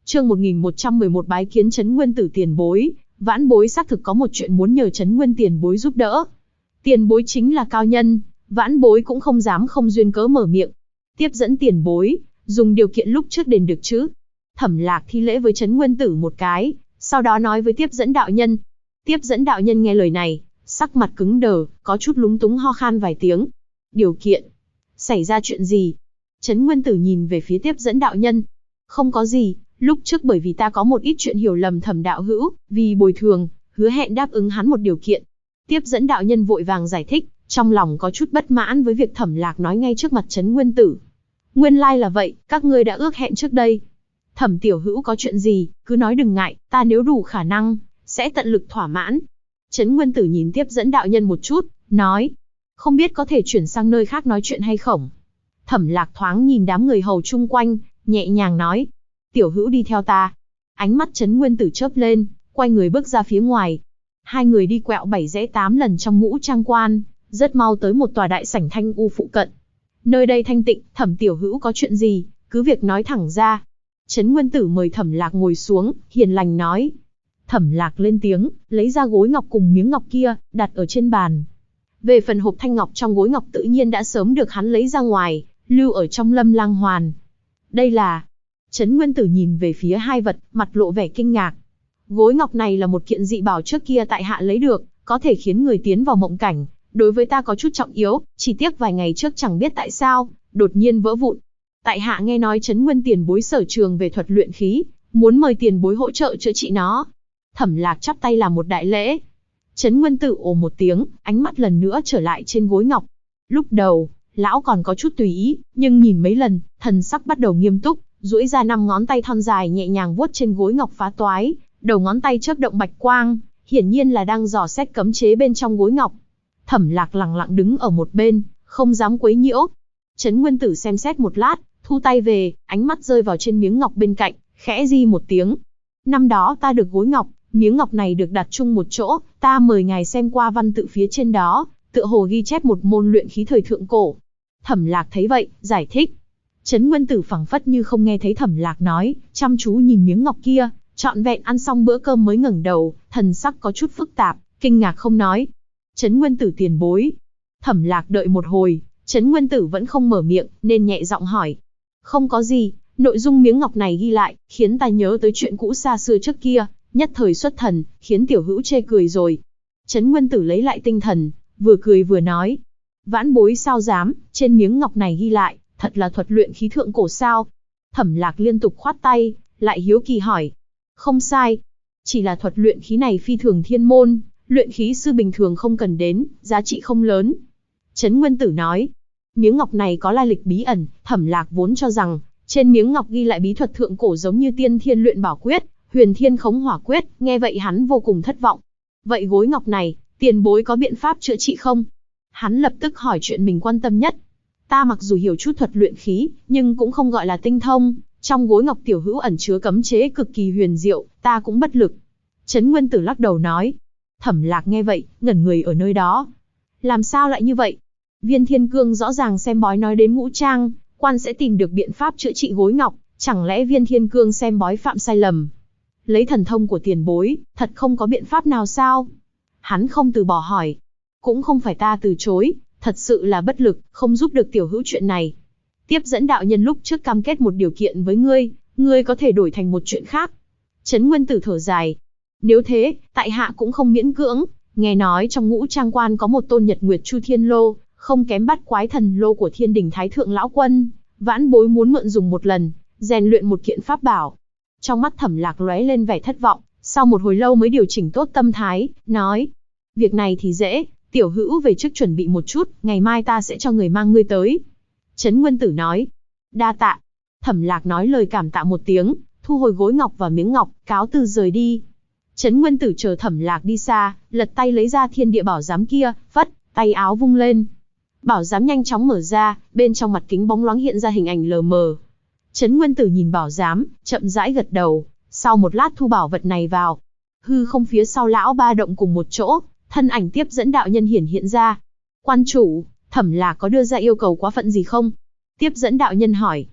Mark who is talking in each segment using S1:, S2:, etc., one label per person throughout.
S1: Chương 1111 bái kiến Trấn Nguyên Tử tiền bối, vãn bối xác thực có một chuyện muốn nhờ Trấn Nguyên tiền bối giúp đỡ. Tiền bối chính là cao nhân, vãn bối cũng không dám không duyên cớ mở miệng. Tiếp dẫn tiền bối, dùng điều kiện lúc trước đền được chứ? Thẩm Lạc thi lễ với Trấn Nguyên Tử một cái, sau đó nói với tiếp dẫn đạo nhân. Tiếp dẫn đạo nhân nghe lời này, sắc mặt cứng đờ, có chút lúng túng ho khan vài tiếng. Điều kiện? Xảy ra chuyện gì? Trấn Nguyên Tử nhìn về phía tiếp dẫn đạo nhân. Không có gì, lúc trước bởi vì ta có một ít chuyện hiểu lầm Thẩm đạo hữu, vì bồi thường, hứa hẹn đáp ứng hắn một điều kiện. Tiếp dẫn đạo nhân vội vàng giải thích, trong lòng có chút bất mãn với việc Thẩm Lạc nói ngay trước mặt Trấn Nguyên Tử. Nguyên lai là vậy, các ngươi đã ước hẹn trước đây. Thẩm tiểu hữu có chuyện gì, cứ nói đừng ngại, ta nếu đủ khả năng, sẽ tận lực thỏa mãn. Trấn Nguyên Tử nhìn tiếp dẫn đạo nhân một chút, nói, không biết có thể chuyển sang nơi khác nói chuyện hay không. Thẩm Lạc thoáng nhìn đám người hầu chung quanh, nhẹ nhàng nói, tiểu hữu đi theo ta. Ánh mắt Trấn Nguyên Tử chớp lên, quay người bước ra phía ngoài. Hai người đi quẹo 7 rẽ 8 lần trong ngũ trang quan, rất mau tới một tòa đại sảnh thanh u phụ cận. Nơi đây thanh tịnh, Thẩm tiểu hữu có chuyện gì, cứ việc nói thẳng ra. Trấn Nguyên Tử mời Thẩm Lạc ngồi xuống, hiền lành nói. Thẩm Lạc lên tiếng, lấy ra gối ngọc cùng miếng ngọc kia, đặt ở trên bàn. Về phần hộp thanh ngọc trong gối ngọc tự nhiên đã sớm được hắn lấy ra ngoài, lưu ở trong Lâm Lang Hoàn. Đây là... Trấn Nguyên Tử nhìn về phía hai vật, mặt lộ vẻ kinh ngạc. Gối ngọc này là một kiện dị bảo trước kia tại hạ lấy được, có thể khiến người tiến vào mộng cảnh. Đối với ta có chút trọng yếu, chỉ tiếc vài ngày trước chẳng biết tại sao, đột nhiên vỡ vụn. Tại hạ nghe nói Trấn Nguyên tiền bối sở trường về thuật luyện khí, muốn mời tiền bối hỗ trợ chữa trị nó. Thẩm Lạc chắp tay làm một đại lễ. Trấn Nguyên Tử ồ một tiếng, ánh mắt lần nữa trở lại trên gối ngọc. Lúc đầu, lão còn có chút tùy ý, nhưng nhìn mấy lần, thần sắc bắt đầu nghiêm túc, duỗi ra 5 ngón tay thon dài nhẹ nhàng vuốt trên gối ngọc phá toái, đầu ngón tay chớp động bạch quang, hiển nhiên là đang dò xét cấm chế bên trong gối ngọc. Thẩm Lạc lặng lặng đứng ở một bên, không dám quấy nhiễu. Trấn Nguyên Tử xem xét một lát, thu tay về, ánh mắt rơi vào trên miếng ngọc bên cạnh, khẽ di một tiếng. Năm đó ta được gối ngọc, miếng ngọc này được đặt chung một chỗ, ta mời ngài xem qua văn tự phía trên đó, tựa hồ ghi chép một môn luyện khí thời thượng cổ. Thẩm Lạc thấy vậy, giải thích. Trấn Nguyên Tử phảng phất như không nghe thấy Thẩm Lạc nói, chăm chú nhìn miếng ngọc kia, trọn vẹn ăn xong bữa cơm mới ngẩng đầu, thần sắc có chút phức tạp, kinh ngạc không nói. Trấn Nguyên Tử tiền bối. Thẩm Lạc đợi một hồi, Trấn Nguyên Tử vẫn không mở miệng, nên nhẹ giọng hỏi. Không có gì, nội dung miếng ngọc này ghi lại, khiến ta nhớ tới chuyện cũ xa xưa trước kia, nhất thời xuất thần, khiến tiểu hữu chê cười rồi. Trấn Nguyên Tử lấy lại tinh thần, vừa cười vừa nói. Vãn bối sao dám, trên miếng ngọc này ghi lại, thật là thuật luyện khí thượng cổ sao? Thẩm Lạc liên tục khoát tay, lại hiếu kỳ hỏi. Không sai, chỉ là thuật luyện khí này phi thường thiên môn, luyện khí sư bình thường không cần đến, giá trị không lớn. Trấn Nguyên Tử nói. Miếng ngọc này có lai lịch bí ẩn, Thẩm Lạc vốn cho rằng, trên miếng ngọc ghi lại bí thuật thượng cổ giống như tiên thiên luyện bảo quyết, huyền thiên khống hỏa quyết, nghe vậy hắn vô cùng thất vọng. Vậy gối ngọc này, tiền bối có biện pháp chữa trị không? Hắn lập tức hỏi chuyện mình quan tâm nhất. Ta mặc dù hiểu chút thuật luyện khí, nhưng cũng không gọi là tinh thông, trong gối ngọc tiểu hữu ẩn chứa cấm chế cực kỳ huyền diệu, ta cũng bất lực. Trấn Nguyên Tử lắc đầu nói. Thẩm Lạc nghe vậy, ngẩn người ở nơi đó. Làm sao lại như vậy? Viên Thiên Cương rõ ràng xem bói nói đến ngũ trang, quan sẽ tìm được biện pháp chữa trị gối ngọc, chẳng lẽ Viên Thiên Cương xem bói phạm sai lầm? Lấy thần thông của tiền bối, thật không có biện pháp nào sao? Hắn không từ bỏ hỏi. Cũng không phải ta từ chối, thật sự là bất lực, không giúp được tiểu hữu chuyện này. Tiếp dẫn đạo nhân lúc trước cam kết một điều kiện với ngươi có thể đổi thành một chuyện khác. Trấn Nguyên Tử thở dài. Nếu thế, tại hạ cũng không miễn cưỡng, nghe nói trong ngũ trang quan có một tôn Nhật Nguyệt Chu Thiên Lô, không kém Bát Quái Thần Lô của Thiên Đình Thái Thượng Lão Quân, vãn bối muốn mượn dùng một lần, rèn luyện một kiện pháp bảo. Trong mắt Thẩm Lạc lóe lên vẻ thất vọng, sau một hồi lâu mới điều chỉnh tốt tâm thái, nói. Việc này thì dễ, tiểu hữu về trước chuẩn bị một chút, ngày mai ta sẽ cho người mang ngươi tới. Trấn Nguyên Tử nói. Đa tạ. Thẩm Lạc nói lời cảm tạ một tiếng, thu hồi gối ngọc và miếng ngọc, cáo từ rời đi. Trấn Nguyên Tử chờ Thẩm Lạc đi xa, lật tay lấy ra thiên địa bảo giám kia, phất, tay áo vung lên. Bảo giám nhanh chóng mở ra, bên trong mặt kính bóng loáng hiện ra hình ảnh lờ mờ. Trấn Nguyên Tử nhìn bảo giám, chậm rãi gật đầu, sau một lát thu bảo vật này vào. Hư không phía sau lão ba động cùng một chỗ, thân ảnh tiếp dẫn đạo nhân hiện ra. Quan chủ, Thẩm Lạc có đưa ra yêu cầu quá phận gì không? Tiếp dẫn đạo nhân hỏi.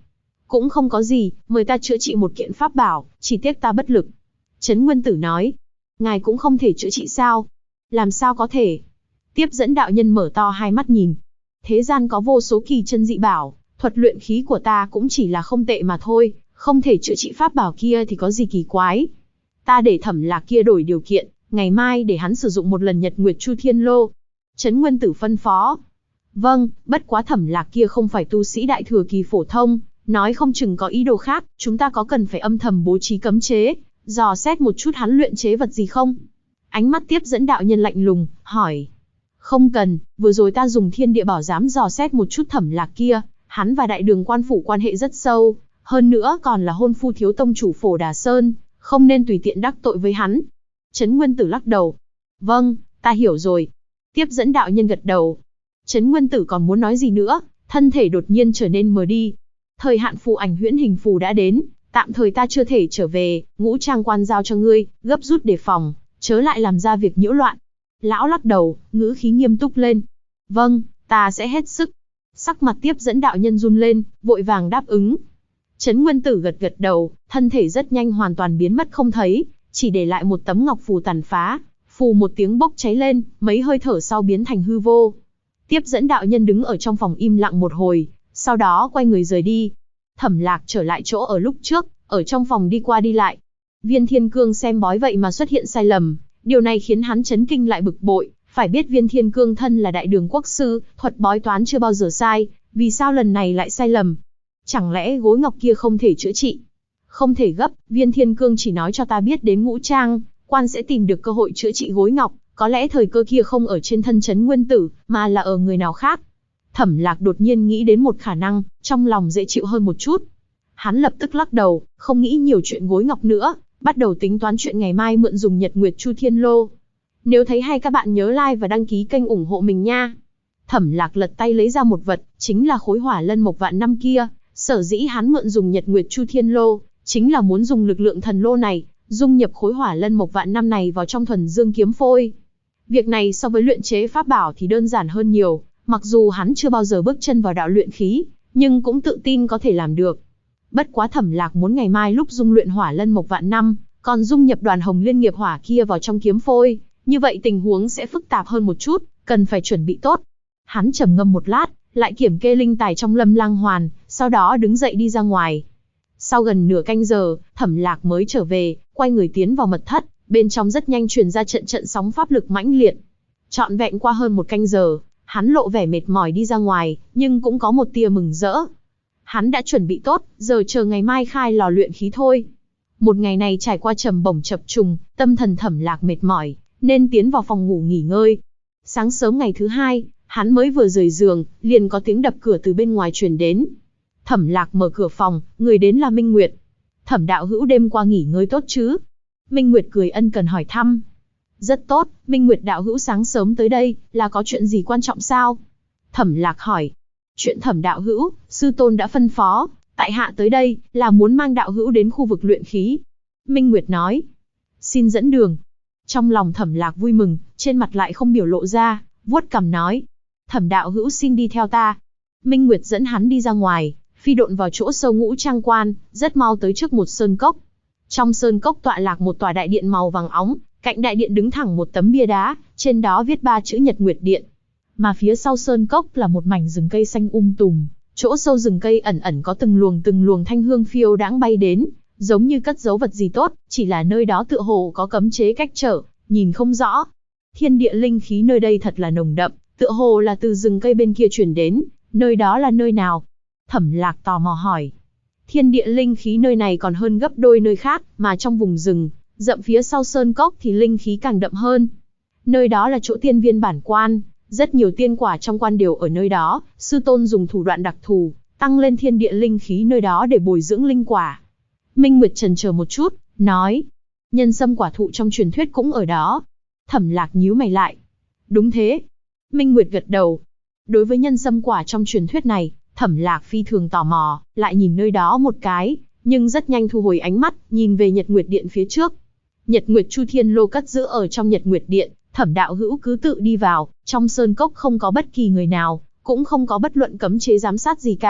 S1: Cũng không có gì, mời ta chữa trị một kiện pháp bảo, chỉ tiếc ta bất lực. Trấn Nguyên Tử nói. Ngài cũng không thể chữa trị sao? Làm sao có thể? Tiếp dẫn đạo nhân mở to hai mắt nhìn. Thế gian có vô số kỳ chân dị bảo, thuật luyện khí của ta cũng chỉ là không tệ mà thôi, không thể chữa trị pháp bảo kia thì có gì kỳ quái. Ta để Thẩm Lạc kia đổi điều kiện, ngày mai để hắn sử dụng một lần Nhật Nguyệt Chu Thiên Lô. Trấn Nguyên Tử phân phó. Vâng, bất quá Thẩm Lạc kia không phải tu sĩ đại thừa kỳ phổ thông, nói không chừng có ý đồ khác, chúng ta có cần phải âm thầm bố trí cấm chế, dò xét một chút hắn luyện chế vật gì không? Ánh mắt tiếp dẫn đạo nhân lạnh lùng, hỏi. Không cần, vừa rồi ta dùng thiên địa bảo giám dò xét một chút Thẩm Lạc kia, hắn và đại đường quan phủ quan hệ rất sâu, hơn nữa còn là hôn phu thiếu tông chủ Phổ Đà Sơn, không nên tùy tiện đắc tội với hắn. Trấn Nguyên Tử lắc đầu. Vâng, ta hiểu rồi. Tiếp dẫn đạo nhân gật đầu. Trấn Nguyên Tử còn muốn nói gì nữa, thân thể đột nhiên trở nên mờ đi. Thời hạn phù ảnh huyễn hình phù đã đến, tạm thời ta chưa thể trở về, Ngũ Trang quan giao cho ngươi, gấp rút đề phòng, chớ lại làm ra việc nhiễu loạn. Lão lắc đầu, ngữ khí nghiêm túc lên. Vâng, ta sẽ hết sức. Sắc mặt tiếp dẫn đạo nhân run lên, vội vàng đáp ứng. Trấn Nguyên Tử gật gật đầu, thân thể rất nhanh hoàn toàn biến mất không thấy, chỉ để lại một tấm ngọc phù tàn phá, phù một tiếng bốc cháy lên, mấy hơi thở sau biến thành hư vô. Tiếp dẫn đạo nhân đứng ở trong phòng im lặng một hồi, sau đó quay người rời đi. Thẩm Lạc trở lại chỗ ở lúc trước, ở trong phòng đi qua đi lại. Viên Thiên Cương xem bói vậy mà xuất hiện sai lầm, điều này khiến hắn chấn kinh lại bực bội, phải biết Viên Thiên Cương thân là đại đường quốc sư, thuật bói toán chưa bao giờ sai, vì sao lần này lại sai lầm? Chẳng lẽ gối ngọc kia không thể chữa trị? Không thể gấp, Viên Thiên Cương chỉ nói cho ta biết đến Ngũ Trang quan sẽ tìm được cơ hội chữa trị gối ngọc, có lẽ thời cơ kia không ở trên thân Trấn Nguyên Tử, mà là ở người nào khác. Thẩm Lạc đột nhiên nghĩ đến một khả năng, trong lòng dễ chịu hơn một chút. Hắn lập tức lắc đầu, không nghĩ nhiều chuyện gối ngọc nữa, bắt đầu tính toán chuyện ngày mai mượn dùng Nhật Nguyệt Chu Thiên Lô. Nếu thấy hay các bạn nhớ like và đăng ký kênh ủng hộ mình nha. Thẩm Lạc lật tay lấy ra một vật, chính là khối hỏa lân mộc vạn năm kia. Sở dĩ hắn mượn dùng Nhật Nguyệt Chu Thiên Lô, chính là muốn dùng lực lượng thần lô này, dung nhập khối hỏa lân mộc vạn năm này vào trong thuần dương kiếm phôi. Việc này so với luyện chế pháp bảo thì đơn giản hơn nhiều, mặc dù hắn chưa bao giờ bước chân vào đạo luyện khí, nhưng cũng tự tin có thể làm được. Bất quá Thẩm Lạc muốn ngày mai lúc dung luyện hỏa lân mộc vạn năm, còn dung nhập đoàn hồng liên nghiệp hỏa kia vào trong kiếm phôi, như vậy tình huống sẽ phức tạp hơn một chút, cần phải chuẩn bị tốt. Hắn trầm ngâm một lát, lại kiểm kê linh tài trong Lâm Lang Hoàn, sau đó đứng dậy đi ra ngoài. Sau gần nửa canh giờ, Thẩm Lạc mới trở về, quay người tiến vào mật thất, bên trong rất nhanh truyền ra trận trận sóng pháp lực mãnh liệt. Trọn vẹn qua hơn một canh giờ, hắn lộ vẻ mệt mỏi đi ra ngoài, nhưng cũng có một tia mừng rỡ. Hắn đã chuẩn bị tốt, giờ chờ ngày mai khai lò luyện khí thôi. Một ngày này trải qua trầm bổng chập trùng, tâm thần Thẩm Lạc mệt mỏi, nên tiến vào phòng ngủ nghỉ ngơi. Sáng sớm ngày thứ hai, hắn mới vừa rời giường, liền có tiếng đập cửa từ bên ngoài truyền đến. Thẩm Lạc mở cửa phòng, người đến là Minh Nguyệt. Thẩm đạo hữu đêm qua nghỉ ngơi tốt chứ? Minh Nguyệt cười ân cần hỏi thăm. Rất tốt, Minh Nguyệt đạo hữu sáng sớm tới đây, là có chuyện gì quan trọng sao? Thẩm Lạc hỏi. Chuyện Thẩm đạo hữu, sư tôn đã phân phó, tại hạ tới đây, là muốn mang đạo hữu đến khu vực luyện khí. Minh Nguyệt nói. Xin dẫn đường. Trong lòng Thẩm Lạc vui mừng, trên mặt lại không biểu lộ ra, vuốt cằm nói. Thẩm đạo hữu xin đi theo ta. Minh Nguyệt dẫn hắn đi ra ngoài, phi độn vào chỗ sâu Ngũ Trang quan, rất mau tới trước một sơn cốc. Trong sơn cốc tọa lạc một tòa đại điện màu vàng óng, cạnh đại điện đứng thẳng một tấm bia đá, trên đó viết 3 chữ Nhật Nguyệt Điện. Mà phía sau sơn cốc là một mảnh rừng cây xanh tùm, chỗ sâu rừng cây ẩn ẩn có từng luồng thanh hương phiêu đãng bay đến, giống như cất giấu vật gì tốt, chỉ là nơi đó tựa hồ có cấm chế cách trở, nhìn không rõ. Thiên địa linh khí nơi đây thật là nồng đậm, tựa hồ là từ rừng cây bên kia truyền đến, nơi đó là nơi nào? Thẩm Lạc tò mò hỏi. Thiên địa linh khí nơi này còn hơn gấp đôi nơi khác, mà trong vùng rừng rậm phía sau sơn cốc thì linh khí càng đậm hơn. Nơi đó là chỗ tiên viên bản quan, rất nhiều tiên quả trong quan đều ở nơi đó, sư tôn dùng thủ đoạn đặc thù, tăng lên thiên địa linh khí nơi đó để bồi dưỡng linh quả. Minh Nguyệt chần chờ một chút, nói. Nhân sâm quả thụ trong truyền thuyết cũng ở đó. Thẩm Lạc nhíu mày lại. Đúng thế. Minh Nguyệt gật đầu. Đối với nhân sâm quả trong truyền thuyết này, Thẩm Lạc phi thường tò mò, lại nhìn nơi đó một cái, nhưng rất nhanh thu hồi ánh mắt, nhìn về Nhật Nguyệt Điện phía trước. Nhật Nguyệt Chu Thiên Lô cất giữ ở trong Nhật Nguyệt Điện, Thẩm đạo hữu cứ tự đi vào, trong sơn cốc không có bất kỳ người nào, cũng không có bất luận cấm chế giám sát gì cả,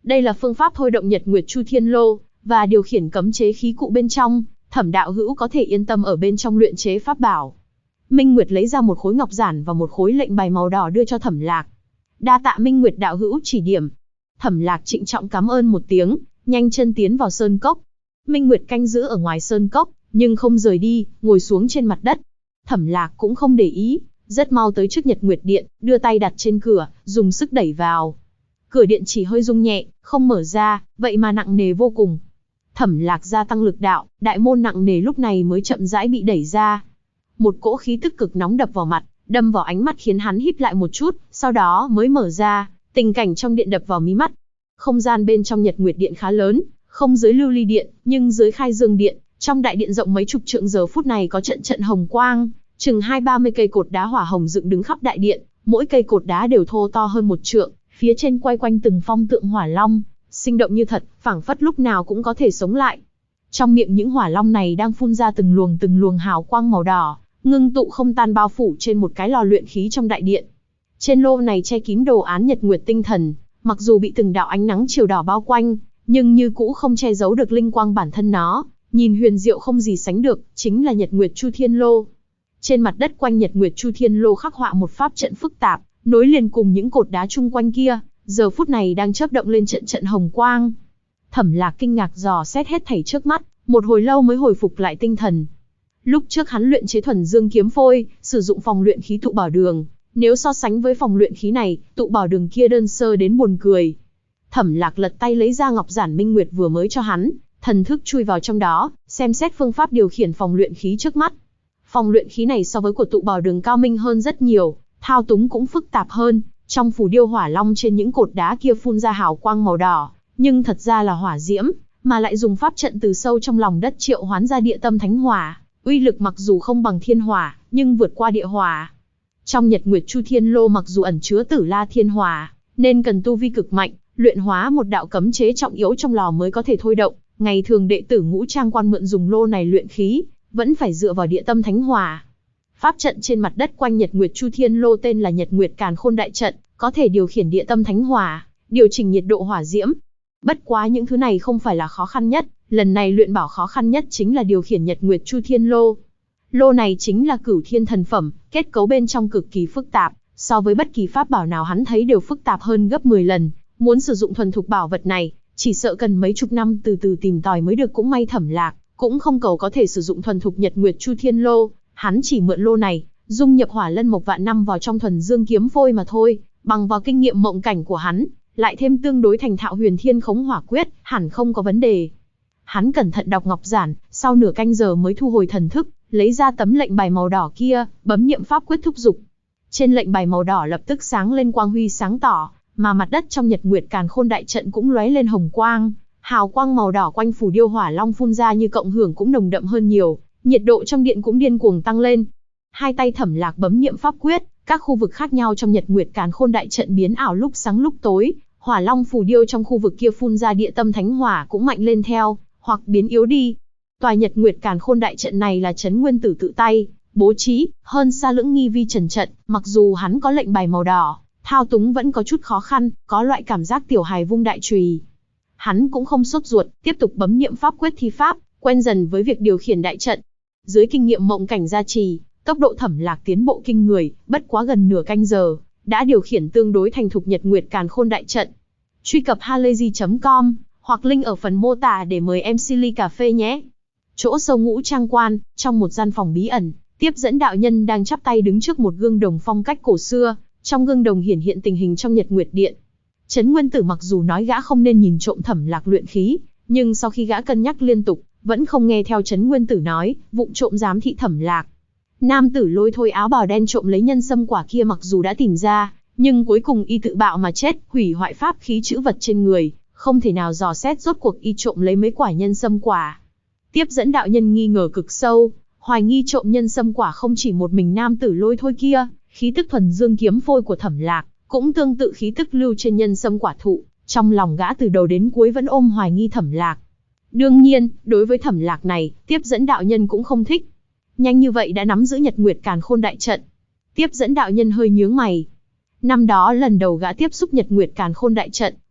S1: Đây là phương pháp thôi động Nhật Nguyệt Chu Thiên Lô và điều khiển cấm chế khí cụ bên trong, Thẩm đạo hữu có thể yên tâm ở bên trong luyện chế pháp bảo. Minh Nguyệt lấy ra một khối ngọc giản và một khối lệnh bài màu đỏ đưa cho Thẩm Lạc. Đa tạ Minh Nguyệt đạo hữu chỉ điểm. Thẩm Lạc trịnh trọng cảm ơn một tiếng, nhanh chân tiến vào sơn cốc. Minh Nguyệt canh giữ ở ngoài sơn cốc, nhưng không rời đi, ngồi xuống trên mặt đất. Thẩm Lạc cũng không để ý, rất mau tới trước Nhật Nguyệt Điện, đưa tay đặt trên cửa, dùng sức đẩy vào. Cửa điện chỉ hơi rung nhẹ, không mở ra, vậy mà nặng nề vô cùng. Thẩm Lạc gia tăng lực đạo, đại môn nặng nề lúc này mới chậm rãi bị đẩy ra. Một cỗ khí tức cực nóng đập vào mặt, đâm vào ánh mắt khiến hắn híp lại một chút, sau đó mới mở ra. Tình cảnh trong điện đập vào mí mắt. Không gian bên trong Nhật Nguyệt Điện khá lớn, không dưới Lưu Ly Điện, nhưng dưới Khai Dương Điện, trong đại điện rộng mấy chục trượng giờ phút này có trận trận hồng quang, chừng 20-30 cây cột đá hỏa hồng dựng đứng khắp đại điện, mỗi cây cột đá đều thô to hơn một trượng, phía trên quay quanh từng phong tượng hỏa long, sinh động như thật, phảng phất lúc nào cũng có thể sống lại. Trong miệng những hỏa long này đang phun ra từng luồng hào quang màu đỏ, ngưng tụ không tan bao phủ trên một cái lò luyện khí trong đại điện. Trên lô này che kín đồ án Nhật Nguyệt tinh thần, mặc dù bị từng đạo ánh nắng chiều đỏ bao quanh, nhưng như cũ không che giấu được linh quang bản thân nó, nhìn huyền diệu không gì sánh được, chính là Nhật Nguyệt Chu Thiên Lô. Trên mặt đất quanh Nhật Nguyệt Chu Thiên Lô khắc họa một pháp trận phức tạp, nối liền cùng những cột đá chung quanh kia, giờ phút này đang chớp động lên trận trận hồng quang. Thẩm Lạc kinh ngạc dò xét hết thảy trước mắt, một hồi lâu mới hồi phục lại tinh thần. Lúc trước hắn luyện chế thuần dương kiếm phôi, sử dụng phòng luyện khí tụ bảo đường, nếu so sánh với phòng luyện khí này, tụ bảo đường kia đơn sơ đến buồn cười. Thẩm Lạc lật tay lấy ra ngọc giản Minh Nguyệt vừa mới cho hắn, thần thức chui vào trong đó, xem xét phương pháp điều khiển phòng luyện khí trước mắt. Phòng luyện khí này so với của tụ bảo đường cao minh hơn rất nhiều, thao túng cũng phức tạp hơn. Trong phù điêu hỏa long trên những cột đá kia phun ra hào quang màu đỏ, nhưng thật ra là hỏa diễm, mà lại dùng pháp trận từ sâu trong lòng đất triệu hoán ra địa tâm thánh hỏa, uy lực mặc dù không bằng thiên hỏa, nhưng vượt qua địa hỏa. Trong Nhật Nguyệt Chu Thiên Lô mặc dù ẩn chứa Tử La Thiên Hỏa, nên cần tu vi cực mạnh, luyện hóa một đạo cấm chế trọng yếu trong lò mới có thể thôi động. Ngày thường đệ tử Ngũ Trang Quan mượn dùng lô này luyện khí, vẫn phải dựa vào địa tâm thánh hỏa. Pháp trận trên mặt đất quanh Nhật Nguyệt Chu Thiên Lô tên là Nhật Nguyệt Càn Khôn Đại Trận, có thể điều khiển địa tâm thánh hỏa, điều chỉnh nhiệt độ hỏa diễm. Bất quá những thứ này không phải là khó khăn nhất, lần này luyện bảo khó khăn nhất chính là điều khiển Nhật Nguyệt Chu Thiên Lô. Lô này chính là Cửu Thiên thần phẩm, kết cấu bên trong cực kỳ phức tạp, so với bất kỳ pháp bảo nào hắn thấy đều phức tạp hơn gấp 10 lần. Muốn sử dụng thuần thục bảo vật này, chỉ sợ cần mấy chục năm từ từ tìm tòi mới được. Cũng may Thẩm Lạc cũng không cầu có thể sử dụng thuần thục Nhật Nguyệt Chu Thiên Lô, hắn chỉ mượn lô này, dung nhập Hỏa Lân Mộc Vạn Năm vào trong thuần dương kiếm phôi mà thôi. Bằng vào kinh nghiệm mộng cảnh của hắn, lại thêm tương đối thành thạo Huyền Thiên Khống Hỏa Quyết, hẳn không có vấn đề. Hắn cẩn thận đọc ngọc giản, sau nửa canh giờ mới thu hồi thần thức, lấy ra tấm lệnh bài màu đỏ kia, bấm niệm pháp quyết thúc dục. Trên lệnh bài màu đỏ lập tức sáng lên quang huy sáng tỏ, mà mặt đất trong Nhật Nguyệt Càn Khôn Đại Trận cũng lóe lên hồng quang, hào quang màu đỏ quanh phù điêu hỏa long phun ra như cộng hưởng cũng nồng đậm hơn nhiều, nhiệt độ trong điện cũng điên cuồng tăng lên. Hai tay Thẩm Lạc bấm niệm pháp quyết, các khu vực khác nhau trong Nhật Nguyệt Càn Khôn Đại Trận biến ảo lúc sáng lúc tối, hỏa long phù điêu trong khu vực kia phun ra địa tâm thánh hỏa cũng mạnh lên theo, hoặc biến yếu đi. Tòa Nhật Nguyệt Càn Khôn Đại Trận này là Trấn Nguyên Tử tự tay bố trí, hơn xa Lưỡng Nghi Vi Trần trận, mặc dù hắn có lệnh bài màu đỏ, thao túng vẫn có chút khó khăn, có loại cảm giác tiểu hài vung đại chùy. Hắn cũng không sốt ruột, tiếp tục bấm niệm pháp quyết thi pháp, quen dần với việc điều khiển đại trận. Dưới kinh nghiệm mộng cảnh gia trì, tốc độ Thẩm Lạc tiến bộ kinh người, bất quá gần nửa canh giờ, đã điều khiển tương đối thành thục Nhật Nguyệt Càn Khôn Đại Trận. Truy cập halayzi.com hoặc link ở phần mô tả để mời MC ly cà phê nhé. Chỗ sâu Ngũ Trang Quan, trong một gian phòng bí ẩn, Tiếp Dẫn đạo nhân đang chắp tay đứng trước một gương đồng phong cách cổ xưa, trong gương đồng hiển hiện tình hình trong Nhật Nguyệt Điện. Trấn Nguyên Tử mặc dù nói gã không nên nhìn trộm Thẩm Lạc luyện khí, nhưng sau khi gã cân nhắc liên tục, vẫn không nghe theo Trấn Nguyên Tử nói, vụng trộm giám thị Thẩm Lạc. Nam tử Lôi Thôi áo bào đen trộm lấy nhân sâm quả kia mặc dù đã tìm ra, nhưng cuối cùng y tự bạo mà chết, hủy hoại pháp khí chữ vật trên người, không thể nào dò xét rốt cuộc y trộm lấy mấy quả nhân sâm quả. Tiếp Dẫn đạo nhân nghi ngờ cực sâu, hoài nghi trộm nhân sâm quả không chỉ một mình nam tử Lôi Thôi kia, khí tức thuần dương kiếm phôi của Thẩm Lạc cũng tương tự khí tức lưu trên nhân sâm quả thụ, trong lòng gã từ đầu đến cuối vẫn ôm hoài nghi Thẩm Lạc. Đương nhiên, đối với Thẩm Lạc này, Tiếp Dẫn đạo nhân cũng không thích. Nhanh như vậy đã nắm giữ Nhật Nguyệt Càn Khôn Đại Trận. Tiếp Dẫn đạo nhân hơi nhướng mày. Năm đó lần đầu gã tiếp xúc Nhật Nguyệt Càn Khôn Đại Trận,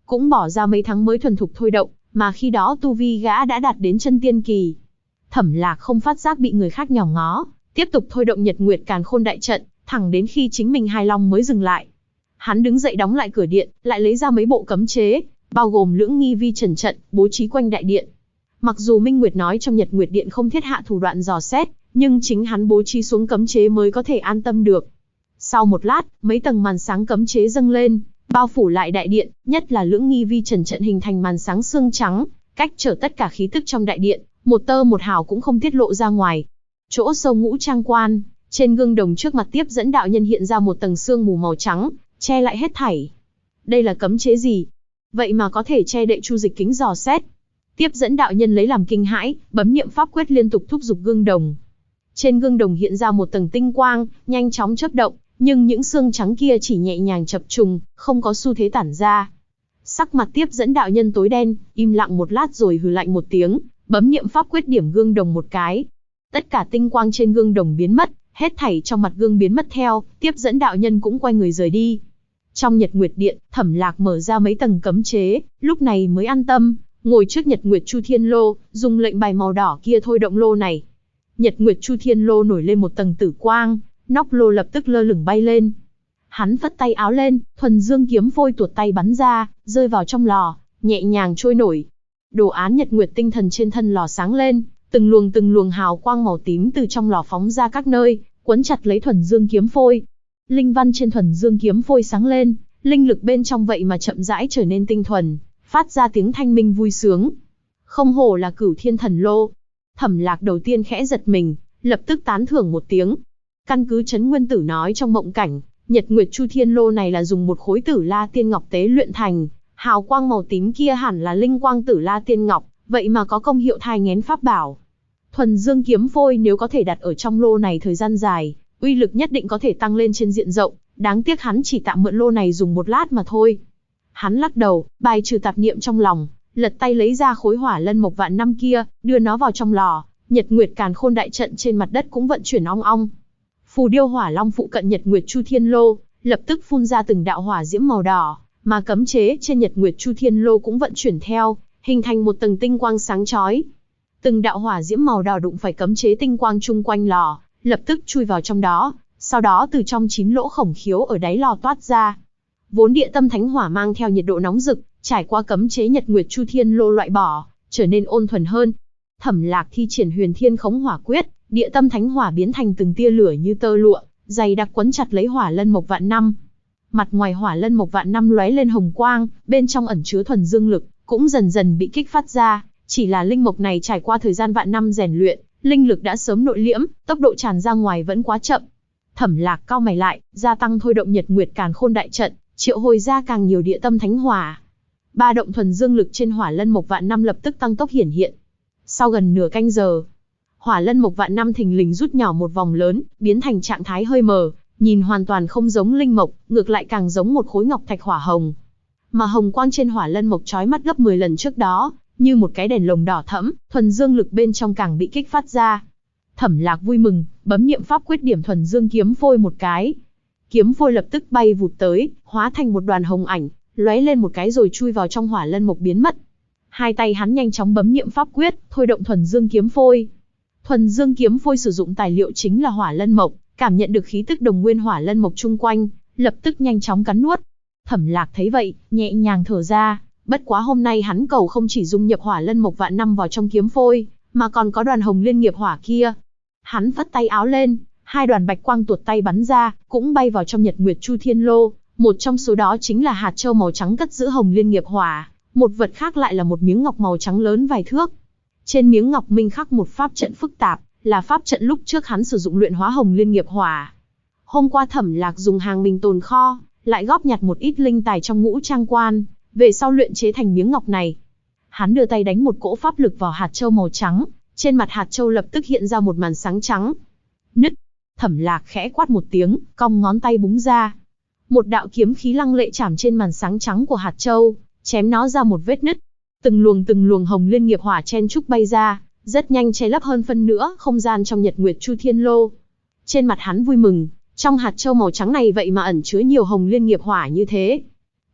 S1: cũng bỏ ra mấy tháng mới thuần thục thôi động, mà khi đó tu vi gã đã đạt đến chân tiên kỳ. Thẩm Lạc không phát giác bị người khác nhòm ngó, tiếp tục thôi động Nhật Nguyệt Càn Khôn đại trận, thẳng đến khi chính mình hài lòng mới dừng lại. Hắn đứng dậy đóng lại cửa điện, lại lấy ra mấy bộ cấm chế, bao gồm Lưỡng Nghi Vi Trần trận, bố trí quanh đại điện. Mặc dù Minh Nguyệt nói trong Nhật Nguyệt Điện không thiết hạ thủ đoạn dò xét, nhưng chính hắn bố trí xuống cấm chế mới có thể an tâm được. Sau một lát, mấy tầng màn sáng cấm chế dâng lên, bao phủ lại đại điện, nhất là Lưỡng Nghi Vi Trần trận hình thành màn sáng xương trắng, cách trở tất cả khí tức trong đại điện, một tơ một hào cũng không tiết lộ ra ngoài. Chỗ sâu ngũ trang quan, trên gương đồng trước mặt tiếp dẫn đạo nhân hiện ra một tầng sương mù màu trắng, che lại hết thảy. Đây là cấm chế gì? Vậy mà có thể che đậy Chu Dịch Kính dò xét. Tiếp dẫn đạo nhân lấy làm kinh hãi, bấm niệm pháp quyết liên tục thúc giục gương đồng. Trên gương đồng hiện ra một tầng tinh quang, nhanh chóng chớp động, nhưng những xương trắng kia chỉ nhẹ nhàng chập trùng, không có xu thế tản ra. Sắc mặt tiếp dẫn đạo nhân tối đen, im lặng một lát rồi hừ lạnh một tiếng, bấm niệm pháp quyết điểm gương đồng một cái. Tất cả tinh quang trên gương đồng biến mất, hết thảy trong mặt gương biến mất theo, tiếp dẫn đạo nhân cũng quay người rời đi. Trong Nhật Nguyệt Điện, Thẩm Lạc mở ra mấy tầng cấm chế, lúc này mới an tâm, ngồi trước Nhật Nguyệt Chu Thiên Lô, dùng lệnh bài màu đỏ kia thôi động lô này. Nhật Nguyệt Chu Thiên Lô nổi lên một tầng tử quang, nóc lô lập tức lơ lửng bay lên. Hắn phất tay áo lên, thuần dương kiếm phôi tuột tay bắn ra, rơi vào trong lò, nhẹ nhàng trôi nổi. Đồ án Nhật Nguyệt tinh thần trên thân lò sáng lên, từng luồng hào quang màu tím từ trong lò phóng ra các nơi, quấn chặt lấy thuần dương kiếm phôi. Linh văn trên thuần dương kiếm phôi sáng lên, linh lực bên trong vậy mà chậm rãi trở nên tinh thuần, phát ra tiếng thanh minh vui sướng. Không hổ là Cửu Thiên Thần Lô. Thẩm Lạc đầu tiên khẽ giật mình, lập tức tán thưởng một tiếng. Căn cứ Trấn Nguyên Tử nói trong mộng cảnh, Nhật Nguyệt Chu Thiên Lô này là dùng một khối Tử La Tiên Ngọc tế luyện thành, hào quang màu tím kia hẳn là linh quang Tử La Tiên Ngọc, vậy mà có công hiệu thai nghén pháp bảo. Thuần dương kiếm phôi nếu có thể đặt ở trong lô này thời gian dài, uy lực nhất định có thể tăng lên trên diện rộng, đáng tiếc hắn chỉ tạm mượn lô này dùng một lát mà thôi. Hắn lắc đầu, bài trừ tạp niệm trong lòng, lật tay lấy ra khối hỏa lân mộc vạn năm kia, đưa nó vào trong lò. Nhật Nguyệt Càn Khôn đại trận trên mặt đất cũng vận chuyển ong ong. Phù điêu hỏa long phụ cận Nhật Nguyệt Chu Thiên Lô, lập tức phun ra từng đạo hỏa diễm màu đỏ, mà cấm chế trên Nhật Nguyệt Chu Thiên Lô cũng vận chuyển theo, hình thành một tầng tinh quang sáng chói. Từng đạo hỏa diễm màu đỏ đụng phải cấm chế tinh quang chung quanh lò, lập tức chui vào trong đó, sau đó từ trong 9 lỗ khổng khiếu ở đáy lò toát ra. Vốn địa tâm thánh hỏa mang theo nhiệt độ nóng rực, trải qua cấm chế Nhật Nguyệt Chu Thiên Lô loại bỏ, trở nên ôn thuần hơn. Thẩm Lạc thi triển Huyền Thiên Khống Hỏa Quyết, địa tâm thánh hỏa biến thành từng tia lửa như tơ lụa, dày đặc quấn chặt lấy hỏa lân mộc vạn năm. Mặt ngoài hỏa lân mộc vạn năm lóe lên hồng quang, bên trong ẩn chứa thuần dương lực, cũng dần dần bị kích phát ra. Chỉ là linh mộc này trải qua thời gian vạn năm rèn luyện, linh lực đã sớm nội liễm, tốc độ tràn ra ngoài vẫn quá chậm. Thẩm Lạc cau mày lại, gia tăng thôi động Nhật Nguyệt Càn Khôn đại trận, triệu hồi ra càng nhiều địa tâm thánh hỏa. Ba động thuần dương lực trên hỏa lân mộc vạn năm lập tức tăng tốc hiển hiện. Sau gần nửa canh giờ, hỏa lân mộc vạn năm thình lình rút nhỏ một vòng lớn, biến thành trạng thái hơi mờ, nhìn hoàn toàn không giống linh mộc, ngược lại càng giống một khối ngọc thạch hỏa hồng. Mà hồng quang trên hỏa lân mộc chói mắt gấp 10 lần trước đó, như một cái đèn lồng đỏ thẫm, thuần dương lực bên trong càng bị kích phát ra. Thẩm Lạc vui mừng, bấm niệm pháp quyết điểm thuần dương kiếm phôi một cái. Kiếm phôi lập tức bay vụt tới, hóa thành một đoàn hồng ảnh, lóe lên một cái rồi chui vào trong hỏa lân mộc biến mất. Hai tay hắn nhanh chóng bấm niệm pháp quyết, thôi động thuần dương kiếm phôi. Thuần dương kiếm phôi sử dụng tài liệu chính là hỏa lân mộc, cảm nhận được khí tức đồng nguyên hỏa lân mộc chung quanh, lập tức nhanh chóng cắn nuốt. Thẩm Lạc thấy vậy, nhẹ nhàng thở ra, bất quá hôm nay hắn cầu không chỉ dung nhập hỏa lân mộc vạn năm vào trong kiếm phôi, mà còn có đoàn hồng liên nghiệp hỏa kia. Hắn phất tay áo lên, hai đoàn bạch quang tuột tay bắn ra, cũng bay vào trong Nhật Nguyệt Chu Thiên Lô, một trong số đó chính là hạt châu màu trắng cất giữ hồng liên nghiệp hỏa, một vật khác lại là một miếng ngọc màu trắng lớn vài thước. Trên miếng ngọc minh khắc một pháp trận phức tạp, là pháp trận lúc trước hắn sử dụng luyện hóa hồng liên nghiệp hỏa. Hôm qua Thẩm Lạc dùng hàng mình tồn kho, lại góp nhặt một ít linh tài trong ngũ trang quan, về sau luyện chế thành miếng ngọc này. Hắn đưa tay đánh một cỗ pháp lực vào hạt châu màu trắng, trên mặt hạt châu lập tức hiện ra một màn sáng trắng. Nứt! Thẩm Lạc khẽ quát một tiếng, cong ngón tay búng ra. Một đạo kiếm khí lăng lệ chạm trên màn sáng trắng của hạt châu, chém nó ra một vết nứt. Từng luồng hồng liên nghiệp hỏa chen chúc bay ra, rất nhanh che lấp hơn phân nửa không gian trong Nhật Nguyệt Chu Thiên Lô. Trên mặt hắn vui mừng, trong hạt châu màu trắng này vậy mà ẩn chứa nhiều hồng liên nghiệp hỏa như thế.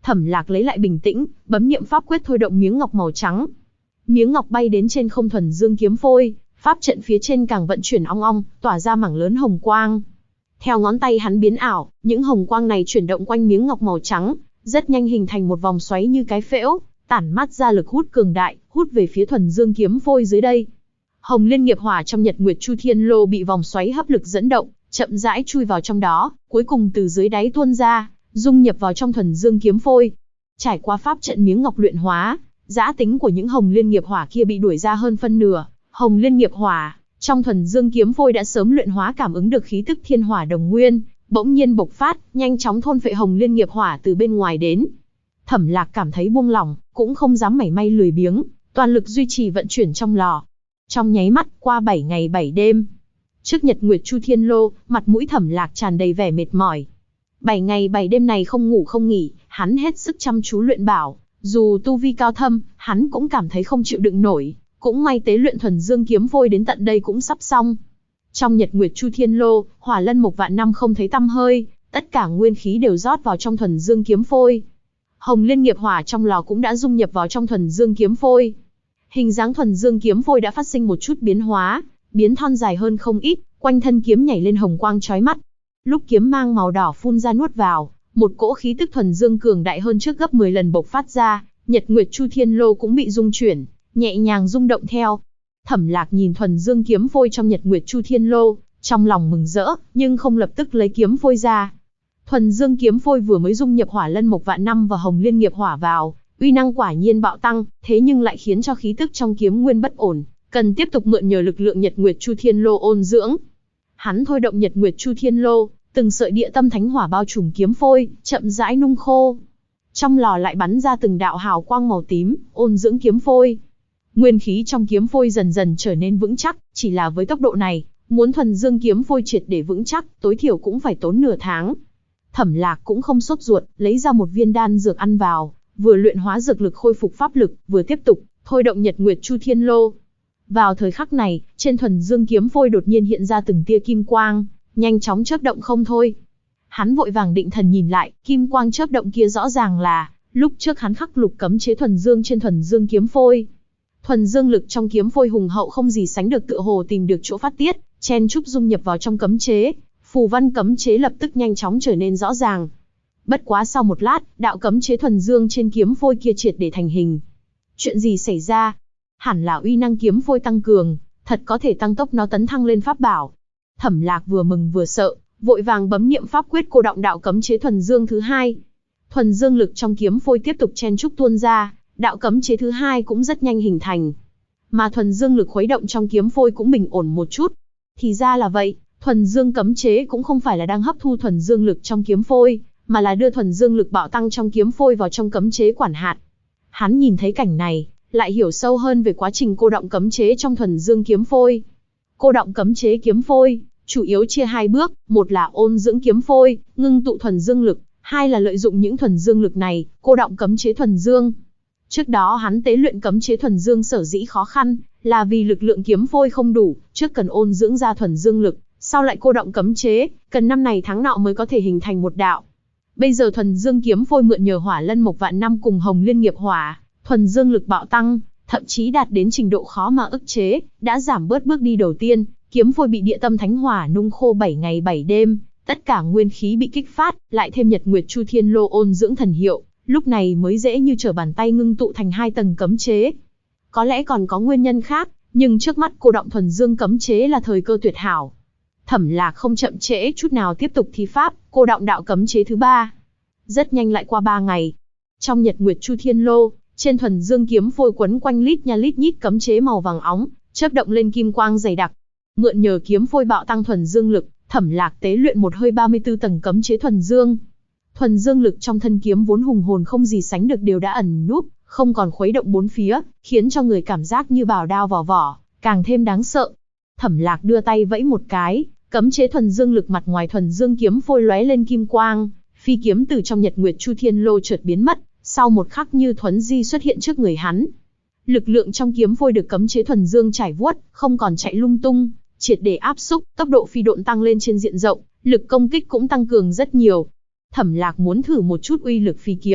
S1: Thẩm Lạc lấy lại bình tĩnh, bấm niệm pháp quyết thôi động miếng ngọc màu trắng. Miếng ngọc bay đến trên không thuần dương kiếm phôi, pháp trận phía trên càng vận chuyển ong ong, tỏa ra mảng lớn hồng quang. Theo ngón tay hắn biến ảo, những hồng quang này chuyển động quanh miếng ngọc màu trắng, rất nhanh hình thành một vòng xoáy như cái phễu, tản mát ra lực hút cường đại, hút về phía thuần dương kiếm phôi dưới đây. Hồng Liên nghiệp hỏa trong Nhật Nguyệt Chu Thiên Lô bị vòng xoáy hấp lực dẫn động, chậm rãi chui vào trong đó, cuối cùng từ dưới đáy tuôn ra, dung nhập vào trong thuần dương kiếm phôi. Trải qua pháp trận miếng ngọc luyện hóa, dã tính của những Hồng Liên nghiệp hỏa kia bị đuổi ra hơn phân nửa. Hồng Liên nghiệp hỏa trong thuần dương kiếm phôi đã sớm luyện hóa cảm ứng được khí tức thiên hỏa đồng nguyên, bỗng nhiên bộc phát, nhanh chóng thôn phệ Hồng Liên nghiệp hỏa từ bên ngoài đến. Thẩm Lạc cảm thấy buông lỏng, cũng không dám mảy may lười biếng, toàn lực duy trì vận chuyển trong lò. Trong nháy mắt, qua 7 ngày 7 đêm, trước Nhật Nguyệt Chu Thiên Lô, mặt mũi Thẩm Lạc tràn đầy vẻ mệt mỏi. 7 ngày 7 đêm này không ngủ không nghỉ, hắn hết sức chăm chú luyện bảo, dù tu vi cao thâm, hắn cũng cảm thấy không chịu đựng nổi, cũng may tế luyện thuần dương kiếm phôi đến tận đây cũng sắp xong. Trong Nhật Nguyệt Chu Thiên Lô, Hỏa Lân Mộc Vạn Năm không thấy tăm hơi, tất cả nguyên khí đều rót vào trong thuần dương kiếm phôi. Hồng Liên nghiệp hỏa trong lò cũng đã dung nhập vào trong thuần dương kiếm phôi. Hình dáng thuần dương kiếm phôi đã phát sinh một chút biến hóa, biến thon dài hơn không ít, quanh thân kiếm nhảy lên hồng quang chói mắt. Lúc kiếm mang màu đỏ phun ra nuốt vào, một cỗ khí tức thuần dương cường đại hơn trước gấp 10 lần bộc phát ra, Nhật Nguyệt Chu Thiên Lô cũng bị rung chuyển, nhẹ nhàng rung động theo. Thẩm Lạc nhìn thuần dương kiếm phôi trong Nhật Nguyệt Chu Thiên Lô, trong lòng mừng rỡ, nhưng không lập tức lấy kiếm phôi ra. Thuần dương kiếm phôi vừa mới dung nhập Hỏa Lân Mộc Vạn Năm và Hồng Liên nghiệp hỏa vào, uy năng quả nhiên bạo tăng, thế nhưng lại khiến cho khí tức trong kiếm nguyên bất ổn, cần tiếp tục mượn nhờ lực lượng Nhật Nguyệt Chu Thiên Lô ôn dưỡng. Hắn thôi động Nhật Nguyệt Chu Thiên Lô, từng sợi địa tâm thánh hỏa bao trùm kiếm phôi, chậm rãi nung khô. Trong lò lại bắn ra từng đạo hào quang màu tím, ôn dưỡng kiếm phôi. Nguyên khí trong kiếm phôi dần dần trở nên vững chắc, chỉ là với tốc độ này, muốn thuần dương kiếm phôi triệt để vững chắc, tối thiểu cũng phải tốn nửa tháng. Thẩm Lạc cũng không sốt ruột, lấy ra một viên đan dược ăn vào, vừa luyện hóa dược lực khôi phục pháp lực, vừa tiếp tục thôi động Nhật Nguyệt Chu Thiên Lô. Vào thời khắc này, trên thuần dương kiếm phôi đột nhiên hiện ra từng tia kim quang, nhanh chóng chớp động không thôi. Hắn vội vàng định thần nhìn lại, kim quang chớp động kia rõ ràng là lúc trước hắn khắc lục cấm chế thuần dương trên thuần dương kiếm phôi. Thuần dương lực trong kiếm phôi hùng hậu không gì sánh được, tựa hồ tìm được chỗ phát tiết, chen chúc dung nhập vào trong cấm chế, phù văn cấm chế lập tức nhanh chóng trở nên rõ ràng. Bất quá sau một lát, đạo cấm chế thuần dương trên kiếm phôi kia triệt để thành hình. Chuyện gì xảy ra? Hẳn là uy năng kiếm phôi tăng cường, thật có thể tăng tốc nó tấn thăng lên pháp bảo. Thẩm Lạc vừa mừng vừa sợ, vội vàng bấm niệm pháp quyết cô động đạo cấm chế thuần dương thứ hai. Thuần dương lực trong kiếm phôi tiếp tục chen chúc tuôn ra, đạo cấm chế thứ hai cũng rất nhanh hình thành. Mà thuần dương lực khuấy động trong kiếm phôi cũng bình ổn một chút. Thì ra là vậy, thuần dương cấm chế cũng không phải là đang hấp thu thuần dương lực trong kiếm phôi, mà là đưa thuần dương lực bạo tăng trong kiếm phôi vào trong cấm chế quản hạt. Hắn nhìn thấy cảnh này, lại hiểu sâu hơn về quá trình cô động cấm chế trong thuần dương kiếm phôi. Cô động cấm chế kiếm phôi chủ yếu chia hai bước, một là ôn dưỡng kiếm phôi, ngưng tụ thuần dương lực, hai là lợi dụng những thuần dương lực này, cô động cấm chế thuần dương. Trước đó hắn tế luyện cấm chế thuần dương sở dĩ khó khăn, là vì lực lượng kiếm phôi không đủ, trước cần ôn dưỡng ra thuần dương lực, sau lại cô động cấm chế, cần năm này tháng nọ mới có thể hình thành một đạo. Bây giờ thuần dương kiếm phôi mượn nhờ Hỏa Lân Mộc Vạn Năm cùng Hồng Liên nghiệp hỏa, thuần dương lực bạo tăng, thậm chí đạt đến trình độ khó mà ức chế, đã giảm bớt bước đi đầu tiên. Kiếm phôi bị địa tâm thánh hỏa nung khô 7 ngày 7 đêm, tất cả nguyên khí bị kích phát, lại thêm Nhật Nguyệt Chu Thiên Lô ôn dưỡng thần hiệu, lúc này mới dễ như trở bàn tay ngưng tụ thành 2 tầng cấm chế. Có lẽ còn có nguyên nhân khác, nhưng trước mắt cô động thuần dương cấm chế là thời cơ tuyệt hảo. Thẩm Lạc không chậm trễ chút nào tiếp tục thi pháp, cô động đạo cấm chế thứ 3. Rất nhanh lại qua 3 ngày. Trong Nhật Nguyệt Chu Thiên Lô, trên thuần dương kiếm phôi quấn quanh lít nha lít nhít cấm chế màu vàng óng, chớp động lên kim quang dày đặc. Mượn nhờ kiếm phôi bạo tăng thuần dương lực, Thẩm Lạc tế luyện một hơi 34 tầng cấm chế thuần dương. Thuần dương lực trong thân kiếm vốn hùng hồn không gì sánh được đều đã ẩn núp, không còn khuấy động bốn phía, khiến cho người cảm giác như bảo đao vào vỏ, càng thêm đáng sợ. Thẩm Lạc đưa tay vẫy một cái, cấm chế thuần dương lực mặt ngoài thuần dương kiếm phôi lóe lên kim quang, phi kiếm từ trong Nhật Nguyệt Chu Thiên Lô chợt biến mất, sau một khắc như thuấn di xuất hiện trước người hắn. Lực lượng trong kiếm phôi được cấm chế thuần dương trải vuốt, không còn chạy lung tung, triệt để áp xúc, tốc độ phi độn tăng lên trên diện rộng, lực công kích cũng tăng cường rất nhiều. Thẩm Lạc muốn thử một chút uy lực phi kiếm,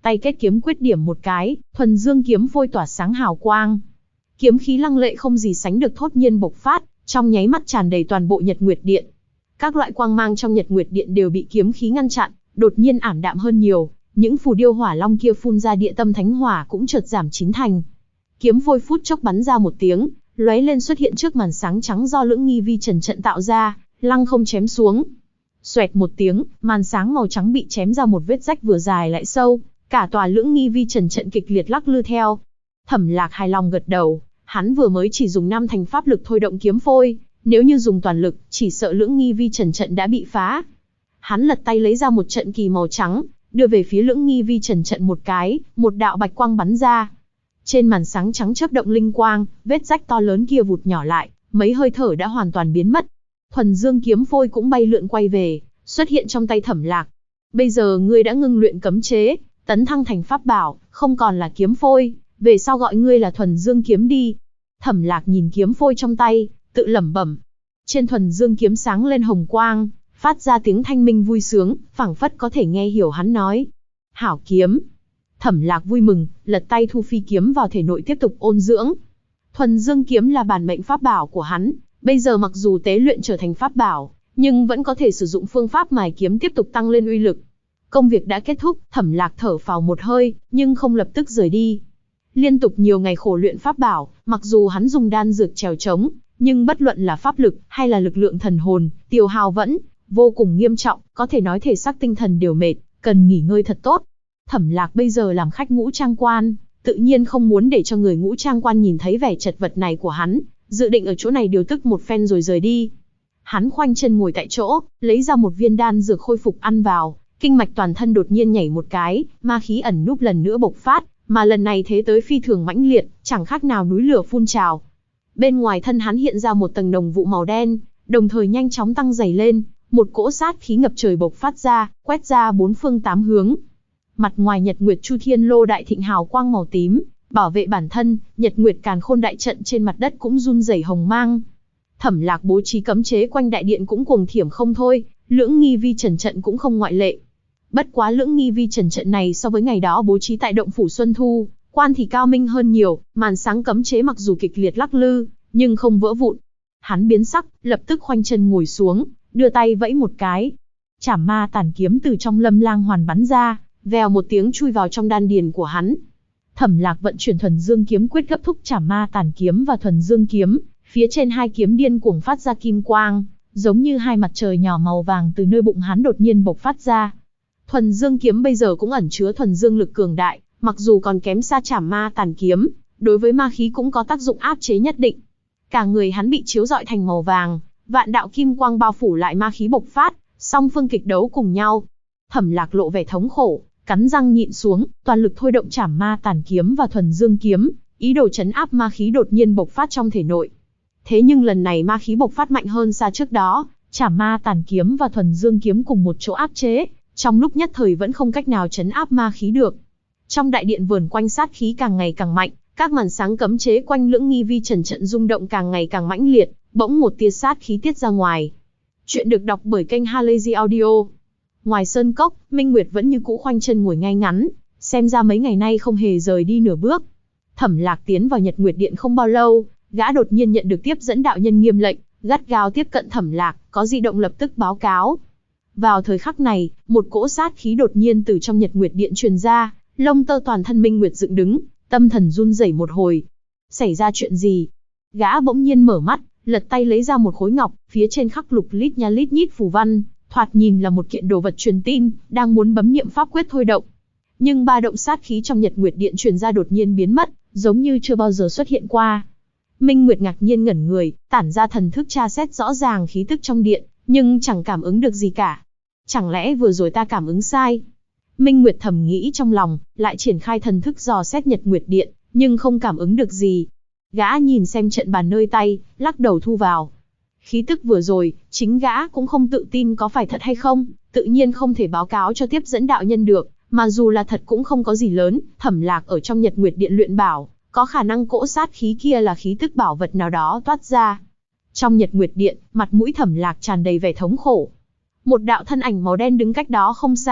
S1: Tay kết kiếm quyết điểm một cái, thuần dương kiếm phôi tỏa sáng hào quang. Kiếm khí lăng lệ không gì sánh được thốt nhiên bộc phát, trong nháy mắt tràn đầy toàn bộ Nhật Nguyệt Điện. Các loại quang mang trong Nhật Nguyệt Điện đều bị kiếm khí ngăn chặn, đột nhiên ảm đạm hơn nhiều, những phù điêu hỏa long kia phun ra địa tâm thánh hỏa cũng chợt giảm chín thành. Kiếm phôi phút chốc bắn ra một tiếng, lóe lên xuất hiện trước màn sáng trắng do Lưỡng Nghi Vi Trần trận tạo ra, lăng không chém xuống. Xoẹt một tiếng, màn sáng màu trắng bị chém ra một vết rách vừa dài lại sâu, cả tòa Lưỡng Nghi Vi Trần trận kịch liệt lắc lư theo. Thẩm Lạc hài lòng gật đầu, hắn vừa mới chỉ dùng 5 thành pháp lực thôi động kiếm phôi, nếu như dùng toàn lực, chỉ sợ Lưỡng Nghi Vi Trần trận đã bị phá. Hắn lật tay lấy ra một trận kỳ màu trắng, đưa về phía Lưỡng Nghi Vi Trần trận một cái, một đạo bạch quang bắn ra. Trên màn sáng trắng chớp động linh quang, vết rách to lớn kia vụt nhỏ lại, mấy hơi thở đã hoàn toàn biến mất. Thuần Dương kiếm phôi cũng bay lượn quay về, xuất hiện trong tay Thẩm Lạc. Bây giờ ngươi đã ngưng luyện cấm chế, tấn thăng thành pháp bảo, không còn là kiếm phôi, về sau gọi ngươi là Thuần Dương kiếm đi. Thẩm Lạc nhìn kiếm phôi trong tay, tự lẩm bẩm. Trên Thuần Dương kiếm sáng lên hồng quang, phát ra tiếng thanh minh vui sướng, phảng phất có thể nghe hiểu hắn nói. Hảo kiếm. Thẩm Lạc vui mừng, lật tay thu phi kiếm vào thể nội tiếp tục ôn dưỡng. Thuần Dương kiếm là bản mệnh pháp bảo của hắn, bây giờ mặc dù tế luyện trở thành pháp bảo, nhưng vẫn có thể sử dụng phương pháp mài kiếm tiếp tục tăng lên uy lực. Công việc đã kết thúc, Thẩm Lạc thở phào một hơi, nhưng không lập tức rời đi. Liên tục nhiều ngày khổ luyện pháp bảo, mặc dù hắn dùng đan dược trèo trống, nhưng bất luận là pháp lực hay là lực lượng thần hồn, tiêu hao vẫn vô cùng nghiêm trọng, có thể nói thể xác tinh thần đều mệt, cần nghỉ ngơi thật tốt. Thẩm Lạc bây giờ làm khách ngũ trang quan, tự nhiên không muốn để cho người ngũ trang quan nhìn thấy vẻ chật vật này của hắn, dự định ở chỗ này điều tức một phen rồi rời đi. Hắn khoanh chân ngồi tại chỗ, lấy ra một viên đan dược khôi phục ăn vào, kinh mạch toàn thân đột nhiên nhảy một cái, ma khí ẩn núp lần nữa bộc phát, mà lần này thế tới phi thường mãnh liệt, chẳng khác nào núi lửa phun trào. Bên ngoài thân hắn hiện ra một tầng đồng vụ màu đen, đồng thời nhanh chóng tăng dày lên, một cỗ sát khí ngập trời bộc phát ra, quét ra bốn phương tám hướng. Mặt ngoài Nhật Nguyệt Chu Thiên Lô đại thịnh hào quang màu tím, bảo vệ bản thân, Nhật Nguyệt Càn Khôn đại trận trên mặt đất cũng run rẩy hồng mang. Thẩm Lạc bố trí cấm chế quanh đại điện cũng cuồng thiểm không thôi, Lưỡng Nghi Vi Trần trận cũng không ngoại lệ. Bất quá Lưỡng Nghi Vi Trần trận này so với ngày đó bố trí tại động phủ Xuân Thu, quan thì cao minh hơn nhiều, màn sáng cấm chế mặc dù kịch liệt lắc lư, nhưng không vỡ vụn. Hắn biến sắc, lập tức khoanh chân ngồi xuống, đưa tay vẫy một cái. Trảm Ma Tản kiếm từ trong Lâm Lang hoàn bắn ra, vèo một tiếng chui vào trong đan điền của hắn. Thẩm Lạc vận chuyển Thuần Dương kiếm quyết gấp thúc Trảm Ma Tản kiếm và Thuần Dương kiếm, phía trên hai kiếm điên cuồng phát ra kim quang, giống như hai mặt trời nhỏ màu vàng từ nơi bụng hắn đột nhiên bộc phát ra. Thuần Dương kiếm bây giờ cũng ẩn chứa thuần dương lực cường đại, mặc dù còn kém xa Trảm Ma Tản kiếm, đối với ma khí cũng có tác dụng áp chế nhất định. Cả người hắn bị chiếu rọi thành màu vàng, vạn đạo kim quang bao phủ lại ma khí bộc phát, song phương kịch đấu cùng nhau. Thẩm Lạc lộ vẻ thống khổ, cắn răng nhịn xuống, toàn lực thôi động Trảm Ma Tản kiếm và Thuần Dương kiếm, ý đồ trấn áp ma khí đột nhiên bộc phát trong thể nội. Thế nhưng lần này ma khí bộc phát mạnh hơn xa trước đó, Trảm Ma Tản kiếm và Thuần Dương kiếm cùng một chỗ áp chế, trong lúc nhất thời vẫn không cách nào trấn áp ma khí được. Trong đại điện vườn quanh sát khí càng ngày càng mạnh, các màn sáng cấm chế quanh Lưỡng Nghi Vi Trần trận rung động càng ngày càng mãnh liệt, bỗng một tia sát khí tiết ra ngoài. Chuyện được đọc bởi kênh Halazy Audio. Ngoài sơn cốc, Minh Nguyệt vẫn như cũ khoanh chân ngồi ngay ngắn, xem ra mấy ngày nay không hề rời đi nửa bước. Thẩm Lạc tiến vào Nhật Nguyệt Điện không bao lâu, gã đột nhiên nhận được tiếp dẫn đạo nhân nghiêm lệnh, gắt gao tiếp cận Thẩm Lạc, có di động lập tức báo cáo. Vào thời khắc này, một cỗ sát khí đột nhiên từ trong Nhật Nguyệt Điện truyền ra, lông tơ toàn thân Minh Nguyệt dựng đứng, tâm thần run rẩy một hồi. Xảy ra chuyện gì? Gã bỗng nhiên mở mắt, lật tay lấy ra một khối ngọc, phía trên khắc lục lít nha lít nhít phù văn, thoạt nhìn là một kiện đồ vật truyền tin, đang muốn bấm niệm pháp quyết thôi động. Nhưng ba động sát khí trong Nhật Nguyệt Điện truyền ra đột nhiên biến mất, giống như chưa bao giờ xuất hiện qua. Minh Nguyệt ngạc nhiên ngẩn người, tản ra thần thức tra xét rõ ràng khí tức trong điện, nhưng chẳng cảm ứng được gì cả. Chẳng lẽ vừa rồi ta cảm ứng sai? Minh Nguyệt thầm nghĩ trong lòng, lại triển khai thần thức dò xét Nhật Nguyệt Điện, nhưng không cảm ứng được gì. Gã nhìn xem trận bàn nơi tay, lắc đầu thu vào. Khí tức vừa rồi, chính gã cũng không tự tin có phải thật hay không, tự nhiên không thể báo cáo cho tiếp dẫn đạo nhân được, mà dù là thật cũng không có gì lớn. Thẩm Lạc ở trong Nhật Nguyệt Điện luyện bảo, có khả năng cỗ sát khí kia là khí tức bảo vật nào đó toát ra. Trong Nhật Nguyệt Điện, mặt mũi Thẩm Lạc tràn đầy vẻ thống khổ. Một đạo thân ảnh màu đen đứng cách đó không xa,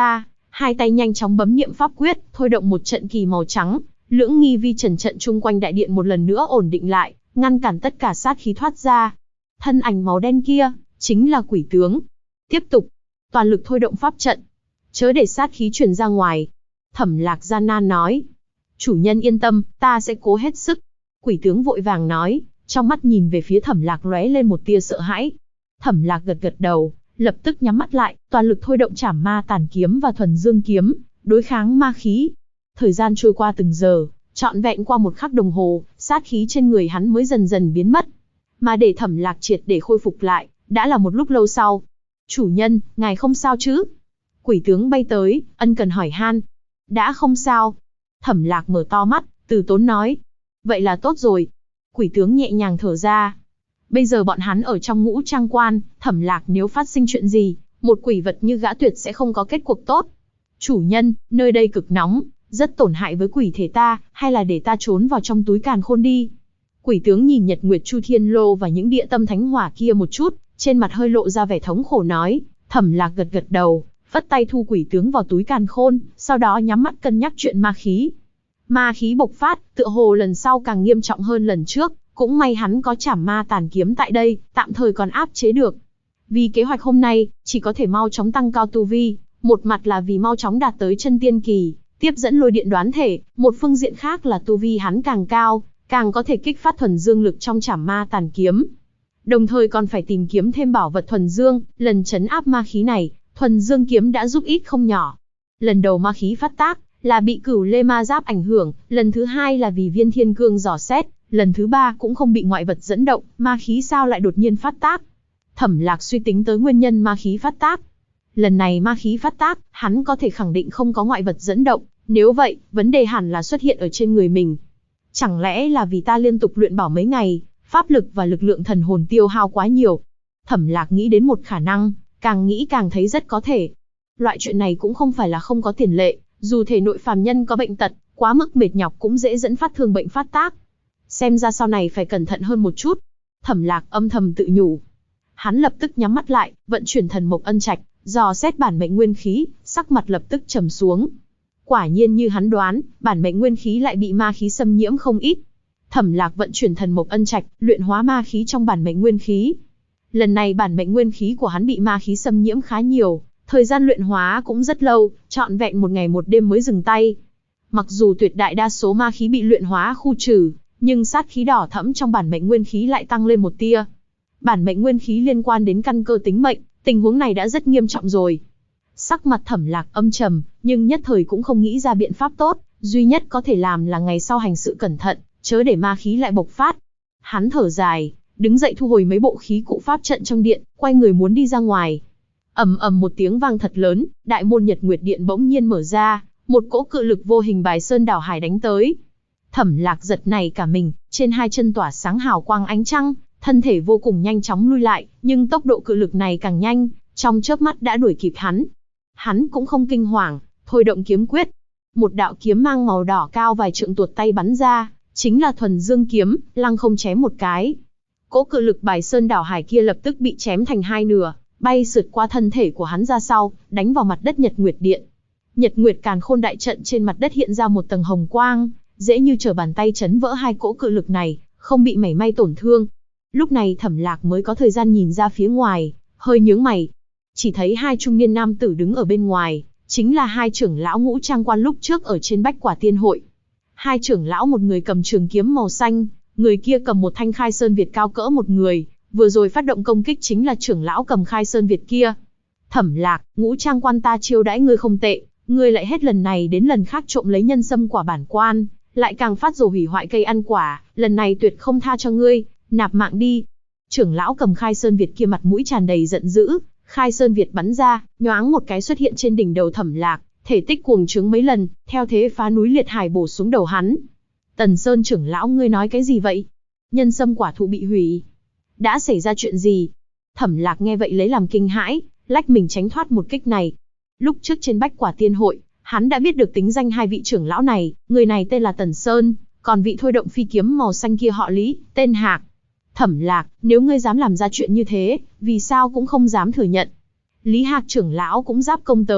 S1: Hai tay nhanh chóng bấm niệm pháp quyết, thôi động một trận kỳ màu trắng, lưỡng nghi vi trần trận chung quanh đại điện một lần nữa ổn định lại, ngăn cản tất cả sát khí thoát ra. Thân ảnh màu đen kia, chính là quỷ tướng. Tiếp tục, toàn lực thôi động pháp trận, chớ để sát khí truyền ra ngoài. Thẩm Lạc gian nan nói. Chủ nhân yên tâm, ta sẽ cố hết sức. Quỷ tướng vội vàng nói, trong mắt nhìn về phía Thẩm Lạc lóe lên một tia sợ hãi. Thẩm Lạc gật gật đầu, lập tức nhắm mắt lại, toàn lực thôi động Trảm Ma Tàn kiếm và Thuần Dương kiếm, đối kháng ma khí. Thời gian trôi qua từng giờ, trọn vẹn qua một khắc đồng hồ, sát khí trên người hắn mới dần dần biến mất. Mà để Thẩm Lạc triệt để khôi phục lại, đã là một lúc lâu sau. Chủ nhân, ngài không sao chứ? Quỷ tướng bay tới, ân cần hỏi han. Đã không sao. Thẩm Lạc mở to mắt, từ tốn nói. Vậy là tốt rồi. Quỷ tướng nhẹ nhàng thở ra. Bây giờ bọn hắn ở trong Ngũ Trang Quan, Thẩm Lạc nếu phát sinh chuyện gì, một quỷ vật như gã tuyệt sẽ không có kết cuộc tốt. Chủ nhân, nơi đây cực nóng, rất tổn hại với quỷ thể ta, hay là để ta trốn vào trong túi càn khôn đi. Quỷ tướng nhìn Nhật Nguyệt Chu Thiên Lô và những địa tâm thánh hỏa kia một chút, trên mặt hơi lộ ra vẻ thống khổ nói. Thẩm Lạc gật gật đầu, vất tay thu quỷ tướng vào túi càn khôn, sau đó nhắm mắt cân nhắc chuyện ma khí. Ma khí bộc phát, tựa hồ lần sau càng nghiêm trọng hơn lần trước, cũng may hắn có Trảm Ma Tàn kiếm tại đây, tạm thời còn áp chế được. Vì kế hoạch hôm nay, chỉ có thể mau chóng tăng cao tu vi, một mặt là vì mau chóng đạt tới chân tiên kỳ, tiếp dẫn lôi điện đoán thể, một phương diện khác là tu vi hắn càng cao, càng có thể kích phát thuần dương lực trong Trảm Ma Tàn kiếm. Đồng thời còn phải tìm kiếm thêm bảo vật thuần dương, lần trấn áp ma khí này, thuần dương kiếm đã giúp ít không nhỏ. Lần đầu ma khí phát tác, là bị Cửu Lê Ma Giáp ảnh hưởng, lần thứ hai là vì Viên Thiên Cương dò xét, lần thứ ba cũng không bị ngoại vật dẫn động, ma khí sao lại đột nhiên phát tác. Thẩm Lạc suy tính tới nguyên nhân ma khí phát tác. Lần này ma khí phát tác, hắn có thể khẳng định không có ngoại vật dẫn động, nếu vậy, vấn đề hẳn là xuất hiện ở trên người mình. Chẳng lẽ là vì ta liên tục luyện bảo mấy ngày, pháp lực và lực lượng thần hồn tiêu hao quá nhiều. Thẩm Lạc nghĩ đến một khả năng, càng nghĩ càng thấy rất có thể. Loại chuyện này cũng không phải là không có tiền lệ, dù thể nội phàm nhân có bệnh tật, quá mức mệt nhọc cũng dễ dẫn phát thương bệnh phát tác. Xem ra sau này phải cẩn thận hơn một chút. Thẩm Lạc âm thầm tự nhủ. Hắn lập tức nhắm mắt lại, vận chuyển thần mộc ân trạch, dò xét bản mệnh nguyên khí, sắc mặt lập tức trầm xuống. Quả nhiên như hắn đoán, bản mệnh nguyên khí lại bị ma khí xâm nhiễm không ít. Thẩm Lạc vận chuyển thần mộc ân trạch, luyện hóa ma khí trong bản mệnh nguyên khí. Lần này bản mệnh nguyên khí của hắn bị ma khí xâm nhiễm khá nhiều, thời gian luyện hóa cũng rất lâu, trọn vẹn một ngày một đêm mới dừng tay. Mặc dù tuyệt đại đa số ma khí bị luyện hóa khu trừ, nhưng sát khí đỏ thẫm trong bản mệnh nguyên khí lại tăng lên một tia. Bản mệnh nguyên khí liên quan đến căn cơ tính mệnh, tình huống này đã rất nghiêm trọng rồi. Sắc mặt Thẩm Lạc âm trầm, nhưng nhất thời cũng không nghĩ ra biện pháp tốt, duy nhất có thể làm là ngày sau hành sự cẩn thận, chớ để ma khí lại bộc phát. Hắn thở dài, đứng dậy thu hồi mấy bộ khí cụ pháp trận trong điện, quay người muốn đi ra ngoài. Ầm ầm một tiếng vang thật lớn, đại môn Nhật Nguyệt Điện bỗng nhiên mở ra, một cỗ cự lực vô hình bài sơn đảo hải đánh tới. Thẩm Lạc giật nảy cả mình, trên hai chân tỏa sáng hào quang ánh trăng, thân thể vô cùng nhanh chóng lui lại, nhưng tốc độ cự lực này càng nhanh, trong chớp mắt đã đuổi kịp hắn. Hắn cũng không kinh hoàng, thôi động kiếm quyết. Một đạo kiếm mang màu đỏ cao vài trượng tuột tay bắn ra, chính là Thuần Dương kiếm, lăng không chém một cái. Cỗ cự lực bài sơn đảo hải kia lập tức bị chém thành hai nửa, bay sượt qua thân thể của hắn ra sau, đánh vào mặt đất Nhật Nguyệt Điện. Nhật Nguyệt Càn Khôn đại trận trên mặt đất hiện ra một tầng hồng quang, dễ như trở bàn tay chấn vỡ hai cỗ cự lực này, không bị mảy may tổn thương. Lúc này Thẩm Lạc mới có thời gian nhìn ra phía ngoài, hơi nhướng mày. Chỉ thấy hai trung niên nam tử đứng ở bên ngoài, chính là hai trưởng lão Ngũ Trang Quan lúc trước ở trên Bách Quả Tiên Hội. Hai trưởng lão, một người cầm trường kiếm màu xanh, người kia cầm một thanh Khai Sơn Việt cao cỡ một người, vừa rồi phát động công kích chính là trưởng lão cầm Khai Sơn Việt kia. Thẩm Lạc, Ngũ Trang Quan ta chiêu đãi ngươi không tệ, ngươi lại hết lần này đến lần khác trộm lấy nhân sâm quả bản quan, lại càng phát rồ hủy hoại cây ăn quả, lần này tuyệt không tha cho ngươi, nạp mạng đi. Trưởng lão cầm Khai Sơn Việt kia mặt mũi tràn đầy giận dữ, Khai Sơn Việt bắn ra, nhoáng một cái xuất hiện trên đỉnh đầu Thẩm Lạc, thể tích cuồng trướng mấy lần, theo thế phá núi liệt hải bổ xuống đầu hắn. Tần Sơn trưởng lão, ngươi nói cái gì vậy? Nhân sâm quả thụ bị hủy. Đã xảy ra chuyện gì? Thẩm Lạc nghe vậy lấy làm kinh hãi, lách mình tránh thoát một kích này. Lúc trước trên Bách Quả Tiên Hội, hắn đã biết được tính danh hai vị trưởng lão này, người này tên là Tần Sơn, còn vị thôi động phi kiếm màu xanh kia họ Lý, tên Hạc. Thẩm Lạc, nếu ngươi dám làm ra chuyện như thế, vì sao cũng không dám thừa nhận. Lý Hạc trưởng lão cũng giáp công tới,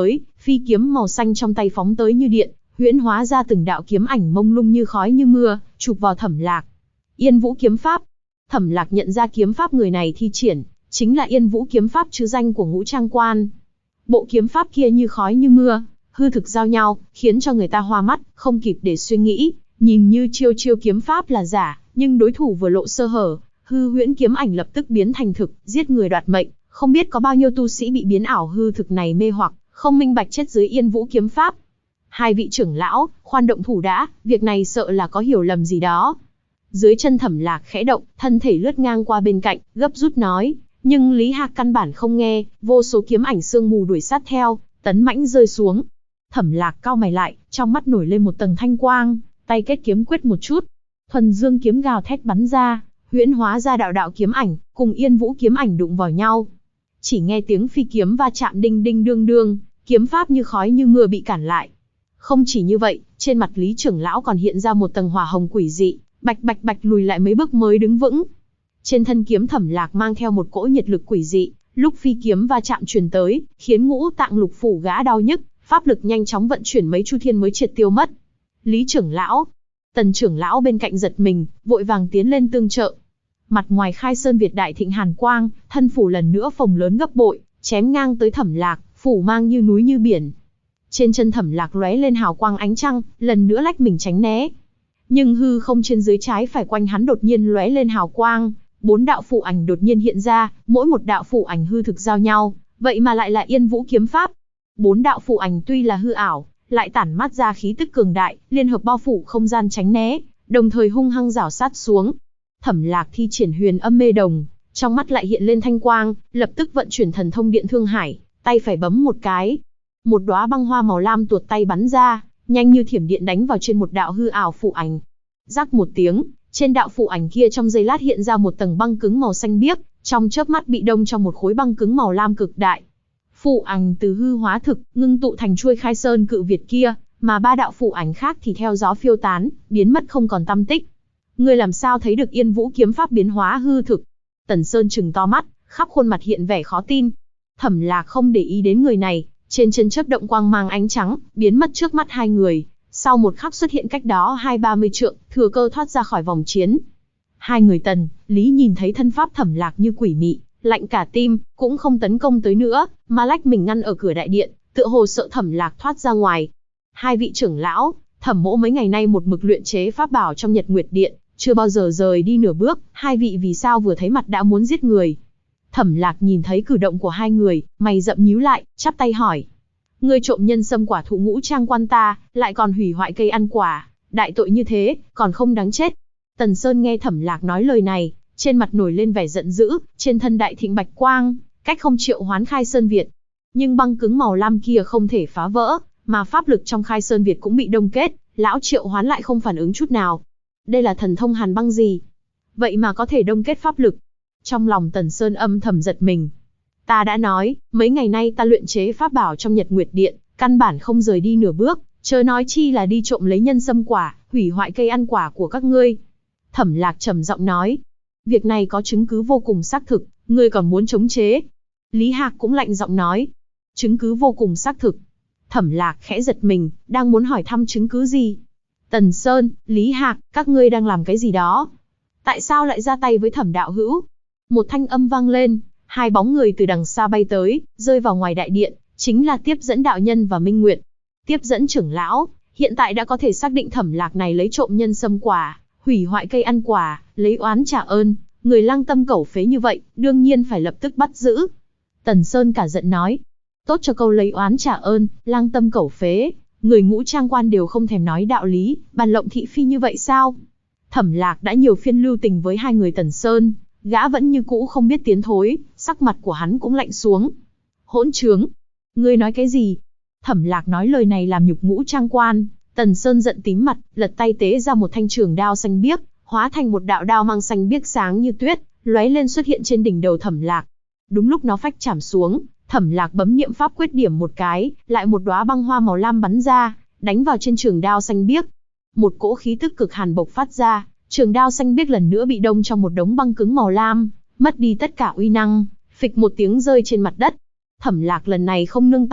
S1: phi kiếm màu xanh trong tay phóng tới như điện, huyễn hóa ra từng đạo kiếm ảnh mông lung như khói như mưa, chụp vào Thẩm Lạc. Yên Vũ kiếm pháp. Thẩm Lạc nhận ra kiếm pháp người này thi triển, chính là Yên Vũ kiếm pháp chứ danh của Ngũ Trang Quan. Bộ kiếm pháp kia như khói như mưa, hư thực giao nhau, khiến cho người ta hoa mắt, không kịp để suy nghĩ, nhìn như chiêu chiêu kiếm pháp là giả, nhưng đối thủ vừa lộ sơ hở, hư huyễn kiếm ảnh lập tức biến thành thực, giết người đoạt mệnh, không biết có bao nhiêu tu sĩ bị biến ảo hư thực này mê hoặc, không minh bạch chết dưới Yên Vũ kiếm pháp. Hai vị trưởng lão, khoan động thủ đã, việc này sợ là có hiểu lầm gì đó. Dưới chân Thẩm Lạc khẽ động, thân thể lướt ngang qua bên cạnh, gấp rút nói, nhưng Lý Hạc căn bản không nghe, vô số kiếm ảnh sương mù đuổi sát theo, tấn mãnh rơi xuống. Thẩm Lạc cau mày lại, trong mắt nổi lên một tầng thanh quang, tay kết kiếm quyết một chút, thuần dương kiếm gào thét bắn ra, huyễn hóa ra đạo đạo kiếm ảnh, cùng Yên Vũ kiếm ảnh đụng vào nhau. Chỉ nghe tiếng phi kiếm va chạm đinh đinh đương đương, kiếm pháp như khói như mưa bị cản lại. Không chỉ như vậy, trên mặt Lý trưởng lão còn hiện ra một tầng hỏa hồng quỷ dị, bạch bạch bạch lùi lại mấy bước mới đứng vững. Trên thân kiếm Thẩm Lạc mang theo một cỗ nhiệt lực quỷ dị, lúc phi kiếm va chạm truyền tới, khiến ngũ tạng lục phủ gã đau nhức, pháp lực nhanh chóng vận chuyển mấy chu thiên mới triệt tiêu mất. Lý trưởng lão, Tần trưởng lão bên cạnh giật mình, vội vàng tiến lên tương trợ. Mặt ngoài Khai Sơn Việt đại thịnh hàn quang, thân phủ lần nữa phồng lớn gấp bội, chém ngang tới Thẩm Lạc, phủ mang như núi như biển. Trên chân Thẩm Lạc lóe lên hào quang ánh trăng, lần nữa lách mình tránh né. Nhưng hư không trên dưới trái phải quanh hắn đột nhiên lóe lên hào quang, 4 đạo phù ảnh đột nhiên hiện ra, mỗi một đạo phù ảnh hư thực giao nhau, vậy mà lại là Yên Vũ kiếm pháp. 4 đạo phù ảnh tuy là hư ảo, lại tản mát ra khí tức cường đại, liên hợp bao phủ không gian tránh né, đồng thời hung hăng rảo sát xuống. Thẩm Lạc thi triển Huyền Âm Mê Đồng, trong mắt lại hiện lên thanh quang, lập tức vận chuyển thần thông Điện Thương Hải, tay phải bấm một cái, một đóa băng hoa màu lam tuột tay bắn ra, nhanh như thiểm điện đánh vào trên một đạo hư ảo phù ảnh. Rắc một tiếng, trên đạo phù ảnh kia trong giây lát hiện ra một tầng băng cứng màu xanh biếc, trong chớp mắt bị đông trong một khối băng cứng màu lam cực đại. Phù ảnh từ hư hóa thực, ngưng tụ thành chuôi Khai Sơn cự Việt kia, mà 3 đạo phù ảnh khác thì theo gió phiêu tán, biến mất không còn tăm tích. Ngươi làm sao thấy được Yên Vũ kiếm pháp biến hóa hư thực? Tần Sơn trừng to mắt, khắp khuôn mặt hiện vẻ khó tin. Thẩm Lạc không để ý đến người này, trên chân chớp động quang mang ánh trắng, biến mất trước mắt hai người. Sau một khắc xuất hiện cách đó 20-30 trượng, thừa cơ thoát ra khỏi vòng chiến. Hai người Tần, Lý nhìn thấy thân pháp Thẩm Lạc như quỷ mị, lạnh cả tim, cũng không tấn công tới nữa, mà lách mình ngăn ở cửa đại điện, tựa hồ sợ Thẩm Lạc thoát ra ngoài. Hai vị trưởng lão, Thẩm Mỗ mấy ngày nay một mực luyện chế pháp bảo trong Nhật Nguyệt Điện, chưa bao giờ rời đi nửa bước, hai vị vì sao vừa thấy mặt đã muốn giết người? Thẩm Lạc nhìn thấy cử động của hai người, mày rậm nhíu lại, chắp tay hỏi. Ngươi trộm nhân sâm quả thụ Ngũ Trang Quan ta, lại còn hủy hoại cây ăn quả, đại tội như thế, còn không đáng chết. Tần Sơn nghe Thẩm Lạc nói lời này, trên mặt nổi lên vẻ giận dữ, trên thân đại thịnh bạch quang, cách không triệu hoán Khai Sơn Việt. Nhưng băng cứng màu lam kia không thể phá vỡ, mà pháp lực trong Khai Sơn Việt cũng bị đông kết, lão triệu hoán lại không phản ứng chút nào. Đây là thần thông hàn băng gì? Vậy mà có thể đông kết pháp lực. Trong lòng Tần Sơn âm thầm giật mình. Ta đã nói, mấy ngày nay ta luyện chế pháp bảo trong Nhật Nguyệt Điện, căn bản không rời đi nửa bước, chớ nói chi là đi trộm lấy nhân sâm quả, hủy hoại cây ăn quả của các ngươi. Thẩm Lạc trầm giọng nói, việc này có chứng cứ vô cùng xác thực, ngươi còn muốn chống chế? Lý Hạc cũng lạnh giọng nói, chứng cứ vô cùng xác thực. Thẩm Lạc khẽ giật mình, đang muốn hỏi thăm chứng cứ gì. Tần Sơn, Lý Hạc, các ngươi đang làm cái gì đó? Tại sao lại ra tay với Thẩm đạo hữu? Một thanh âm vang lên, hai bóng người từ đằng xa bay tới, rơi vào ngoài đại điện, chính là Tiếp Dẫn đạo nhân và Minh Nguyệt. Tiếp Dẫn trưởng lão, hiện tại đã có thể xác định Thẩm Lạc này lấy trộm nhân sâm quả, hủy hoại cây ăn quả, lấy oán trả ơn, người lăng tâm cẩu phế như vậy, đương nhiên phải lập tức bắt giữ. Tần Sơn cả giận nói, tốt cho câu lấy oán trả ơn, lăng tâm cẩu phế, người Ngũ Trang Quan đều không thèm nói đạo lý, bàn lộng thị phi như vậy sao? Thẩm Lạc đã nhiều phiên lưu tình với hai người Tần Sơn, gã vẫn như cũ không biết tiến thối, sắc mặt của hắn cũng lạnh xuống. Hỗn trướng! Ngươi nói cái gì? Thẩm Lạc nói lời này làm nhục Ngũ Trang Quan. Tần Sơn giận tím mặt, lật tay tế ra một thanh trường đao xanh biếc, hóa thành một đạo đao mang xanh biếc sáng như tuyết, lóe lên xuất hiện trên đỉnh đầu Thẩm Lạc. Đúng lúc nó phách chạm xuống, Thẩm Lạc bấm niệm pháp quyết điểm một cái, lại một đóa băng hoa màu lam bắn ra, đánh vào trên trường đao xanh biếc. Một cỗ khí tức cực hàn bộc phát ra, trường đao xanh biếc lần nữa bị đông trong một đống băng cứng màu lam, mất đi tất cả uy năng, phịch một tiếng rơi trên mặt đất. Thẩm Lạc lần này không nương tay,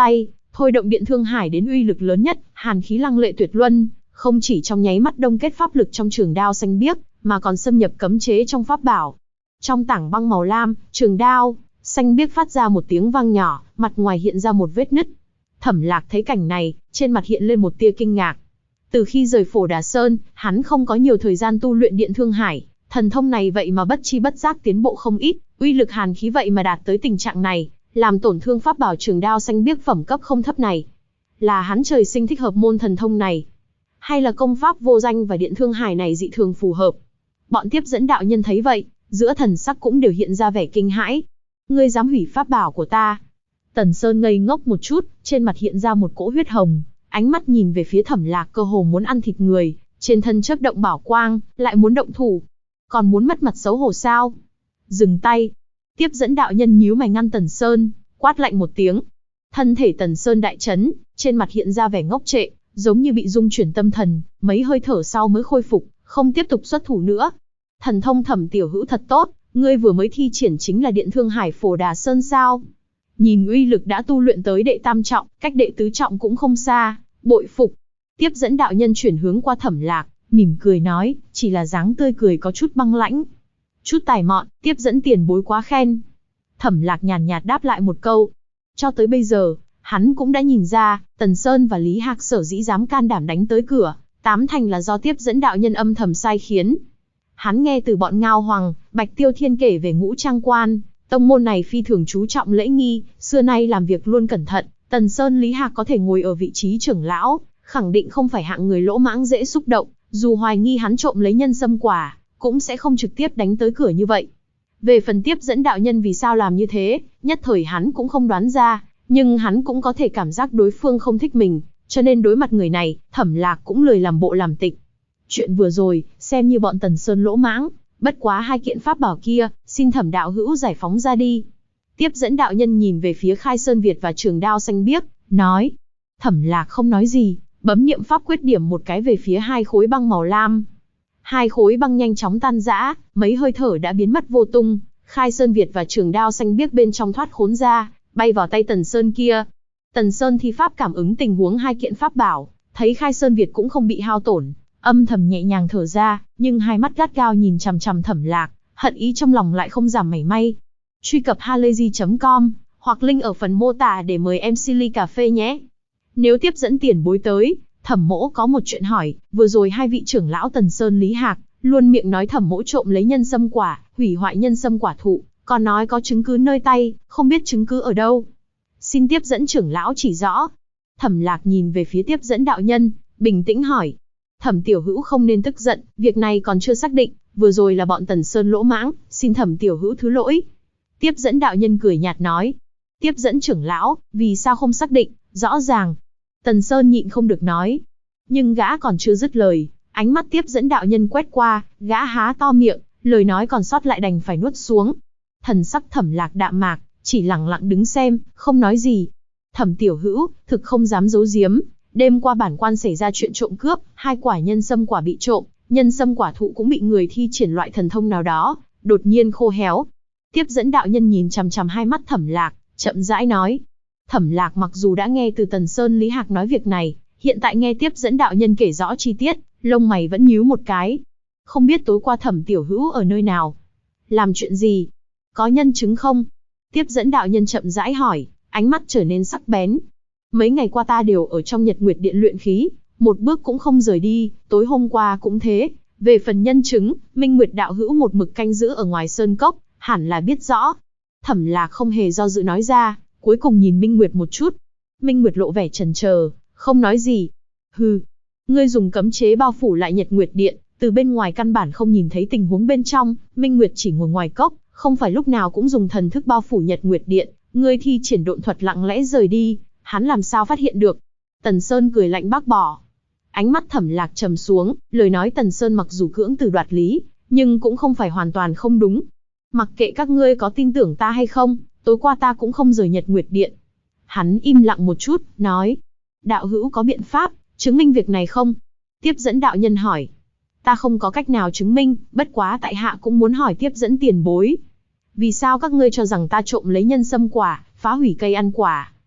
S1: thôi động điện thương hải đến uy lực lớn nhất, hàn khí lăng lệ tuyệt luân, không chỉ trong nháy mắt đông kết pháp lực trong trường đao xanh biếc, mà còn xâm nhập cấm chế trong pháp bảo. Trong tảng băng màu lam, trường đao xanh biếc phát ra một tiếng vang nhỏ, mặt ngoài hiện ra một vết nứt. Thẩm Lạc thấy cảnh này, trên mặt hiện lên một tia kinh ngạc. Từ khi rời Phổ Đà Sơn, hắn không có nhiều thời gian tu luyện điện thương hải, thần thông này vậy mà bất chi bất giác tiến bộ không ít, uy lực hàn khí vậy mà đạt tới tình trạng này, làm tổn thương pháp bảo trường đao xanh biếc phẩm cấp không thấp này. Là hắn trời sinh thích hợp môn thần thông này, hay là công pháp vô danh và điện thương hải này dị thường phù hợp? Bọn tiếp dẫn đạo nhân thấy vậy, giữa thần sắc cũng đều hiện ra vẻ kinh hãi. Ngươi dám hủy pháp bảo của ta? Tần Sơn ngây ngốc một chút, trên mặt hiện ra một cỗ huyết hồng, ánh mắt nhìn về phía Thẩm Lạc cơ hồ muốn ăn thịt người, trên thân chớp động bảo quang, lại muốn động thủ. Còn muốn mất mặt xấu hổ sao? Dừng tay. Tiếp dẫn đạo nhân nhíu mày ngăn Tần Sơn, quát lạnh một tiếng. Thân thể Tần Sơn đại chấn, trên mặt hiện ra vẻ ngốc trệ, giống như bị rung chuyển tâm thần, mấy hơi thở sau mới khôi phục, không tiếp tục xuất thủ nữa. Thần thông Thẩm tiểu hữu thật tốt, ngươi vừa mới thi triển chính là điện thương hải Phổ Đà Sơn sao? Nhìn uy lực đã tu luyện tới đệ tam trọng, cách đệ tứ trọng cũng không xa, bội phục. Tiếp dẫn đạo nhân chuyển hướng qua Thẩm Lạc, mỉm cười nói, chỉ là dáng tươi cười có chút băng lãnh. Chút tài mọn, tiếp dẫn tiền bối quá khen. Thẩm Lạc nhàn nhạt đáp lại một câu. Cho tới bây giờ, hắn cũng đã nhìn ra, Tần Sơn và Lý Hạc sở dĩ dám can đảm đánh tới cửa, tám thành là do tiếp dẫn đạo nhân âm thầm sai khiến. Hắn nghe từ bọn Ngao Hoàng, Bạch Tiêu Thiên kể về Ngũ Trang Quan, tông môn này phi thường chú trọng lễ nghi, xưa nay làm việc luôn cẩn thận. Tần Sơn Lý Hạc có thể ngồi ở vị trí trưởng lão, khẳng định không phải hạng người lỗ mãng dễ xúc động, dù hoài nghi hắn trộm lấy nhân sâm quả, cũng sẽ không trực tiếp đánh tới cửa như vậy. Về phần tiếp dẫn đạo nhân vì sao làm như thế, nhất thời hắn cũng không đoán ra, nhưng hắn cũng có thể cảm giác đối phương không thích mình, cho nên đối mặt người này, Thẩm Lạc cũng lười làm bộ làm tịch. Chuyện vừa rồi, xem như bọn Tần Sơn lỗ mãng, bất quá hai kiện pháp bảo kia, xin Thẩm đạo hữu giải phóng ra đi. Tiếp dẫn đạo nhân nhìn về phía Khai Sơn Việt và trường đao xanh biếc, nói. Thẩm Lạc không nói gì, bấm niệm pháp quyết điểm một cái về phía hai khối băng màu lam. Hai khối băng nhanh chóng tan rã, mấy hơi thở đã biến mất vô tung, Khai Sơn Việt và trường đao xanh biếc bên trong thoát khốn ra, bay vào tay Tần Sơn kia. Tần Sơn thi pháp cảm ứng tình huống hai kiện pháp bảo, thấy Khai Sơn Việt cũng không bị hao tổn, âm thầm nhẹ nhàng thở ra, nhưng hai mắt gắt gao nhìn chằm chằm Thẩm Lạc, hận ý trong lòng lại không giảm mảy may. Truy cập halayzi.com hoặc link ở phần mô tả để mời MC ly cà phê nhé. Nếu tiếp dẫn tiền bối tới, Thẩm mỗ có một chuyện hỏi, vừa rồi hai vị trưởng lão Tần Sơn Lý Hạc, luôn miệng nói Thẩm mỗ trộm lấy nhân sâm quả, hủy hoại nhân sâm quả thụ, còn nói có chứng cứ nơi tay, không biết chứng cứ ở đâu. Xin tiếp dẫn trưởng lão chỉ rõ. Thẩm Lạc nhìn về phía tiếp dẫn đạo nhân, bình tĩnh hỏi. Thẩm tiểu hữu không nên tức giận, việc này còn chưa xác định, vừa rồi là bọn Tần Sơn lỗ mãng, xin Thẩm tiểu hữu thứ lỗi. Tiếp dẫn đạo nhân cười nhạt nói. Tiếp dẫn trưởng lão, vì sao không xác định, rõ ràng. Tần Sơn nhịn không được nói. Nhưng gã còn chưa dứt lời, ánh mắt tiếp dẫn đạo nhân quét qua, gã há to miệng, lời nói còn sót lại đành phải nuốt xuống. Thần sắc Thẩm Lạc đạm mạc, chỉ lặng lặng đứng xem, không nói gì. Thẩm tiểu hữu, thực không dám giấu giếm, đêm qua bản quan xảy ra chuyện trộm cướp, hai quả nhân sâm quả bị trộm, nhân sâm quả thụ cũng bị người thi triển loại thần thông nào đó, đột nhiên khô héo. Tiếp dẫn đạo nhân nhìn chằm chằm hai mắt Thẩm Lạc, chậm rãi nói. Thẩm Lạc mặc dù đã nghe từ Tần Sơn Lý Hạc nói việc này, hiện tại nghe tiếp dẫn đạo nhân kể rõ chi tiết, lông mày vẫn nhíu một cái. Không biết tối qua Thẩm tiểu hữu ở nơi nào? Làm chuyện gì? Có nhân chứng không? Tiếp dẫn đạo nhân chậm rãi hỏi, ánh mắt trở nên sắc bén. Mấy ngày qua ta đều ở trong Nhật Nguyệt Điện luyện khí, một bước cũng không rời đi, tối hôm qua cũng thế. Về phần nhân chứng, Minh Nguyệt đạo hữu một mực canh giữ ở ngoài sơn cốc, hẳn là biết rõ. Thẩm Lạc không hề do dự nói ra, cuối cùng nhìn Minh Nguyệt một chút. Minh Nguyệt lộ vẻ chần chờ, không nói gì. Hừ, ngươi dùng cấm chế bao phủ lại Nhật Nguyệt Điện, từ bên ngoài căn bản không nhìn thấy tình huống bên trong, Minh Nguyệt chỉ ngồi ngoài cốc, không phải lúc nào cũng dùng thần thức bao phủ Nhật Nguyệt Điện, ngươi thi triển độn thuật lặng lẽ rời đi, hắn làm sao phát hiện được? Tần Sơn cười lạnh bác bỏ. Ánh mắt Thẩm Lạc trầm xuống, lời nói Tần Sơn mặc dù cưỡng từ đoạt lý, nhưng cũng không phải hoàn toàn không đúng. Mặc kệ các ngươi có tin tưởng ta hay không, tối qua ta cũng không rời Nhật Nguyệt Điện. Hắn im lặng một chút, nói. Đạo hữu có biện pháp, chứng minh việc này không? Tiếp dẫn đạo nhân hỏi. Ta không có cách nào chứng minh, bất quá tại hạ cũng muốn hỏi tiếp dẫn tiền bối. Vì sao các ngươi cho rằng ta trộm lấy nhân sâm quả, phá hủy cây ăn quả?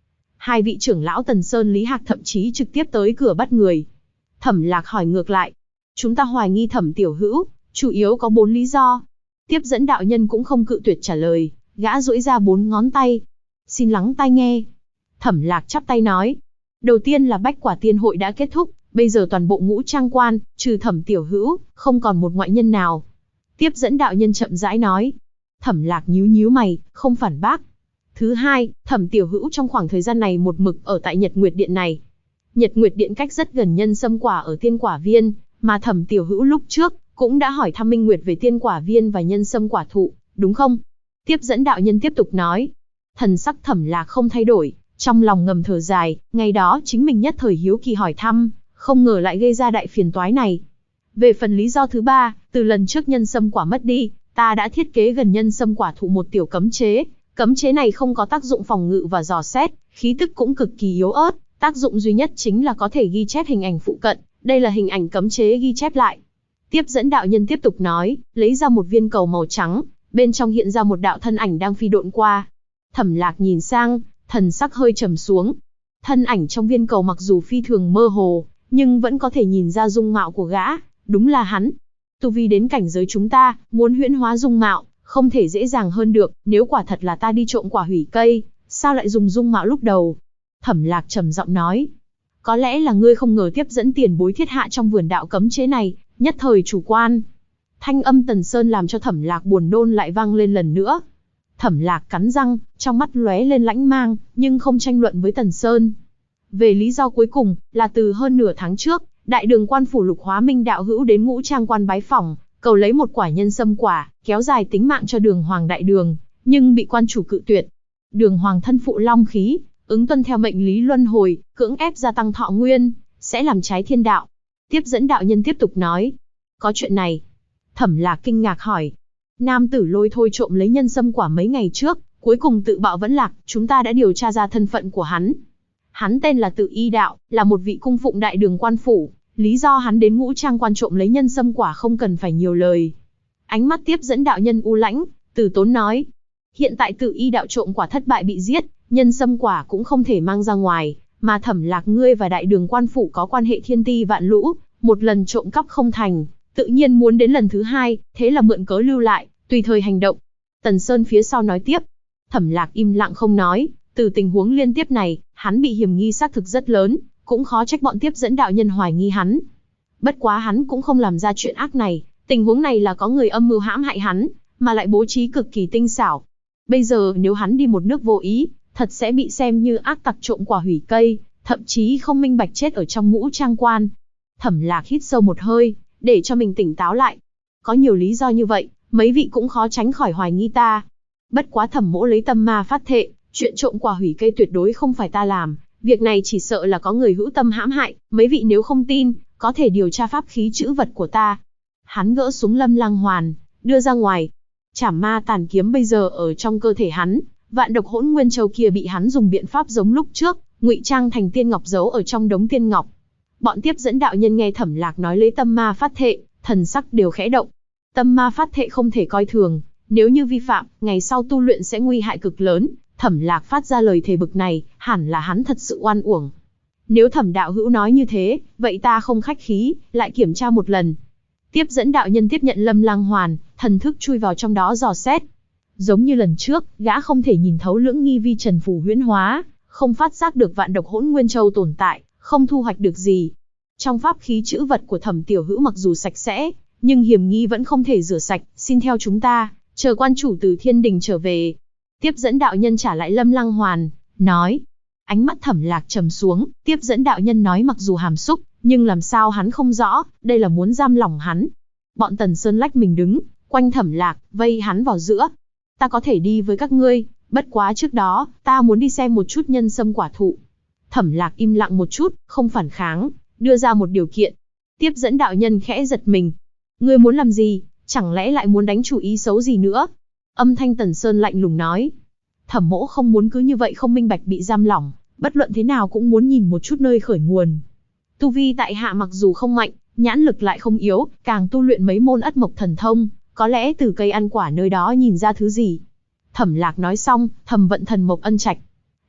S1: Hai vị trưởng lão Tần Sơn Lý Hạc thậm chí trực tiếp tới cửa bắt người. Thẩm Lạc hỏi ngược lại. Chúng ta hoài nghi Thẩm tiểu hữu, chủ yếu có 4 lý do. Tiếp dẫn đạo nhân cũng không cự tuyệt trả lời, gã duỗi ra 4 ngón tay. Xin lắng tai nghe. Thẩm Lạc chắp tay nói. Đầu tiên là Bách Quả Tiên hội đã kết thúc, bây giờ toàn bộ Ngũ Trang Quan, trừ Thẩm tiểu hữu, không còn một ngoại nhân nào. Tiếp dẫn đạo nhân chậm rãi nói. Thẩm Lạc nhíu nhíu mày, không phản bác. Thứ hai, Thẩm tiểu hữu trong khoảng thời gian này một mực ở tại Nhật Nguyệt Điện này. Nhật Nguyệt Điện cách rất gần Nhân Sâm Quả ở Tiên Quả Viên, mà Thẩm tiểu hữu lúc trước cũng đã hỏi thăm Minh Nguyệt về Tiên Quả Viên và Nhân Sâm Quả thụ, đúng không? Tiếp dẫn đạo nhân tiếp tục nói. Thần sắc Thẩm Lạc không thay đổi, trong lòng ngầm thở dài, ngày đó chính mình nhất thời hiếu kỳ hỏi thăm, không ngờ lại gây ra đại phiền toái này. Về phần lý do thứ ba, từ lần trước Nhân Sâm Quả mất đi, ta đã thiết kế gần Nhân Sâm Quả thụ một tiểu cấm chế. Cấm chế này không có tác dụng phòng ngự và dò xét, khí tức cũng cực kỳ yếu ớt, tác dụng duy nhất chính là có thể ghi chép hình ảnh phụ cận, đây là hình ảnh cấm chế ghi chép lại. Tiếp dẫn đạo nhân tiếp tục nói, lấy ra một viên cầu màu trắng, bên trong hiện ra một đạo thân ảnh đang phi độn qua. Thẩm Lạc nhìn sang, thần sắc hơi trầm xuống. Thân ảnh trong viên cầu mặc dù phi thường mơ hồ, nhưng vẫn có thể nhìn ra dung mạo của gã, đúng là hắn. Tu vi đến cảnh giới chúng ta, muốn huyễn hóa dung mạo, không thể dễ dàng hơn được, nếu quả thật là ta đi trộm quả hủy cây, sao lại dùng dung mạo lúc đầu? Thẩm Lạc trầm giọng nói. Có lẽ là ngươi không ngờ tiếp dẫn tiền bối thiết hạ trong vườn đạo cấm chế này, nhất thời chủ quan. Thanh âm Tần Sơn làm cho Thẩm Lạc buồn nôn lại vang lên lần nữa. Thẩm Lạc cắn răng, trong mắt lóe lên lãnh mang, nhưng không tranh luận với Tần Sơn. Về lý do cuối cùng, là từ hơn nửa tháng trước, Đại Đường Quan phủ Lục Hóa Minh đạo hữu đến Ngũ Trang Quan bái phỏng, cầu lấy một quả nhân sâm quả, kéo dài tính mạng cho Đường Hoàng đại đường, nhưng bị quan chủ cự tuyệt. Đường Hoàng thân phụ long khí, ứng tuân theo mệnh lý luân hồi, cưỡng ép gia tăng thọ nguyên, sẽ làm trái thiên đạo. Tiếp dẫn đạo nhân tiếp tục nói. Có chuyện này. Thẩm Lạc kinh ngạc hỏi. Nam tử Lôi Thôi trộm lấy nhân sâm quả mấy ngày trước, cuối cùng tự bạo vẫn lạc, chúng ta đã điều tra ra thân phận của hắn. Hắn tên là Tự Y Đạo, là một vị cung phụng Đại Đường Quan phủ. Lý do hắn đến Ngũ Trang Quan trộm lấy nhân sâm quả không cần phải nhiều lời. Ánh mắt tiếp dẫn đạo nhân u lãnh, từ tốn nói. Hiện tại Tự Y Đạo trộm quả thất bại bị giết, nhân sâm quả cũng không thể mang ra ngoài, mà Thẩm Lạc ngươi và Đại Đường Quan phủ có quan hệ thiên ti vạn lũ, một lần trộm cắp không thành, tự nhiên muốn đến lần thứ hai, thế là mượn cớ lưu lại, tùy thời hành động. Tần Sơn phía sau nói tiếp. Thẩm Lạc im lặng không nói, từ tình huống liên tiếp này, hắn bị hiểm nghi xác thực rất lớn, cũng khó trách bọn tiếp dẫn đạo nhân hoài nghi hắn. Bất quá hắn cũng không làm ra chuyện ác này, tình huống này là có người âm mưu hãm hại hắn, mà lại bố trí cực kỳ tinh xảo. Bây giờ nếu hắn đi một nước vô ý, thật sẽ bị xem như ác tặc trộm quả hủy cây, thậm chí không minh bạch chết ở trong Ngũ Trang Quan. Thẩm Lạc hít sâu một hơi, để cho mình tỉnh táo lại. Có nhiều lý do như vậy, mấy vị cũng khó tránh khỏi hoài nghi ta. Bất quá Thẩm mỗ lấy tâm ma phát thệ, chuyện trộm quả hủy cây tuyệt đối không phải ta làm, việc này chỉ sợ là có người hữu tâm hãm hại, mấy vị nếu không tin, có thể điều tra pháp khí trữ vật của ta. Hắn gỡ súng Lâm Lang Hoàn, đưa ra ngoài. Trảm ma tàn kiếm bây giờ ở trong cơ thể hắn, vạn độc hỗn nguyên châu kia bị hắn dùng biện pháp giống lúc trước, ngụy trang thành tiên ngọc giấu ở trong đống tiên ngọc. Bọn tiếp dẫn đạo nhân nghe Thẩm Lạc nói lấy tâm ma phát thệ, thần sắc đều khẽ động. Tâm ma phát thệ không thể coi thường, nếu như vi phạm, ngày sau tu luyện sẽ nguy hại cực lớn. Thẩm Lạc phát ra lời thề bực này, hẳn là hắn thật sự oan uổng. Nếu Thẩm đạo hữu nói như thế, vậy ta không khách khí, lại kiểm tra một lần. Tiếp dẫn đạo nhân tiếp nhận Lâm Lang Hoàn, thần thức chui vào trong đó dò xét. Giống như lần trước, gã không thể nhìn thấu lưỡng nghi vi trần phù huyễn hóa, không phát giác được vạn độc hỗn nguyên châu tồn tại, không thu hoạch được gì. Trong pháp khí trữ vật của Thẩm tiểu hữu mặc dù sạch sẽ, nhưng hiểm nghi vẫn không thể rửa sạch, xin theo chúng ta, chờ quan chủ từ Thiên Đình trở về. Tiếp dẫn đạo nhân trả lại Lâm Lang Hoàn, nói. Ánh mắt Thẩm Lạc trầm xuống, tiếp dẫn đạo nhân nói mặc dù hàm xúc, nhưng làm sao hắn không rõ, đây là muốn giam lỏng hắn. Bọn Tần Sơn lách mình đứng, quanh Thẩm Lạc, vây hắn vào giữa. Ta có thể đi với các ngươi, bất quá trước đó, ta muốn đi xem một chút nhân sâm quả thụ. Thẩm Lạc im lặng một chút, không phản kháng, đưa ra một điều kiện. Tiếp dẫn đạo nhân khẽ giật mình. Ngươi muốn làm gì, chẳng lẽ lại muốn đánh chủ ý xấu gì nữa? Âm thanh Tần Sơn lạnh lùng nói. Thẩm mỗ không muốn cứ như vậy không minh bạch bị giam lỏng, bất luận thế nào cũng muốn nhìn một chút nơi khởi nguồn. Tu vi tại hạ mặc dù không mạnh, nhãn lực lại không yếu, càng tu luyện mấy môn ất mộc thần thông, có lẽ từ cây ăn quả nơi đó nhìn ra thứ gì. Thẩm Lạc nói xong, thầm vận thần mộc ân trạch.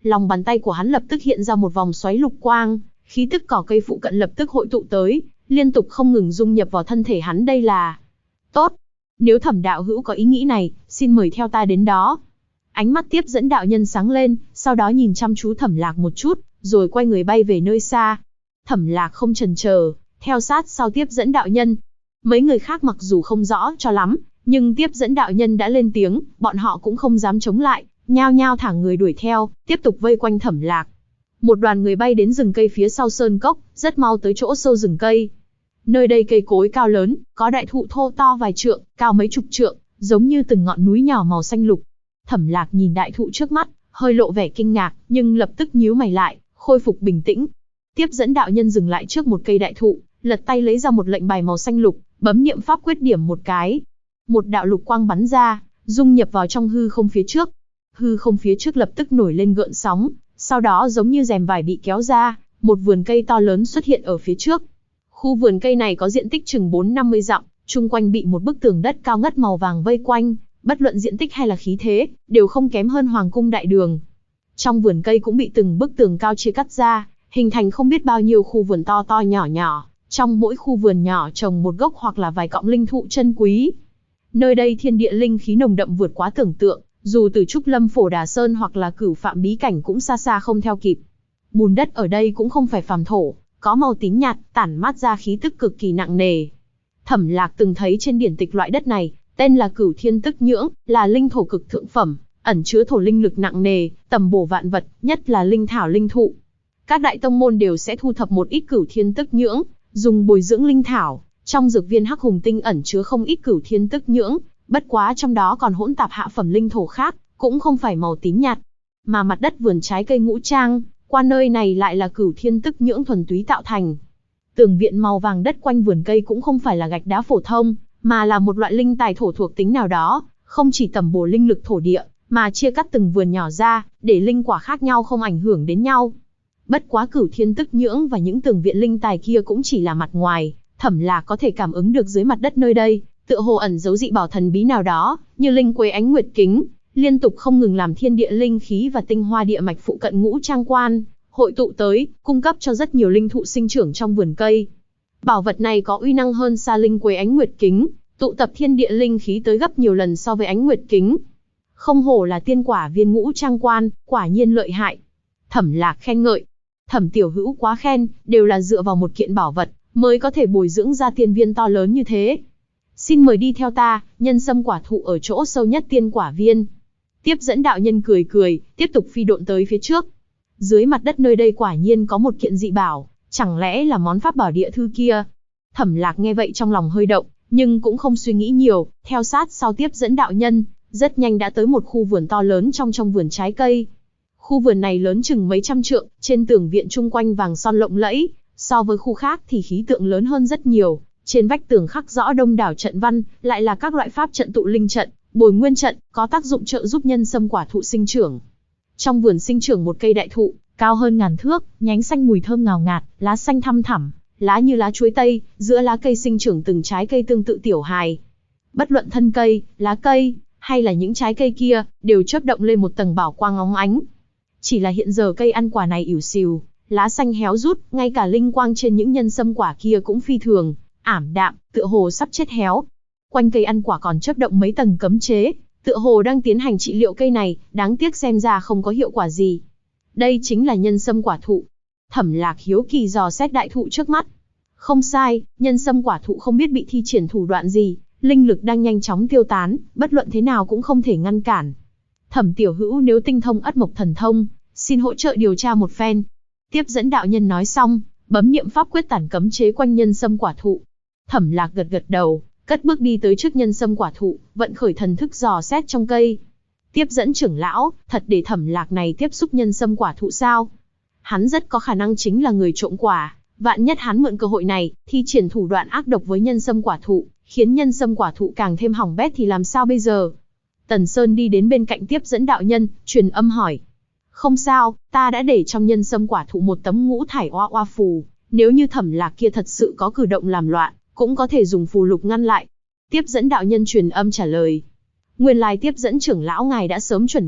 S1: Lòng bàn tay của hắn lập tức hiện ra một vòng xoáy lục quang, khí tức cỏ cây phụ cận lập tức hội tụ tới, liên tục không ngừng dung nhập vào thân thể hắn. Đây là tốt. Nếu Thẩm đạo hữu có ý nghĩ này, xin mời theo ta đến đó. Ánh mắt tiếp dẫn đạo nhân sáng lên, sau đó nhìn chăm chú Thẩm Lạc một chút, rồi quay người bay về nơi xa. Thẩm Lạc không chần chờ, theo sát sau tiếp dẫn đạo nhân. Mấy người khác mặc dù không rõ cho lắm, nhưng tiếp dẫn đạo nhân đã lên tiếng, bọn họ cũng không dám chống lại, nhao nhao thả người đuổi theo, tiếp tục vây quanh Thẩm Lạc. Một đoàn người bay đến rừng cây phía sau sơn cốc, rất mau tới chỗ sâu rừng cây. Nơi đây cây cối cao lớn, có đại thụ thô to vài trượng, cao mấy chục trượng, giống như từng ngọn núi nhỏ màu xanh lục. Thẩm Lạc nhìn đại thụ trước mắt, hơi lộ vẻ kinh ngạc, nhưng lập tức nhíu mày lại, khôi phục bình tĩnh. Tiếp dẫn đạo nhân dừng lại trước một cây đại thụ, lật tay lấy ra một lệnh bài màu xanh lục, bấm niệm pháp quyết điểm một cái. Một đạo lục quang bắn ra, dung nhập vào trong hư không phía trước. Hư không phía trước lập tức nổi lên gợn sóng, sau đó giống như rèm vải bị kéo ra, một vườn cây to lớn xuất hiện ở phía trước. Khu vườn cây này có diện tích chừng 4-50 dặm, chung quanh bị một bức tường đất cao ngất màu vàng vây quanh, bất luận diện tích hay là khí thế, đều không kém hơn Hoàng cung đại đường. Trong vườn cây cũng bị từng bức tường cao chia cắt ra, hình thành không biết bao nhiêu khu vườn to to nhỏ nhỏ, trong mỗi khu vườn nhỏ trồng một gốc hoặc là vài cọng linh thụ chân quý. Nơi đây thiên địa linh khí nồng đậm vượt quá tưởng tượng, dù từ Trúc Lâm Phổ Đà Sơn hoặc là Cửu Phạm bí cảnh cũng xa xa không theo kịp. Bùn đất ở đây cũng không phải phàm thổ, có màu tím nhạt, tản mát ra khí tức cực kỳ nặng nề. Thẩm Lạc từng thấy trên điển tịch loại đất này, tên là Cửu Thiên Tức Nhưỡng, là linh thổ cực thượng phẩm, ẩn chứa thổ linh lực nặng nề, tầm bổ vạn vật, nhất là linh thảo linh thụ. Các đại tông môn đều sẽ thu thập một ít Cửu Thiên Tức Nhưỡng, dùng bồi dưỡng linh thảo. Trong dược viên Hắc Hùng Tinh ẩn chứa không ít Cửu Thiên Tức Nhưỡng, bất quá trong đó còn hỗn tạp hạ phẩm linh thổ khác, cũng không phải màu tím nhạt. Mà mặt đất vườn trái cây ngũ trang, qua nơi này lại là Cửu Thiên Tức Nhưỡng thuần túy tạo thành. Tường viện màu vàng đất quanh vườn cây cũng không phải là gạch đá phổ thông, mà là một loại linh tài thổ thuộc tính nào đó, không chỉ tầm bổ linh lực thổ địa, mà chia cắt từng vườn nhỏ ra, để linh quả khác nhau không ảnh hưởng đến nhau. Bất quá Cửu Thiên Tức Nhưỡng và những tường viện linh tài kia cũng chỉ là mặt ngoài, Thẩm Lạc có thể cảm ứng được dưới mặt đất nơi đây, tựa hồ ẩn giấu dị bảo thần bí nào đó, như linh quế ánh nguyệt kính, liên tục không ngừng làm thiên địa linh khí và tinh hoa địa mạch phụ cận ngũ trang quan, hội tụ tới, cung cấp cho rất nhiều linh thụ sinh trưởng trong vườn cây. Bảo vật này có uy năng hơn xa linh quế ánh nguyệt kính, tụ tập thiên địa linh khí tới gấp nhiều lần so với ánh nguyệt kính. Không hổ là tiên quả viên ngũ trang quan, quả nhiên lợi hại. Thẩm Lạc khen ngợi. Thẩm tiểu hữu quá khen, đều là dựa vào một kiện bảo vật, mới có thể bồi dưỡng ra tiên viên to lớn như thế. Xin mời đi theo ta, nhân sâm quả thụ ở chỗ sâu nhất tiên quả viên. Tiếp dẫn đạo nhân cười cười, tiếp tục phi độn tới phía trước. Dưới mặt đất nơi đây quả nhiên có một kiện dị bảo, chẳng lẽ là món pháp bảo địa thư kia? Thẩm Lạc nghe vậy trong lòng hơi động, nhưng cũng không suy nghĩ nhiều, theo sát sau tiếp dẫn đạo nhân, rất nhanh đã tới một khu vườn to lớn trong vườn trái cây. Khu vườn này lớn chừng mấy trăm trượng, trên tường viện chung quanh vàng son lộng lẫy, so với khu khác thì khí tượng lớn hơn rất nhiều. Trên vách tường khắc rõ đông đảo trận văn, lại là các loại pháp trận tụ linh trận, bồi nguyên trận, có tác dụng trợ giúp nhân sâm quả thụ sinh trưởng. Trong vườn sinh trưởng một cây đại thụ, cao hơn ngàn thước, nhánh xanh mùi thơm ngào ngạt, lá xanh thăm thẳm, lá như lá chuối tây, giữa lá cây sinh trưởng từng trái cây tương tự tiểu hài. Bất luận thân cây, lá cây, hay là những trái cây kia, đều chớp động lên một tầng bảo quang óng ánh. Chỉ là hiện giờ cây ăn quả này ỉu xìu, lá xanh héo rút, ngay cả linh quang trên những nhân sâm quả kia cũng phi thường ảm đạm, tựa hồ sắp chết héo. Quanh cây ăn quả còn chớp động mấy tầng cấm chế, tựa hồ đang tiến hành trị liệu cây này, đáng tiếc xem ra không có hiệu quả gì. Đây chính là nhân sâm quả thụ. Thẩm Lạc hiếu kỳ dò xét đại thụ trước mắt. Không sai, nhân sâm quả thụ không biết bị thi triển thủ đoạn gì, linh lực đang nhanh chóng tiêu tán, bất luận thế nào cũng không thể ngăn cản. Thẩm tiểu hữu nếu tinh thông ất mộc thần thông, xin hỗ trợ điều tra một phen. Tiếp dẫn đạo nhân nói xong, bấm niệm pháp quyết tản cấm chế quanh nhân sâm quả thụ. Thẩm Lạc gật gật đầu, cất bước đi tới trước nhân sâm quả thụ, vận khởi thần thức dò xét trong cây. Tiếp dẫn trưởng lão, thật để Thẩm Lạc này tiếp xúc nhân sâm quả thụ sao? Hắn rất có khả năng chính là người trộm quả, vạn nhất hắn mượn cơ hội này, thi triển thủ đoạn ác độc với nhân sâm quả thụ, khiến nhân sâm quả thụ càng thêm hỏng bét thì làm sao bây giờ? Tần Sơn đi đến bên cạnh tiếp dẫn đạo nhân, truyền âm hỏi. Không sao, ta đã để trong nhân sâm quả thụ một tấm ngũ thải oa oa phù, nếu như Thẩm Lạc kia thật sự có cử động làm loạn, cũng có thể dùng phù lục ngăn lại. Tiếp dẫn đạo nhân truyền âm trả lời. Nguyên lai tiếp dẫn trưởng lão ngài đã sớm chuẩn bị,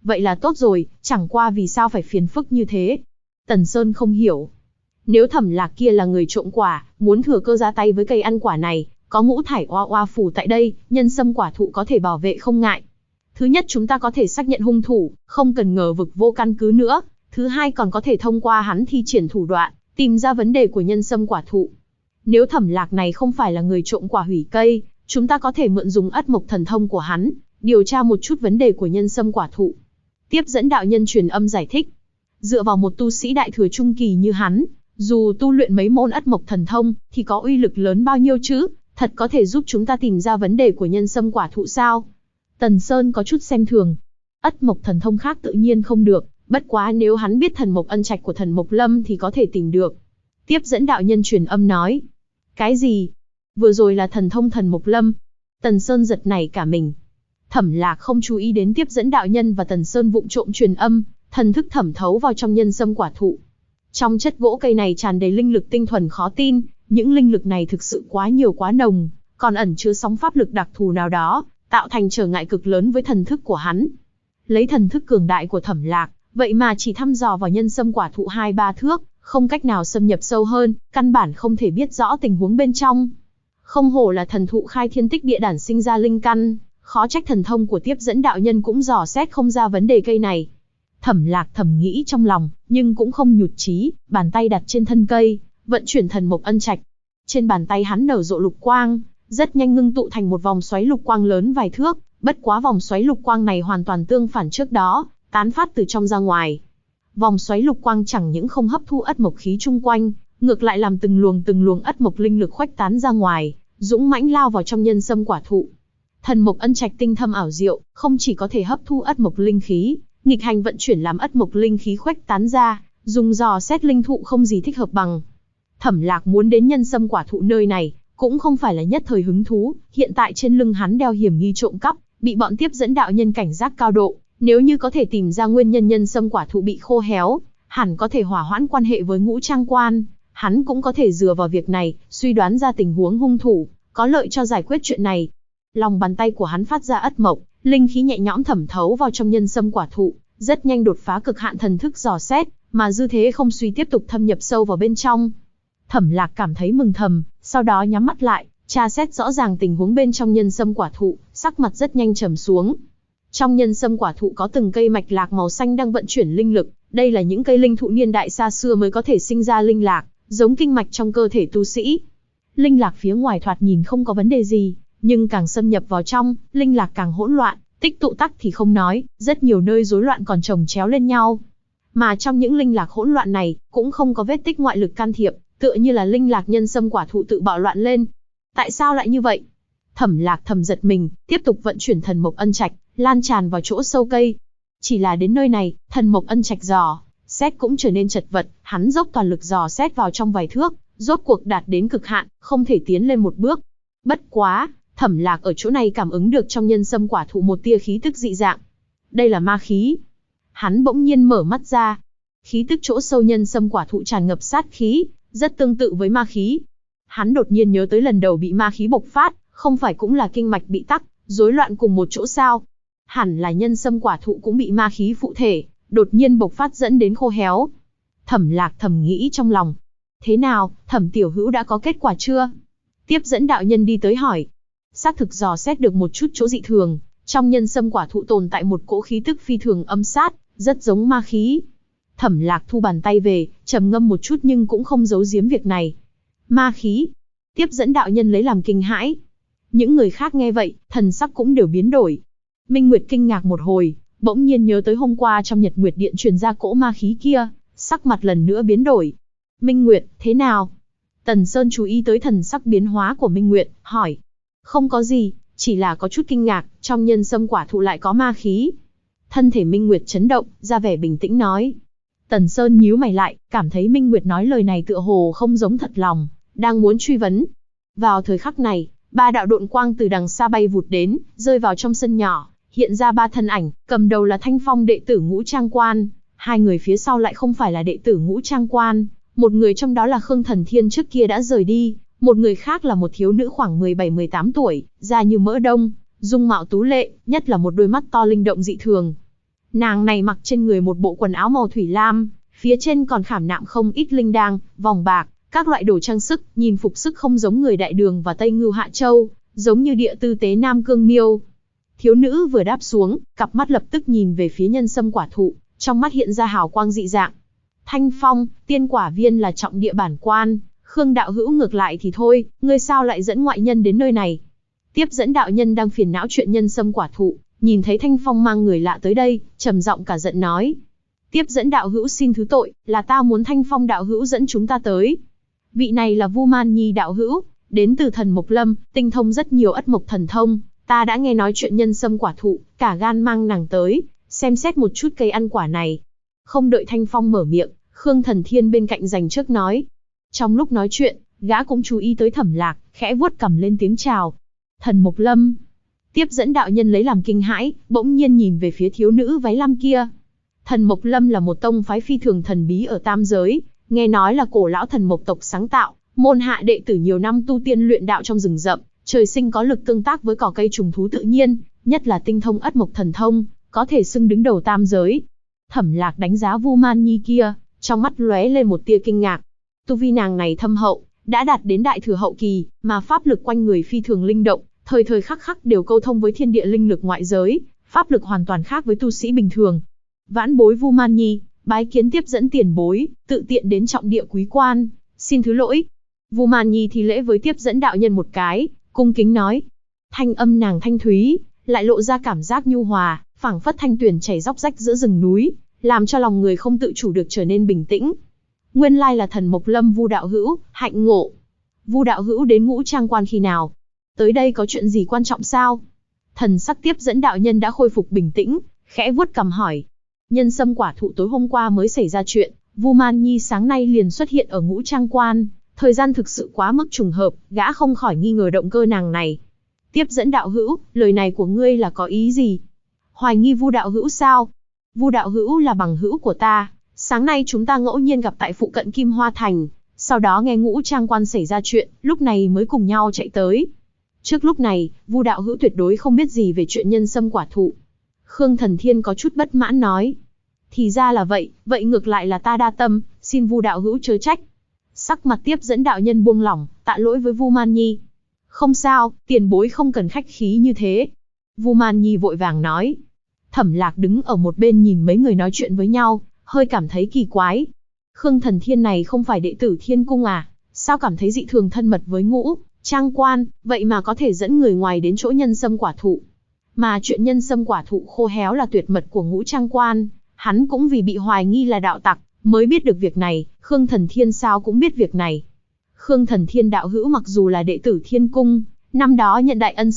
S1: Vậy là tốt rồi, chẳng qua vì sao phải phiền phức như thế? Tần Sơn không hiểu. Nếu Thẩm Lạc kia là người trộm quả, muốn thừa cơ ra tay với cây ăn quả này, có ngũ thải oa oa phù tại đây, nhân sâm quả thụ có thể bảo vệ không ngại. Thứ nhất chúng ta có thể xác nhận hung thủ, không cần ngờ vực vô căn cứ nữa. Thứ hai còn có thể thông qua hắn thi triển thủ đoạn, tìm ra vấn đề của nhân sâm quả thụ. Nếu Thẩm Lạc này không phải là người trộm quả hủy cây, chúng ta có thể mượn dùng ất mộc thần thông của hắn, điều tra một chút vấn đề của nhân sâm quả thụ. Tiếp dẫn đạo nhân truyền âm giải thích. Dựa vào một tu sĩ đại thừa trung kỳ như hắn, dù tu luyện mấy môn ất mộc thần thông, thì có uy lực lớn bao nhiêu chứ, thật có thể giúp chúng ta tìm ra vấn đề của nhân sâm quả thụ sao? Tần Sơn có chút xem thường. Ất mộc thần thông khác tự nhiên không được, bất quá nếu hắn biết thần mộc ân trạch của thần mộc lâm thì có thể tìm được. Tiếp dẫn đạo nhân truyền âm nói. Cái gì? Vừa rồi là thần thông thần mộc lâm. Tần Sơn giật nảy cả mình. Thẩm Lạc không chú ý đến tiếp dẫn đạo nhân và Tần Sơn vụng trộm truyền âm, thần thức thẩm thấu vào trong nhân sâm quả thụ. Trong chất gỗ cây này tràn đầy linh lực tinh thuần khó tin, những linh lực này thực sự quá nhiều quá nồng, còn ẩn chứa sóng pháp lực đặc thù nào đó, tạo thành trở ngại cực lớn với thần thức của hắn. Lấy thần thức cường đại của Thẩm Lạc, vậy mà chỉ thăm dò vào nhân sâm quả thụ 2-3 thước, không cách nào xâm nhập sâu hơn, căn bản không thể biết rõ tình huống bên trong. Không hổ là thần thụ khai thiên tích địa đản sinh ra linh căn, khó trách thần thông của tiếp dẫn đạo nhân cũng dò xét không ra vấn đề cây này. Thẩm Lạc thầm nghĩ trong lòng, nhưng cũng không nhụt chí, bàn tay đặt trên thân cây, vận chuyển thần mộc ân trạch. Trên bàn tay hắn nở rộ lục quang, rất nhanh ngưng tụ thành một vòng xoáy lục quang lớn vài thước, bất quá vòng xoáy lục quang này hoàn toàn tương phản trước đó, tán phát từ trong ra ngoài. Vòng xoáy lục quang chẳng những không hấp thu ất mộc khí chung quanh, ngược lại làm từng luồng ất mộc linh lực khuếch tán ra ngoài, dũng mãnh lao vào trong nhân sâm quả thụ. Thần mộc ân trạch tinh thâm ảo diệu, không chỉ có thể hấp thu ất mộc linh khí, nghịch hành vận chuyển làm ất mộc linh khí khuếch tán ra, dùng dò xét linh thụ không gì thích hợp bằng. Thẩm Lạc muốn đến nhân sâm quả thụ nơi này, cũng không phải là nhất thời hứng thú, hiện tại trên lưng hắn đeo hiểm nghi trộm cắp, bị bọn tiếp dẫn đạo nhân cảnh giác cao độ, nếu như có thể tìm ra nguyên nhân nhân sâm quả thụ bị khô héo, hẳn có thể hỏa hoãn quan hệ với Ngũ Trang Quan, hắn cũng có thể dựa vào việc này, suy đoán ra tình huống hung thủ, có lợi cho giải quyết chuyện này. Lòng bàn tay của hắn phát ra ất mộc, linh khí nhẹ nhõm thẩm thấu vào trong nhân sâm quả thụ, rất nhanh đột phá cực hạn thần thức dò xét, mà dư thế không suy tiếp tục thâm nhập sâu vào bên trong. Thẩm Lạc cảm thấy mừng thầm, sau đó nhắm mắt lại, tra xét rõ ràng tình huống bên trong nhân sâm quả thụ, sắc mặt rất nhanh trầm xuống. Trong nhân sâm quả thụ có từng cây mạch lạc màu xanh đang vận chuyển linh lực, đây là những cây linh thụ niên đại xa xưa mới có thể sinh ra linh lạc, giống kinh mạch trong cơ thể tu sĩ. Linh lạc phía ngoài thoạt nhìn không có vấn đề gì, nhưng càng xâm nhập vào trong, linh lạc càng hỗn loạn, tích tụ tắc thì không nói, rất nhiều nơi rối loạn còn chồng chéo lên nhau. Mà trong những linh lạc hỗn loạn này, cũng không có vết tích ngoại lực can thiệp, tựa như là linh lạc nhân sâm quả thụ tự bạo loạn lên. Tại sao lại như vậy? Thẩm Lạc thầm giật mình, tiếp tục vận chuyển thần mộc ân trạch, lan tràn vào chỗ sâu cây. Chỉ là đến nơi này, thần mộc ân trạch dò xét cũng trở nên chật vật, hắn dốc toàn lực dò xét vào trong vài thước, rốt cuộc đạt đến cực hạn, không thể tiến lên một bước. Bất quá, Thẩm Lạc ở chỗ này cảm ứng được trong nhân sâm quả thụ một tia khí tức dị dạng. Đây là ma khí. Hắn bỗng nhiên mở mắt ra. Khí tức chỗ sâu nhân sâm quả thụ tràn ngập sát khí, rất tương tự với ma khí. Hắn đột nhiên nhớ tới lần đầu bị ma khí bộc phát, không phải cũng là kinh mạch bị tắc, rối loạn cùng một chỗ sao? Hẳn là nhân sâm quả thụ cũng bị ma khí phụ thể, đột nhiên bộc phát dẫn đến khô héo. Thẩm Lạc thầm nghĩ trong lòng. Thế nào, Thẩm tiểu hữu đã có kết quả chưa? Tiếp dẫn đạo nhân đi tới hỏi. Xác thực dò xét được một chút chỗ dị thường, trong nhân sâm quả thụ tồn tại một cỗ khí tức phi thường âm sát, rất giống ma khí. Thẩm Lạc thu bàn tay về, trầm ngâm một chút nhưng cũng không giấu giếm việc này. Ma khí? Tiếp dẫn đạo nhân lấy làm kinh hãi. Những người khác nghe vậy, thần sắc cũng đều biến đổi. Minh Nguyệt kinh ngạc một hồi, bỗng nhiên nhớ tới hôm qua trong Nhật Nguyệt Điện truyền ra cỗ ma khí kia, sắc mặt lần nữa biến đổi. Minh Nguyệt, thế nào? Tần Sơn chú ý tới thần sắc biến hóa của Minh Nguyệt, hỏi. Không có gì, chỉ là có chút kinh ngạc, trong nhân sâm quả thụ lại có ma khí. Thân thể Minh Nguyệt chấn động, ra vẻ bình tĩnh nói. Tần Sơn nhíu mày lại, cảm thấy Minh Nguyệt nói lời này tựa hồ không giống thật lòng, đang muốn truy vấn. Vào thời khắc này, 3 đạo độn quang từ đằng xa bay vụt đến, rơi vào trong sân nhỏ, hiện ra 3 thân ảnh, cầm đầu là Thanh Phong đệ tử Ngũ Trang Quan, 2 người phía sau lại không phải là đệ tử Ngũ Trang Quan, một người trong đó là Khương Thần Thiên trước kia đã rời đi, một người khác là một thiếu nữ khoảng 17-18 tuổi, da như mỡ đông, dung mạo tú lệ, nhất là một đôi mắt to linh động dị thường. Nàng này mặc trên người một bộ quần áo màu thủy lam, phía trên còn khảm nạm không ít linh đan, vòng bạc, các loại đồ trang sức, nhìn phục sức không giống người Đại Đường và Tây Ngưu Hạ Châu, giống như địa tư tế Nam Cương Miêu. Thiếu nữ vừa đáp xuống, cặp mắt lập tức nhìn về phía nhân sâm quả thụ, trong mắt hiện ra hào quang dị dạng. Thanh Phong, tiên quả viên là trọng địa bản quan, Khương đạo hữu ngược lại thì thôi, ngươi sao lại dẫn ngoại nhân đến nơi này? Tiếp dẫn đạo nhân đang phiền não chuyện nhân sâm quả thụ, nhìn thấy Thanh Phong mang người lạ tới đây, trầm giọng cả giận nói. Tiếp dẫn đạo hữu xin thứ tội, là ta muốn Thanh Phong đạo hữu dẫn chúng ta tới. Vị này là Vu Man Nhi đạo hữu, đến từ thần Mộc Lâm, tinh thông rất nhiều ất mộc thần thông, ta đã nghe nói chuyện nhân sâm quả thụ, cả gan mang nàng tới, xem xét một chút cây ăn quả này. Không đợi Thanh Phong mở miệng, Khương Thần Thiên bên cạnh giành trước nói. Trong lúc nói chuyện, gã cũng chú ý tới Thẩm Lạc, khẽ vuốt cằm lên tiếng chào. Thần Mộc Lâm. Tiếp dẫn đạo nhân lấy làm kinh hãi, bỗng nhiên nhìn về phía thiếu nữ váy lam kia. Thần Mộc Lâm là một tông phái phi thường thần bí ở tam giới, nghe nói là cổ lão thần mộc tộc sáng tạo, môn hạ đệ tử nhiều năm tu tiên luyện đạo trong rừng rậm, trời sinh có lực tương tác với cỏ cây trùng thú tự nhiên, nhất là tinh thông ất mộc thần thông, có thể xưng đứng đầu tam giới. Thẩm Lạc đánh giá Vu Man Nhi kia, trong mắt lóe lên một tia kinh ngạc. Tu vi nàng này thâm hậu, đã đạt đến đại thừa hậu kỳ, mà pháp lực quanh người phi thường linh động, thời thời khắc khắc đều câu thông với thiên địa linh lực ngoại giới, pháp lực hoàn toàn khác với tu sĩ bình thường. Vãn bối Vu Man Nhi, bái kiến tiếp dẫn tiền bối, tự tiện đến trọng địa quý quan, xin thứ lỗi. Vu Man Nhi thi lễ với tiếp dẫn đạo nhân một cái, cung kính nói. Thanh âm nàng thanh thúy, lại lộ ra cảm giác nhu hòa, phảng phất thanh tuyền chảy róc rách giữa rừng núi, làm cho lòng người không tự chủ được trở nên bình tĩnh. Nguyên lai là thần Mộc Lâm Vu đạo hữu, hạnh ngộ. Vu đạo hữu đến Ngũ Trang Quan khi nào? Tới đây có chuyện gì quan trọng sao? Thần sắc tiếp dẫn đạo nhân đã khôi phục bình tĩnh, khẽ vuốt cằm hỏi. Nhân sâm quả thụ tối hôm qua mới xảy ra chuyện, Vu Man Nhi sáng nay liền xuất hiện ở Ngũ Trang Quan, thời gian thực sự quá mức trùng hợp, gã không khỏi nghi ngờ động cơ nàng này. Tiếp dẫn đạo hữu, lời này của ngươi là có ý gì? Hoài nghi Vu đạo hữu sao? Vu đạo hữu là bằng hữu của ta, sáng nay chúng ta ngẫu nhiên gặp tại phụ cận Kim Hoa Thành, sau đó nghe Ngũ Trang Quan xảy ra chuyện, lúc này mới cùng nhau chạy tới. Trước lúc này, Vu đạo hữu tuyệt đối không biết gì về chuyện nhân sâm quả thụ. Khương Thần Thiên có chút bất mãn nói. Thì ra là vậy, vậy ngược lại là ta đa tâm, xin Vu đạo hữu chớ trách. Sắc mặt tiếp dẫn đạo nhân buông lỏng, tạ lỗi với Vu Man Nhi. Không sao, tiền bối không cần khách khí như thế. Vu Man Nhi vội vàng nói. Thẩm Lạc đứng ở một bên nhìn mấy người nói chuyện với nhau, hơi cảm thấy kỳ quái. Khương Thần Thiên này không phải đệ tử Thiên Cung à, sao cảm thấy dị thường thân mật với Ngũ Trang Quan, vậy mà có thể dẫn người ngoài đến chỗ nhân sâm quả thụ. Mà chuyện nhân sâm quả thụ khô héo là tuyệt mật của Ngũ Trang Quan, hắn cũng vì bị hoài nghi là đạo tặc, mới biết được việc này, Khương Thần Thiên sao cũng biết việc này. Khương Thần Thiên đạo hữu mặc dù là đệ tử Thiên Cung, năm đó nhận đại ân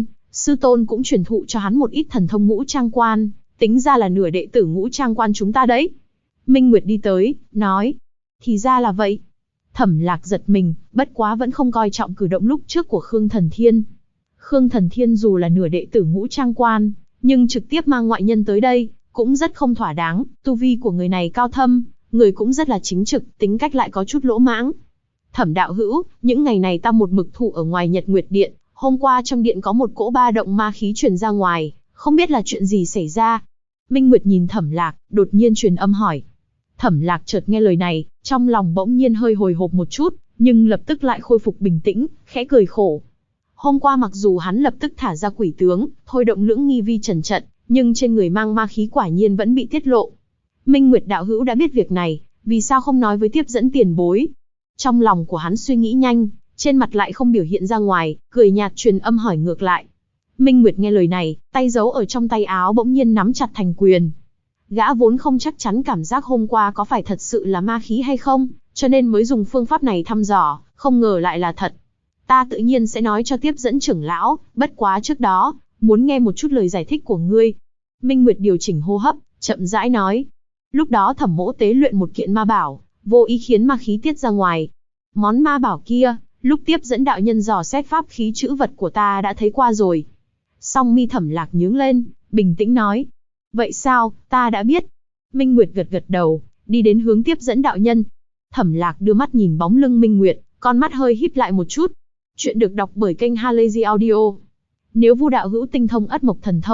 S1: sư tôn cũng truyền thụ cho hắn một ít thần thông Ngũ Trang Quan, tính ra là nửa đệ tử Ngũ Trang Quan chúng ta đấy. Minh Nguyệt đi tới, nói, thì ra là vậy. Thẩm Lạc giật mình, bất quá vẫn không coi trọng cử động lúc trước của Khương Thần Thiên. Khương Thần Thiên dù là nửa đệ tử Ngũ Trang Quan, nhưng trực tiếp mang ngoại nhân tới đây, cũng rất không thỏa đáng, tu vi của người này cao thâm, người cũng rất là chính trực, tính cách lại có chút lỗ mãng. Thẩm đạo hữu, những ngày này ta một mực thụ ở ngoài Nhật Nguyệt Điện, hôm qua trong điện có một cỗ ba động ma khí truyền ra ngoài, không biết là chuyện gì xảy ra. Minh Nguyệt nhìn Thẩm Lạc, đột nhiên truyền âm hỏi. Thẩm Lạc chợt nghe lời này, trong lòng bỗng nhiên hơi hồi hộp một chút, nhưng lập tức lại khôi phục bình tĩnh, khẽ cười khổ. Hôm qua mặc dù hắn lập tức thả ra quỷ tướng, thôi động lưỡng nghi vi trần trận, nhưng trên người mang ma khí quả nhiên vẫn bị tiết lộ. Minh Nguyệt đạo hữu đã biết việc này, vì sao không nói với tiếp dẫn tiền bối? Trong lòng của hắn suy nghĩ nhanh, trên mặt lại không biểu hiện ra ngoài, cười nhạt truyền âm hỏi ngược lại. Minh Nguyệt nghe lời này, tay giấu ở trong tay áo bỗng nhiên nắm chặt thành quyền. Gã vốn không chắc chắn cảm giác hôm qua có phải thật sự là ma khí hay không, cho nên mới dùng phương pháp này thăm dò, không ngờ lại là thật. Ta tự nhiên sẽ nói cho tiếp dẫn trưởng lão, bất quá trước đó, muốn nghe một chút lời giải thích của ngươi. Minh Nguyệt điều chỉnh hô hấp, chậm rãi nói. Lúc đó Thẩm mỗ tế luyện một kiện ma bảo, vô ý khiến ma khí tiết ra ngoài. Món ma bảo kia, lúc tiếp dẫn đạo nhân dò xét pháp khí chữ vật của ta đã thấy qua rồi. Song mi Thẩm Lạc nhướng lên, bình tĩnh nói. Vậy sao, ta đã biết. Minh Nguyệt gật gật đầu, đi đến hướng tiếp dẫn đạo nhân. Thẩm Lạc đưa mắt nhìn bóng lưng Minh Nguyệt, con mắt hơi híp lại một chút. Chuyện được đọc bởi kênh Halazy Audio. Nếu Vu đạo hữu tinh thông ất mộc thần thông,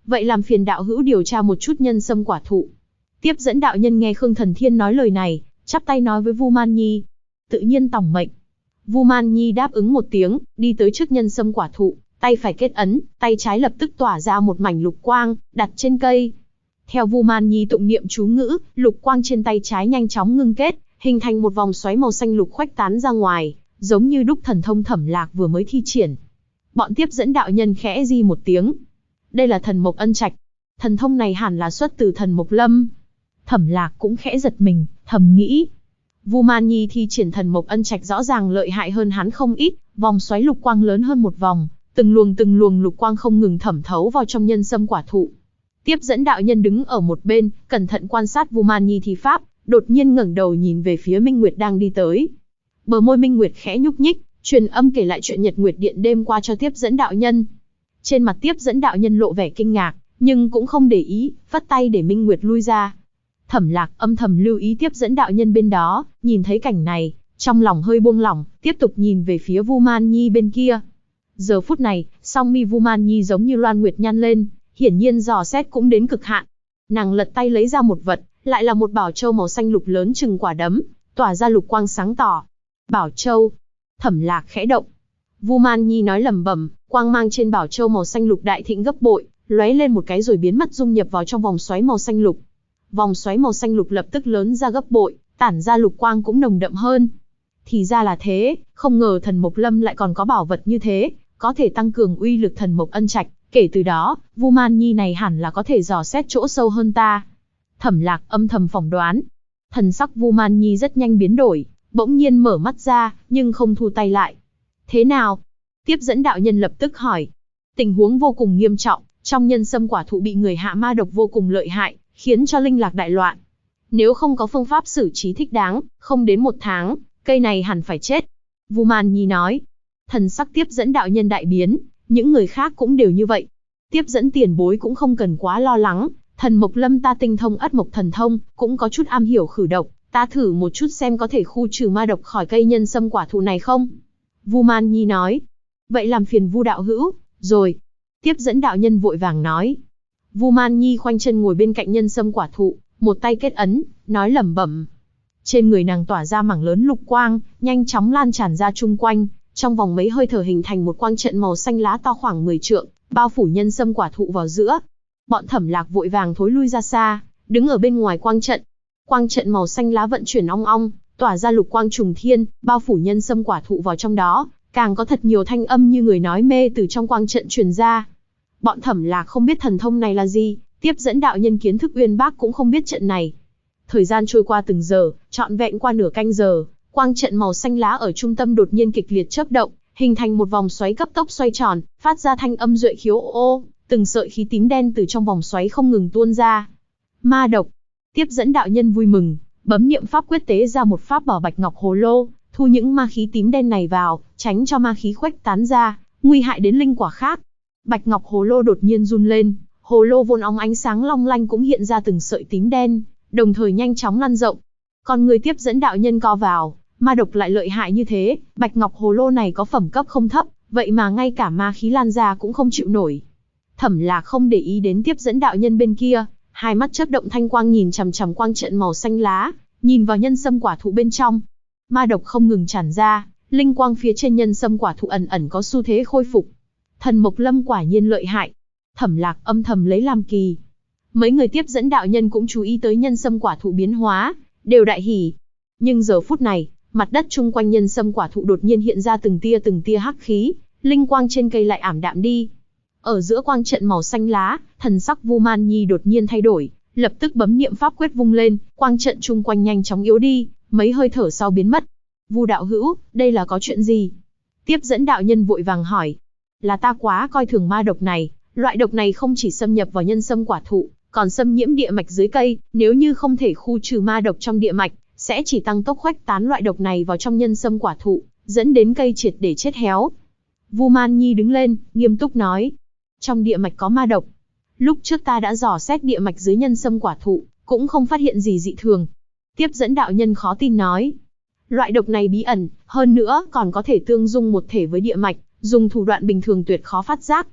S1: vậy làm phiền đạo hữu điều tra một chút nhân sâm quả thụ. Tiếp dẫn đạo nhân nghe Khương Thần Thiên nói lời này, chắp tay nói với Vu Man Nhi. Tự nhiên tòng mệnh. Vu Man Nhi đáp ứng một tiếng, đi tới trước nhân sâm quả thụ, tay phải kết ấn, tay trái lập tức tỏa ra một mảnh lục quang, đặt trên cây. Theo Vu Man Nhi tụng niệm chú ngữ, lục quang trên tay trái nhanh chóng ngưng kết, hình thành một vòng xoáy màu xanh lục khuếch tán ra ngoài, giống như đúc thần thông Thẩm Lạc vừa mới thi triển. Bọn tiếp dẫn đạo nhân khẽ di một tiếng. Đây là thần mộc ân trạch. Thần thông này hẳn là xuất từ thần mộc lâm. Thẩm Lạc cũng khẽ giật mình, thầm nghĩ. Vu Man Nhi thi triển thần mộc ân trạch rõ ràng lợi hại hơn hắn không ít, vòng xoáy lục quang lớn hơn một vòng, từng luồng lục quang không ngừng thẩm thấu vào trong nhân sâm quả thụ. Tiếp dẫn đạo nhân đứng ở một bên, cẩn thận quan sát Vu Man Nhi thi pháp, đột nhiên ngẩng đầu nhìn về phía Minh Nguyệt đang đi tới. Bờ môi Minh Nguyệt khẽ nhúc nhích, truyền âm kể lại chuyện Nhật Nguyệt Điện đêm qua cho tiếp dẫn đạo nhân. Trên mặt tiếp dẫn đạo nhân lộ vẻ kinh ngạc, nhưng cũng không để ý, vắt tay để Minh Nguyệt lui ra. Thẩm Lạc âm thầm lưu ý tiếp dẫn đạo nhân bên đó, nhìn thấy cảnh này, trong lòng hơi buông lỏng, tiếp tục nhìn về phía Vu Man Nhi bên kia. Giờ phút này, song mi Vu Man Nhi giống như loan nguyệt nhăn lên, hiển nhiên dò xét cũng đến cực hạn. Nàng lật tay lấy ra một vật, lại là một bảo châu màu xanh lục lớn chừng quả đấm, tỏa ra lục quang sáng tỏ. Bảo châu. Thẩm Lạc khẽ động. Vu Man Nhi nói lẩm bẩm, quang mang trên bảo châu màu xanh lục đại thịnh gấp bội, lóe lên một cái rồi biến mất dung nhập vào trong vòng xoáy màu xanh lục. Vòng xoáy màu xanh lục lập tức lớn ra gấp bội, tản ra lục quang cũng nồng đậm hơn. Thì ra là thế, không ngờ thần mộc lâm lại còn có bảo vật như thế, có thể tăng cường uy lực thần mộc ân trạch. Kể từ đó, Vu Man Nhi này hẳn là có thể dò xét chỗ sâu hơn ta. Thẩm Lạc âm thầm phỏng đoán. Thần sắc Vu Man Nhi rất nhanh biến đổi, bỗng nhiên mở mắt ra, nhưng không thu tay lại. Thế nào? Tiếp dẫn đạo nhân lập tức hỏi. Tình huống vô cùng nghiêm trọng, trong nhân sâm quả thụ bị người hạ ma độc vô cùng lợi hại, khiến cho linh lạc đại loạn. Nếu không có phương pháp xử trí thích đáng, không đến 1 tháng, cây này hẳn phải chết. Vu Man Nhi nói. Thần sắc tiếp dẫn đạo nhân đại biến, những người khác cũng đều như vậy. Tiếp dẫn tiền bối cũng không cần quá lo lắng, thần mộc lâm ta tinh thông ất mộc thần thông, cũng có chút am hiểu khử độc, ta thử một chút xem có thể khu trừ ma độc khỏi cây nhân sâm quả thụ này không? Vu Man Nhi nói. Vậy làm phiền Vu đạo hữu, rồi. Tiếp dẫn đạo nhân vội vàng nói. Vu Man Nhi khoanh chân ngồi bên cạnh nhân sâm quả thụ, một tay kết ấn, nói lẩm bẩm. Trên người nàng tỏa ra mảng lớn lục quang, nhanh chóng lan tràn ra chung quanh, trong vòng mấy hơi thở hình thành một quang trận màu xanh lá to khoảng 10 trượng, bao phủ nhân sâm quả thụ vào giữa. Bọn Thẩm Lạc vội vàng thối lui ra xa, đứng ở bên ngoài quang trận. Quang trận màu xanh lá vận chuyển ong ong, tỏa ra lục quang trùng thiên, bao phủ nhân sâm quả thụ vào trong đó, càng có thật nhiều thanh âm như người nói mê từ trong quang trận truyền ra. Bọn Thẩm Lạc không biết thần thông này là gì, tiếp dẫn đạo nhân kiến thức uyên bác cũng không biết trận này. Thời gian trôi qua từng giờ, trọn vẹn qua nửa canh giờ, quang trận màu xanh lá ở trung tâm đột nhiên kịch liệt chớp động, hình thành một vòng xoáy cấp tốc xoay tròn, phát ra thanh âm duệ khiếu ô, từng sợi khí tím đen từ trong vòng xoáy không ngừng tuôn ra. Ma độc. Tiếp dẫn đạo nhân vui mừng, bấm niệm pháp quyết tế ra một pháp bảo bạch ngọc hồ lô, thu những ma khí tím đen này vào, tránh cho ma khí khuếch tán ra, nguy hại đến linh quả khác. Bạch ngọc hồ lô đột nhiên run lên, hồ lô vốn óng ánh sáng long lanh cũng hiện ra từng sợi tím đen, đồng thời nhanh chóng lan rộng. Còn người tiếp dẫn đạo nhân co vào, ma độc lại lợi hại như thế, bạch ngọc hồ lô này có phẩm cấp không thấp, vậy mà ngay cả ma khí lan ra cũng không chịu nổi. Thẩm Lạc không để ý đến tiếp dẫn đạo nhân bên kia, hai mắt chớp động thanh quang nhìn chằm chằm quang trận màu xanh lá, nhìn vào nhân sâm quả thụ bên trong. Ma độc không ngừng tràn ra, linh quang phía trên nhân sâm quả thụ ẩn ẩn có xu thế khôi phục. Thần mộc lâm quả nhiên lợi hại. Thẩm Lạc âm thầm lấy làm kỳ. Mấy người tiếp dẫn đạo nhân cũng chú ý tới nhân sâm quả thụ biến hóa, đều đại hỉ. Nhưng giờ phút này, mặt đất chung quanh nhân sâm quả thụ đột nhiên hiện ra từng tia hắc khí, linh quang trên cây lại ảm đạm đi. Ở giữa quang trận màu xanh lá, thần sắc Vu Man Nhi đột nhiên thay đổi, lập tức bấm niệm pháp quyết vung lên, quang trận chung quanh nhanh chóng yếu đi, mấy hơi thở sau biến mất. Vu đạo hữu, đây là có chuyện gì? Tiếp dẫn đạo nhân vội vàng hỏi. Là ta quá coi thường ma độc này, loại độc này không chỉ xâm nhập vào nhân sâm quả thụ, còn xâm nhiễm địa mạch dưới cây, nếu như không thể khu trừ ma độc trong địa mạch, sẽ chỉ tăng tốc khuếch tán loại độc này vào trong nhân sâm quả thụ, dẫn đến cây triệt để chết héo. Vu Man Nhi đứng lên, nghiêm túc nói. Trong địa mạch có ma độc. Lúc trước ta đã dò xét địa mạch dưới nhân sâm quả thụ, cũng không phát hiện gì dị thường. Tiếp dẫn đạo nhân khó tin nói. Loại độc này bí ẩn, hơn nữa còn có thể tương dung một thể với địa mạch, dùng thủ đoạn bình thường tuyệt khó phát giác.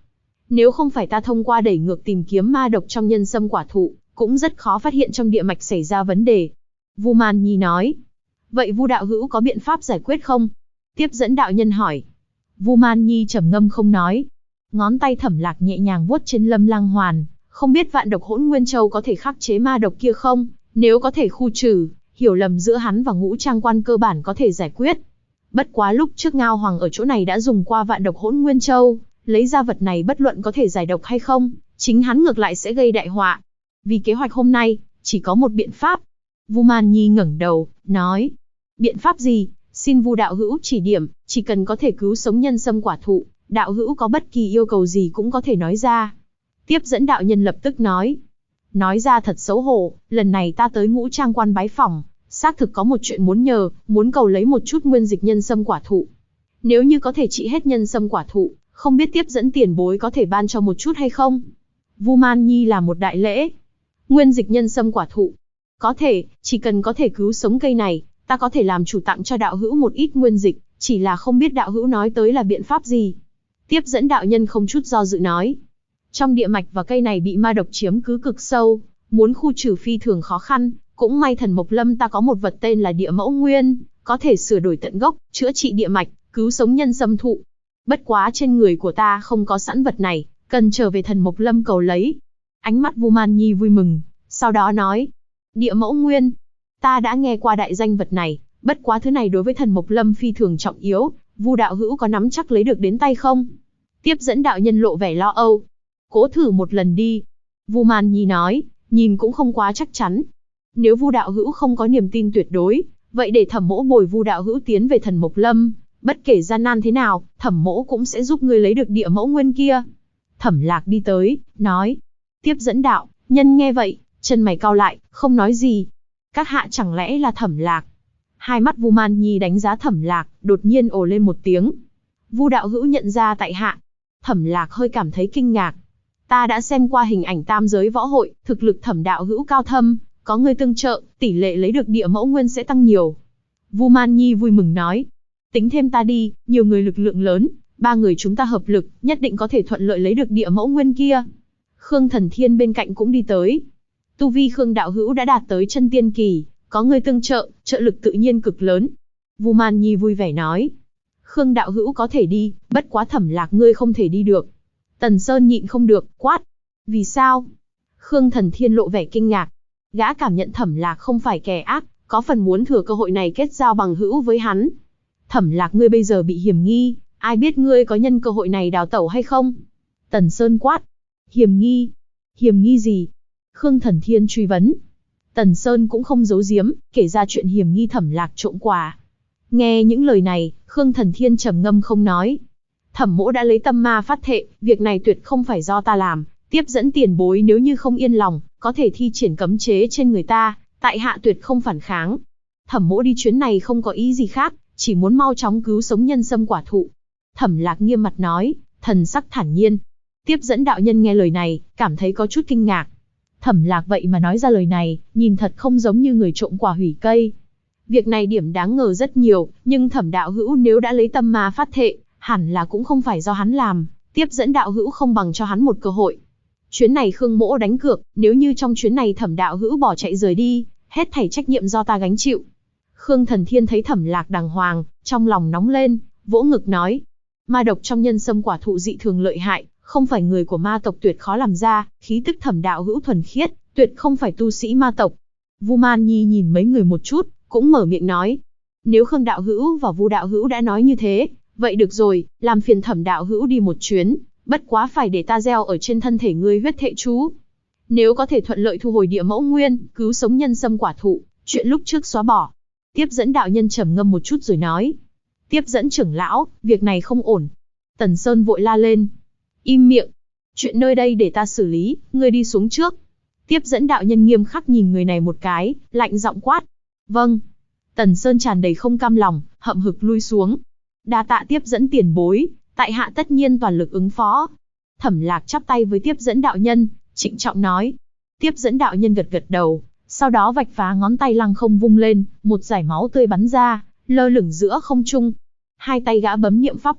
S1: Nếu không phải ta thông qua đẩy ngược tìm kiếm ma độc trong nhân sâm quả thụ, cũng rất khó phát hiện trong địa mạch xảy ra vấn đề. Vu Man Nhi nói. Vậy Vu đạo hữu có biện pháp giải quyết không? Tiếp dẫn đạo nhân hỏi. Vu Man Nhi trầm ngâm không nói. Ngón tay Thẩm Lạc nhẹ nhàng vuốt trên Lâm Lang Hoàn, không biết vạn độc hỗn nguyên châu có thể khắc chế ma độc kia không? Nếu có thể khu trừ, hiểu lầm giữa hắn và Ngũ Trang Quan cơ bản có thể giải quyết. Bất quá lúc trước Ngao Hoàng ở chỗ này đã dùng qua vạn độc hỗn nguyên châu, lấy ra vật này bất luận có thể giải độc hay không, chính hắn ngược lại sẽ gây đại họa. Vì kế hoạch hôm nay, chỉ có một biện pháp. Vu Man Nhi ngẩng đầu, nói. Biện pháp gì? Xin Vu đạo hữu chỉ điểm, chỉ cần có thể cứu sống nhân sâm quả thụ, đạo hữu có bất kỳ yêu cầu gì cũng có thể nói ra. Tiếp dẫn đạo nhân lập tức nói. Nói ra thật xấu hổ, lần này ta tới Ngũ Trang Quan bái phỏng, xác thực có một chuyện muốn nhờ, muốn cầu lấy một chút nguyên dịch nhân sâm quả thụ. Nếu như có thể trị hết nhân sâm quả thụ, không biết tiếp dẫn tiền bối có thể ban cho một chút hay không? Vu Man Nhi là một đại lễ. Nguyên dịch nhân sâm quả thụ. Có thể, chỉ cần có thể cứu sống cây này, ta có thể làm chủ tặng cho đạo hữu một ít nguyên dịch, chỉ là không biết đạo hữu nói tới là biện pháp gì. Tiếp dẫn đạo nhân không chút do dự nói. Trong địa mạch và cây này bị ma độc chiếm cứ cực sâu, muốn khu trừ phi thường khó khăn, cũng may Thần Mộc Lâm ta có một vật tên là địa mẫu nguyên, có thể sửa đổi tận gốc, chữa trị địa mạch, cứu sống nhân sâm thụ. Bất quá trên người của ta không có sẵn vật này, cần trở về Thần Mộc Lâm cầu lấy. Ánh mắt Vu Man Nhi vui mừng, sau đó nói. Địa mẫu nguyên, ta đã nghe qua đại danh vật này, bất quá thứ này đối với Thần Mộc Lâm phi thường trọng yếu, Vu đạo hữu có nắm chắc lấy được đến tay không? Tiếp dẫn đạo nhân lộ vẻ lo âu. Cố thử một lần đi. Vu Man Nhi nói, nhìn cũng không quá chắc chắn. Nếu Vu đạo hữu không có niềm tin tuyệt đối, vậy để Thẩm mỗ bồi Vu đạo hữu tiến về Thần Mộc Lâm, bất kể gian nan thế nào, Thẩm mỗ cũng sẽ giúp ngươi lấy được địa mẫu nguyên kia. Thẩm Lạc đi tới, nói. Tiếp dẫn đạo nhân nghe vậy, chân mày cau lại, không nói gì. Các hạ chẳng lẽ là Thẩm Lạc? Hai mắt Vu Man Nhi đánh giá Thẩm Lạc, đột nhiên ồ lên một tiếng. Vu đạo hữu nhận ra tại hạ. Thẩm Lạc hơi cảm thấy kinh ngạc. Ta đã xem qua hình ảnh tam giới võ hội, thực lực Thẩm đạo hữu cao thâm, có người tương trợ, tỷ lệ lấy được địa mẫu nguyên sẽ tăng nhiều. Vu Man Nhi vui mừng nói. Tính thêm ta đi, nhiều người lực lượng lớn, ba người chúng ta hợp lực, nhất định có thể thuận lợi lấy được địa mẫu nguyên kia. Khương Thần Thiên bên cạnh cũng đi tới. Tu vi Khương đạo hữu đã đạt tới chân tiên kỳ, có người tương trợ, trợ lực tự nhiên cực lớn. Vu Man Nhi vui vẻ nói. Khương đạo hữu có thể đi, bất quá Thẩm Lạc ngươi không thể đi được. Tần Sơn nhịn không được, quát. Vì sao? Khương Thần Thiên lộ vẻ kinh ngạc. Gã cảm nhận Thẩm Lạc không phải kẻ ác, có phần muốn thừa cơ hội này kết giao bằng hữu với hắn. Thẩm Lạc ngươi bây giờ bị hiểm nghi, ai biết ngươi có nhân cơ hội này đào tẩu hay không? Tần Sơn quát. Hiểm nghi? Hiểm nghi gì? Khương Thần Thiên truy vấn. Tần Sơn cũng không giấu giếm, kể ra chuyện hiểm nghi Thẩm Lạc trộm quà. Nghe những lời này, Khương Thần Thiên trầm ngâm không nói. Thẩm mỗ đã lấy tâm ma phát thệ, việc này tuyệt không phải do ta làm, tiếp dẫn tiền bối nếu như không yên lòng, có thể thi triển cấm chế trên người ta, tại hạ tuyệt không phản kháng. Thẩm mỗ đi chuyến này không có ý gì khác, chỉ muốn mau chóng cứu sống nhân sâm quả thụ. Thẩm Lạc nghiêm mặt nói, thần sắc thản nhiên. Tiếp dẫn đạo nhân nghe lời này, cảm thấy có chút kinh ngạc. Thẩm Lạc vậy mà nói ra lời này, nhìn thật không giống như người trộm quả hủy cây. Việc này điểm đáng ngờ rất nhiều, nhưng Thẩm đạo hữu nếu đã lấy tâm ma phát thệ, hẳn là cũng không phải do hắn làm, tiếp dẫn đạo hữu không bằng cho hắn một cơ hội. Chuyến này Khương mỗ đánh cược, nếu như trong chuyến này Thẩm đạo hữu bỏ chạy rời đi, hết thảy trách nhiệm do ta gánh chịu. Khương Thần Thiên thấy Thẩm Lạc đàng hoàng, trong lòng nóng lên, vỗ ngực nói. Ma độc trong nhân sâm quả thụ dị thường lợi hại, không phải người của ma tộc tuyệt khó làm ra, khí tức Thẩm đạo hữu thuần khiết, tuyệt không phải tu sĩ ma tộc. Vu Man Nhi nhìn mấy người một chút, cũng mở miệng nói. Nếu Khương đạo hữu và Vu đạo hữu đã nói như thế, vậy được rồi, làm phiền Thẩm đạo hữu đi một chuyến, bất quá phải để ta gieo ở trên thân thể ngươi huyết thệ chú. Nếu có thể thuận lợi thu hồi địa mẫu nguyên, cứu sống nhân sâm quả thụ, chuyện lúc trước xóa bỏ. Tiếp dẫn đạo nhân trầm ngâm một chút rồi nói. Tiếp dẫn trưởng lão, việc này không ổn. Tần Sơn vội la lên. Im miệng. Chuyện nơi đây để ta xử lý, ngươi đi xuống trước. Tiếp dẫn đạo nhân nghiêm khắc nhìn người này một cái, lạnh giọng quát. Vâng. Tần Sơn tràn đầy không cam lòng, hậm hực lui xuống. Đa tạ tiếp dẫn tiền bối, tại hạ tất nhiên toàn lực ứng phó. Thẩm Lạc chắp tay với tiếp dẫn đạo nhân, trịnh trọng nói. Tiếp dẫn đạo nhân gật gật đầu, sau đó vạch phá ngón tay lăng không vung lên, một dải máu tươi bắn ra, lơ lửng giữa không trung. Hai tay gã bấm niệm pháp quyết,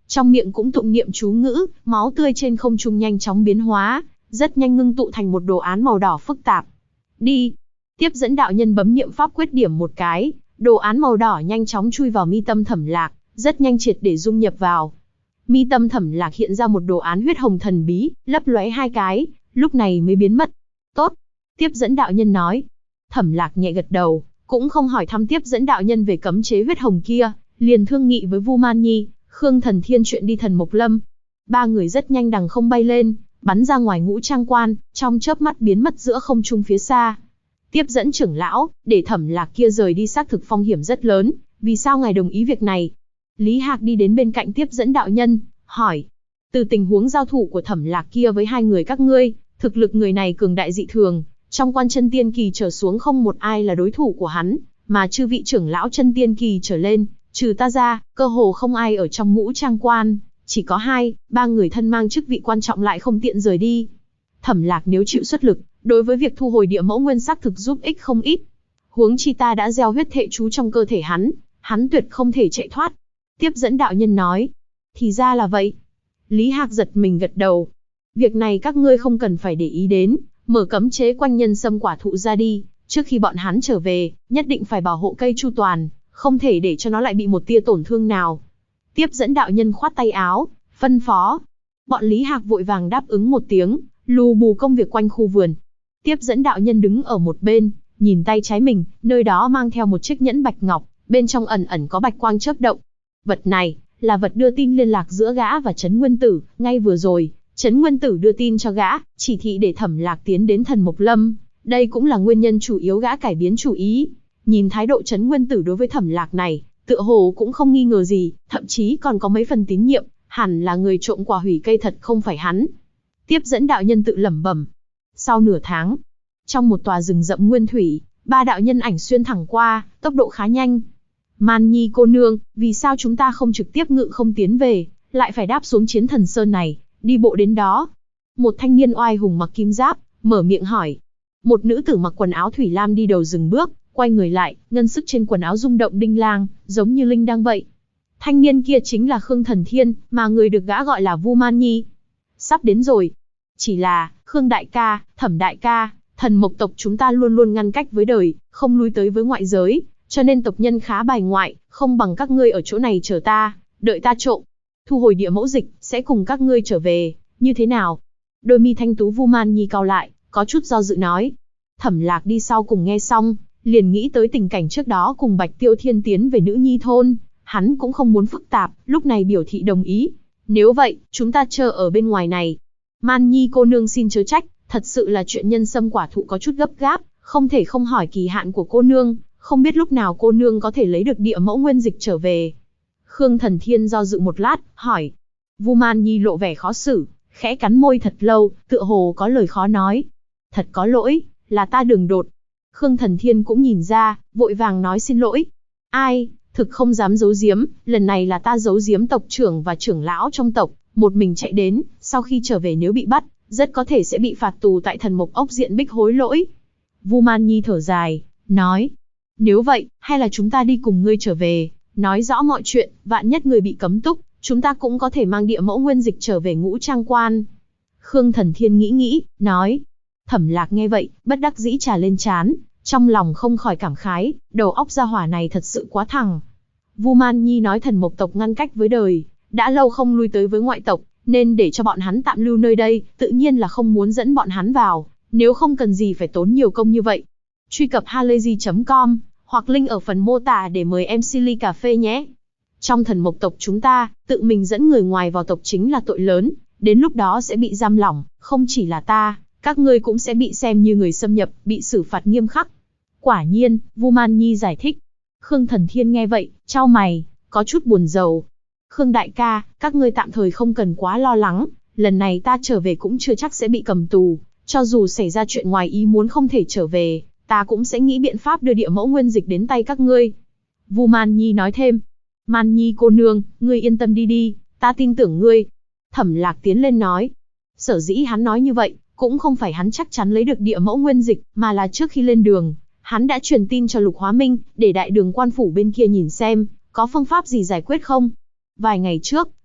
S1: trong miệng cũng tụng niệm chú ngữ, máu tươi trên không trung nhanh chóng biến hóa, rất nhanh ngưng tụ thành một đồ án màu đỏ phức tạp. Đi! Tiếp dẫn đạo nhân bấm niệm pháp quyết điểm một cái, đồ án màu đỏ nhanh chóng chui vào mi tâm Thẩm Lạc, rất nhanh triệt để dung nhập vào. Mi tâm Thẩm Lạc hiện ra một đồ án huyết hồng thần bí, lấp lóe 2 cái, lúc này mới biến mất. Tốt! Tiếp dẫn đạo nhân nói. Thẩm Lạc nhẹ gật đầu, cũng không hỏi thăm tiếp dẫn đạo nhân về cấm chế huyết hồng kia, liền thương nghị với Vu Man Nhi, Khương Thần Thiên chuyện đi Thần Mộc Lâm. 3 người rất nhanh đằng không bay lên, bắn ra ngoài Ngũ Trang Quan, trong chớp mắt biến mất giữa không trung phía xa. Tiếp dẫn trưởng lão, để Thẩm Lạc kia rời đi xác thực phong hiểm rất lớn, vì sao ngài đồng ý việc này? Lý Hạc đi đến bên cạnh tiếp dẫn đạo nhân, hỏi. Từ tình huống giao thủ của Thẩm Lạc kia với 2 người các ngươi, thực lực người này cường đại dị thường, trong quan chân tiên kỳ trở xuống không một ai là đối thủ của hắn, mà chư vị trưởng lão chân tiên kỳ trở lên, trừ ta ra, cơ hồ không ai ở trong Ngũ Trang Quan, chỉ có 2-3 người thân mang chức vị quan trọng lại không tiện rời đi. Thẩm Lạc nếu chịu xuất lực, đối với việc thu hồi địa mẫu nguyên xác thực giúp ích không ít. Huống chi ta đã gieo huyết thệ chú trong cơ thể hắn tuyệt không thể chạy thoát. Tiếp dẫn đạo nhân nói. Thì ra là vậy. Lý Hạc giật mình gật đầu. Việc này các ngươi không cần phải để ý đến, mở cấm chế quanh nhân sâm quả thụ ra đi, trước khi bọn hắn trở về, nhất định phải bảo hộ cây chu toàn, không thể để cho nó lại bị một tia tổn thương nào. Tiếp dẫn đạo nhân khoát tay áo, phân phó. Bọn Lý Hạc vội vàng đáp ứng một tiếng, lù bù công việc quanh khu vườn. Tiếp dẫn đạo nhân đứng ở một bên, nhìn tay trái mình, nơi đó mang theo một chiếc nhẫn bạch ngọc, bên trong ẩn ẩn có bạch quang chớp động. Vật này là vật đưa tin liên lạc giữa gã và Trấn Nguyên Tử, ngay vừa rồi, Trấn Nguyên Tử đưa tin cho gã, chỉ thị để Thẩm Lạc tiến đến Thần Mộc Lâm, đây cũng là nguyên nhân chủ yếu gã cải biến chủ ý. Nhìn thái độ Trấn Nguyên Tử đối với Thẩm Lạc này, tựa hồ cũng không nghi ngờ gì, thậm chí còn có mấy phần tín nhiệm, hẳn là người trộm quả hủy cây thật không phải hắn. Tiếp dẫn đạo nhân tự lẩm bẩm. Sau nửa tháng, trong một tòa rừng rậm nguyên thủy, 3 đạo nhân ảnh xuyên thẳng qua, tốc độ khá nhanh. Man Nhi cô nương, vì sao chúng ta không trực tiếp ngự không tiến về, lại phải đáp xuống Chiến Thần Sơn này, đi bộ đến đó? Một thanh niên oai hùng mặc kim giáp, mở miệng hỏi. Một nữ tử mặc quần áo thủy lam đi đầu dừng bước, quay người lại, ngân sức trên quần áo rung động đinh lang, giống như linh đang vậy. Thanh niên kia chính là Khương Thần Thiên, mà người được gã gọi là Vu Man Nhi. Sắp đến rồi. Chỉ là, Khương đại ca, Thẩm đại ca, Thần Mộc tộc chúng ta luôn luôn ngăn cách với đời, không lui tới với ngoại giới, cho nên tộc nhân khá bài ngoại, không bằng các ngươi ở chỗ này chờ ta, đợi ta trộm. Thu hồi địa mẫu dịch, sẽ cùng các ngươi trở về, như thế nào? Đôi mi thanh tú Vu Man Nhi cau lại, có chút do dự nói. Thẩm Lạc đi sau cùng nghe xong, liền nghĩ tới tình cảnh trước đó cùng Bạch Tiêu Thiên tiến về Nữ Nhi thôn, hắn cũng không muốn phức tạp, lúc này biểu thị đồng ý. Nếu vậy, chúng ta chờ ở bên ngoài này. Man Nhi cô nương xin chớ trách, thật sự là chuyện nhân sâm quả thụ có chút gấp gáp, không thể không hỏi kỳ hạn của cô nương, không biết lúc nào cô nương có thể lấy được địa mẫu nguyên dịch trở về. Khương Thần Thiên do dự một lát, hỏi. Vu Man Nhi lộ vẻ khó xử, khẽ cắn môi thật lâu, tựa hồ có lời khó nói. Thật có lỗi, là ta đường đột. Khương Thần Thiên cũng nhìn ra, vội vàng nói xin lỗi. Ai, thực không dám giấu giếm, lần này là ta giấu giếm tộc trưởng và trưởng lão trong tộc, một mình chạy đến, sau khi trở về nếu bị bắt, rất có thể sẽ bị phạt tù tại Thần Mộc ốc diện bích hối lỗi. Vu Man Nhi thở dài, nói. Nếu vậy, hay là chúng ta đi cùng ngươi trở về, nói rõ mọi chuyện, vạn nhất người bị cấm túc, chúng ta cũng có thể mang địa mẫu nguyên dịch trở về Ngũ Trang Quan. Khương Thần Thiên nghĩ, nói. Thẩm Lạc nghe vậy, bất đắc dĩ trà lên trán, trong lòng không khỏi cảm khái, đầu óc gia hỏa này thật sự quá thẳng. Vu Man Nhi nói Thần Mộc tộc ngăn cách với đời, đã lâu không lui tới với ngoại tộc, nên để cho bọn hắn tạm lưu nơi đây, tự nhiên là không muốn dẫn bọn hắn vào, nếu không cần gì phải tốn nhiều công như vậy. Truy cập halayzi.com, hoặc link ở phần mô tả để mời em ly cà phê nhé. Trong Thần Mộc tộc chúng ta, tự mình dẫn người ngoài vào tộc chính là tội lớn, đến lúc đó sẽ bị giam lỏng, không chỉ là ta, các ngươi cũng sẽ bị xem như người xâm nhập, bị xử phạt nghiêm khắc. Quả nhiên, Vu Man Nhi giải thích. Khương Thần Thiên nghe vậy, chau mày, có chút buồn rầu. Khương đại ca, các ngươi tạm thời không cần quá lo lắng, lần này ta trở về cũng chưa chắc sẽ bị cầm tù, cho dù xảy ra chuyện ngoài ý muốn không thể trở về, ta cũng sẽ nghĩ biện pháp đưa địa mẫu nguyên dịch đến tay các ngươi. Vu Man Nhi nói thêm. Man Nhi cô nương, ngươi yên tâm đi, ta tin tưởng ngươi. Thẩm Lạc tiến lên nói. Sở dĩ hắn nói như vậy, cũng không phải hắn chắc chắn lấy được địa mẫu nguyên dịch, mà là trước khi lên đường, hắn đã truyền tin cho Lục Hóa Minh, để đại đường quan phủ bên kia nhìn xem, có phương pháp gì giải quyết không. Vài ngày trước,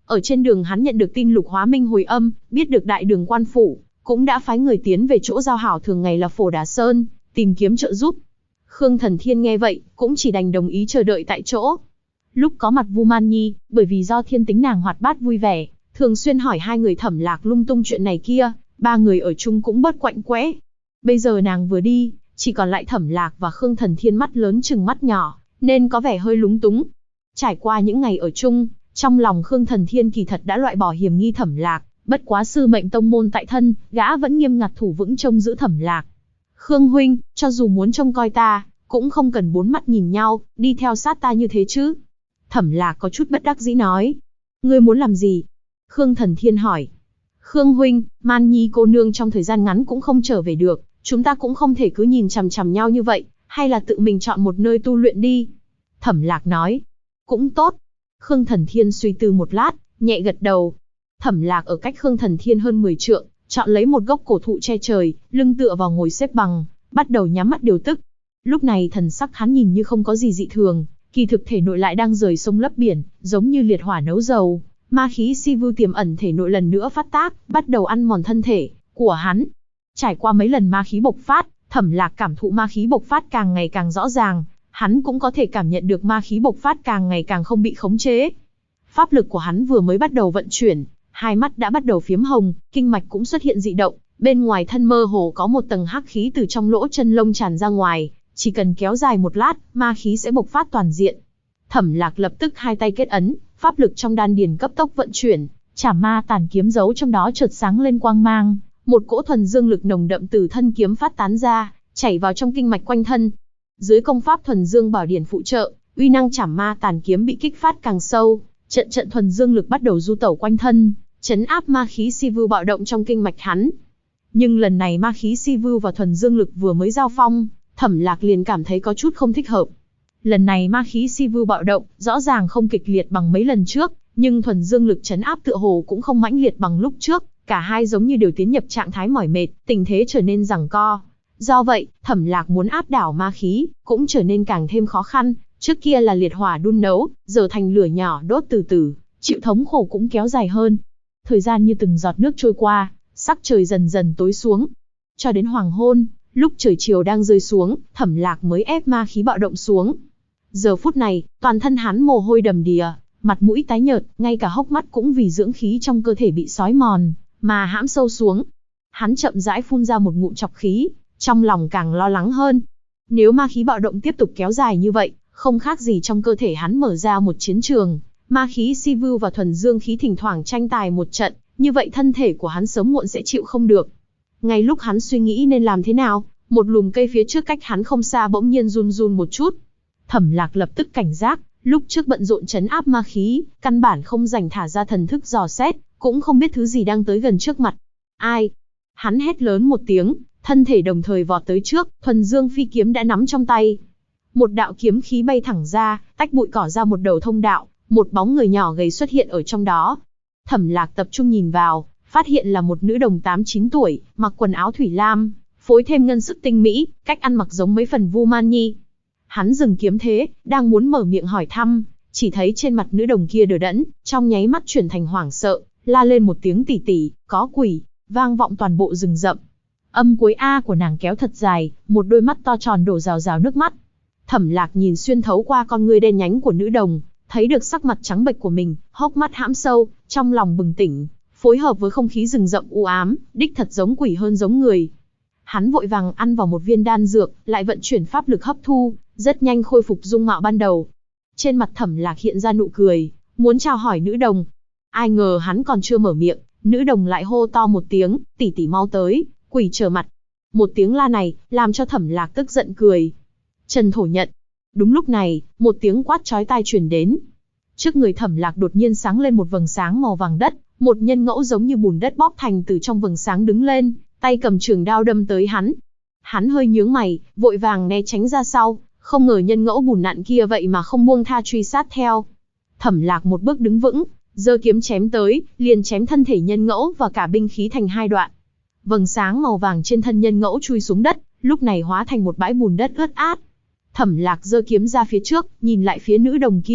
S1: Ở trên đường hắn nhận được tin Lục Hóa Minh hồi âm, biết được đại đường quan phủ cũng đã phái người tiến về chỗ giao hảo thường ngày là Phổ Đà Sơn, tìm kiếm trợ giúp. Khương Thần Thiên nghe vậy, cũng chỉ đành đồng ý chờ đợi tại chỗ. Lúc có mặt Vu Man Nhi, bởi vì do thiên tính nàng hoạt bát vui vẻ, thường xuyên hỏi hai người Thẩm Lạc lung tung chuyện này kia, ba người ở chung cũng bớt quạnh quẽ. Bây giờ nàng vừa đi, chỉ còn lại Thẩm Lạc và Khương Thần Thiên mắt lớn chừng mắt nhỏ, nên có vẻ hơi lúng túng. Trải qua những ngày ở chung, trong lòng Khương Thần Thiên kỳ thật đã loại bỏ hiểm nghi Thẩm Lạc, bất quá sư mệnh tông môn tại thân, gã vẫn nghiêm ngặt thủ vững trông giữ Thẩm Lạc. Khương huynh, cho dù muốn trông coi ta, cũng không cần bốn mắt nhìn nhau, đi theo sát ta như thế chứ. Thẩm Lạc có chút bất đắc dĩ nói. Ngươi muốn làm gì? Khương Thần Thiên hỏi. Khương huynh, Man Nhi cô nương trong thời gian ngắn cũng không trở về được, chúng ta cũng không thể cứ nhìn chằm chằm nhau như vậy, hay là tự mình chọn một nơi tu luyện đi. Thẩm Lạc nói. Cũng tốt. Khương Thần Thiên suy tư một lát, nhẹ gật đầu. Thẩm Lạc ở cách Khương Thần Thiên hơn 10 trượng, chọn lấy một gốc cổ thụ che trời, lưng tựa vào ngồi xếp bằng, bắt đầu nhắm mắt điều tức. Lúc này thần sắc hắn nhìn như không có gì dị thường, kỳ thực thể nội lại đang rời sông lấp biển, giống như liệt hỏa nấu dầu. Ma khí si vưu tiềm ẩn thể nội lần nữa phát tác, bắt đầu ăn mòn thân thể của hắn. Trải qua mấy lần ma khí bộc phát, Thẩm Lạc cảm thụ ma khí bộc phát càng ngày càng rõ ràng, hắn cũng có thể cảm nhận được ma khí bộc phát càng ngày càng không bị khống chế. Pháp lực của hắn vừa mới bắt đầu vận chuyển, hai mắt đã bắt đầu phiếm hồng, kinh mạch cũng xuất hiện dị động, bên ngoài thân mơ hồ có một tầng hắc khí từ trong lỗ chân lông tràn ra ngoài, chỉ cần kéo dài một lát, ma khí sẽ bộc phát toàn diện. Thẩm Lạc lập tức hai tay kết ấn, pháp lực trong đan điền cấp tốc vận chuyển, Trảm Ma Tàn kiếm giấu trong đó chợt sáng lên quang mang, một cỗ thuần dương lực nồng đậm từ thân kiếm phát tán ra, chảy vào trong kinh mạch quanh thân. Dưới công pháp thuần dương bảo điển phụ trợ, uy năng Trảm Ma Tàn kiếm bị kích phát càng sâu, trận thuần dương lực bắt đầu du tẩu quanh thân, trấn áp ma khí si vưu bạo động trong kinh mạch hắn. Nhưng lần này ma khí si vưu và thuần dương lực vừa mới giao phong, Thẩm Lạc liền cảm thấy có chút không thích hợp. Lần này ma khí si vưu bạo động, rõ ràng không kịch liệt bằng mấy lần trước, nhưng thuần dương lực trấn áp tựa hồ cũng không mãnh liệt bằng lúc trước, cả hai giống như đều tiến nhập trạng thái mỏi mệt, tình thế trở nên giằng co. Do vậy, Thẩm Lạc muốn áp đảo ma khí, cũng trở nên càng thêm khó khăn, trước kia là liệt hỏa đun nấu, giờ thành lửa nhỏ đốt từ từ, chịu thống khổ cũng kéo dài hơn. Thời gian như từng giọt nước trôi qua, sắc trời dần dần tối xuống. Cho đến hoàng hôn, lúc trời chiều đang rơi xuống, Thẩm Lạc mới ép ma khí bạo động xuống. Giờ phút này, toàn thân hắn mồ hôi đầm đìa, mặt mũi tái nhợt, ngay cả hốc mắt cũng vì dưỡng khí trong cơ thể bị xói mòn, mà hãm sâu xuống. Hắn chậm rãi phun ra một ngụm trọc khí, trong lòng càng lo lắng hơn. Nếu ma khí bạo động tiếp tục kéo dài như vậy, không khác gì trong cơ thể hắn mở ra một chiến trường, ma khí si vưu và thuần dương khí thỉnh thoảng tranh tài một trận, như vậy thân thể của hắn sớm muộn sẽ chịu không được. Ngay lúc hắn suy nghĩ nên làm thế nào, một lùm cây phía trước cách hắn không xa bỗng nhiên run run một chút. Thẩm Lạc lập tức cảnh giác, lúc trước bận rộn trấn áp ma khí, căn bản không rảnh thả ra thần thức dò xét, cũng không biết thứ gì đang tới gần trước mặt. Ai? Hắn hét lớn một tiếng, thân thể đồng thời vọt tới trước, thuần dương phi kiếm đã nắm trong tay. Một đạo kiếm khí bay thẳng ra, tách bụi cỏ ra một đầu thông đạo, một bóng người nhỏ gầy xuất hiện ở trong đó. Thẩm Lạc tập trung nhìn vào, phát hiện là một nữ đồng 8-9 tuổi, mặc quần áo thủy lam, phối thêm ngân sức tinh mỹ, cách ăn mặc giống mấy phần Vu Man Nhi. Hắn dừng kiếm thế, đang muốn mở miệng hỏi thăm, chỉ thấy trên mặt nữ đồng kia đờ đẫn, trong nháy mắt chuyển thành hoảng sợ, la lên một tiếng tỷ tỷ, có quỷ, vang vọng toàn bộ rừng rậm. Âm cuối A của nàng kéo thật dài, một đôi mắt to tròn đổ rào rào nước mắt. Thẩm Lạc nhìn xuyên thấu qua con ngươi đen nhánh của nữ đồng, thấy được sắc mặt trắng bệch của mình, hốc mắt hãm sâu, trong lòng bừng tỉnh, phối hợp với không khí rừng rậm u ám, đích thật giống quỷ hơn giống người. Hắn vội vàng ăn vào một viên đan dược, lại vận chuyển pháp lực hấp thu, rất nhanh khôi phục dung mạo ban đầu. Trên mặt Thẩm Lạc hiện ra nụ cười, muốn chào hỏi nữ đồng. Ai ngờ hắn còn chưa mở miệng, nữ đồng lại hô to một tiếng, tỷ tỷ mau tới, quỷ trở mặt. Một tiếng la này, làm cho Thẩm Lạc tức giận cười. Trần Thổ Nhận. Đúng lúc này, một tiếng quát chói tai truyền đến. Trước người Thẩm Lạc đột nhiên sáng lên một vầng sáng màu vàng đất, một nhân ngẫu giống như bùn đất bóp thành từ trong vầng sáng đứng lên, tay cầm trường đao đâm tới hắn. Hắn hơi nhướng mày, vội vàng né tránh ra sau, không ngờ nhân ngẫu bùn nặn kia vậy mà không buông tha truy sát theo. Thẩm Lạc một bước đứng vững, giơ kiếm chém tới, liền chém thân thể nhân ngẫu và cả binh khí thành hai đoạn. Vầng sáng màu vàng trên thân nhân ngẫu chui xuống đất, lúc này hóa thành một bãi bùn đất ướt át. Thẩm Lạc giơ kiếm ra phía trước, nhìn lại phía nữ đồng kia,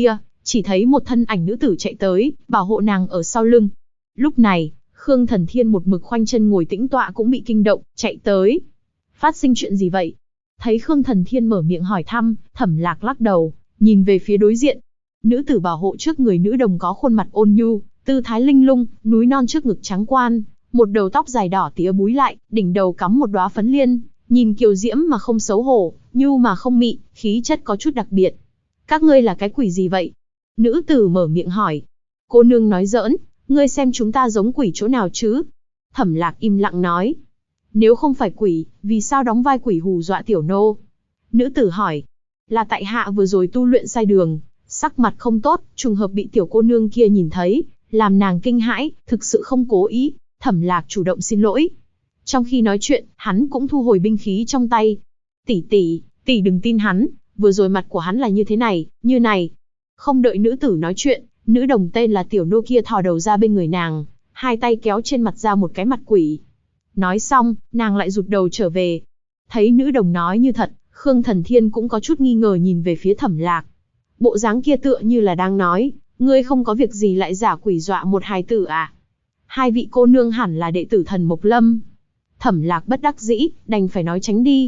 S1: chỉ thấy một thân ảnh nữ tử chạy tới, bảo hộ nàng ở sau lưng. Lúc này, Khương Thần Thiên một mực khoanh chân ngồi tĩnh tọa cũng bị kinh động, chạy tới. Phát sinh chuyện gì vậy? Thấy Khương Thần Thiên mở miệng hỏi thăm, Thẩm Lạc lắc đầu, nhìn về phía đối diện. Nữ tử bảo hộ trước người nữ đồng có khuôn mặt ôn nhu, tư thái linh lung, núi non trước ngực trắng quan, một đầu tóc dài đỏ tía búi lại, đỉnh đầu cắm một đóa phấn liên, nhìn kiều diễm mà không xấu hổ, nhu mà không mị, khí chất có chút đặc biệt. Các ngươi là cái quỷ gì vậy? Nữ tử mở miệng hỏi. Cô nương nói giỡn, ngươi xem chúng ta giống quỷ chỗ nào chứ? Thẩm Lạc im lặng nói. Nếu không phải quỷ, vì sao đóng vai quỷ hù dọa tiểu nô? Nữ tử hỏi. Là tại hạ vừa rồi tu luyện sai đường, sắc mặt không tốt, trùng hợp bị tiểu cô nương kia nhìn thấy, làm nàng kinh hãi, thực sự không cố ý. Thẩm Lạc chủ động xin lỗi. Trong khi nói chuyện, hắn cũng thu hồi binh khí trong tay. Tỷ đừng tin hắn, vừa rồi mặt của hắn là như thế này, như này. Không đợi nữ tử nói chuyện, nữ đồng tên là tiểu nô kia thò đầu ra bên người nàng, hai tay kéo trên mặt ra một cái mặt quỷ. Nói xong, nàng lại rụt đầu trở về. Thấy nữ đồng nói như thật, Khương Thần Thiên cũng có chút nghi ngờ nhìn về phía Thẩm Lạc. Bộ dáng kia tựa như là đang nói, ngươi không có việc gì lại giả quỷ dọa một hài tử à? Hai vị cô nương hẳn là đệ tử Thần Mộc Lâm. Thẩm Lạc bất đắc dĩ, đành phải nói tránh đi.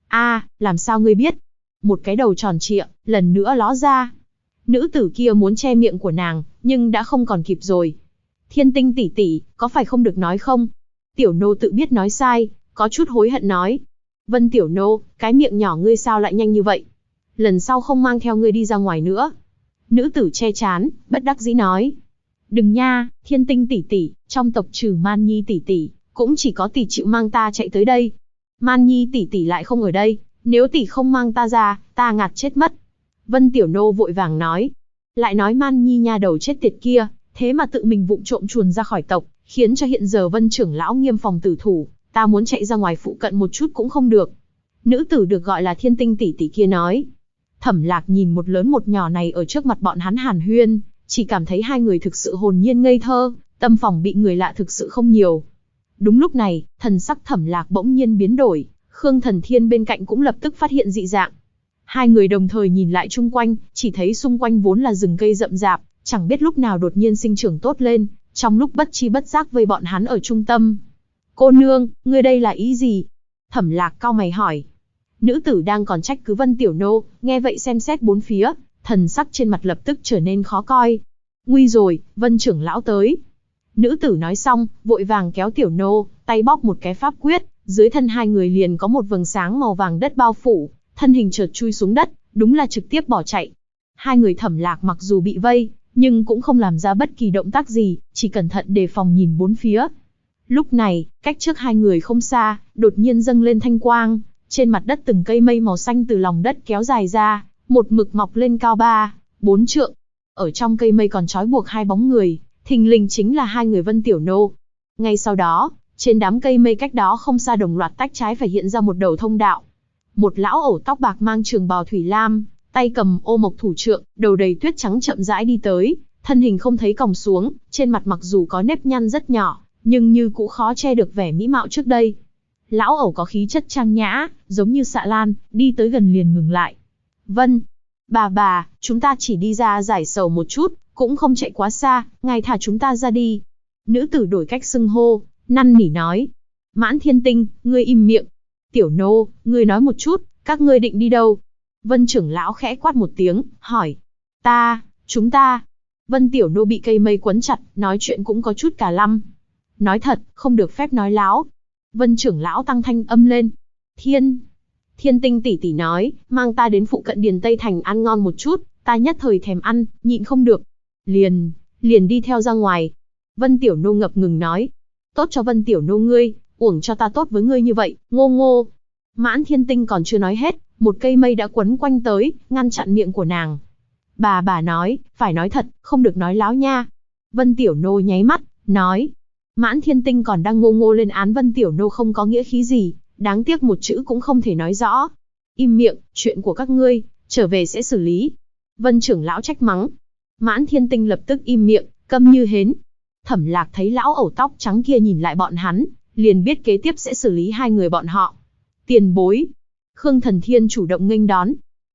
S1: Làm sao ngươi biết? Một cái đầu tròn trịa, lần nữa ló ra. Nữ tử kia muốn che miệng của nàng, nhưng đã không còn kịp rồi. Thiên Tinh tỷ tỷ, có phải không được nói không? Tiểu nô tự biết nói sai, có chút hối hận nói. Vân tiểu nô, cái miệng nhỏ ngươi sao lại nhanh như vậy? Lần sau không mang theo ngươi đi ra ngoài nữa. Nữ tử che chán, bất đắc dĩ nói. Đừng nha, Thiên Tinh tỷ tỷ, trong tộc trừ Man Nhi tỷ tỷ, cũng chỉ có tỷ chịu mang ta chạy tới đây. Man Nhi tỷ tỷ lại không ở đây, nếu tỷ không mang ta ra, ta ngạt chết mất. Vân tiểu nô vội vàng nói. Lại nói Man Nhi nha đầu chết tiệt kia, thế mà tự mình vụng trộm chuồn ra khỏi tộc, khiến cho hiện giờ Vân trưởng lão nghiêm phòng tử thủ, ta muốn chạy ra ngoài phụ cận một chút cũng không được. Nữ tử được gọi là Thiên Tinh tỷ tỷ kia nói. Thẩm Lạc nhìn một lớn một nhỏ này ở trước mặt bọn hắn hàn huyên, chỉ cảm thấy hai người thực sự hồn nhiên ngây thơ, tâm phòng bị người lạ thực sự không nhiều. Đúng lúc này, thần sắc Thẩm Lạc bỗng nhiên biến đổi, Khương Thần Thiên bên cạnh cũng lập tức phát hiện dị dạng. Hai người đồng thời nhìn lại chung quanh, chỉ thấy xung quanh vốn là rừng cây rậm rạp, chẳng biết lúc nào đột nhiên sinh trưởng tốt lên, trong lúc bất chi bất giác vây bọn hắn ở trung tâm. Cô nương, ngươi đây là ý gì? Thẩm Lạc cau mày hỏi. Nữ tử đang còn trách cứ Vân tiểu nô, nghe vậy xem xét bốn phía, thần sắc trên mặt lập tức trở nên khó coi. Nguy rồi, Vân trưởng lão tới. Nữ tử nói xong, vội vàng kéo tiểu nô, tay bóp một cái pháp quyết, dưới thân hai người liền có một vầng sáng màu vàng đất bao phủ, thân hình chợt chui xuống đất, đúng là trực tiếp bỏ chạy. Hai người Thẩm Lạc mặc dù bị vây, nhưng cũng không làm ra bất kỳ động tác gì, chỉ cẩn thận đề phòng nhìn bốn phía. Lúc này, cách trước hai người không xa, đột nhiên dâng lên thanh quang, trên mặt đất từng cây mây màu xanh từ lòng đất kéo dài ra, một mực mọc lên cao 3-4 trượng. Ở trong cây mây còn trói buộc hai bóng người, thình lình chính là hai người Vân tiểu nô. Ngay sau đó, trên đám cây mây cách đó không xa đồng loạt tách trái phải hiện ra một đầu thông đạo. Một lão ẩu tóc bạc mang trường bào thủy lam, tay cầm ô mộc thủ trượng, đầu đầy tuyết trắng chậm rãi đi tới, thân hình không thấy còng xuống, trên mặt mặc dù có nếp nhăn rất nhỏ, nhưng như cũ khó che được vẻ mỹ mạo trước đây. Lão ẩu có khí chất trang nhã, giống như xạ lan, đi tới gần liền ngừng lại. Vân, bà, chúng ta chỉ đi ra giải sầu một chút, cũng không chạy quá xa, ngài thả chúng ta ra đi. Nữ tử đổi cách xưng hô, năn nỉ nói. Mãn Thiên Tinh, ngươi im miệng. Tiểu nô, ngươi nói một chút, các ngươi định đi đâu? Vân trưởng lão khẽ quát một tiếng, hỏi. Chúng ta. Vân tiểu nô bị cây mây quấn chặt, nói chuyện cũng có chút cả lăm. Nói thật, không được phép nói láo. Vân trưởng lão tăng thanh âm lên. Thiên Tinh tỷ tỷ nói, mang ta đến phụ cận Điền Tây Thành ăn ngon một chút, ta nhất thời thèm ăn, nhịn không được. Liền đi theo ra ngoài. Vân tiểu nô ngập ngừng nói. Tốt cho Vân tiểu nô ngươi, uổng cho ta tốt với ngươi như vậy, ngô. Mãn Thiên Tinh còn chưa nói hết, một cây mây đã quấn quanh tới, ngăn chặn miệng của nàng. Bà nói, phải nói thật, không được nói láo nha. Vân tiểu nô nháy mắt, nói. Mãn Thiên Tinh còn đang ngô lên án Vân tiểu nô không có nghĩa khí gì, đáng tiếc một chữ cũng không thể nói rõ. Im miệng, chuyện của các ngươi, trở về sẽ xử lý. Vân trưởng lão trách mắng. Mãn Thiên Tinh lập tức im miệng, câm như hến. Thẩm Lạc thấy lão ẩu tóc trắng kia nhìn lại bọn hắn, liền biết kế tiếp sẽ xử lý hai người bọn họ. Tiền bối. Khương Thần Thiên chủ động nghênh đón.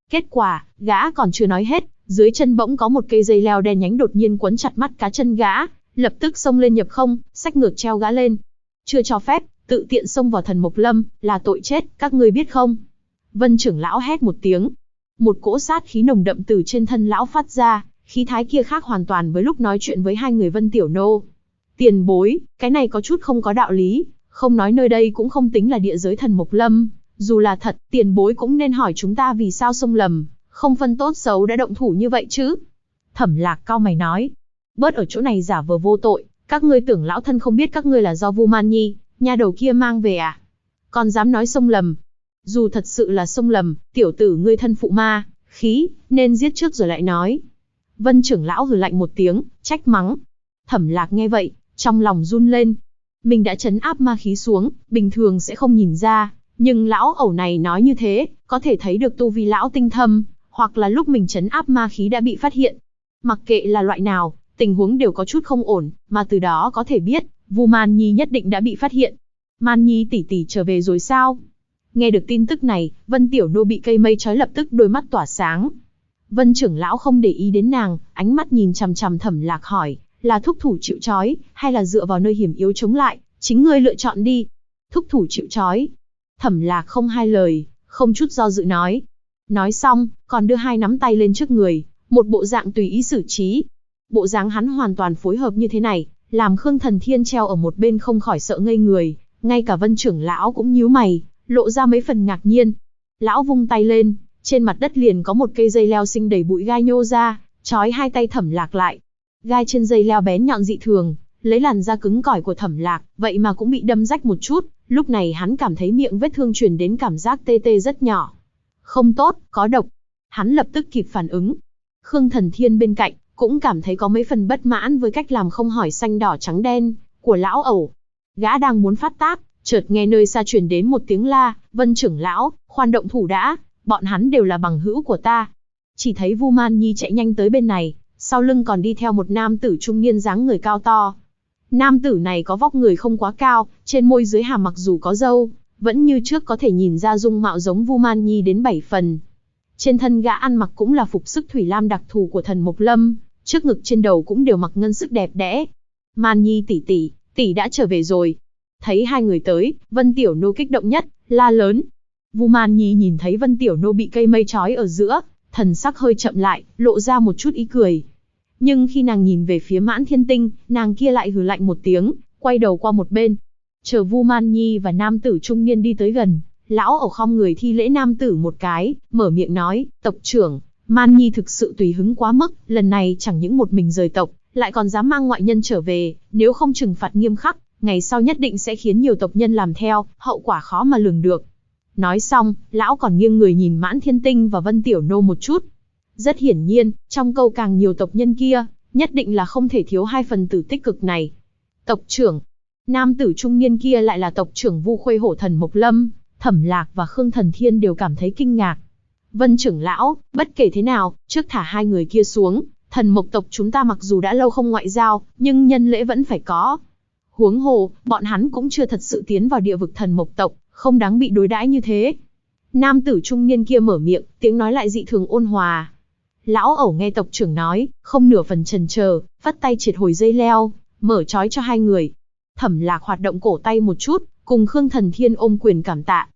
S1: Kết quả, gã còn chưa nói hết, dưới chân bỗng có một cây dây leo đen nhánh đột nhiên quấn chặt mắt cá chân gã, lập tức xông lên nhập không, xách ngược treo gã lên. Chưa cho phép, tự tiện xông vào Thần Mộc Lâm, là tội chết, các ngươi biết không? Vân trưởng lão hét một tiếng. Một cỗ sát khí nồng đậm từ trên thân lão phát ra, khí thái kia khác hoàn toàn với lúc nói chuyện với hai người Vân Tiểu Nô. Tiền bối, cái này có chút không có đạo lý, không nói nơi đây cũng không tính là địa giới Thần Mộc Lâm. Dù là thật, tiền bối cũng nên hỏi chúng ta vì sao xông lầm, không phân tốt xấu đã động thủ như vậy chứ. Thẩm Lạc cau mày nói, bớt ở chỗ này giả vờ vô tội, các ngươi tưởng lão thân không biết các ngươi là do Vu Man Nhi, nhà đầu kia mang về à? Còn dám nói xông lầm. Dù thật sự là xông lầm, tiểu tử ngươi thân phụ ma, khí, nên giết trước rồi lại nói. Vân trưởng lão hừ lạnh một tiếng, trách mắng. Thẩm Lạc nghe vậy, trong lòng run lên. Mình đã trấn áp ma khí xuống, bình thường sẽ không nhìn ra, nhưng lão ẩu này nói như thế, có thể thấy được tu vi lão tinh thâm, hoặc là lúc mình trấn áp ma khí đã bị phát hiện. Mặc kệ là loại nào, tình huống đều có chút không ổn, mà từ đó có thể biết, Vu Man Nhi nhất định đã bị phát hiện. Man Nhi tỷ tỷ trở về rồi sao? Nghe được tin tức này, Vân Tiểu Nô bị cây mây trói lập tức đôi mắt tỏa sáng. Vân trưởng lão không để ý đến nàng, ánh mắt nhìn chằm chằm Thẩm Lạc hỏi, là thúc thủ chịu trói, hay là dựa vào nơi hiểm yếu chống lại, chính ngươi lựa chọn đi. Thúc thủ chịu trói. Thẩm Lạc không hai lời, không chút do dự nói. Nói xong, còn đưa hai nắm tay lên trước người, một bộ dạng tùy ý xử trí. Bộ dáng hắn hoàn toàn phối hợp như thế này, làm Khương Thần Thiên treo ở một bên không khỏi sợ ngây người, ngay cả Vân trưởng lão cũng nhíu mày, lộ ra mấy phần ngạc nhiên. Lão vung tay lên, trên mặt đất liền có một cây dây leo sinh đầy bụi gai nhô ra, trói hai tay Thẩm Lạc lại. Gai trên dây leo bén nhọn dị thường, lấy làn da cứng cỏi của Thẩm Lạc, vậy mà cũng bị đâm rách một chút, lúc này hắn cảm thấy miệng vết thương truyền đến cảm giác tê tê rất nhỏ. Không tốt, có độc. Hắn lập tức kịp phản ứng. Khương Thần Thiên bên cạnh, cũng cảm thấy có mấy phần bất mãn với cách làm không hỏi xanh đỏ trắng đen của lão ẩu. Gã đang muốn phát tác, chợt nghe nơi xa truyền đến một tiếng la, Vân trưởng lão, khoan động thủ đã, bọn hắn đều là bằng hữu của ta. Chỉ thấy Vu Man Nhi chạy nhanh tới bên này, sau lưng còn đi theo một nam tử trung niên dáng người cao to. Nam tử này có vóc người không quá cao, trên môi dưới hàm mặc dù có râu, vẫn như trước có thể nhìn ra dung mạo giống Vu Man Nhi đến 7 phần. Trên thân gã ăn mặc cũng là phục sức thủy lam đặc thù của Thần Mộc Lâm, trước ngực trên đầu cũng đều mặc ngân sức đẹp đẽ. Man Nhi tỷ tỷ, tỷ đã trở về rồi. Thấy hai người tới, Vân Tiểu Nô kích động nhất, la lớn. Vu Man Nhi nhìn thấy Vân Tiểu Nô bị cây mây trói ở giữa, thần sắc hơi chậm lại, lộ ra một chút ý cười. Nhưng khi nàng nhìn về phía Mãn Thiên Tinh, nàng kia lại hừ lạnh một tiếng, quay đầu qua một bên. Chờ Vu Man Nhi và nam tử trung niên đi tới gần, lão ẩu khom người thi lễ nam tử một cái, mở miệng nói, tộc trưởng, Man Nhi thực sự tùy hứng quá mức, lần này chẳng những một mình rời tộc, lại còn dám mang ngoại nhân trở về, nếu không trừng phạt nghiêm khắc, ngày sau nhất định sẽ khiến nhiều tộc nhân làm theo, hậu quả khó mà lường được. Nói xong, lão còn nghiêng người nhìn Mãn Thiên Tinh và Vân Tiểu Nô một chút. Rất hiển nhiên, trong câu càng nhiều tộc nhân kia, nhất định là không thể thiếu hai phần tử tích cực này. Tộc trưởng, nam tử trung niên kia lại là tộc trưởng Vu Khuê Hổ Thần Mộc Lâm, Thẩm Lạc và Khương Thần Thiên đều cảm thấy kinh ngạc. Vân trưởng lão, bất kể thế nào, trước thả hai người kia xuống, Thần Mộc tộc chúng ta mặc dù đã lâu không ngoại giao, nhưng nhân lễ vẫn phải có. Huống hồ, bọn hắn cũng chưa thật sự tiến vào địa vực Thần Mộc tộc, không đáng bị đối đãi như thế. Nam tử trung niên kia mở miệng, tiếng nói lại dị thường ôn hòa. Lão ẩu nghe tộc trưởng nói, không nửa phần chần chờ, vắt tay triệt hồi dây leo, mở trói cho hai người. Thẩm Lạc hoạt động cổ tay một chút, cùng Khương Thần Thiên ôm quyền cảm tạ.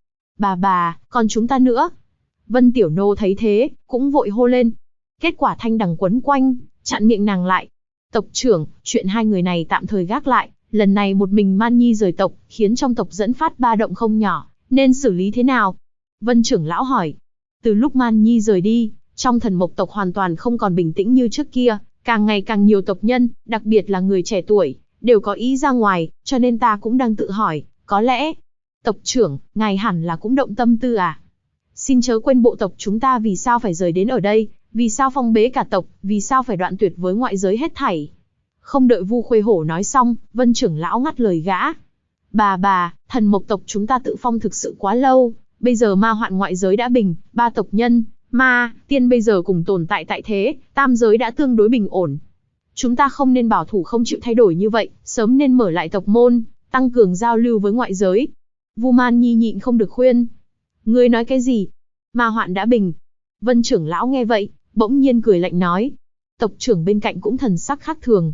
S1: Bà, còn chúng ta nữa. Vân Tiểu Nô thấy thế, cũng vội hô lên. Kết quả thanh đằng quấn quanh, chặn miệng nàng lại. Tộc trưởng, chuyện hai người này tạm thời gác lại, lần này một mình Man Nhi rời tộc, khiến trong tộc dẫn phát ba động không nhỏ, nên xử lý thế nào? Vân trưởng lão hỏi. Từ lúc Man Nhi rời đi, trong Thần Mộc tộc hoàn toàn không còn bình tĩnh như trước kia, càng ngày càng nhiều tộc nhân, đặc biệt là người trẻ tuổi, đều có ý ra ngoài, cho nên ta cũng đang tự hỏi, có lẽ, tộc trưởng, ngài hẳn là cũng động tâm tư à? Xin chớ quên bộ tộc chúng ta vì sao phải rời đến ở đây, vì sao phong bế cả tộc, vì sao phải đoạn tuyệt với ngoại giới hết thảy. Không đợi Vu Khuê Hổ nói xong, Vân trưởng lão ngắt lời gã. Bà, Thần Mộc tộc chúng ta tự phong thực sự quá lâu, bây giờ ma hoạn ngoại giới đã bình, ba tộc nhân, ma, tiên bây giờ cùng tồn tại tại thế, tam giới đã tương đối bình ổn. Chúng ta không nên bảo thủ không chịu thay đổi như vậy, sớm nên mở lại tộc môn, tăng cường giao lưu với ngoại giới. Vu Man Nhi nhịn không được khuyên. Ngươi nói cái gì? Ma hoạn đã bình. Vân trưởng lão nghe vậy, bỗng nhiên cười lạnh nói. Tộc trưởng bên cạnh cũng thần sắc khác thường.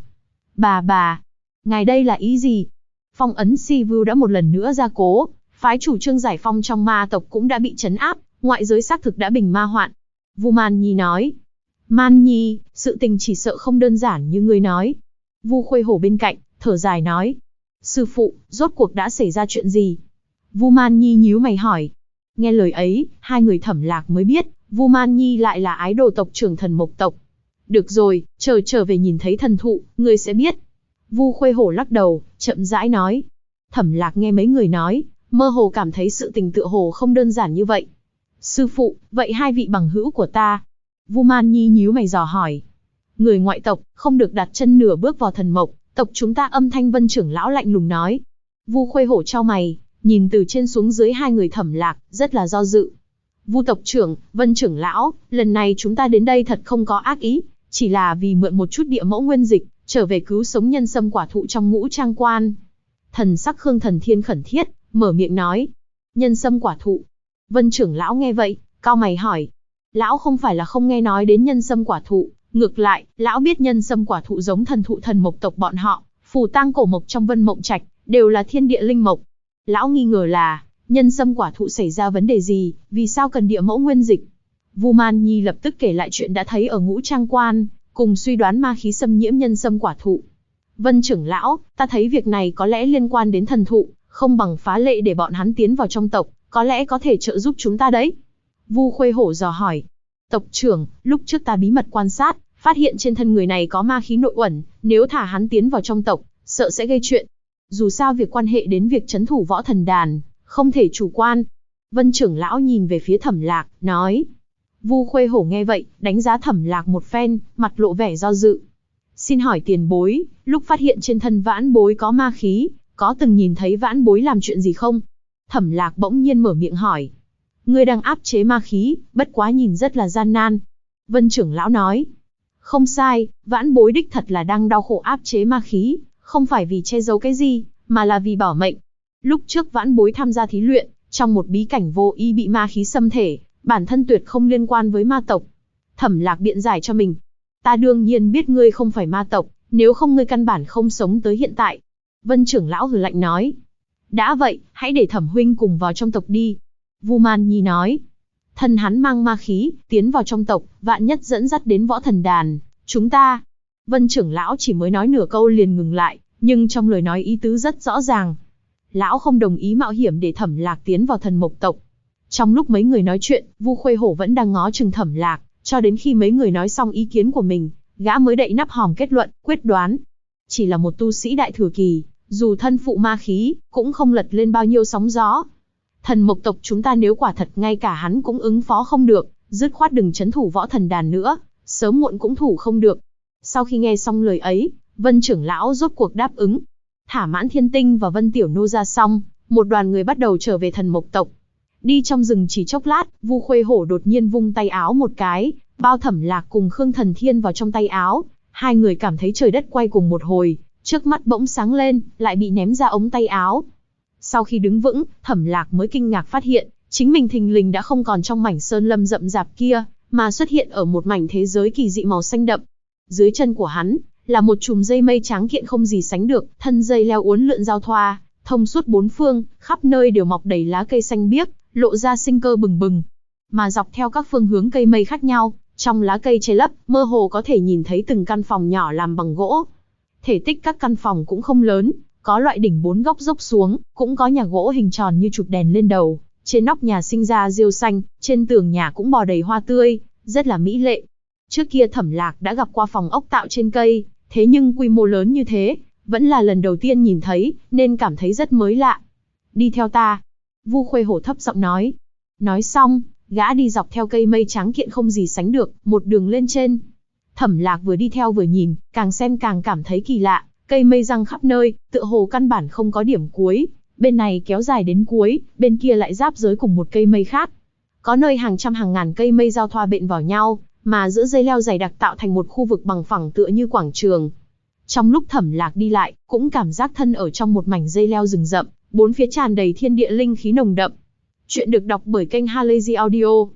S1: Bà, ngài đây là ý gì? Phong ấn Si Vu đã một lần nữa gia cố, phái chủ trương giải phong trong ma tộc cũng đã bị trấn áp, ngoại giới xác thực đã bình ma hoạn. Vu Man Nhi nói. Man Nhi, sự tình chỉ sợ không đơn giản như ngươi nói. Vu Khuê Hổ bên cạnh, thở dài nói. Sư phụ, rốt cuộc đã xảy ra chuyện gì? Vu Man Nhi nhíu mày hỏi. Nghe lời ấy, hai người Thẩm Lạc mới biết, Vu Man Nhi lại là ái đồ tộc trưởng Thần Mộc tộc. Được rồi, trở về nhìn thấy thần thụ, ngươi sẽ biết. Vu Khuê Hổ lắc đầu, chậm rãi nói. Thẩm Lạc nghe mấy người nói, mơ hồ cảm thấy sự tình tựa hồ không đơn giản như vậy. Sư phụ, vậy hai vị bằng hữu của ta? Vu Man Nhi nhíu mày dò hỏi. Người ngoại tộc, không được đặt chân nửa bước vào Thần Mộc tộc chúng ta, âm thanh Vân trưởng lão lạnh lùng nói. Vu Khuê Hổ chau mày, nhìn từ trên xuống dưới hai người Thẩm Lạc, rất là do dự. Vu tộc trưởng, Vân trưởng lão, lần này chúng ta đến đây thật không có ác ý, chỉ là vì mượn một chút địa mẫu nguyên dịch, trở về cứu sống nhân sâm quả thụ trong Ngũ Trang Quan. Thần sắc Khương Thần Thiên khẩn thiết, mở miệng nói. Nhân sâm quả thụ. Vân trưởng lão nghe vậy, cau mày hỏi. Lão không phải là không nghe nói đến nhân sâm quả thụ, ngược lại, lão biết nhân sâm quả thụ giống thần thụ Thần Mộc tộc bọn họ, phù tang cổ mộc trong Vân Mộng Trạch, đều là thiên địa linh mộc. Lão nghi ngờ là, nhân sâm quả thụ xảy ra vấn đề gì, vì sao cần địa mẫu nguyên dịch? Vu Man Nhi lập tức kể lại chuyện đã thấy ở Ngũ Trang Quan, cùng suy đoán ma khí xâm nhiễm nhân sâm quả thụ. Vân trưởng lão, ta thấy việc này có lẽ liên quan đến thần thụ, không bằng phá lệ để bọn hắn tiến vào trong tộc, có lẽ có thể trợ giúp chúng ta đấy. Vu Khuê Hổ dò hỏi. Tộc trưởng, lúc trước ta bí mật quan sát, phát hiện trên thân người này có ma khí nội uẩn, nếu thả hắn tiến vào trong tộc, sợ sẽ gây chuyện. Dù sao việc quan hệ đến việc trấn thủ võ thần đàn, không thể chủ quan. Vân trưởng lão nhìn về phía Thẩm Lạc, nói. Vu Khuê Hổ nghe vậy, đánh giá Thẩm Lạc một phen, mặt lộ vẻ do dự. Xin hỏi tiền bối, lúc phát hiện trên thân vãn bối có ma khí, có từng nhìn thấy vãn bối làm chuyện gì không? Thẩm Lạc bỗng nhiên mở miệng hỏi. Ngươi đang áp chế ma khí, bất quá nhìn rất là gian nan. Vân trưởng lão nói. Không sai, vãn bối đích thật là đang đau khổ áp chế ma khí, không phải vì che giấu cái gì, mà là vì bảo mệnh. Lúc trước vãn bối tham gia thí luyện, trong một bí cảnh vô ý bị ma khí xâm thể, bản thân tuyệt không liên quan với ma tộc. Thẩm Lạc biện giải cho mình. Ta đương nhiên biết ngươi không phải ma tộc, nếu không ngươi căn bản không sống tới hiện tại. Vân trưởng lão hừ lạnh nói. Đã vậy, hãy để Thẩm huynh cùng vào trong tộc đi. Vu Man Nhi nói. Thân hắn mang ma khí, tiến vào trong tộc, vạn nhất dẫn dắt đến võ thần đàn, chúng ta. Vân trưởng lão chỉ mới nói nửa câu liền ngừng lại, nhưng trong lời nói ý tứ rất rõ ràng. Lão không đồng ý mạo hiểm để Thẩm Lạc tiến vào Thần Mộc tộc. Trong lúc mấy người nói chuyện, Vu Khuê Hổ vẫn đang ngó chừng Thẩm Lạc, cho đến khi mấy người nói xong ý kiến của mình, gã mới đậy nắp hòm kết luận, quyết đoán. Chỉ là một tu sĩ đại thừa kỳ, dù thân phụ ma khí, cũng không lật lên bao nhiêu sóng gió. Thần Mộc tộc chúng ta nếu quả thật ngay cả hắn cũng ứng phó không được, dứt khoát đừng trấn thủ võ thần đàn nữa, sớm muộn cũng thủ không được. Sau khi nghe xong lời ấy, Vân trưởng lão rốt cuộc đáp ứng. Thả Mãn Thiên Tinh và Vân Tiểu Nô ra xong, một đoàn người bắt đầu trở về Thần Mộc tộc. Đi trong rừng chỉ chốc lát, Vu Khuê Hổ đột nhiên vung tay áo một cái, bao Thẩm Lạc cùng Khương Thần Thiên vào trong tay áo. Hai người cảm thấy trời đất quay cùng một hồi, trước mắt bỗng sáng lên, lại bị ném ra ống tay áo. Sau khi đứng vững, Thẩm Lạc mới kinh ngạc phát hiện, chính mình thình lình đã không còn trong mảnh sơn lâm rậm rạp kia, mà xuất hiện ở một mảnh thế giới kỳ dị màu xanh đậm. Dưới chân của hắn, là một chùm dây mây tráng kiện không gì sánh được, thân dây leo uốn lượn giao thoa, thông suốt bốn phương, khắp nơi đều mọc đầy lá cây xanh biếc, lộ ra sinh cơ bừng bừng. Mà dọc theo các phương hướng cây mây khác nhau, trong lá cây che lấp, mơ hồ có thể nhìn thấy từng căn phòng nhỏ làm bằng gỗ. Thể tích các căn phòng cũng không lớn, có loại đỉnh 4 góc dốc xuống, cũng có nhà gỗ hình tròn như chụp đèn lên đầu. Trên nóc nhà sinh ra rêu xanh, trên tường nhà cũng bò đầy hoa tươi, rất là mỹ lệ. Trước kia Thẩm Lạc đã gặp qua phòng ốc tạo trên cây, thế nhưng quy mô lớn như thế, vẫn là lần đầu tiên nhìn thấy, nên cảm thấy rất mới lạ. Đi theo ta. Vu Khuê Hổ thấp giọng nói. Nói xong, gã đi dọc theo cây mây tráng kiện không gì sánh được, một đường lên trên. Thẩm Lạc vừa đi theo vừa nhìn, càng xem càng cảm thấy kỳ lạ, cây mây răng khắp nơi, tựa hồ căn bản không có điểm cuối, bên này kéo dài đến cuối, bên kia lại giáp giới cùng một cây mây khác. Có nơi hàng trăm hàng ngàn cây mây giao thoa bện vào nhau, mà giữa dây leo dày đặc tạo thành một khu vực bằng phẳng tựa như quảng trường. Trong lúc Thẩm Lạc đi lại, cũng cảm giác thân ở trong một mảnh dây leo rừng rậm, bốn phía tràn đầy thiên địa linh khí nồng đậm. Chuyện được đọc bởi kênh Halazy Audio.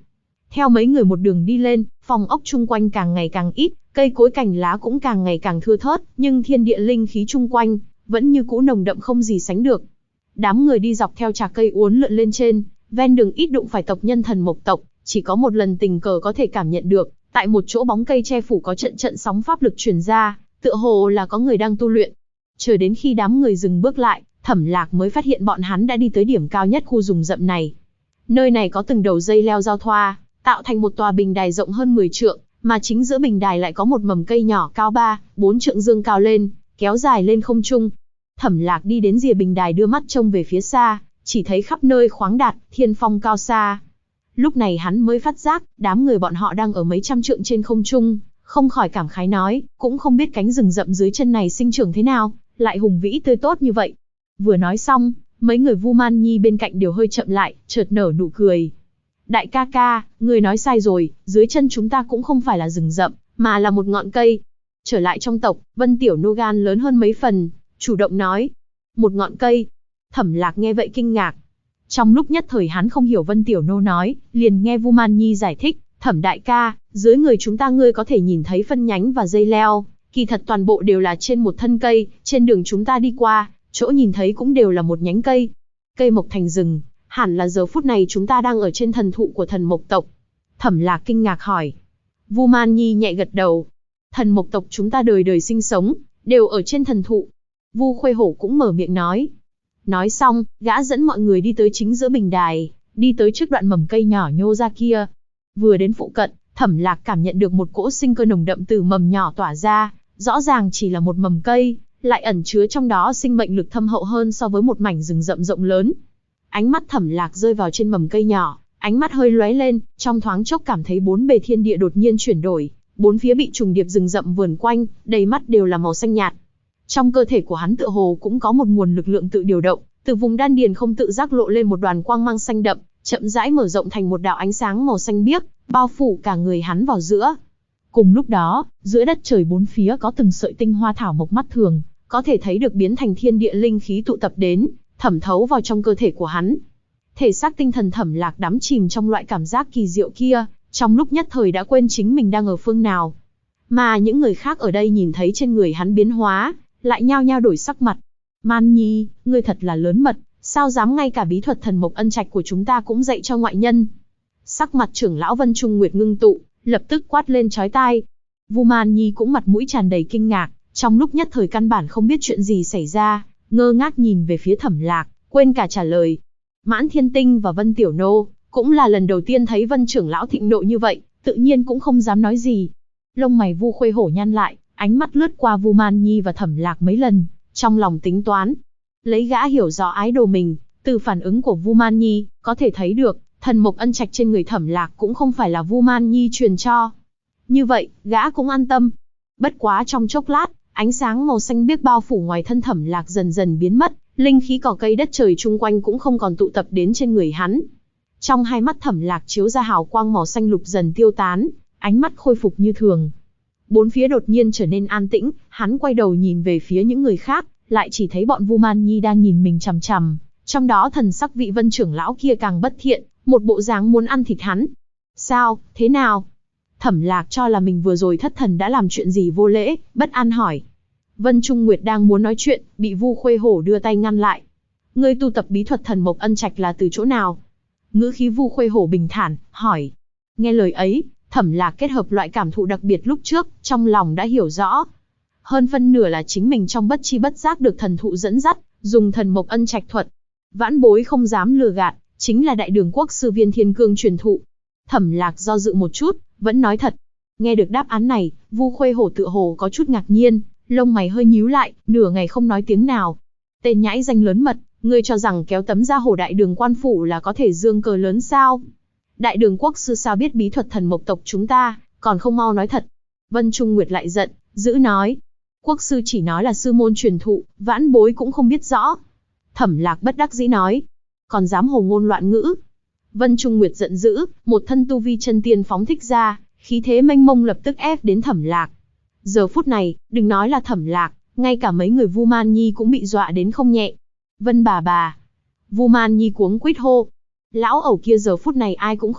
S1: Theo mấy người một đường đi lên, phòng ốc chung quanh càng ngày càng ít, cây cối cành lá cũng càng ngày càng thưa thớt, nhưng thiên địa linh khí chung quanh vẫn như cũ nồng đậm không gì sánh được. Đám người đi dọc theo trà cây uốn lượn lên trên, ven đường ít đụng phải tộc nhân Thần Mộc tộc, chỉ có một lần tình cờ có thể cảm nhận được, tại một chỗ bóng cây che phủ có trận trận sóng pháp lực truyền ra, tựa hồ là có người đang tu luyện. Chờ đến khi đám người dừng bước lại, Thẩm Lạc mới phát hiện bọn hắn đã đi tới điểm cao nhất khu rừng rậm này. Nơi này có từng đầu dây leo giao thoa, tạo thành một tòa bình đài rộng hơn 10 trượng, mà chính giữa bình đài lại có một mầm cây nhỏ cao 3-4 trượng dương cao lên, kéo dài lên không trung. Thẩm Lạc đi đến rìa bình đài đưa mắt trông về phía xa, chỉ thấy khắp nơi khoáng đạt, thiên phong cao xa. Lúc này hắn mới phát giác, đám người bọn họ đang ở mấy trăm trượng trên không trung, không khỏi cảm khái nói, cũng không biết cánh rừng rậm dưới chân này sinh trưởng thế nào, lại hùng vĩ tươi tốt như vậy. Vừa nói xong, mấy người Vu Man Nhi bên cạnh đều hơi chậm lại, chợt nở nụ cười. Đại ca ca, người nói sai rồi, dưới chân chúng ta cũng không phải là rừng rậm, mà là một ngọn cây. Trở lại trong tộc, Vân Tiểu Nô gan lớn hơn mấy phần, chủ động nói. Một ngọn cây. Thẩm Lạc nghe vậy kinh ngạc. Trong lúc nhất thời hắn không hiểu Vân Tiểu Nô nói, liền nghe Vu Man Nhi giải thích. Thẩm đại ca, dưới người chúng ta ngươi có thể nhìn thấy phân nhánh và dây leo, kỳ thật toàn bộ đều là trên một thân cây, trên đường chúng ta đi qua, chỗ nhìn thấy cũng đều là một nhánh cây. Cây mọc thành rừng, hẳn là giờ phút này chúng ta đang ở trên thần thụ của Thần Mộc tộc. Thẩm Lạc kinh ngạc hỏi. Vu Man Nhi nhẹ gật đầu. Thần Mộc tộc chúng ta đời đời sinh sống, đều ở trên thần thụ. Vu Khuê Hổ cũng mở miệng nói. Nói xong, gã dẫn mọi người đi tới chính giữa bình đài, đi tới trước đoạn mầm cây nhỏ nhô ra kia. Vừa đến phụ cận, Thẩm Lạc cảm nhận được một cỗ sinh cơ nồng đậm từ mầm nhỏ tỏa ra, rõ ràng chỉ là một mầm cây, lại ẩn chứa trong đó sinh mệnh lực thâm hậu hơn so với một mảnh rừng rậm rộng lớn. Ánh mắt Thẩm Lạc rơi vào trên mầm cây nhỏ, ánh mắt hơi lóe lên, trong thoáng chốc cảm thấy bốn bề thiên địa đột nhiên chuyển đổi, bốn phía bị trùng điệp rừng rậm vờn quanh, đầy mắt đều là màu xanh nhạt. Trong cơ thể của hắn tựa hồ cũng có một nguồn lực lượng tự điều động, từ vùng đan điền không tự giác lộ lên một đoàn quang mang xanh đậm, chậm rãi mở rộng thành một đạo ánh sáng màu xanh biếc, bao phủ cả người hắn vào giữa. Cùng lúc đó, giữa đất trời bốn phía có từng sợi tinh hoa thảo mộc mắt thường, có thể thấy được biến thành thiên địa linh khí tụ tập đến, thẩm thấu vào trong cơ thể của hắn. Thể xác tinh thần Thẩm Lạc đắm chìm trong loại cảm giác kỳ diệu kia, trong lúc nhất thời đã quên chính mình đang ở phương nào. Mà những người khác ở đây nhìn thấy trên người hắn biến hóa, lại nhao nhao đổi sắc mặt. Man Nhi, ngươi thật là lớn mật, sao dám ngay cả bí thuật Thần Mộc Ân Trạch của chúng ta cũng dạy cho ngoại nhân. Sắc mặt trưởng lão Vân Trung Nguyệt ngưng tụ, lập tức quát lên chói tai. Vu Man Nhi cũng mặt mũi tràn đầy kinh ngạc, trong lúc nhất thời căn bản không biết chuyện gì xảy ra, ngơ ngác nhìn về phía Thẩm Lạc, quên cả trả lời. Mãn Thiên Tinh và Vân Tiểu Nô cũng là lần đầu tiên thấy Vân trưởng lão thịnh nộ như vậy, tự nhiên cũng không dám nói gì. Lông mày Vu Khuê Hổ nhăn lại, ánh mắt lướt qua Vu Man Nhi và Thẩm Lạc mấy lần, trong lòng tính toán. Lấy gã hiểu rõ ái đồ mình, từ phản ứng của Vu Man Nhi, có thể thấy được, Thần Mộc Ân Trạch trên người Thẩm Lạc cũng không phải là Vu Man Nhi truyền cho. Như vậy, gã cũng an tâm. Bất quá trong chốc lát, ánh sáng màu xanh biếc bao phủ ngoài thân Thẩm Lạc dần dần biến mất, linh khí cỏ cây đất trời chung quanh cũng không còn tụ tập đến trên người hắn. Trong hai mắt Thẩm Lạc chiếu ra hào quang màu xanh lục dần tiêu tán, ánh mắt khôi phục như thường. Bốn phía đột nhiên trở nên an tĩnh, hắn quay đầu nhìn về phía những người khác, lại chỉ thấy bọn Vu Man Nhi đang nhìn mình chằm chằm, trong đó thần sắc vị Vân trưởng lão kia càng bất thiện, một bộ dáng muốn ăn thịt hắn. Sao, thế nào? Thẩm Lạc cho là mình vừa rồi thất thần đã làm chuyện gì vô lễ, bất an hỏi. Vân Trung Nguyệt đang muốn nói chuyện, bị Vu Khuê Hổ đưa tay ngăn lại. Ngươi tu tập bí thuật Thần Mộc Ân Trạch là từ chỗ nào? Ngữ khí Vu Khuê Hổ bình thản, hỏi. Nghe lời ấy, Thẩm Lạc kết hợp loại cảm thụ đặc biệt lúc trước, trong lòng đã hiểu rõ. Hơn phân nửa là chính mình trong bất chi bất giác được thần thụ dẫn dắt, dùng Thần Mộc Ân Trạch thuật. Vãn bối không dám lừa gạt, chính là Đại Đường Quốc sư Viên Thiên Cương truyền thụ. Thẩm Lạc do dự một chút, vẫn nói thật. Nghe được đáp án này, Vu Khuê Hổ tựa hồ có chút ngạc nhiên, lông mày hơi nhíu lại, nửa ngày không nói tiếng nào. Tên nhãi danh lớn mật, ngươi cho rằng kéo tấm da hổ Đại Đường quan phủ là có thể dương cờ lớn sao? Đại Đường Quốc sư sao biết bí thuật Thần Mộc tộc chúng ta, còn không mau nói thật. Vân Trung Nguyệt lại giận, giữ nói. Quốc sư chỉ nói là sư môn truyền thụ, vãn bối cũng không biết rõ. Thẩm Lạc bất đắc dĩ nói. Còn dám hồ ngôn loạn ngữ. Vân Trung Nguyệt giận dữ, một thân tu vi chân tiên phóng thích ra, khí thế mênh mông lập tức ép đến Thẩm Lạc. Giờ phút này, đừng nói là Thẩm Lạc, ngay cả mấy người Vu Man Nhi cũng bị dọa đến không nhẹ. Vân bà. Vu Man Nhi cuống quýt hô. Lão ẩu kia giờ phút này ai cũng không nhận,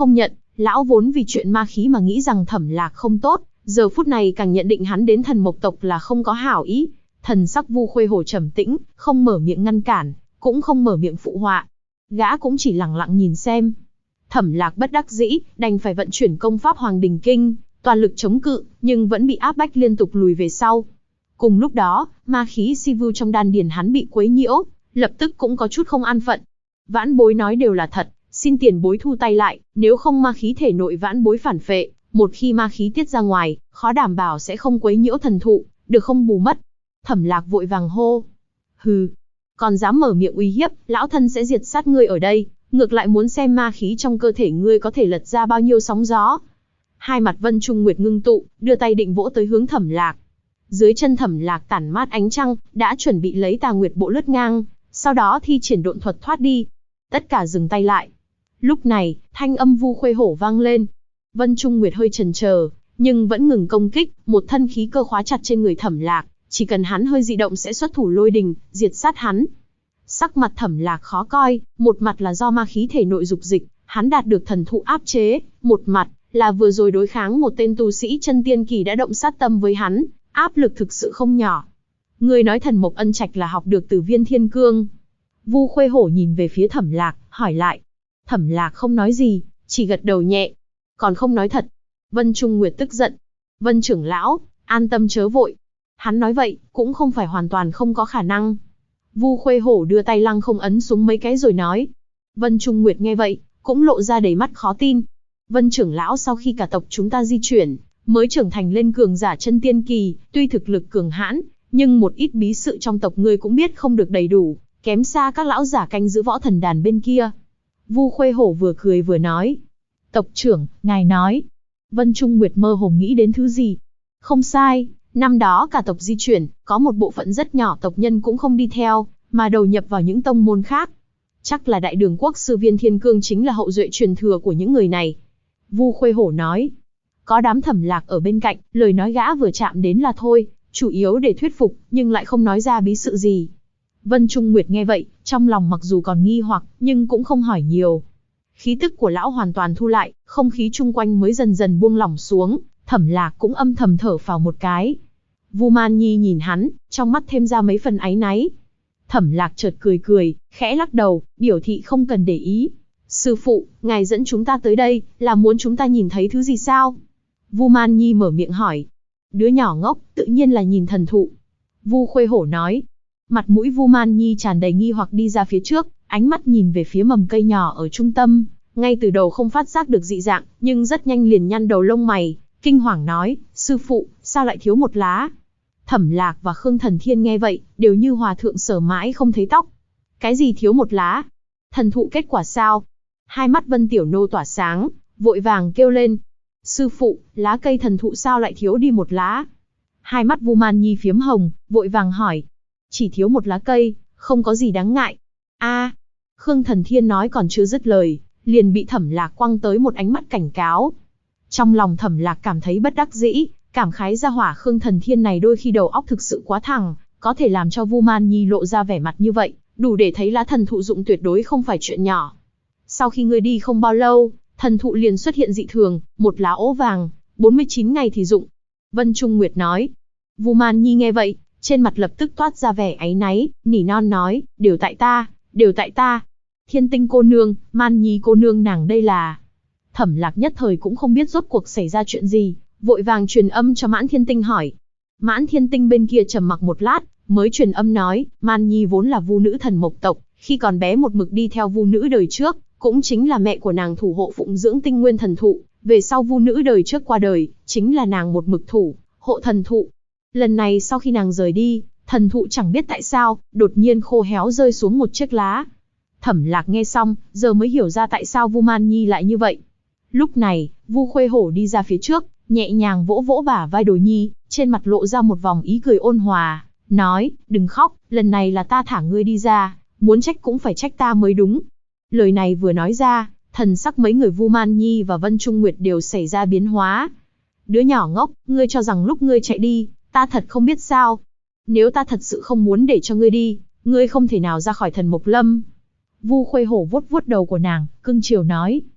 S1: Lão vốn vì chuyện ma khí mà nghĩ rằng Thẩm Lạc không tốt, giờ phút này càng nhận định hắn đến Thần Mộc tộc là không có hảo ý. Thần sắc Vu Khuê Hổ trầm tĩnh, không mở miệng ngăn cản, cũng không mở miệng phụ họa. Gã cũng chỉ lặng lặng nhìn xem. Thẩm Lạc bất đắc dĩ, đành phải vận chuyển công pháp Hoàng Đình Kinh, toàn lực chống cự, nhưng vẫn bị áp bách liên tục lùi về sau. Cùng lúc đó, ma khí si vu trong đan điền hắn bị quấy nhiễu, lập tức cũng có chút không an phận. Vãn bối nói đều là thật, xin tiền bối thu tay lại, nếu không ma khí thể nội vãn bối phản phệ, một khi ma khí tiết ra ngoài, khó đảm bảo sẽ không quấy nhiễu thần thụ, được không bù mất. Thẩm Lạc vội vàng hô. Hừ, còn dám mở miệng uy hiếp, lão thân sẽ diệt sát ngươi ở đây, ngược lại muốn xem ma khí trong cơ thể ngươi có thể lật ra bao nhiêu sóng gió. Hai mặt Vân Trung Nguyệt ngưng tụ, đưa tay định vỗ tới hướng Thẩm Lạc. Dưới chân Thẩm Lạc tản mát ánh trăng, đã chuẩn bị lấy Tà Nguyệt bộ lướt ngang, sau đó thi triển độn thuật thoát đi. Tất cả dừng tay lại. Lúc này, thanh âm Vu Khuê Hổ vang lên. Vân Trung Nguyệt hơi chần chờ, nhưng vẫn ngừng công kích, một thân khí cơ khóa chặt trên người Thẩm Lạc, chỉ cần hắn hơi dị động sẽ xuất thủ lôi đình, diệt sát hắn. Sắc mặt Thẩm Lạc khó coi, một mặt là do ma khí thể nội dục dịch, hắn đạt được thần thụ áp chế, một mặt là vừa rồi đối kháng một tên tu sĩ chân tiên kỳ đã động sát tâm với hắn, áp lực thực sự không nhỏ. Người nói Thần Mộc Ân Trạch là học được từ Viên Thiên Cương. Vu Khuê Hổ nhìn về phía Thẩm Lạc, hỏi lại. Thẩm Lạc không nói gì, chỉ gật đầu nhẹ. Còn không nói thật. Vân Trung Nguyệt tức giận. Vân trưởng lão, an tâm chớ vội. Hắn nói vậy, cũng không phải hoàn toàn không có khả năng. Vu Khuê Hổ đưa tay lăng không ấn xuống mấy cái rồi nói. Vân Trung Nguyệt nghe vậy, cũng lộ ra đầy mắt khó tin. Vân trưởng lão sau khi cả tộc chúng ta di chuyển, mới trưởng thành lên cường giả chân tiên kỳ, tuy thực lực cường hãn, nhưng một ít bí sự trong tộc ngươi cũng biết không được đầy đủ, kém xa các lão giả canh giữ võ thần đàn bên kia. Vu Khuê Hổ vừa cười vừa nói. Tộc trưởng, ngài nói. Vân Trung Nguyệt mơ hồ nghĩ đến thứ gì. Không sai, năm đó cả tộc di chuyển, có một bộ phận rất nhỏ tộc nhân cũng không đi theo, mà đầu nhập vào những tông môn khác. Chắc là Đại Đường Quốc sư Viên Thiên Cương chính là hậu duệ truyền thừa của những người này. Vu Khuê Hổ nói. Có đám Thẩm Lạc ở bên cạnh, lời nói gã vừa chạm đến là thôi, chủ yếu để thuyết phục, nhưng lại không nói ra bí sự gì. Vân Trung Nguyệt nghe vậy, trong lòng mặc dù còn nghi hoặc, nhưng cũng không hỏi nhiều. Khí tức của lão hoàn toàn thu lại, không khí chung quanh mới dần dần buông lỏng xuống, Thẩm Lạc cũng âm thầm thở phào một cái. Vu Man Nhi nhìn hắn, trong mắt thêm ra mấy phần áy náy. Thẩm Lạc chợt cười cười, khẽ lắc đầu, biểu thị không cần để ý. Sư phụ, ngài dẫn chúng ta tới đây, là muốn chúng ta nhìn thấy thứ gì sao? Vu Man Nhi mở miệng hỏi. Đứa nhỏ ngốc, tự nhiên là nhìn thần thụ. Vu Khuê Hổ nói. Mặt mũi Vu Man Nhi tràn đầy nghi hoặc đi ra phía trước, ánh mắt nhìn về phía mầm cây nhỏ ở trung tâm. Ngay từ đầu không phát giác được dị dạng, nhưng rất nhanh liền nhăn đầu lông mày, kinh hoàng nói, sư phụ, sao lại thiếu một lá? Thẩm Lạc và Khương Thần Thiên nghe vậy, đều như hòa thượng sở mãi không thấy tóc. Cái gì thiếu một lá? Thần thụ kết quả sao? Hai mắt Vân Tiểu Nô tỏa sáng, vội vàng kêu lên. Sư phụ, lá cây thần thụ sao lại thiếu đi một lá? Hai mắt Vu Man Nhi phiếm hồng, vội vàng hỏi. Chỉ thiếu một lá cây, không có gì đáng ngại. A, Khương Thần Thiên nói còn chưa dứt lời, liền bị Thẩm Lạc quăng tới một ánh mắt cảnh cáo. Trong lòng Thẩm Lạc cảm thấy bất đắc dĩ, cảm khái ra hỏa Khương Thần Thiên này đôi khi đầu óc thực sự quá thẳng, có thể làm cho Vu Man Nhi lộ ra vẻ mặt như vậy, đủ để thấy lá thần thụ dụng tuyệt đối không phải chuyện nhỏ. Sau khi ngươi đi không bao lâu, thần thụ liền xuất hiện dị thường, một lá ố vàng, 49 ngày thì dụng. Vân Trung Nguyệt nói. Vu Man Nhi nghe vậy, trên mặt lập tức toát ra vẻ áy náy, nỉ non nói, đều tại ta, đều tại ta. Thiên Tinh cô nương, Man Nhi cô nương nàng đây là... Thẩm Lạc nhất thời cũng không biết rốt cuộc xảy ra chuyện gì, vội vàng truyền âm cho Mãn Thiên Tinh hỏi. Mãn Thiên Tinh bên kia trầm mặc một lát, mới truyền âm nói, Man Nhi vốn là vu nữ Thần Mộc tộc, khi còn bé một mực đi theo vu nữ đời trước, cũng chính là mẹ của nàng thủ hộ phụng dưỡng tinh nguyên thần thụ, về sau vu nữ đời trước qua đời, chính là nàng một mực thủ hộ thần thụ. Lần này sau khi nàng rời đi, thần thụ chẳng biết tại sao, đột nhiên khô héo rơi xuống một chiếc lá. Thẩm Lạc nghe xong, giờ mới hiểu ra tại sao Vu Man Nhi lại như vậy. Lúc này, Vu Khuê Hổ đi ra phía trước, nhẹ nhàng vỗ vỗ bả vai Đồ Nhi, trên mặt lộ ra một vòng ý cười ôn hòa, nói, đừng khóc, lần này là ta thả ngươi đi ra, muốn trách cũng phải trách ta mới đúng. Lời này vừa nói ra, thần sắc mấy người Vu Man Nhi và Vân Trung Nguyệt đều xảy ra biến hóa. Đứa nhỏ ngốc, ngươi cho rằng lúc ngươi chạy đi, ta thật không biết sao? Nếu ta thật sự không muốn để cho ngươi đi, ngươi không thể nào ra khỏi Thần Mộc Lâm. Vu Khuê Hổ vuốt vuốt đầu của nàng, cưng chiều nói.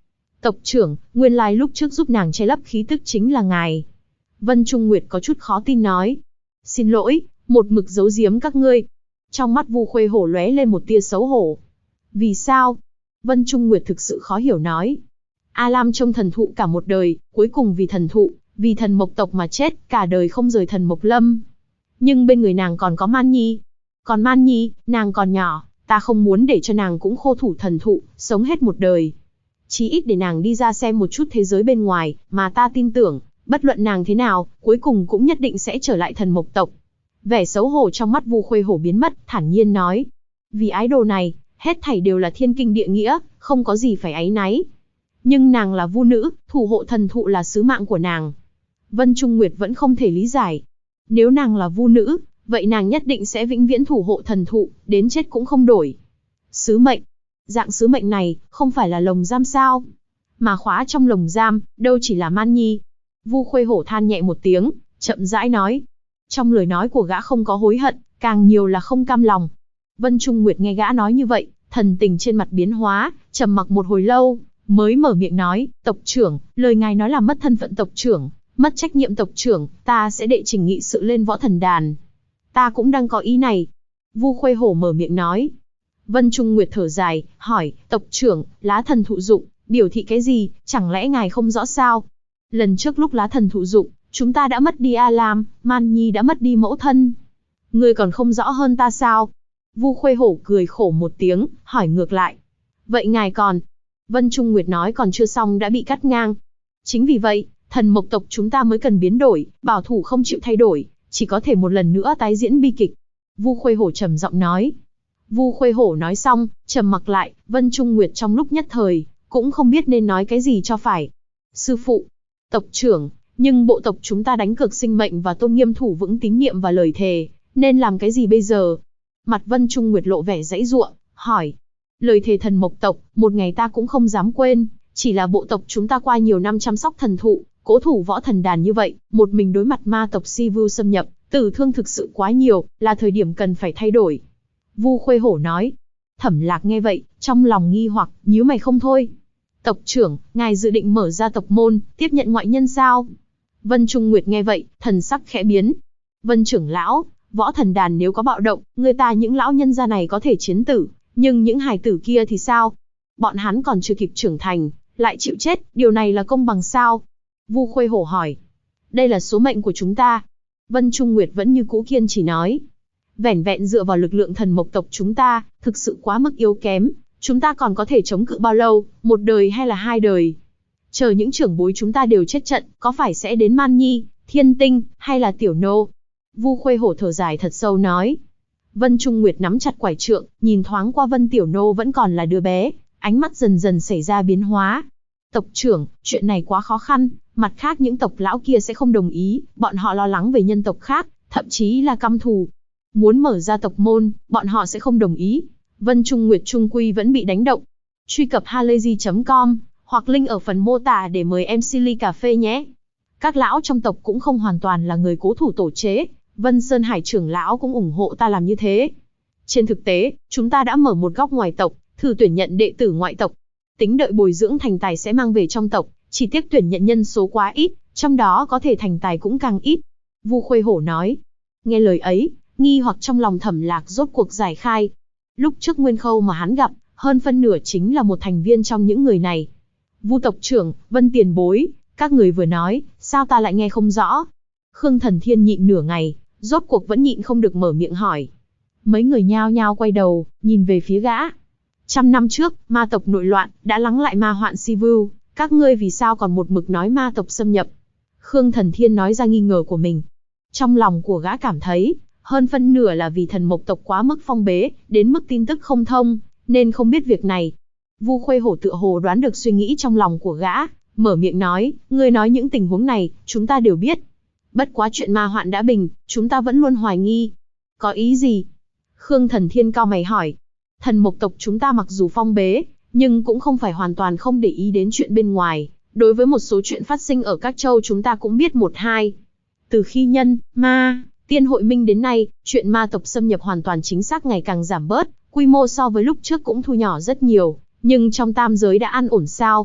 S1: Tộc trưởng, nguyên lai lúc trước giúp nàng che lấp khí tức chính là ngài. Vân Trung Nguyệt có chút khó tin nói. Xin lỗi, một mực giấu giếm các ngươi. Trong mắt Vu Khuê Hổ lóe lên một tia xấu hổ. Vì sao? Vân Trung Nguyệt thực sự khó hiểu nói. A Lam trông thần thụ cả một đời, cuối cùng vì thần thụ, vì thần mộc tộc mà chết, cả đời không rời thần mộc lâm. Nhưng bên người nàng còn có Man Nhi. Còn Man Nhi, nàng còn nhỏ, ta không muốn để cho nàng cũng khô thủ thần thụ, sống hết một đời. Chí ít để nàng đi ra xem một chút thế giới bên ngoài, mà ta tin tưởng, bất luận nàng thế nào, cuối cùng cũng nhất định sẽ trở lại thần mộc tộc. Vẻ xấu hổ trong mắt Vu Khuê Hổ biến mất, thản nhiên nói. Vì ái đồ này, hết thảy đều là thiên kinh địa nghĩa, không có gì phải áy náy. Nhưng nàng là vu nữ, thủ hộ thần thụ là sứ mạng của nàng. Vân Trung Nguyệt vẫn không thể lý giải. Nếu nàng là vu nữ, vậy nàng nhất định sẽ vĩnh viễn thủ hộ thần thụ, đến chết cũng không đổi. Sứ mệnh. Dạng sứ mệnh này, không phải là lồng giam sao? Mà khóa trong lồng giam, đâu chỉ là Man Nhi. Vu Khuê Hổ than nhẹ một tiếng, chậm rãi nói. Trong lời nói của gã không có hối hận, càng nhiều là không cam lòng. Vân Trung Nguyệt nghe gã nói như vậy, thần tình trên mặt biến hóa, trầm mặc một hồi lâu, mới mở miệng nói, tộc trưởng, lời ngài nói là mất thân phận tộc trưởng, mất trách nhiệm tộc trưởng, ta sẽ đệ trình nghị sự lên võ thần đàn. Ta cũng đang có ý này. Vu Khuê Hổ mở miệng nói. Vân Trung Nguyệt thở dài, hỏi, tộc trưởng, lá thần thụ dụng, biểu thị cái gì, chẳng lẽ ngài không rõ sao? Lần trước lúc lá thần thụ dụng, chúng ta đã mất đi A Lam, Man Nhi đã mất đi mẫu thân. Ngươi còn không rõ hơn ta sao? Vu Khuê Hổ cười khổ một tiếng, hỏi ngược lại. Vậy ngài còn? Vân Trung Nguyệt nói còn chưa xong đã bị cắt ngang. Chính vì vậy, thần mộc tộc chúng ta mới cần biến đổi, bảo thủ không chịu thay đổi, chỉ có thể một lần nữa tái diễn bi kịch. Vu Khuê Hổ trầm giọng nói. Vu Khuê Hổ nói xong, trầm mặc lại, Vân Trung Nguyệt trong lúc nhất thời, cũng không biết nên nói cái gì cho phải. Sư phụ, tộc trưởng, nhưng bộ tộc chúng ta đánh cược sinh mệnh và tôn nghiêm thủ vững tín niệm và lời thề, nên làm cái gì bây giờ? Mặt Vân Trung Nguyệt lộ vẻ giãy giụa, hỏi. Lời thề thần mộc tộc, một ngày ta cũng không dám quên, chỉ là bộ tộc chúng ta qua nhiều năm chăm sóc thần thụ, cố thủ võ thần đàn như vậy, một mình đối mặt ma tộc Sivu xâm nhập, tử thương thực sự quá nhiều, là thời điểm cần phải thay đổi. Vu Khuê Hổ nói. Thẩm Lạc nghe vậy, trong lòng nghi hoặc, nhíu mày không thôi. Tộc trưởng, ngài dự định mở ra tộc môn, tiếp nhận ngoại nhân sao? Vân Trung Nguyệt nghe vậy, thần sắc khẽ biến. Vân trưởng lão, võ thần đàn nếu có bạo động, người ta những lão nhân gia này có thể chiến tử, nhưng những hài tử kia thì sao? Bọn hắn còn chưa kịp trưởng thành, lại chịu chết, điều này là công bằng sao? Vu Khuê Hổ hỏi. Đây là số mệnh của chúng ta. Vân Trung Nguyệt vẫn như cũ kiên chỉ nói. Vẻn vẹn dựa vào lực lượng thần mộc tộc chúng ta, thực sự quá mức yếu kém. Chúng ta còn có thể chống cự bao lâu, một đời hay là hai đời? Chờ những trưởng bối chúng ta đều chết trận, có phải sẽ đến Man Nhi, Thiên Tinh, hay là Tiểu Nô? Vu Khuê Hổ thở dài thật sâu nói. Vân Trung Nguyệt nắm chặt quải trượng, nhìn thoáng qua Vân Tiểu Nô vẫn còn là đứa bé, ánh mắt dần dần xảy ra biến hóa. Tộc trưởng, chuyện này quá khó khăn, mặt khác những tộc lão kia sẽ không đồng ý, bọn họ lo lắng về nhân tộc khác, thậm chí là căm thù. Muốn mở ra tộc môn, bọn họ sẽ không đồng ý. Vân Trung Nguyệt trung quy vẫn bị đánh động. Truy cập halayzi.com, hoặc link ở phần mô tả để mời MC ly cà phê nhé. Các lão trong tộc cũng không hoàn toàn là người cố thủ tổ chế, Vân Sơn Hải trưởng lão cũng ủng hộ ta làm như thế. Trên thực tế, chúng ta đã mở một góc ngoài tộc, thử tuyển nhận đệ tử ngoại tộc. Tính đợi bồi dưỡng thành tài sẽ mang về trong tộc, chỉ tiếc tuyển nhận nhân số quá ít, trong đó có thể thành tài cũng càng ít. Vu Khuê Hổ nói. Nghe lời ấy, nghi hoặc trong lòng Thẩm Lạc rốt cuộc giải khai. Lúc trước Nguyên Khâu mà hắn gặp, hơn phân nửa chính là một thành viên trong những người này. Vu tộc trưởng, Vân tiền bối, các người vừa nói, sao ta lại nghe không rõ? Khương Thần Thiên nhịn nửa ngày, rốt cuộc vẫn nhịn không được mở miệng hỏi. Mấy người nhao nhao quay đầu, nhìn về phía gã. 100 năm trước, ma tộc nội loạn, đã lắng lại ma hoạn Sivu, các ngươi vì sao còn một mực nói ma tộc xâm nhập? Khương Thần Thiên nói ra nghi ngờ của mình. Trong lòng của gã cảm thấy, hơn phân nửa là vì thần mộc tộc quá mức phong bế, đến mức tin tức không thông, nên không biết việc này. Vu Khuê Hổ tựa hồ đoán được suy nghĩ trong lòng của gã, mở miệng nói, ngươi nói những tình huống này, chúng ta đều biết. Bất quá chuyện ma hoạn đã bình, chúng ta vẫn luôn hoài nghi. Có ý gì? Khương Thần Thiên cau mày hỏi. Thần mộc tộc chúng ta mặc dù phong bế, nhưng cũng không phải hoàn toàn không để ý đến chuyện bên ngoài. Đối với một số chuyện phát sinh ở các châu chúng ta cũng biết một hai. Từ khi nhân, ma, tiên hội minh đến nay, chuyện ma tộc xâm nhập hoàn toàn chính xác ngày càng giảm bớt, quy mô so với lúc trước cũng thu nhỏ rất nhiều, nhưng trong tam giới đã an ổn sao?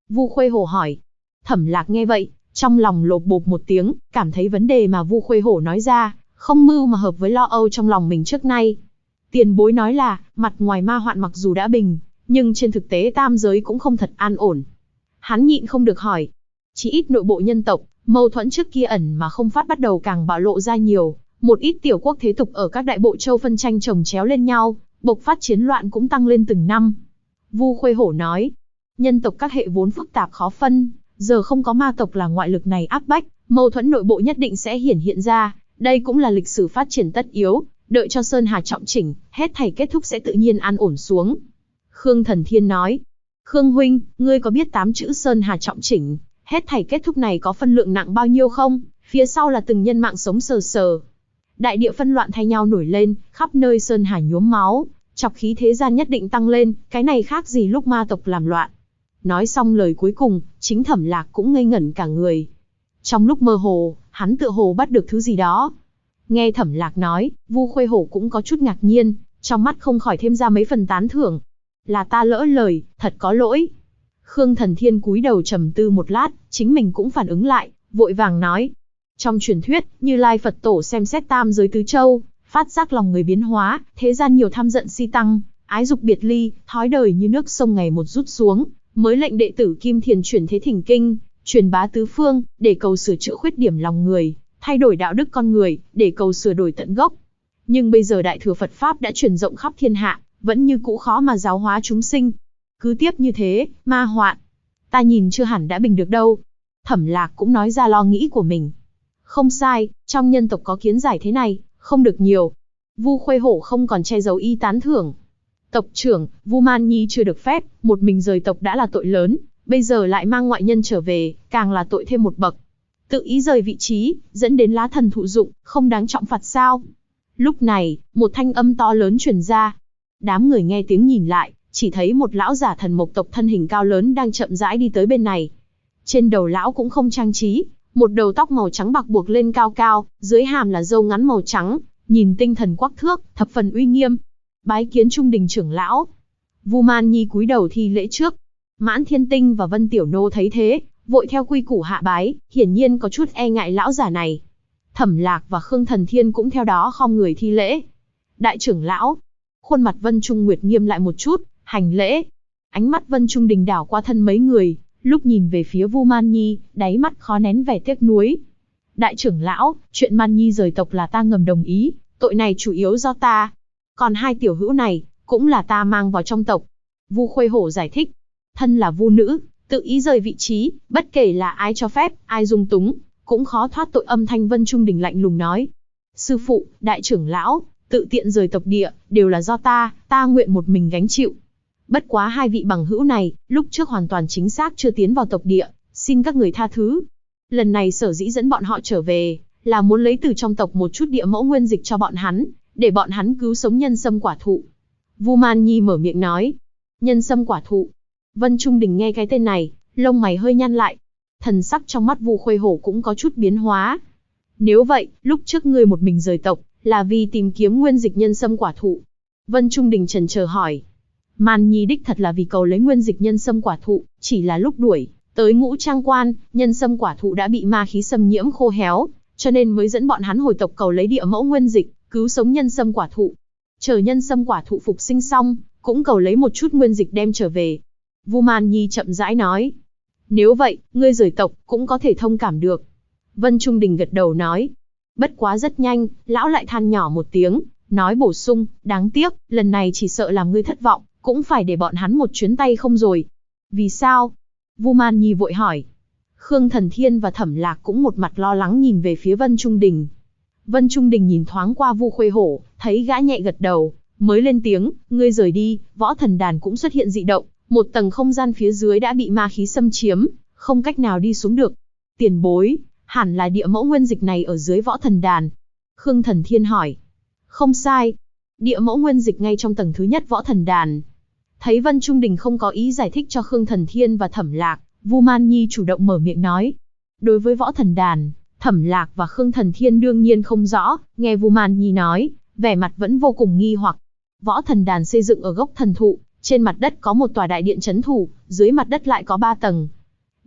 S1: Vu Khuê Hổ hỏi. Thẩm Lạc nghe vậy, trong lòng lộp bộp một tiếng, cảm thấy vấn đề mà Vu Khuê Hổ nói ra, không mưu mà hợp với lo âu trong lòng mình trước nay. Tiền bối nói là, mặt ngoài ma hoạn mặc dù đã bình, nhưng trên thực tế tam giới cũng không thật an ổn. Hắn nhịn không được hỏi. Chỉ ít nội bộ nhân tộc, mâu thuẫn trước kia ẩn mà không phát bắt đầu càng bạo lộ ra nhiều. Một ít tiểu quốc thế tục ở các đại bộ châu phân tranh chồng chéo lên nhau, bộc phát chiến loạn cũng tăng lên từng năm. Vu Khuê Hổ nói, nhân tộc các hệ vốn phức tạp khó phân, giờ không có ma tộc là ngoại lực này áp bách, mâu thuẫn nội bộ nhất định sẽ hiển hiện ra, đây cũng là lịch sử phát triển tất yếu, đợi cho Sơn Hà trọng chỉnh, hết thảy kết thúc sẽ tự nhiên an ổn xuống. Khương Thần Thiên nói, Khương huynh, ngươi có biết 8 chữ Sơn Hà trọng chỉnh, hết thảy kết thúc này có phân lượng nặng bao nhiêu không? Phía sau là từng nhân mạng sống sờ sờ. Đại địa phân loạn thay nhau nổi lên, khắp nơi Sơn Hà nhuốm máu, chọc khí thế gian nhất định tăng lên, cái này khác gì lúc ma tộc làm loạn. Nói xong lời cuối cùng, chính Thẩm Lạc cũng ngây ngẩn cả người. Trong lúc mơ hồ, hắn tựa hồ bắt được thứ gì đó. Nghe Thẩm Lạc nói, Vu Khuê Hổ cũng có chút ngạc nhiên, trong mắt không khỏi thêm ra mấy phần tán thưởng. Là ta lỡ lời, thật có lỗi. Khương Thần Thiên cúi đầu trầm tư một lát, chính mình cũng phản ứng lại, vội vàng nói. Trong truyền thuyết, Như Lai Phật Tổ xem xét tam giới tứ châu, phát giác lòng người biến hóa, thế gian nhiều tham giận si tăng, ái dục biệt ly, thói đời như nước sông ngày một rút xuống, mới lệnh đệ tử Kim Thiền chuyển thế thỉnh kinh, truyền bá tứ phương, để cầu sửa chữa khuyết điểm lòng người, thay đổi đạo đức con người, để cầu sửa đổi tận gốc. Nhưng bây giờ Đại Thừa Phật Pháp đã truyền rộng khắp thiên hạ, vẫn như cũ khó mà giáo hóa chúng sinh. Cứ tiếp như thế, ma hoạn, ta nhìn chưa hẳn đã bình được đâu. Thẩm Lạc cũng nói ra lo nghĩ của mình. Không sai, trong nhân tộc có kiến giải thế này, không được nhiều. Vu Khuê Hổ không còn che giấu ý tán thưởng. Tộc trưởng, Vu Man Nhi chưa được phép, một mình rời tộc đã là tội lớn, bây giờ lại mang ngoại nhân trở về, càng là tội thêm một bậc. Tự ý rời vị trí, dẫn đến lá thần thụ dụng, không đáng trọng phạt sao? Lúc này, một thanh âm to lớn truyền ra. Đám người nghe tiếng nhìn lại, chỉ thấy một lão giả thần mộc tộc thân hình cao lớn đang chậm rãi đi tới bên này. Trên đầu lão cũng không trang trí, một đầu tóc màu trắng bạc buộc lên cao cao, dưới hàm là râu ngắn màu trắng, nhìn tinh thần quắc thước, thập phần uy nghiêm. Bái kiến Trung Đình trưởng lão. Vu Man Nhi cúi đầu thi lễ trước. Mãn Thiên Tinh và Vân Tiểu Nô thấy thế, vội theo quy củ hạ bái, hiển nhiên có chút e ngại lão giả này. Thẩm Lạc và Khương Thần Thiên cũng theo đó khom người thi lễ. Đại trưởng lão. Khuôn mặt Vân Trung Nguyệt nghiêm lại một chút, hành lễ. Ánh mắt Vân Trung Đình đảo qua thân mấy người, lúc nhìn về phía Vu Man Nhi, đáy mắt khó nén vẻ tiếc nuối. Đại trưởng lão, chuyện Man Nhi rời tộc là ta ngầm đồng ý, tội này chủ yếu do ta. Còn hai tiểu hữu này, cũng là ta mang vào trong tộc. Vu Khuê Hổ giải thích. Thân là Vu nữ, tự ý rời vị trí, bất kể là ai cho phép, ai dung túng, cũng khó thoát tội. Âm thanh Vân Trung Đình lạnh lùng nói. Sư phụ, đại trưởng lão, tự tiện rời tộc địa, đều là do ta nguyện một mình gánh chịu. Bất quá hai vị bằng hữu này, lúc trước hoàn toàn chính xác chưa tiến vào tộc địa, xin các người tha thứ. Lần này sở dĩ dẫn bọn họ trở về, là muốn lấy từ trong tộc một chút địa mẫu nguyên dịch cho bọn hắn, để bọn hắn cứu sống nhân sâm quả thụ. Vu Man Nhi mở miệng nói. Nhân sâm quả thụ. Vân Trung Đình nghe cái tên này, lông mày hơi nhăn lại. Thần sắc trong mắt Vu Khuê Hổ cũng có chút biến hóa. Nếu vậy, lúc trước ngươi một mình rời tộc, là vì tìm kiếm nguyên dịch nhân sâm quả thụ. Vân Trung Đình chần chờ hỏi. Man Nhi đích thật là vì cầu lấy nguyên dịch nhân sâm quả thụ, chỉ là lúc đuổi tới Ngũ Trang Quan, nhân sâm quả thụ đã bị ma khí xâm nhiễm khô héo, cho nên mới dẫn bọn hắn hồi tộc cầu lấy địa mẫu nguyên dịch, cứu sống nhân sâm quả thụ. Chờ nhân sâm quả thụ phục sinh xong, cũng cầu lấy một chút nguyên dịch đem trở về. Vu Man Nhi chậm rãi nói. Nếu vậy, ngươi rời tộc, cũng có thể thông cảm được. Vân Trung Đình gật đầu nói. Bất quá rất nhanh, lão lại than nhỏ một tiếng, nói bổ sung, đáng tiếc, lần này chỉ sợ làm ngươi thất vọng, cũng phải để bọn hắn một chuyến tay không rồi. Vì sao? Vu Man Nhi vội hỏi. Khương Thần Thiên và Thẩm Lạc cũng một mặt lo lắng nhìn về phía Vân Trung Đình. Vân Trung Đình nhìn thoáng qua Vu Khuê Hổ, thấy gã nhẹ gật đầu, mới lên tiếng, ngươi rời đi, võ thần đàn cũng xuất hiện dị động, một tầng không gian phía dưới đã bị ma khí xâm chiếm, không cách nào đi xuống được. Tiền bối, hẳn là địa mẫu nguyên dịch này ở dưới võ thần đàn. Khương Thần Thiên hỏi. Không sai, địa mẫu nguyên dịch ngay trong tầng thứ nhất võ thần đàn. Thấy Vân Trung Đình không có ý giải thích cho Khương Thần Thiên và Thẩm Lạc, Vu Man Nhi chủ động mở miệng nói. Đối với võ thần đàn, Thẩm Lạc và Khương Thần Thiên đương nhiên không rõ, nghe Vu Man Nhi nói, vẻ mặt vẫn vô cùng nghi hoặc. Võ thần đàn xây dựng ở gốc thần thụ, trên mặt đất có một tòa đại điện trấn thủ, dưới mặt đất lại có 3 tầng.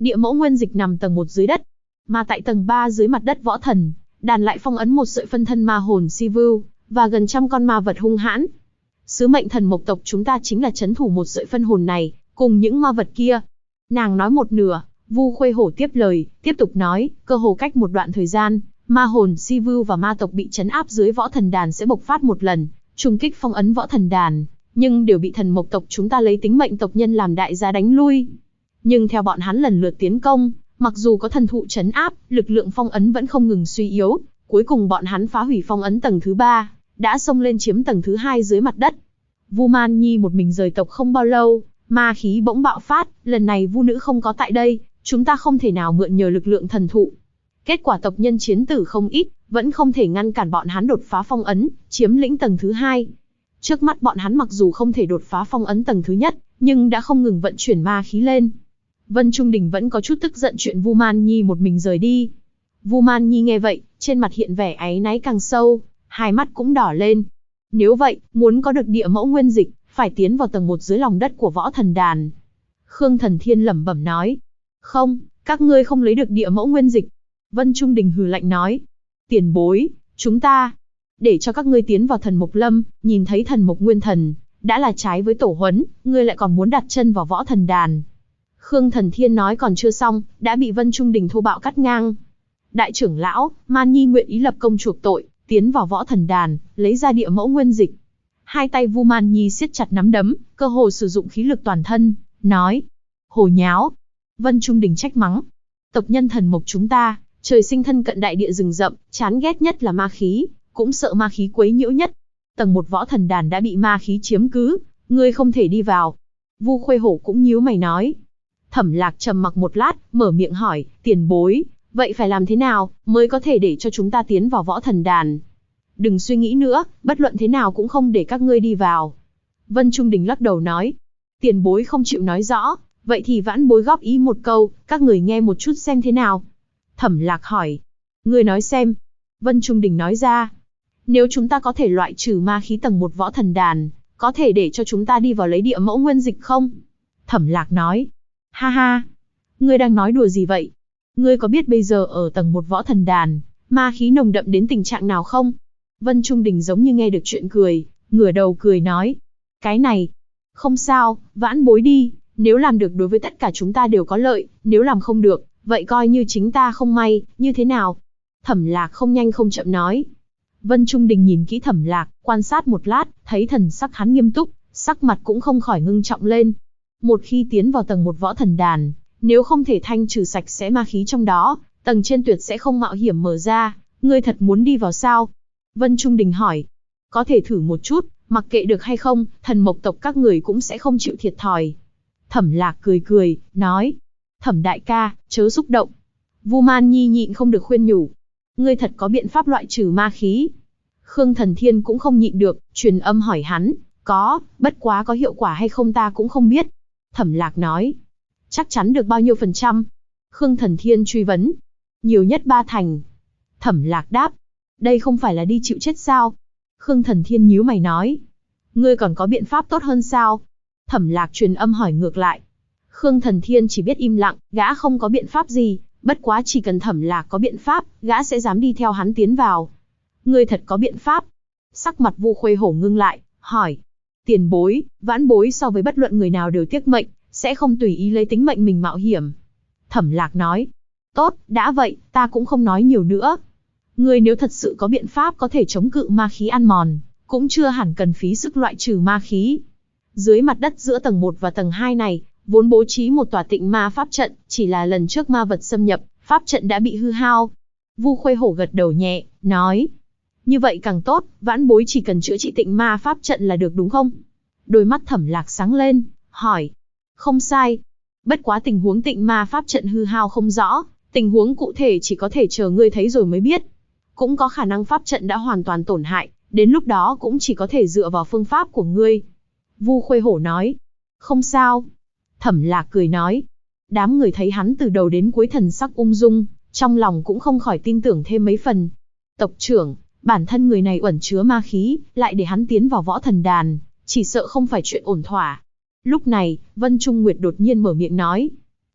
S1: Địa mẫu nguyên dịch nằm tầng 1 dưới đất, mà tại tầng 3 dưới mặt đất võ thần đàn lại phong ấn một sợi phân thân ma hồn si vưu và gần trăm con ma vật hung hãn. Sứ mệnh thần mộc tộc chúng ta chính là trấn thủ một sợi phân hồn này, cùng những ma vật kia. Nàng nói một nửa, Vu Khuê Hổ tiếp lời, tiếp tục nói, cơ hồ cách một đoạn thời gian, ma hồn si vưu và ma tộc bị trấn áp dưới võ thần đàn sẽ bộc phát một lần, trùng kích phong ấn võ thần đàn, nhưng đều bị thần mộc tộc chúng ta lấy tính mệnh tộc nhân làm đại giá đánh lui. Nhưng theo bọn hắn lần lượt tiến công, mặc dù có thần thụ trấn áp, lực lượng phong ấn vẫn không ngừng suy yếu, cuối cùng bọn hắn phá hủy phong ấn tầng thứ 3, đã xông lên chiếm tầng thứ 2 dưới mặt đất. Vu Man Nhi một mình rời tộc không bao lâu, ma khí bỗng bạo phát, lần này Vu nữ không có tại đây, chúng ta không thể nào mượn nhờ lực lượng thần thụ. Kết quả tộc nhân chiến tử không ít, vẫn không thể ngăn cản bọn hắn đột phá phong ấn, chiếm lĩnh tầng thứ 2. Trước mắt bọn hắn mặc dù không thể đột phá phong ấn tầng thứ nhất, nhưng đã không ngừng vận chuyển ma khí lên. Vân Trung Đình vẫn có chút tức giận chuyện Vu Man Nhi một mình rời đi. Vu Man Nhi nghe vậy, trên mặt hiện vẻ áy náy càng sâu, hai mắt cũng đỏ lên. Nếu vậy, muốn có được địa mẫu nguyên dịch, phải tiến vào tầng 1 dưới lòng đất của võ thần đàn. Khương Thần Thiên lẩm bẩm nói. Không, các ngươi không lấy được địa mẫu nguyên dịch. Vân Trung Đình hừ lạnh nói. Tiền bối, chúng ta, để cho các ngươi tiến vào thần mộc lâm, nhìn thấy thần mộc nguyên thần, đã là trái với tổ huấn, ngươi lại còn muốn đặt chân vào võ thần đàn. Khương Thần Thiên nói còn chưa xong, đã bị Vân Trung Đình thô bạo cắt ngang. Đại trưởng lão, Man Nhi nguyện ý lập công chuộc tội, tiến vào võ thần đàn, lấy ra địa mẫu nguyên dịch. Hai tay Vu Man Nhi siết chặt nắm đấm, cơ hồ sử dụng khí lực toàn thân, nói. Hồ nháo. Vân Trung Đình trách mắng. Tộc nhân thần mộc chúng ta, trời sinh thân cận đại địa rừng rậm, chán ghét nhất là ma khí, cũng sợ ma khí quấy nhiễu nhất. Tầng 1 võ thần đàn đã bị ma khí chiếm cứ, ngươi không thể đi vào. Vu Khuê Hổ cũng nhíu mày nói. Thẩm Lạc trầm mặc một lát, mở miệng hỏi, tiền bối, vậy phải làm thế nào, mới có thể để cho chúng ta tiến vào võ thần đàn? Đừng suy nghĩ nữa, bất luận thế nào cũng không để các ngươi đi vào. Vân Trung Đình lắc đầu nói, tiền bối không chịu nói rõ, vậy thì vãn bối góp ý một câu, các người nghe một chút xem thế nào. Thẩm Lạc hỏi, ngươi nói xem. Vân Trung Đình nói ra, nếu chúng ta có thể loại trừ ma khí tầng 1 võ thần đàn, có thể để cho chúng ta đi vào lấy địa mẫu nguyên dịch không? Thẩm Lạc nói, ha ha, ngươi đang nói đùa gì vậy? Ngươi có biết bây giờ ở tầng 1 võ thần đàn, ma khí nồng đậm đến tình trạng nào không? Vân Trung Đình giống như nghe được chuyện cười, ngửa đầu cười nói, cái này, không sao, vãn bối đi, nếu làm được đối với tất cả chúng ta đều có lợi, nếu làm không được, vậy coi như chính ta không may, như thế nào? Thẩm Lạc không nhanh không chậm nói. Vân Trung Đình nhìn kỹ Thẩm Lạc, quan sát một lát, thấy thần sắc hắn nghiêm túc, sắc mặt cũng không khỏi ngưng trọng lên. Một khi tiến vào tầng 1 võ thần đàn, nếu không thể thanh trừ sạch sẽ ma khí trong đó, tầng trên tuyệt sẽ không mạo hiểm mở ra, ngươi thật muốn đi vào sao? Vân Trung Đình hỏi. Có thể thử một chút, mặc kệ được hay không, thần mộc tộc các người cũng sẽ không chịu thiệt thòi. Thẩm Lạc cười cười, nói. Thẩm đại ca, chớ xúc động. Vu Man Nhi nhịn không được khuyên nhủ. Ngươi thật có biện pháp loại trừ ma khí? Khương Thần Thiên cũng không nhịn được, truyền âm hỏi hắn. Có, bất quá có hiệu quả hay không ta cũng không biết. Thẩm Lạc nói. Chắc chắn được bao nhiêu %? Khương Thần Thiên truy vấn. Nhiều nhất 3 thành. Thẩm Lạc đáp. Đây không phải là đi chịu chết sao? Khương Thần Thiên nhíu mày nói. Ngươi còn có biện pháp tốt hơn sao? Thẩm Lạc truyền âm hỏi ngược lại. Khương Thần Thiên chỉ biết im lặng, gã không có biện pháp gì, bất quá chỉ cần Thẩm Lạc có biện pháp, gã sẽ dám đi theo hắn tiến vào. Ngươi thật có biện pháp? Sắc mặt Vu Khuê Hổ ngưng lại, hỏi. Tiền bối, vãn bối so với bất luận người nào đều tiếc mệnh, sẽ không tùy ý lấy tính mệnh mình mạo hiểm. Thẩm Lạc nói. Tốt, đã vậy, ta cũng không nói nhiều nữa. Ngươi nếu thật sự có biện pháp có thể chống cự ma khí ăn mòn, cũng chưa hẳn cần phí sức loại trừ ma khí. Dưới mặt đất giữa tầng 1 và tầng 2 này, vốn bố trí một tòa tịnh ma pháp trận, chỉ là lần trước ma vật xâm nhập, pháp trận đã bị hư hao. Vu Khuê Hổ gật đầu nhẹ, nói. Như vậy càng tốt, vãn bối chỉ cần chữa trị tịnh ma pháp trận là được đúng không? Đôi mắt Thẩm Lạc sáng lên, hỏi. Không sai. Bất quá tình huống tịnh ma pháp trận hư hao không rõ, tình huống cụ thể chỉ có thể chờ ngươi thấy rồi mới biết. Cũng có khả năng pháp trận đã hoàn toàn tổn hại, đến lúc đó cũng chỉ có thể dựa vào phương pháp của ngươi. Vu Khuê Hổ nói. Không sao. Thẩm Lạc cười nói. Đám người thấy hắn từ đầu đến cuối thần sắc ung dung, trong lòng cũng không khỏi tin tưởng thêm mấy phần. Tộc trưởng, bản thân người này uẩn chứa ma khí, lại để hắn tiến vào võ thần đàn, chỉ sợ không phải chuyện ổn thỏa. Lúc này, Vân Trung Nguyệt đột nhiên mở miệng nói.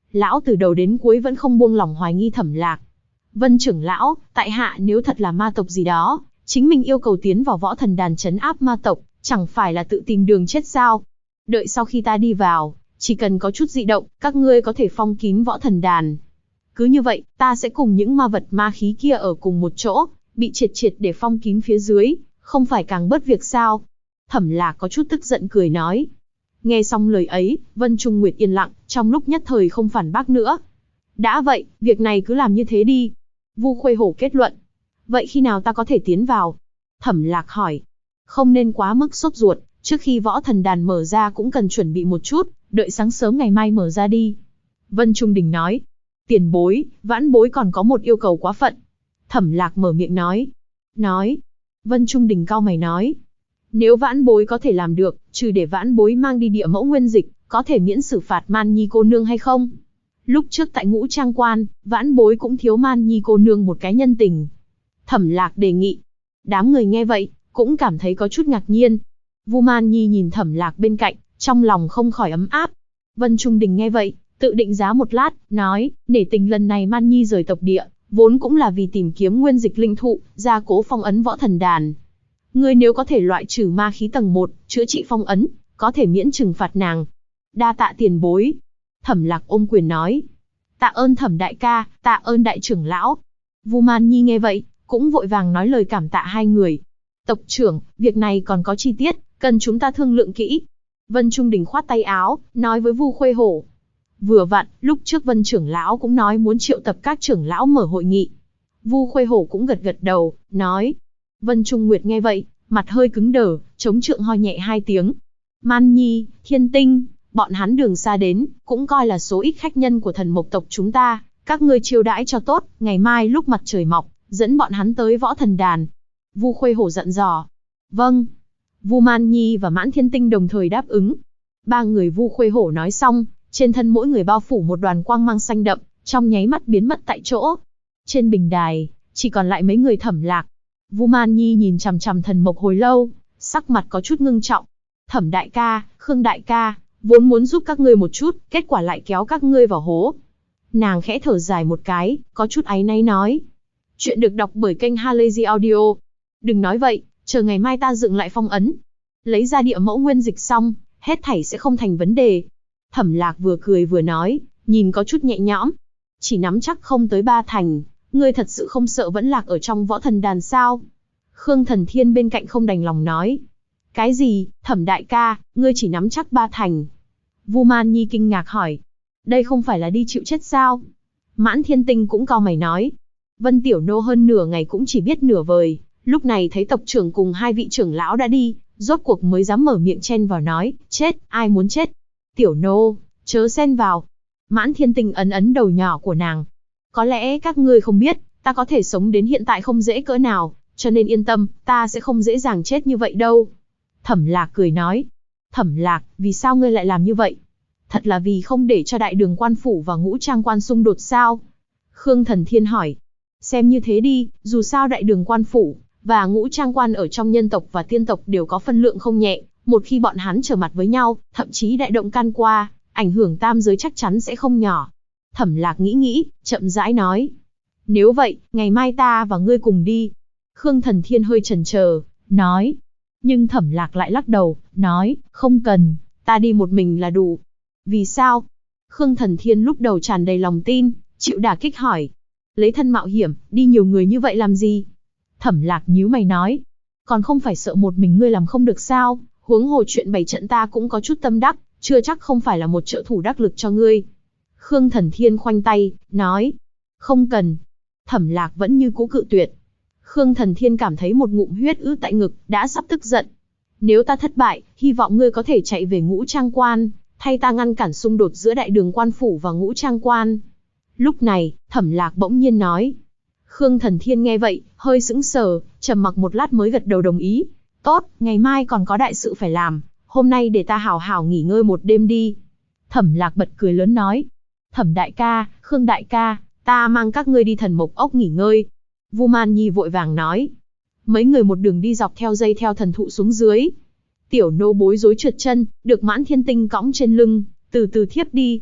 S1: Lão từ đầu đến cuối vẫn không buông lỏng hoài nghi Thẩm Lạc. Vân trưởng lão, tại hạ nếu thật là ma tộc gì đó, chính mình yêu cầu tiến vào võ thần đàn trấn áp ma tộc, chẳng phải là tự tìm đường chết sao? Đợi sau khi ta đi vào, chỉ cần có chút dị động, các ngươi có thể phong kín võ thần đàn. Cứ như vậy, ta sẽ cùng những ma vật ma khí kia ở cùng một chỗ, bị triệt triệt để phong kín phía dưới, không phải càng bớt việc sao? Thẩm Lạc có chút tức giận cười nói. Nghe xong lời ấy, Vân Trung Nguyệt yên lặng, trong lúc nhất thời không phản bác nữa. Đã vậy, việc này cứ làm như thế đi. Vu Khuê Hổ kết luận. Vậy khi nào ta có thể tiến vào? Thẩm Lạc hỏi. Không nên quá mức sốt ruột, trước khi võ thần đàn mở ra cũng cần chuẩn bị một chút, đợi sáng sớm ngày mai mở ra đi. Vân Trung Đình nói. Tiền bối, vãn bối còn có một yêu cầu quá phận. Thẩm Lạc mở miệng nói. Nói. Vân Trung Đình cau mày nói. Nếu vãn bối có thể làm được, trừ để vãn bối mang đi địa mẫu nguyên dịch, có thể miễn xử phạt Man Nhi cô nương hay không? Lúc trước tại Ngũ Trang Quan, vãn bối cũng thiếu Man Nhi cô nương một cái nhân tình. Thẩm Lạc đề nghị. Đám người nghe vậy, cũng cảm thấy có chút ngạc nhiên. Vu Man Nhi nhìn Thẩm Lạc bên cạnh, trong lòng không khỏi ấm áp. Vân Trung Đình nghe vậy, tự định giá một lát, nói, nể tình lần này Man Nhi rời tộc địa, vốn cũng là vì tìm kiếm nguyên dịch linh thụ, gia cố phong ấn võ thần đàn. Ngươi nếu có thể loại trừ ma khí tầng 1, chữa trị phong ấn, có thể miễn trừng phạt nàng. Đa tạ tiền bối. Thẩm Lạc ôm quyền nói. Tạ ơn Thẩm đại ca, tạ ơn đại trưởng lão. Vu Man Nhi nghe vậy, cũng vội vàng nói lời cảm tạ hai người. Tộc trưởng, việc này còn có chi tiết, cần chúng ta thương lượng kỹ. Vân Trung Đình khoát tay áo, nói với Vu Khuê Hổ. Vừa vặn, lúc trước Vân trưởng lão cũng nói muốn triệu tập các trưởng lão mở hội nghị. Vu Khuê Hổ cũng gật gật đầu, nói. Vân Trung Nguyệt nghe vậy, mặt hơi cứng đờ, chống trượng ho nhẹ hai tiếng. Man Nhi, Thiên Tinh, bọn hắn đường xa đến, cũng coi là số ít khách nhân của thần mộc tộc chúng ta, các ngươi chiêu đãi cho tốt, ngày mai lúc mặt trời mọc, dẫn bọn hắn tới võ thần đàn. Vu Khuê Hổ dặn dò. Vâng. Vu Man Nhi và Mãn Thiên Tinh đồng thời đáp ứng. Ba người Vu Khuê Hổ nói xong, trên thân mỗi người bao phủ một đoàn quang mang xanh đậm, trong nháy mắt biến mất tại chỗ. Trên bình đài, chỉ còn lại mấy người Thẩm Lạc. Vu Man Nhi nhìn chằm chằm thần mộc hồi lâu, sắc mặt có chút ngưng trọng. Thẩm đại ca, Khương đại ca, vốn muốn giúp các ngươi một chút, kết quả lại kéo các ngươi vào hố. Nàng khẽ thở dài một cái, có chút áy náy nói. Chuyện được đọc bởi kênh Halazy Audio. Đừng nói vậy, chờ ngày mai ta dựng lại phong ấn. Lấy ra địa mẫu nguyên dịch xong, hết thảy sẽ không thành vấn đề. Thẩm Lạc vừa cười vừa nói, nhìn có chút nhẹ nhõm. Chỉ nắm chắc không tới 3 thành, ngươi thật sự không sợ vẫn lạc ở trong võ thần đàn sao? Khương Thần Thiên bên cạnh không đành lòng nói. Cái gì, Thẩm đại ca, ngươi chỉ nắm chắc 3 thành. Vu Man Nhi kinh ngạc hỏi. Đây không phải là đi chịu chết sao? Mãn Thiên Tinh cũng cau mày nói. Vân Tiểu Nô hơn nửa ngày cũng chỉ biết nửa vời, lúc này thấy tộc trưởng cùng 2 vị trưởng lão đã đi, rốt cuộc mới dám mở miệng chen vào nói, chết, ai muốn chết? Tiểu Nô, chớ xen vào. Mãn Thiên Tinh ấn ấn đầu nhỏ của nàng. Có lẽ các ngươi không biết, ta có thể sống đến hiện tại không dễ cỡ nào, cho nên yên tâm, ta sẽ không dễ dàng chết như vậy đâu. Thẩm Lạc cười nói. Thẩm Lạc, vì sao ngươi lại làm như vậy? Thật là vì không để cho đại đường quan phủ và Ngũ Trang Quan xung đột sao? Khương Thần Thiên hỏi. Xem như thế đi, dù sao đại đường quan phủ và Ngũ Trang Quan ở trong nhân tộc và tiên tộc đều có phân lượng không nhẹ, một khi bọn hắn trở mặt với nhau, thậm chí đại động can qua, ảnh hưởng tam giới chắc chắn sẽ không nhỏ. Thẩm Lạc nghĩ, chậm rãi nói. Nếu vậy, ngày mai ta và ngươi cùng đi. Khương Thần Thiên hơi chần chờ, nói. Nhưng Thẩm Lạc lại lắc đầu, nói, không cần, ta đi một mình là đủ. Vì sao? Khương Thần Thiên lúc đầu tràn đầy lòng tin, chịu đả kích hỏi. Lấy thân mạo hiểm, đi nhiều người như vậy làm gì? Thẩm Lạc nhíu mày nói. Còn không phải sợ một mình ngươi làm không được sao? Huống hồ chuyện bày trận ta cũng có chút tâm đắc, chưa chắc không phải là một trợ thủ đắc lực cho ngươi. Khương Thần Thiên khoanh tay, nói. Không cần. Thẩm Lạc vẫn như cũ cự tuyệt. Khương Thần Thiên cảm thấy một ngụm huyết ứ tại ngực, đã sắp tức giận. Nếu ta thất bại, hy vọng ngươi có thể chạy về Ngũ Trang Quan, thay ta ngăn cản xung đột giữa đại đường quan phủ và Ngũ Trang Quan. Lúc này, Thẩm Lạc bỗng nhiên nói. Khương Thần Thiên nghe vậy, hơi sững sờ, trầm mặc một lát mới gật đầu đồng ý. Tốt, ngày mai còn có đại sự phải làm, hôm nay để ta hảo hảo nghỉ ngơi một đêm đi. Thẩm Lạc bật cười lớn nói. Thẩm đại ca, Khương đại ca, ta mang các ngươi đi thần mộc ốc nghỉ ngơi. Vu Man Nhi vội vàng nói. Mấy người một đường đi dọc theo dây theo thần thụ xuống dưới. Tiểu Nô bối rối trượt chân, được Mãn Thiên Tinh cõng trên lưng, từ từ thiếp đi.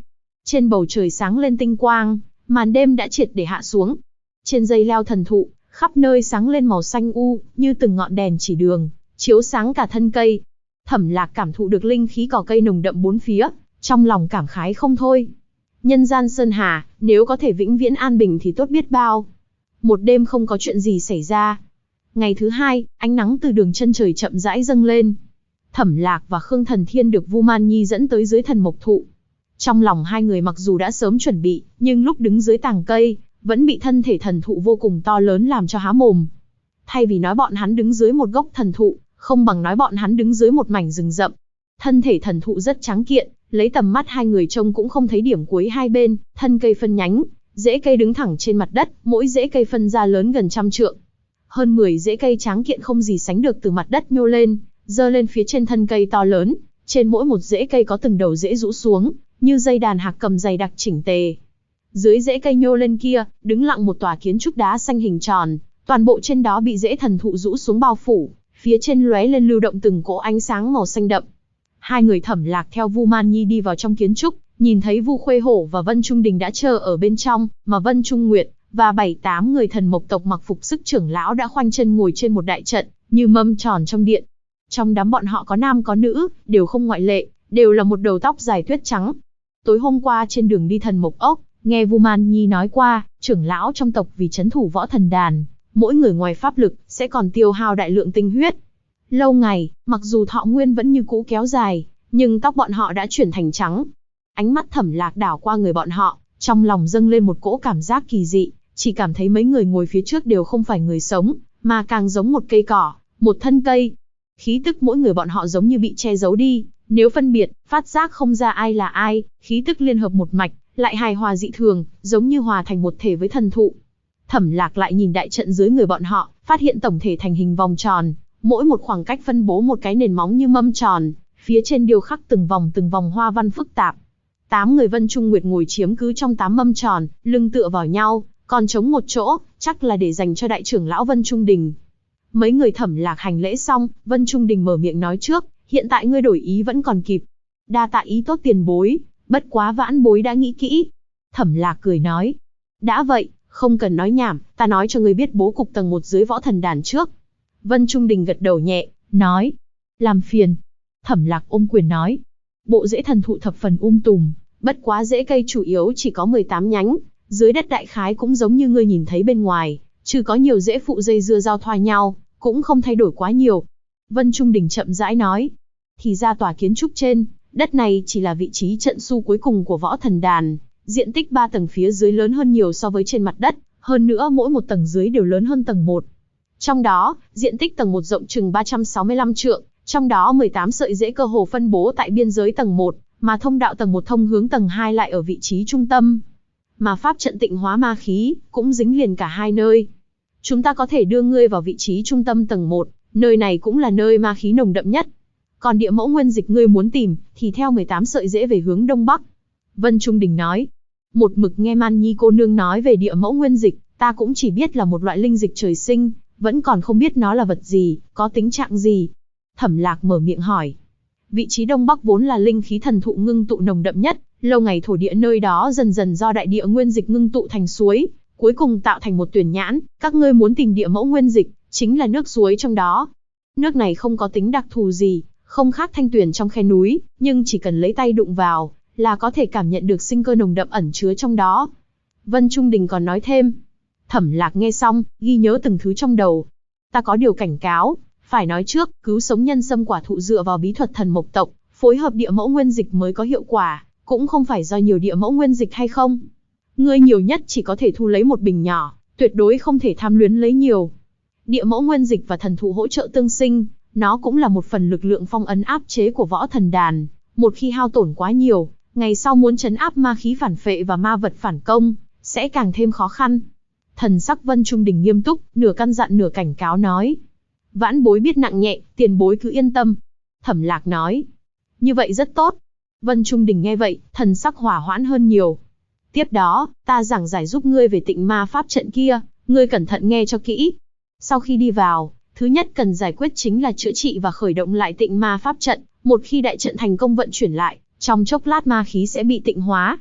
S1: Trên bầu trời sáng lên tinh quang, màn đêm đã triệt để hạ xuống. Trên dây leo thần thụ, khắp nơi sáng lên màu xanh u, như từng ngọn đèn chỉ đường, chiếu sáng cả thân cây. Thẩm Lạc cảm thụ được linh khí cỏ cây nồng đậm bốn phía, trong lòng cảm khái không thôi. Nhân gian sơn hà, nếu có thể vĩnh viễn an bình thì tốt biết bao. Một đêm không có chuyện gì xảy ra. Ngày thứ hai, ánh nắng từ đường chân trời chậm rãi dâng lên. Thẩm Lạc và Khương Thần Thiên được Vu Man Nhi dẫn tới dưới thần mộc thụ. Trong lòng hai người mặc dù đã sớm chuẩn bị, nhưng lúc đứng dưới tàng cây, vẫn bị thân thể thần thụ vô cùng to lớn làm cho há mồm. Thay vì nói bọn hắn đứng dưới một gốc thần thụ, không bằng nói bọn hắn đứng dưới một mảnh rừng rậm. Thân thể thần thụ rất tráng kiện, lấy tầm mắt hai người trông cũng không thấy điểm cuối hai bên, thân cây phân nhánh, rễ cây đứng thẳng trên mặt đất, mỗi rễ cây phân ra lớn gần 100 trượng. Hơn 10 rễ cây tráng kiện không gì sánh được từ mặt đất nhô lên, giơ lên phía trên thân cây to lớn, trên mỗi một rễ cây có từng đầu rễ rũ xuống, như dây đàn hạc cầm dày đặc chỉnh tề. Dưới rễ cây nhô lên kia, đứng lặng một tòa kiến trúc đá xanh hình tròn, toàn bộ trên đó bị rễ thần thụ rũ xuống bao phủ, phía trên lóe lên lưu động từng cỗ ánh sáng màu xanh đậm. Hai người Thẩm Lạc theo Vu Man Nhi đi vào trong kiến trúc, nhìn thấy Vu Khuê Hổ và Vân Trung Đình đã chờ ở bên trong, mà Vân Trung Nguyệt và 7-8 người thần mộc tộc mặc phục sức trưởng lão đã khoanh chân ngồi trên một đại trận, như mâm tròn trong điện. Trong đám bọn họ có nam có nữ, đều không ngoại lệ, đều là một đầu tóc dài tuyết trắng. Tối hôm qua trên đường đi thần mộc ốc, nghe Vu Man Nhi nói qua, trưởng lão trong tộc vì trấn thủ võ thần đàn, mỗi người ngoài pháp lực sẽ còn tiêu hao đại lượng tinh huyết. Lâu ngày, mặc dù thọ nguyên vẫn như cũ kéo dài, nhưng tóc bọn họ đã chuyển thành trắng. Ánh mắt Thẩm Lạc đảo qua người bọn họ, trong lòng dâng lên một cỗ cảm giác kỳ dị, chỉ cảm thấy mấy người ngồi phía trước đều không phải người sống, mà càng giống một cây cỏ, một thân cây. Khí tức mỗi người bọn họ giống như bị che giấu đi, nếu phân biệt, phát giác không ra ai là ai, khí tức liên hợp một mạch, lại hài hòa dị thường, giống như hòa thành một thể với thần thụ. Thẩm Lạc lại nhìn đại trận dưới người bọn họ, phát hiện tổng thể thành hình vòng tròn, mỗi một khoảng cách phân bố một cái nền móng như mâm tròn, phía trên điêu khắc từng vòng hoa văn phức tạp. 8 người Vân Trung Nguyệt ngồi chiếm cứ trong 8 mâm tròn, lưng tựa vào nhau, còn trống một chỗ, chắc là để dành cho đại trưởng lão Vân Trung Đình. Mấy người Thẩm Lạc hành lễ xong, Vân Trung Đình mở miệng nói trước, hiện tại ngươi đổi ý vẫn còn kịp. Đa tạ ý tốt tiền bối, bất quá vãn bối đã nghĩ kỹ. Thẩm Lạc cười nói, đã vậy, không cần nói nhảm, ta nói cho ngươi biết bố cục tầng 1 dưới võ thần đàn trước. Vân Trung Đình gật đầu nhẹ, nói, làm phiền. Thẩm Lạc ôm quyền nói, bộ rễ thần thụ thập phần tùm, bất quá rễ cây chủ yếu chỉ có 18 nhánh, dưới đất đại khái cũng giống như ngươi nhìn thấy bên ngoài, trừ có nhiều rễ phụ dây dưa giao thoa nhau, cũng không thay đổi quá nhiều. Vân Trung Đình chậm rãi nói, thì ra tòa kiến trúc trên, đất này chỉ là vị trí trận su cuối cùng của võ thần đàn, diện tích 3 tầng phía dưới lớn hơn nhiều so với trên mặt đất, hơn nữa mỗi một tầng dưới đều lớn hơn tầng 1. Trong đó, diện tích tầng 1 rộng chừng 365 trượng, trong đó 18 sợi rễ cơ hồ phân bố tại biên giới tầng 1, mà thông đạo tầng 1 thông hướng tầng 2 lại ở vị trí trung tâm. Mà pháp trận tịnh hóa ma khí, cũng dính liền cả hai nơi. Chúng ta có thể đưa ngươi vào vị trí trung tâm tầng 1, nơi này cũng là nơi ma khí nồng đậm nhất. Còn địa mẫu nguyên dịch ngươi muốn tìm, thì theo 18 sợi rễ về hướng đông bắc. Vân Trung Đình nói, một mực nghe Man Nhi cô nương nói về địa mẫu nguyên dịch, ta cũng chỉ biết là một loại linh dịch trời sinh, vẫn còn không biết nó là vật gì, có tính trạng gì. Thẩm Lạc mở miệng hỏi. Vị trí đông bắc vốn là linh khí thần thụ ngưng tụ nồng đậm nhất, lâu ngày thổ địa nơi đó dần dần do đại địa nguyên dịch ngưng tụ thành suối, cuối cùng tạo thành một tuyển nhãn, các ngươi muốn tìm địa mẫu nguyên dịch, chính là nước suối trong đó. Nước này không có tính đặc thù gì, không khác thanh tuyển trong khe núi, nhưng chỉ cần lấy tay đụng vào, là có thể cảm nhận được sinh cơ nồng đậm ẩn chứa trong đó. Vân Trung Đình còn nói thêm. Thẩm Lạc nghe xong, ghi nhớ từng thứ trong đầu. Ta có điều cảnh cáo, phải nói trước, cứu sống nhân sâm quả thụ dựa vào bí thuật thần mộc tộc, phối hợp địa mẫu nguyên dịch mới có hiệu quả, cũng không phải do nhiều địa mẫu nguyên dịch hay không. Ngươi nhiều nhất chỉ có thể thu lấy một bình nhỏ, tuyệt đối không thể tham luyến lấy nhiều. Địa mẫu nguyên dịch và thần thụ hỗ trợ tương sinh, nó cũng là một phần lực lượng phong ấn áp chế của võ thần đàn. Một khi hao tổn quá nhiều, ngày sau muốn trấn áp ma khí phản phệ và ma vật phản công, sẽ càng thêm khó khăn. Thần sắc Vân Trung Đình nghiêm túc, nửa căn dặn nửa cảnh cáo nói. Vãn bối biết nặng nhẹ, tiền bối cứ yên tâm. Thẩm Lạc nói. Như vậy rất tốt. Vân Trung Đình nghe vậy, thần sắc hỏa hoãn hơn nhiều. Tiếp đó, ta giảng giải giúp ngươi về tịnh ma pháp trận kia, ngươi cẩn thận nghe cho kỹ. Sau khi đi vào, thứ nhất cần giải quyết chính là chữa trị và khởi động lại tịnh ma pháp trận. Một khi đại trận thành công vận chuyển lại, trong chốc lát ma khí sẽ bị tịnh hóa.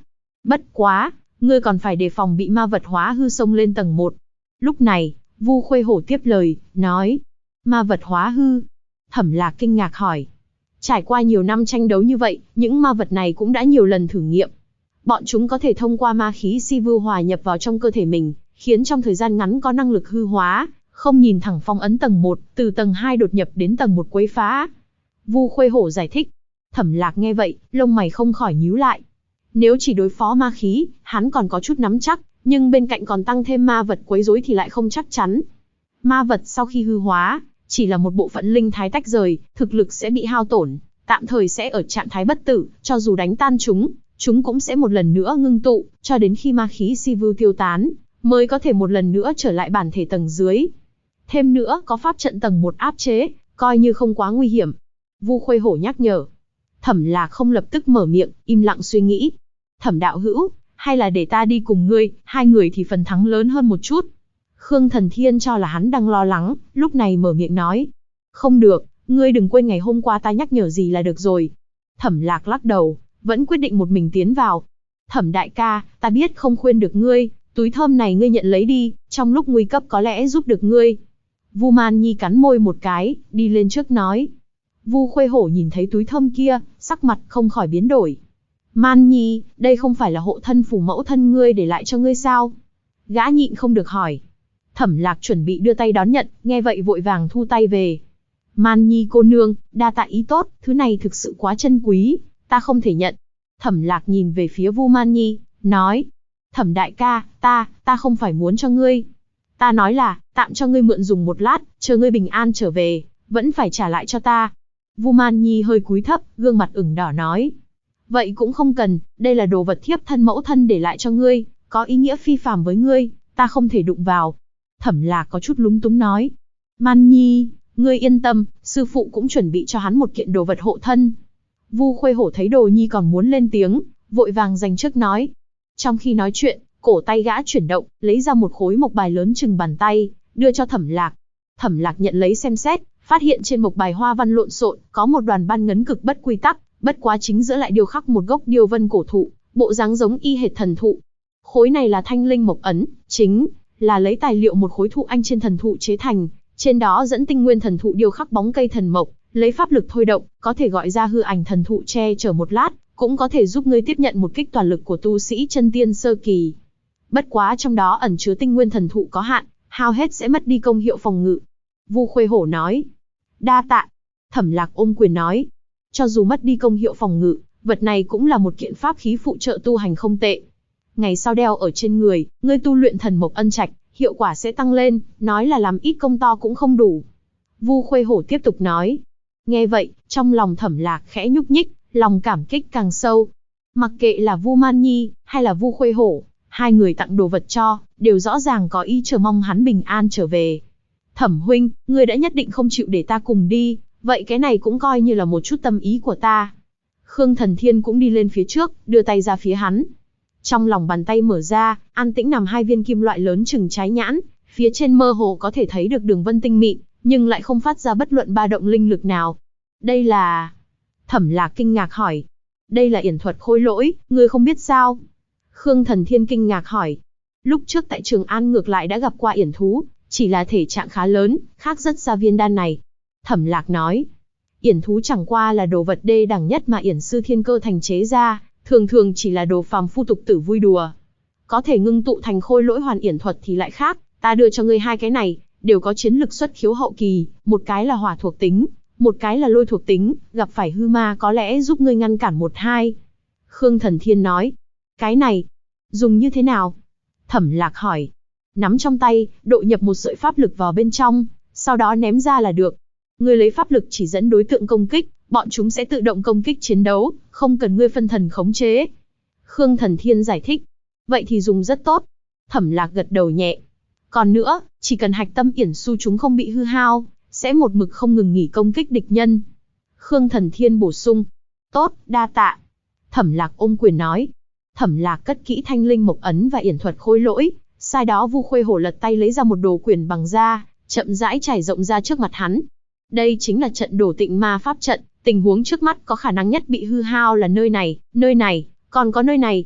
S1: Bất quá, ngươi còn phải đề phòng bị ma vật hóa hư xông lên tầng 1. Lúc này, Vu Khuê Hổ tiếp lời, nói. Ma vật hóa hư. Thẩm Lạc kinh ngạc hỏi. Trải qua nhiều năm tranh đấu như vậy, những ma vật này cũng đã nhiều lần thử nghiệm. Bọn chúng có thể thông qua ma khí si vưu hòa nhập vào trong cơ thể mình, khiến trong thời gian ngắn có năng lực hư hóa, không nhìn thẳng phong ấn tầng 1, từ tầng 2 đột nhập đến tầng 1 quấy phá. Vu Khuê Hổ giải thích. Thẩm Lạc nghe vậy, lông mày không khỏi nhíu lại. Nếu chỉ đối phó ma khí, hắn còn có chút nắm chắc, nhưng bên cạnh còn tăng thêm ma vật quấy rối thì lại không chắc chắn. Ma vật sau khi hư hóa, chỉ là một bộ phận linh thái tách rời, thực lực sẽ bị hao tổn, tạm thời sẽ ở trạng thái bất tử, cho dù đánh tan chúng cũng sẽ một lần nữa ngưng tụ, cho đến khi ma khí si vưu tiêu tán, mới có thể một lần nữa trở lại bản thể tầng dưới. Thêm nữa, có pháp trận tầng 1 áp chế, coi như không quá nguy hiểm. Vu Khuê Hổ nhắc nhở. Thẩm Lạc không lập tức mở miệng, im lặng suy nghĩ. Thẩm đạo hữu, hay là để ta đi cùng ngươi, hai người thì phần thắng lớn hơn một chút. Khương Thần Thiên cho là hắn đang lo lắng, lúc này mở miệng nói. Không được, ngươi đừng quên ngày hôm qua ta nhắc nhở gì là được rồi. Thẩm Lạc lắc đầu, vẫn quyết định một mình tiến vào. Thẩm đại ca, ta biết không khuyên được ngươi, túi thơm này ngươi nhận lấy đi, trong lúc nguy cấp có lẽ giúp được ngươi. Vu Man Nhi cắn môi một cái, đi lên trước nói. Vu Khuê Hổ nhìn thấy túi thơm kia, sắc mặt không khỏi biến đổi. Man Nhi, đây không phải là hộ thân phù mẫu thân ngươi để lại cho ngươi sao? Gã nhịn không được hỏi. Thẩm Lạc chuẩn bị đưa tay đón nhận, nghe vậy vội vàng thu tay về. Man Nhi cô nương, đa tạ ý tốt, thứ này thực sự quá chân quý, ta không thể nhận. Thẩm Lạc nhìn về phía Vu Man Nhi, nói. Thẩm đại ca, ta không phải muốn cho ngươi. Ta nói là, tạm cho ngươi mượn dùng một lát, chờ ngươi bình an trở về, vẫn phải trả lại cho ta. Vu Man Nhi hơi cúi thấp, gương mặt ửng đỏ nói. Vậy cũng không cần, đây là đồ vật thiếp thân mẫu thân để lại cho ngươi, có ý nghĩa phi phàm với ngươi, ta không thể đụng vào. Thẩm Lạc có chút lúng túng nói. Man Nhi, ngươi yên tâm, sư phụ cũng chuẩn bị cho hắn một kiện đồ vật hộ thân. Vu Khuê Hổ thấy Đồ Nhi còn muốn lên tiếng, vội vàng giành trước nói. Trong khi nói chuyện, cổ tay gã chuyển động, lấy ra một khối mộc bài lớn chừng bàn tay, đưa cho Thẩm Lạc. Thẩm Lạc nhận lấy xem xét, phát hiện trên mộc bài hoa văn lộn xộn, có một đoàn ban ngấn cực bất quy tắc, bất quá chính giữa lại điêu khắc một gốc điêu vân cổ thụ, bộ dáng giống y hệt thần thụ. Khối này là thanh linh mộc ấn, chính là lấy tài liệu một khối thụ anh trên thần thụ chế thành, trên đó dẫn tinh nguyên thần thụ điêu khắc bóng cây thần mộc, lấy pháp lực thôi động, có thể gọi ra hư ảnh thần thụ che chở một lát, cũng có thể giúp ngươi tiếp nhận một kích toàn lực của tu sĩ chân tiên sơ kỳ. Bất quá trong đó ẩn chứa tinh nguyên thần thụ có hạn, hao hết sẽ mất đi công hiệu phòng ngự. Vu Khuê Hổ nói. Đa tạ. Thẩm Lạc ôm quyền nói. Cho dù mất đi công hiệu phòng ngự, vật này cũng là một kiện pháp khí phụ trợ tu hành không tệ. Ngày sau đeo ở trên người, ngươi tu luyện thần mộc ân trạch, hiệu quả sẽ tăng lên, nói là làm ít công to cũng không đủ. Vu Khuê Hổ tiếp tục nói. Nghe vậy, trong lòng Thẩm Lạc khẽ nhúc nhích, lòng cảm kích càng sâu. Mặc kệ là Vu Man Nhi, hay là Vu Khuê Hổ, hai người tặng đồ vật cho, đều rõ ràng có ý chờ mong hắn bình an trở về. Thẩm huynh, ngươi đã nhất định không chịu để ta cùng đi, vậy cái này cũng coi như là một chút tâm ý của ta. Khương Thần Thiên cũng đi lên phía trước, đưa tay ra phía hắn. Trong lòng bàn tay mở ra, an tĩnh nằm hai viên kim loại lớn chừng trái nhãn, phía trên mơ hồ có thể thấy được đường vân tinh mịn, nhưng lại không phát ra bất luận ba động linh lực nào. Đây là... Thẩm Lạc kinh ngạc hỏi. Đây là yển thuật khôi lỗi, ngươi không biết sao? Khương Thần Thiên kinh ngạc hỏi. Lúc trước tại Trường An ngược lại đã gặp qua yển thú, chỉ là thể trạng khá lớn, khác rất xa viên đan này. Thẩm Lạc nói. Yển thú chẳng qua là đồ vật đê đẳng nhất mà yển sư thiên cơ thành chế ra, thường thường chỉ là đồ phàm phu tục tử vui đùa. Có thể ngưng tụ thành khôi lỗi hoàn yển thuật thì lại khác, ta đưa cho ngươi hai cái này, đều có chiến lực xuất khiếu hậu kỳ, một cái là hỏa thuộc tính, một cái là lôi thuộc tính, gặp phải hư ma có lẽ giúp ngươi ngăn cản một hai. Khương Thần Thiên nói. Cái này, dùng như thế nào? Thẩm Lạc hỏi. Nắm trong tay, độ nhập một sợi pháp lực vào bên trong, sau đó ném ra là được. Ngươi lấy pháp lực chỉ dẫn đối tượng công kích, bọn chúng sẽ tự động công kích chiến đấu, không cần ngươi phân thần khống chế. Khương Thần Thiên giải thích. Vậy thì dùng rất tốt. Thẩm Lạc gật đầu nhẹ. Còn nữa, chỉ cần hạch tâm yển su chúng không bị hư hao, sẽ một mực không ngừng nghỉ công kích địch nhân. Khương Thần Thiên bổ sung. Tốt, đa tạ. Thẩm Lạc ôm quyền nói. Thẩm Lạc cất kỹ thanh linh mộc ấn và yển thuật khôi lỗi, sai đó Vu Khuê Hổ lật tay lấy ra một đồ quyển bằng da, chậm rãi trải rộng ra trước mặt hắn. Đây chính là trận đổ tịnh ma pháp trận, tình huống trước mắt có khả năng nhất bị hư hao là nơi này, còn có nơi này.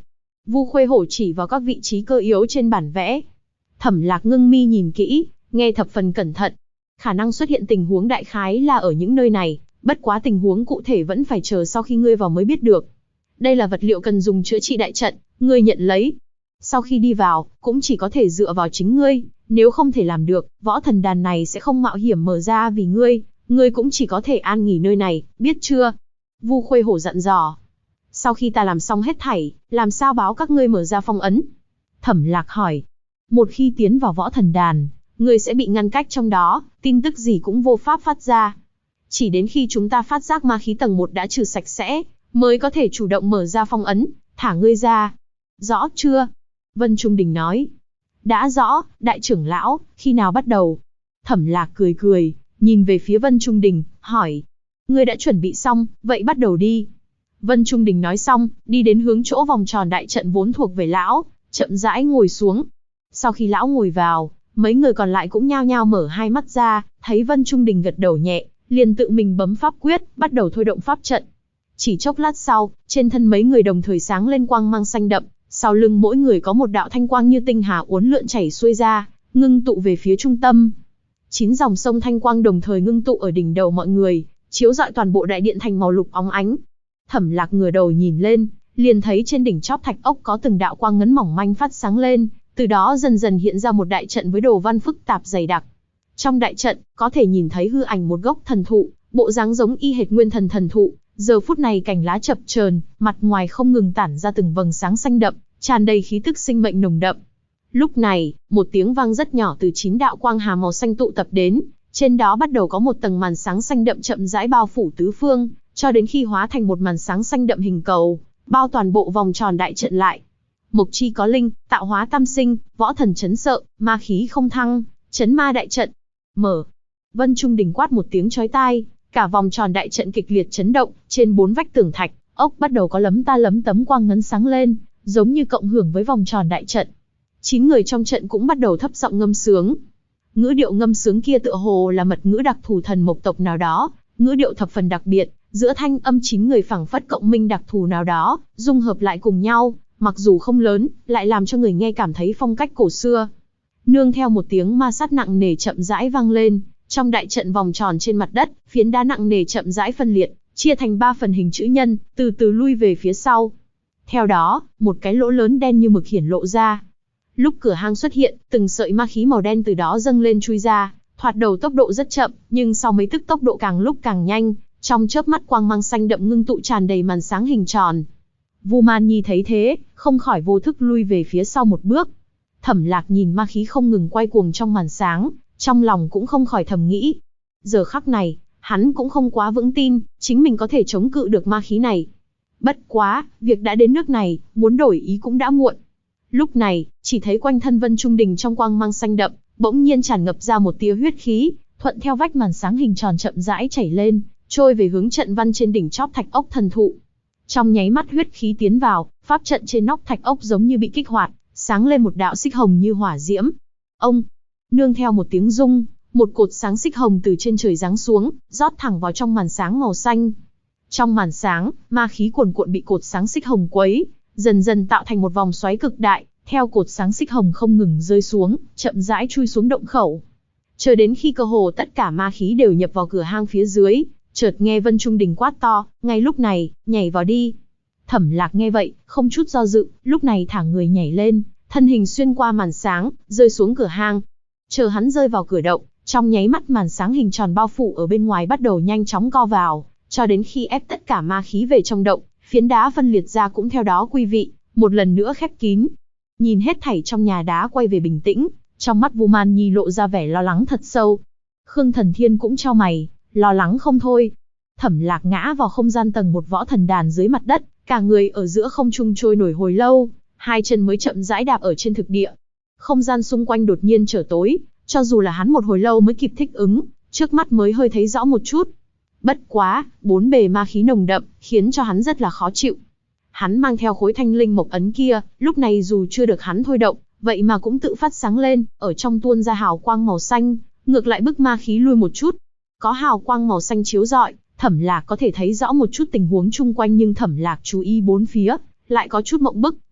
S1: Vu Khuê Hổ chỉ vào các vị trí cơ yếu trên bản vẽ. Thẩm Lạc ngưng mi nhìn kỹ, nghe thập phần cẩn thận. Khả năng xuất hiện tình huống đại khái là ở những nơi này, bất quá tình huống cụ thể vẫn phải chờ sau khi ngươi vào mới biết được. Đây là vật liệu cần dùng chữa trị đại trận, ngươi nhận lấy. Sau khi đi vào, cũng chỉ có thể dựa vào chính ngươi, nếu không thể làm được, võ thần đàn này sẽ không mạo hiểm mở ra vì ngươi cũng chỉ có thể an nghỉ nơi này, biết chưa? Vu Khuê Hổ dặn dò. Sau khi ta làm xong hết thảy, làm sao báo các ngươi mở ra phong ấn? Thẩm Lạc hỏi. Một khi tiến vào võ thần đàn, ngươi sẽ bị ngăn cách trong đó, tin tức gì cũng vô pháp phát ra. Chỉ đến khi chúng ta phát giác ma khí tầng 1 đã trừ sạch sẽ, mới có thể chủ động mở ra phong ấn, thả ngươi ra. Rõ chưa? Vân Trung Đình nói. Đã rõ, đại trưởng lão, khi nào bắt đầu? Thẩm Lạc cười cười, nhìn về phía Vân Trung Đình, hỏi. Ngươi đã chuẩn bị xong, vậy bắt đầu đi. Vân Trung Đình nói xong, đi đến hướng chỗ vòng tròn đại trận vốn thuộc về lão, chậm rãi ngồi xuống. Sau khi lão ngồi vào, mấy người còn lại cũng nhao nhao mở hai mắt ra, thấy Vân Trung Đình gật đầu nhẹ, liền tự mình bấm pháp quyết, bắt đầu thôi động pháp trận. Chỉ chốc lát sau, trên thân mấy người đồng thời sáng lên quang mang xanh đậm, sau lưng mỗi người có một đạo thanh quang như tinh hà uốn lượn chảy xuôi ra, ngưng tụ về phía trung tâm. 9 dòng sông thanh quang đồng thời ngưng tụ ở đỉnh đầu mọi người, chiếu rọi toàn bộ đại điện thành màu lục óng ánh. Thẩm Lạc ngửa đầu nhìn lên, liền thấy trên đỉnh chóp thạch ốc có từng đạo quang ngấn mỏng manh phát sáng lên, từ đó dần dần hiện ra một đại trận với đồ văn phức tạp dày đặc. Trong đại trận, có thể nhìn thấy hư ảnh một gốc thần thụ, bộ dáng giống y hệt nguyên thần thụ, giờ phút này cành lá chập chờn, mặt ngoài không ngừng tản ra từng vầng sáng xanh đậm, tràn đầy khí tức sinh mệnh nồng đậm. Lúc này, một tiếng vang rất nhỏ từ 9 đạo quang hà màu xanh tụ tập đến, trên đó bắt đầu có một tầng màn sáng xanh đậm chậm rãi bao phủ tứ phương, cho đến khi hóa thành một màn sáng xanh đậm hình cầu, bao toàn bộ vòng tròn đại trận lại. Mộc chi có linh, tạo hóa tam sinh, võ thần chấn sợ, ma khí không thăng, chấn ma đại trận. Mở. Vân Trung Đình quát một tiếng chói tai, cả vòng tròn đại trận kịch liệt chấn động, trên 4 vách tường thạch, ốc bắt đầu có lấm ta lấm tấm quang ngấn sáng lên, giống như cộng hưởng với vòng tròn đại trận. 9 người trong trận cũng bắt đầu thấp giọng ngâm sướng. Ngữ điệu ngâm sướng kia tựa hồ là mật ngữ đặc thù thần mộc tộc nào đó, ngữ điệu thập phần đặc biệt, giữa thanh âm 9 người phảng phất cộng minh đặc thù nào đó, dung hợp lại cùng nhau, mặc dù không lớn, lại làm cho người nghe cảm thấy phong cách cổ xưa. Nương theo một tiếng ma sát nặng nề chậm rãi vang lên, trong đại trận vòng tròn trên mặt đất, phiến đá nặng nề chậm rãi phân liệt, chia thành 3 phần hình chữ nhân, từ từ lui về phía sau. Theo đó, một cái lỗ lớn đen như mực hiển lộ ra. Lúc cửa hang xuất hiện, từng sợi ma khí màu đen từ đó dâng lên chui ra, thoạt đầu tốc độ rất chậm, nhưng sau mấy tức tốc độ càng lúc càng nhanh, trong chớp mắt quang mang xanh đậm ngưng tụ tràn đầy màn sáng hình tròn. Vu Man Nhi thấy thế, không khỏi vô thức lui về phía sau một bước. Thẩm Lạc nhìn ma khí không ngừng quay cuồng trong màn sáng, trong lòng cũng không khỏi thầm nghĩ. Giờ khắc này, hắn cũng không quá vững tin, chính mình có thể chống cự được ma khí này. Bất quá, việc đã đến nước này, muốn đổi ý cũng đã muộn. Lúc này, chỉ thấy quanh thân Vân Trung Đình trong quang mang xanh đậm, bỗng nhiên tràn ngập ra một tia huyết khí, thuận theo vách màn sáng hình tròn chậm rãi chảy lên, trôi về hướng trận văn trên đỉnh chóp thạch ốc thần thụ. Trong nháy mắt huyết khí tiến vào, pháp trận trên nóc thạch ốc giống như bị kích hoạt, sáng lên một đạo xích hồng như hỏa diễm. Ông, nương theo một tiếng rung, một cột sáng xích hồng từ trên trời giáng xuống, rót thẳng vào trong màn sáng màu xanh. Trong màn sáng, ma khí cuồn cuộn bị cột sáng xích hồng quấy, dần dần tạo thành một vòng xoáy cực đại, theo cột sáng xích hồng không ngừng rơi xuống, chậm rãi chui xuống động khẩu. Chờ đến khi cơ hồ tất cả ma khí đều nhập vào cửa hang phía dưới, chợt nghe Vân Trung Đình quát to, ngay lúc này, nhảy vào đi. Thẩm Lạc nghe vậy, không chút do dự, lúc này thả người nhảy lên, thân hình xuyên qua màn sáng, rơi xuống cửa hang. Chờ hắn rơi vào cửa động, trong nháy mắt màn sáng hình tròn bao phủ ở bên ngoài bắt đầu nhanh chóng co vào, cho đến khi ép tất cả ma khí về trong động, phiến đá phân liệt ra cũng theo đó quy vị, một lần nữa khép kín. Nhìn hết thảy trong nhà đá quay về bình tĩnh, trong mắt Vu Man Nhi lộ ra vẻ lo lắng thật sâu. Khương Thần Thiên cũng chau mày, lo lắng không thôi. Thẩm Lạc ngã vào không gian tầng 1 võ thần đàn dưới mặt đất, cả người ở giữa không trung trôi nổi hồi lâu, hai chân mới chậm rãi đạp ở trên thực địa. Không gian xung quanh đột nhiên trở tối, cho dù là hắn một hồi lâu mới kịp thích ứng, trước mắt mới hơi thấy rõ một chút. Bất quá, bốn bề ma khí nồng đậm, khiến cho hắn rất là khó chịu. Hắn mang theo khối thanh linh mộc ấn kia, lúc này dù chưa được hắn thôi động, vậy mà cũng tự phát sáng lên, ở trong tuôn ra hào quang màu xanh, ngược lại bức ma khí lui một chút. Có hào quang màu xanh chiếu rọi, Thẩm Lạc có thể thấy rõ một chút tình huống chung quanh, nhưng Thẩm Lạc chú ý bốn phía, lại có chút mộng bức,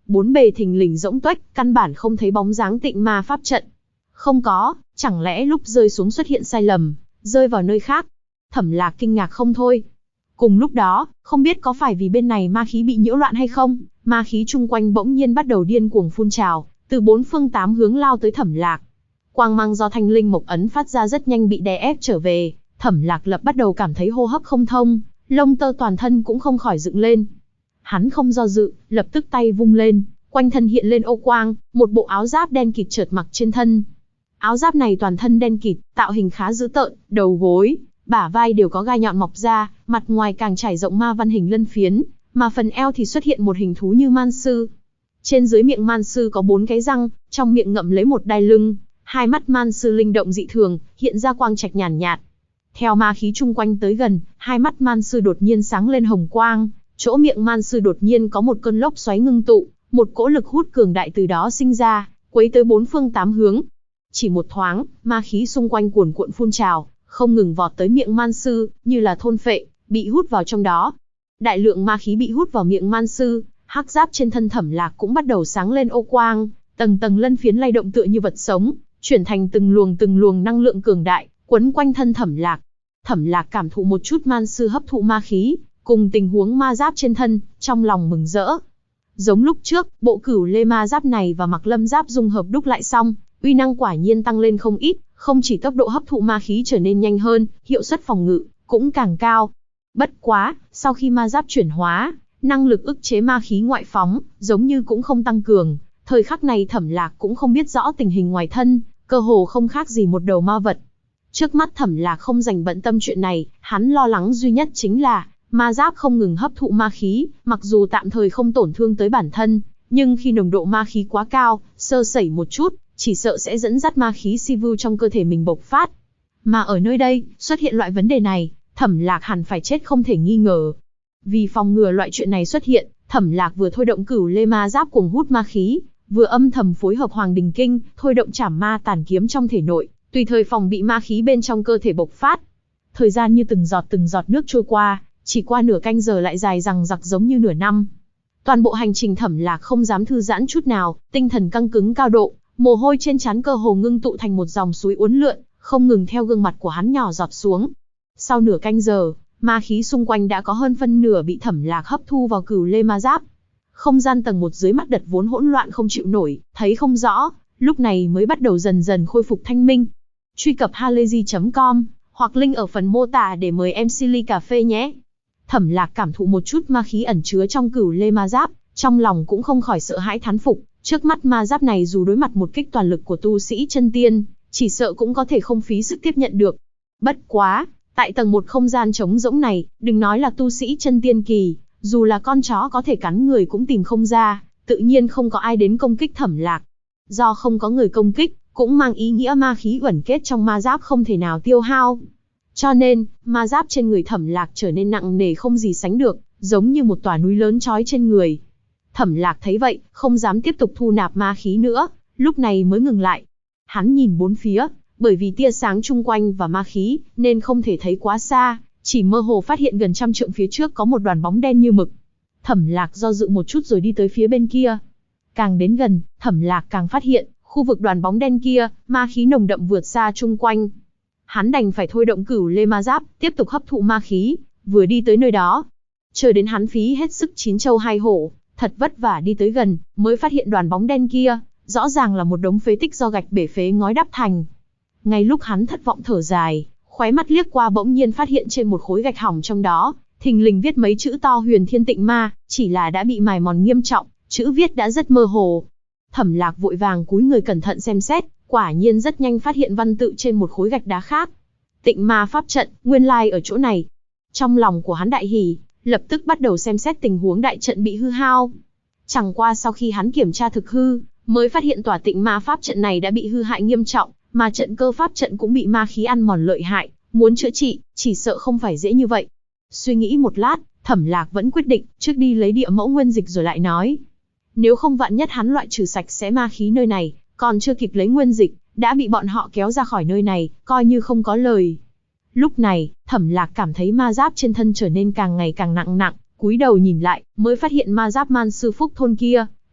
S1: Bốn bề thình lình rỗng tuếch, căn bản không thấy bóng dáng tịnh ma pháp trận. Không có, chẳng lẽ lúc rơi xuống xuất hiện sai lầm, rơi vào nơi khác? Thẩm Lạc kinh ngạc không thôi. Cùng lúc đó, không biết có phải vì bên này ma khí bị nhiễu loạn hay không, ma khí chung quanh bỗng nhiên bắt đầu điên cuồng phun trào, từ bốn phương tám hướng lao tới Thẩm Lạc. Quang mang do thanh linh mộc ấn phát ra rất nhanh bị đè ép trở về, Thẩm Lạc lập bắt đầu cảm thấy hô hấp không thông, lông tơ toàn thân cũng không khỏi dựng lên. Hắn không do dự, lập tức tay vung lên, quanh thân hiện lên ô quang, một bộ áo giáp đen kịt chợt mặc trên thân. Áo giáp này toàn thân đen kịt, tạo hình khá dữ tợn, đầu gối, bả vai đều có gai nhọn mọc ra, mặt ngoài càng trải rộng ma văn hình lân phiến, mà phần eo thì xuất hiện một hình thú như man sư. Trên dưới miệng man sư có 4 cái răng, trong miệng ngậm lấy một đai lưng, hai mắt man sư linh động dị thường, hiện ra quang trạch nhàn nhạt. Theo ma khí chung quanh tới gần, hai mắt man sư đột nhiên sáng lên hồng quang, chỗ miệng man sư đột nhiên có một cơn lốc xoáy ngưng tụ, một cỗ lực hút cường đại từ đó sinh ra, quấy tới bốn phương tám hướng. Chỉ một thoáng, ma khí xung quanh cuồn cuộn phun trào, không ngừng vọt tới miệng man sư, như là thôn phệ, bị hút vào trong đó. Đại lượng ma khí bị hút vào miệng man sư, hắc giáp trên thân Thẩm Lạc cũng bắt đầu sáng lên ô quang, tầng tầng lân phiến lay động tựa như vật sống, chuyển thành từng luồng năng lượng cường đại, quấn quanh thân Thẩm Lạc. Thẩm Lạc cảm thụ một chút man sư hấp thụ ma khí, cùng tình huống ma giáp trên thân, trong lòng mừng rỡ. Giống lúc trước, bộ Cửu Lê ma giáp này và Mặc Lâm giáp dung hợp đúc lại xong, uy năng quả nhiên tăng lên không ít, không chỉ tốc độ hấp thụ ma khí trở nên nhanh hơn, hiệu suất phòng ngự cũng càng cao. Bất quá, sau khi ma giáp chuyển hóa, năng lực ức chế ma khí ngoại phóng, giống như cũng không tăng cường. Thời khắc này Thẩm Lạc cũng không biết rõ tình hình ngoài thân, cơ hồ không khác gì một đầu ma vật. Trước mắt Thẩm Lạc không dành bận tâm chuyện này, hắn lo lắng duy nhất chính là, ma giáp không ngừng hấp thụ ma khí, mặc dù tạm thời không tổn thương tới bản thân, nhưng khi nồng độ ma khí quá cao, sơ sẩy một chút, chỉ sợ sẽ dẫn dắt ma khí si vu trong cơ thể mình bộc phát. Mà ở nơi đây, xuất hiện loại vấn đề này, Thẩm Lạc hẳn phải chết không thể nghi ngờ. Vì phòng ngừa loại chuyện này xuất hiện, Thẩm Lạc vừa thôi động Cửu Lê ma giáp cuồng hút ma khí, vừa âm thầm phối hợp Hoàng Đình Kinh, thôi động Trảm Ma Tàn kiếm trong thể nội, tùy thời phòng bị ma khí bên trong cơ thể bộc phát. Thời gian như từng giọt nước trôi qua, chỉ qua nửa canh giờ lại dài dằng dặc giống như nửa năm. Toàn bộ hành trình Thẩm Lạc không dám thư giãn chút nào, tinh thần căng cứng cao độ, mồ hôi trên trán cơ hồ ngưng tụ thành một dòng suối uốn lượn, không ngừng theo gương mặt của hắn nhỏ giọt xuống. Sau nửa canh giờ, ma khí xung quanh đã có hơn phân nửa bị Thẩm Lạc hấp thu vào Cửu Lê ma giáp. Không gian tầng 1 dưới mặt đất vốn hỗn loạn không chịu nổi, thấy không rõ, lúc này mới bắt đầu dần dần khôi phục thanh minh. Truy cập halayzi.com hoặc link ở phần mô tả để mời em Silly cà phê nhé. Thẩm Lạc cảm thụ một chút ma khí ẩn chứa trong Cửu Lê ma giáp, trong lòng cũng không khỏi sợ hãi thán phục. Trước mắt ma giáp này dù đối mặt một kích toàn lực của tu sĩ chân tiên, chỉ sợ cũng có thể không phí sức tiếp nhận được. Bất quá, tại tầng 1 không gian trống rỗng này, đừng nói là tu sĩ chân tiên kỳ, dù là con chó có thể cắn người cũng tìm không ra, tự nhiên không có ai đến công kích Thẩm Lạc. Do không có người công kích, cũng mang ý nghĩa ma khí uẩn kết trong ma giáp không thể nào tiêu hao. Cho nên, ma giáp trên người Thẩm Lạc trở nên nặng nề không gì sánh được, giống như một tòa núi lớn trói trên người. Thẩm Lạc thấy vậy, không dám tiếp tục thu nạp ma khí nữa, lúc này mới ngừng lại. Hắn nhìn bốn phía, bởi vì tia sáng chung quanh và ma khí, nên không thể thấy quá xa, chỉ mơ hồ phát hiện gần 100 trượng phía trước có một đoàn bóng đen như mực. Thẩm Lạc do dự một chút rồi đi tới phía bên kia. Càng đến gần, Thẩm Lạc càng phát hiện, khu vực đoàn bóng đen kia, ma khí nồng đậm vượt xa chung quanh. Hắn đành phải thôi động Cửu Lê ma giáp, tiếp tục hấp thụ ma khí, vừa đi tới nơi đó. Chờ đến hắn phí hết sức 9 châu 2 hổ, thật vất vả đi tới gần, mới phát hiện đoàn bóng đen kia, rõ ràng là một đống phế tích do gạch bể phế ngói đắp thành. Ngay lúc hắn thất vọng thở dài, khóe mắt liếc qua bỗng nhiên phát hiện trên một khối gạch hỏng trong đó, thình lình viết mấy chữ to Huyền Thiên Tịnh Ma, chỉ là đã bị mài mòn nghiêm trọng, chữ viết đã rất mơ hồ. Thẩm Lạc vội vàng cúi người cẩn thận xem xét, quả nhiên rất nhanh phát hiện văn tự trên một khối gạch đá khác. Tịnh Ma pháp trận, nguyên lai ở chỗ này. Trong lòng của hắn đại hỉ, lập tức bắt đầu xem xét tình huống đại trận bị hư hao. Chẳng qua sau khi hắn kiểm tra thực hư, mới phát hiện tòa Tịnh Ma pháp trận này đã bị hư hại nghiêm trọng, mà trận cơ pháp trận cũng bị ma khí ăn mòn lợi hại, muốn chữa trị, chỉ sợ không phải dễ như vậy. Suy nghĩ một lát, Thẩm Lạc vẫn quyết định, trước đi lấy địa mẫu nguyên dịch rồi lại nói. Nếu không vạn nhất hắn loại trừ sạch sẽ ma khí nơi này, còn chưa kịp lấy nguyên dịch, đã bị bọn họ kéo ra khỏi nơi này, coi như không có lời. Lúc này, Thẩm Lạc cảm thấy ma giáp trên thân trở nên càng ngày càng nặng, cúi đầu nhìn lại, mới phát hiện ma giáp man sư phúc thôn kia,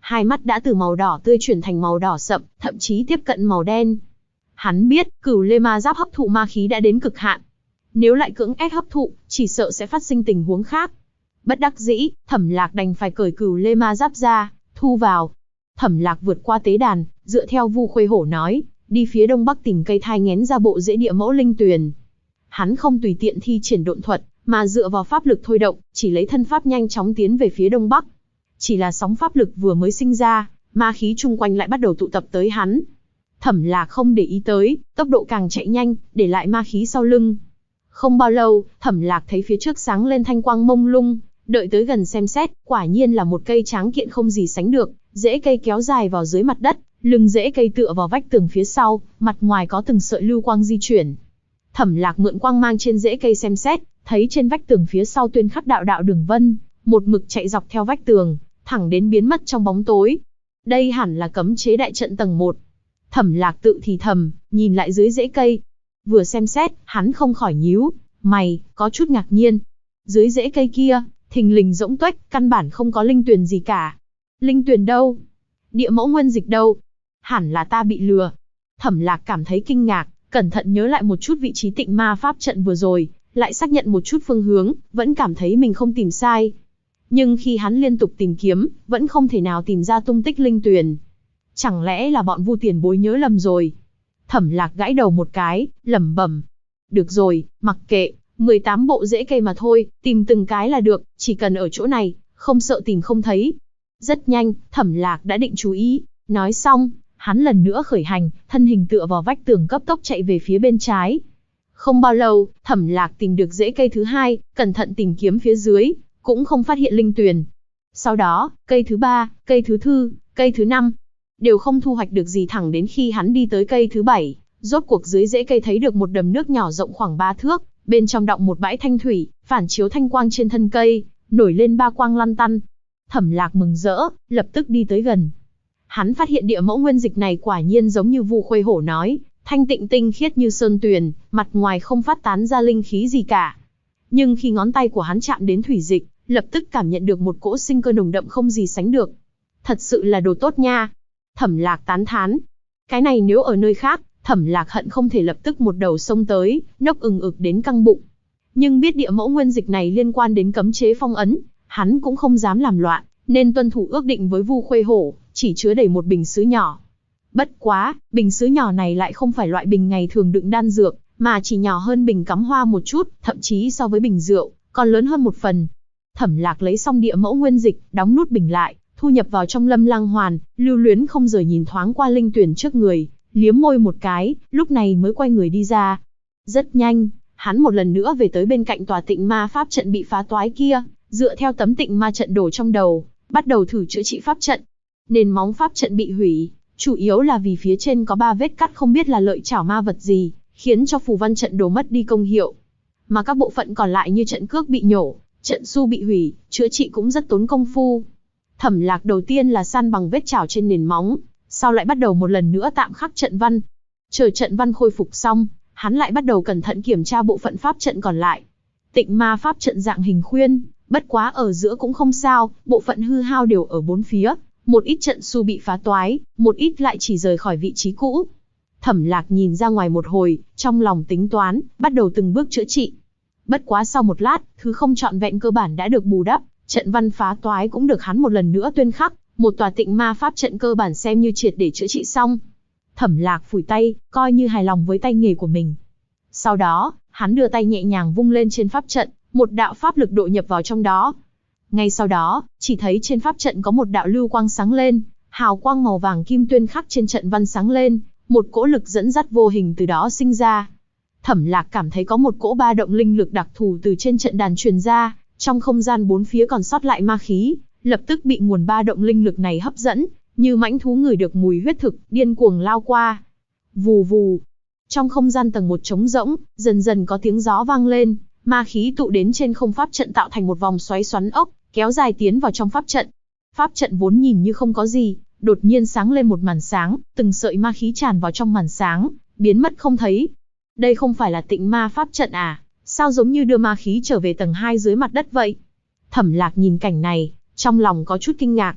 S1: Hai mắt đã từ màu đỏ tươi chuyển thành màu đỏ sậm, thậm chí tiếp cận màu đen. Hắn biết, Cửu Lê Ma Giáp hấp thụ ma khí đã đến cực hạn. Nếu lại cưỡng ép hấp thụ, chỉ sợ sẽ phát sinh tình huống khác. Bất đắc dĩ, Thẩm Lạc đành phải cởi Cửu Lê Ma Giáp ra, thu vào. Thẩm Lạc vượt qua tế đàn, dựa theo Vu Khuê Hổ nói, đi phía đông bắc tìm cây thai nghén ra bộ rễ địa mẫu linh tuyền. Hắn không tùy tiện thi triển độn thuật, mà dựa vào pháp lực thôi động, chỉ lấy thân pháp nhanh chóng tiến về phía đông bắc. Chỉ là sóng pháp lực vừa mới sinh ra, ma khí chung quanh lại bắt đầu tụ tập tới hắn. Thẩm Lạc không để ý tới, tốc độ càng chạy nhanh, để lại ma khí sau lưng. Không bao lâu, Thẩm Lạc thấy phía trước sáng lên thanh quang mông lung, đợi tới gần xem xét, quả nhiên là một cây tráng kiện không gì sánh được, rễ cây kéo dài vào dưới mặt đất, lưng rễ cây tựa vào vách tường phía sau, mặt ngoài có từng sợi lưu quang di chuyển. Thẩm Lạc mượn quang mang trên rễ cây xem xét, thấy trên vách tường phía sau tuyên khắc đạo đạo đường vân, một mực chạy dọc theo vách tường, thẳng đến biến mất trong bóng tối. Đây hẳn là cấm chế đại trận tầng 1. Thẩm Lạc tự thì thầm, nhìn lại dưới rễ cây. Vừa xem xét, hắn không khỏi nhíu mày, có chút ngạc nhiên. Dưới rễ cây kia, thình lình rỗng tuếch, căn bản không có linh tuyền gì cả. Linh tuyền đâu? Địa mẫu nguyên dịch đâu? Hẳn là ta bị lừa. Thẩm Lạc cảm thấy kinh ngạc, cẩn thận nhớ lại một chút vị trí tịnh ma pháp trận vừa rồi, lại xác nhận một chút phương hướng, vẫn cảm thấy mình không tìm sai. Nhưng khi hắn liên tục tìm kiếm, vẫn không thể nào tìm ra tung tích linh tuyền. Chẳng lẽ là bọn Vu tiền bối nhớ lầm rồi? Thẩm Lạc gãi đầu một cái, lẩm bẩm. Được rồi, mặc kệ, 18 bộ rễ cây mà thôi, tìm từng cái là được, chỉ cần ở chỗ này, không sợ tìm không thấy. Rất nhanh, Thẩm Lạc đã định chú ý, nói xong, hắn lần nữa khởi hành, thân hình tựa vào vách tường cấp tốc chạy về phía bên trái. Không bao lâu, Thẩm Lạc tìm được rễ cây thứ hai, cẩn thận tìm kiếm phía dưới, cũng không phát hiện linh tuyền. Sau đó, cây thứ 3, cây thứ 4, cây thứ 5, đều không thu hoạch được gì thẳng đến khi hắn đi tới cây thứ 7, rốt cuộc dưới rễ cây thấy được một đầm nước nhỏ rộng khoảng 3 thước, bên trong đọng một bãi thanh thủy, phản chiếu thanh quang trên thân cây, nổi lên ba quang lăn tăn. Thẩm Lạc mừng rỡ, lập tức đi tới gần. Hắn phát hiện địa mẫu nguyên dịch này quả nhiên giống như Vu Khuê Hổ nói, thanh tịnh tinh khiết như sơn tuyền, mặt ngoài không phát tán ra linh khí gì cả. Nhưng khi ngón tay của hắn chạm đến thủy dịch, lập tức cảm nhận được một cỗ sinh cơ nồng đậm không gì sánh được. Thật sự là đồ tốt nha. Thẩm Lạc tán thán. Cái này nếu ở nơi khác, Thẩm Lạc hận không thể lập tức một đầu xông tới, nốc ừng ực đến căng bụng. Nhưng biết địa mẫu nguyên dịch này liên quan đến cấm chế phong ấn, hắn cũng không dám làm loạn, nên tuân thủ ước định với Vu Khuê Hổ, chỉ chứa đầy một bình sứ nhỏ. Bất quá, bình sứ nhỏ này lại không phải loại bình ngày thường đựng đan dược, mà chỉ nhỏ hơn bình cắm hoa một chút, thậm chí so với bình rượu, còn lớn hơn một phần. Thẩm Lạc lấy xong địa mẫu nguyên dịch, đóng nút bình lại, thu nhập vào trong lâm lang hoàn, lưu luyến không rời nhìn thoáng qua linh tuyển trước người, liếm môi một cái, lúc này mới quay người đi ra. Rất nhanh, hắn một lần nữa về tới bên cạnh tòa tịnh ma pháp trận bị phá toái kia, dựa theo tấm tịnh ma trận đồ trong đầu, bắt đầu thử chữa trị pháp trận. Nền móng pháp trận bị hủy, chủ yếu là vì phía trên có 3 vết cắt không biết là lợi chảo ma vật gì, khiến cho phù văn trận đồ mất đi công hiệu. Mà các bộ phận còn lại như trận cước bị nhổ, trận su bị hủy, chữa trị cũng rất tốn công phu. Thẩm Lạc đầu tiên là san bằng vết chảo trên nền móng, sau lại bắt đầu một lần nữa tạm khắc trận văn. Chờ trận văn khôi phục xong, hắn lại bắt đầu cẩn thận kiểm tra bộ phận pháp trận còn lại. Tịnh ma pháp trận dạng hình khuyên, bất quá ở giữa cũng không sao, bộ phận hư hao đều ở bốn phía, một ít trận su bị phá toái, một ít lại chỉ rời khỏi vị trí cũ. Thẩm Lạc nhìn ra ngoài một hồi, trong lòng tính toán, bắt đầu từng bước chữa trị. Bất quá sau một lát, thứ không trọn vẹn cơ bản đã được bù đắp, trận văn phá toái cũng được hắn một lần nữa tuyên khắc, một tòa tịnh ma pháp trận cơ bản xem như triệt để chữa trị xong. Thẩm Lạc phủi tay, coi như hài lòng với tay nghề của mình. Sau đó, hắn đưa tay nhẹ nhàng vung lên trên pháp trận, một đạo pháp lực độ nhập vào trong đó. Ngay sau đó, chỉ thấy trên pháp trận có một đạo lưu quang sáng lên, hào quang màu vàng kim tuyên khắc trên trận văn sáng lên, một cỗ lực dẫn dắt vô hình từ đó sinh ra. Thẩm Lạc cảm thấy có một cỗ ba động linh lực đặc thù từ trên trận đàn truyền ra, trong không gian bốn phía còn sót lại ma khí, lập tức bị nguồn ba động linh lực này hấp dẫn, như mãnh thú ngửi được mùi huyết thực, điên cuồng lao qua. Vù vù. Trong không gian tầng 1 trống rỗng, dần dần có tiếng gió vang lên, ma khí tụ đến trên không pháp trận tạo thành một vòng xoáy xoắn ốc, kéo dài tiến vào trong pháp trận. Pháp trận vốn nhìn như không có gì, đột nhiên sáng lên một màn sáng, từng sợi ma khí tràn vào trong màn sáng, biến mất không thấy. Đây không phải là tịnh ma pháp trận à? Sao giống như đưa ma khí trở về tầng 2 dưới mặt đất vậy? Thẩm Lạc nhìn cảnh này, trong lòng có chút kinh ngạc.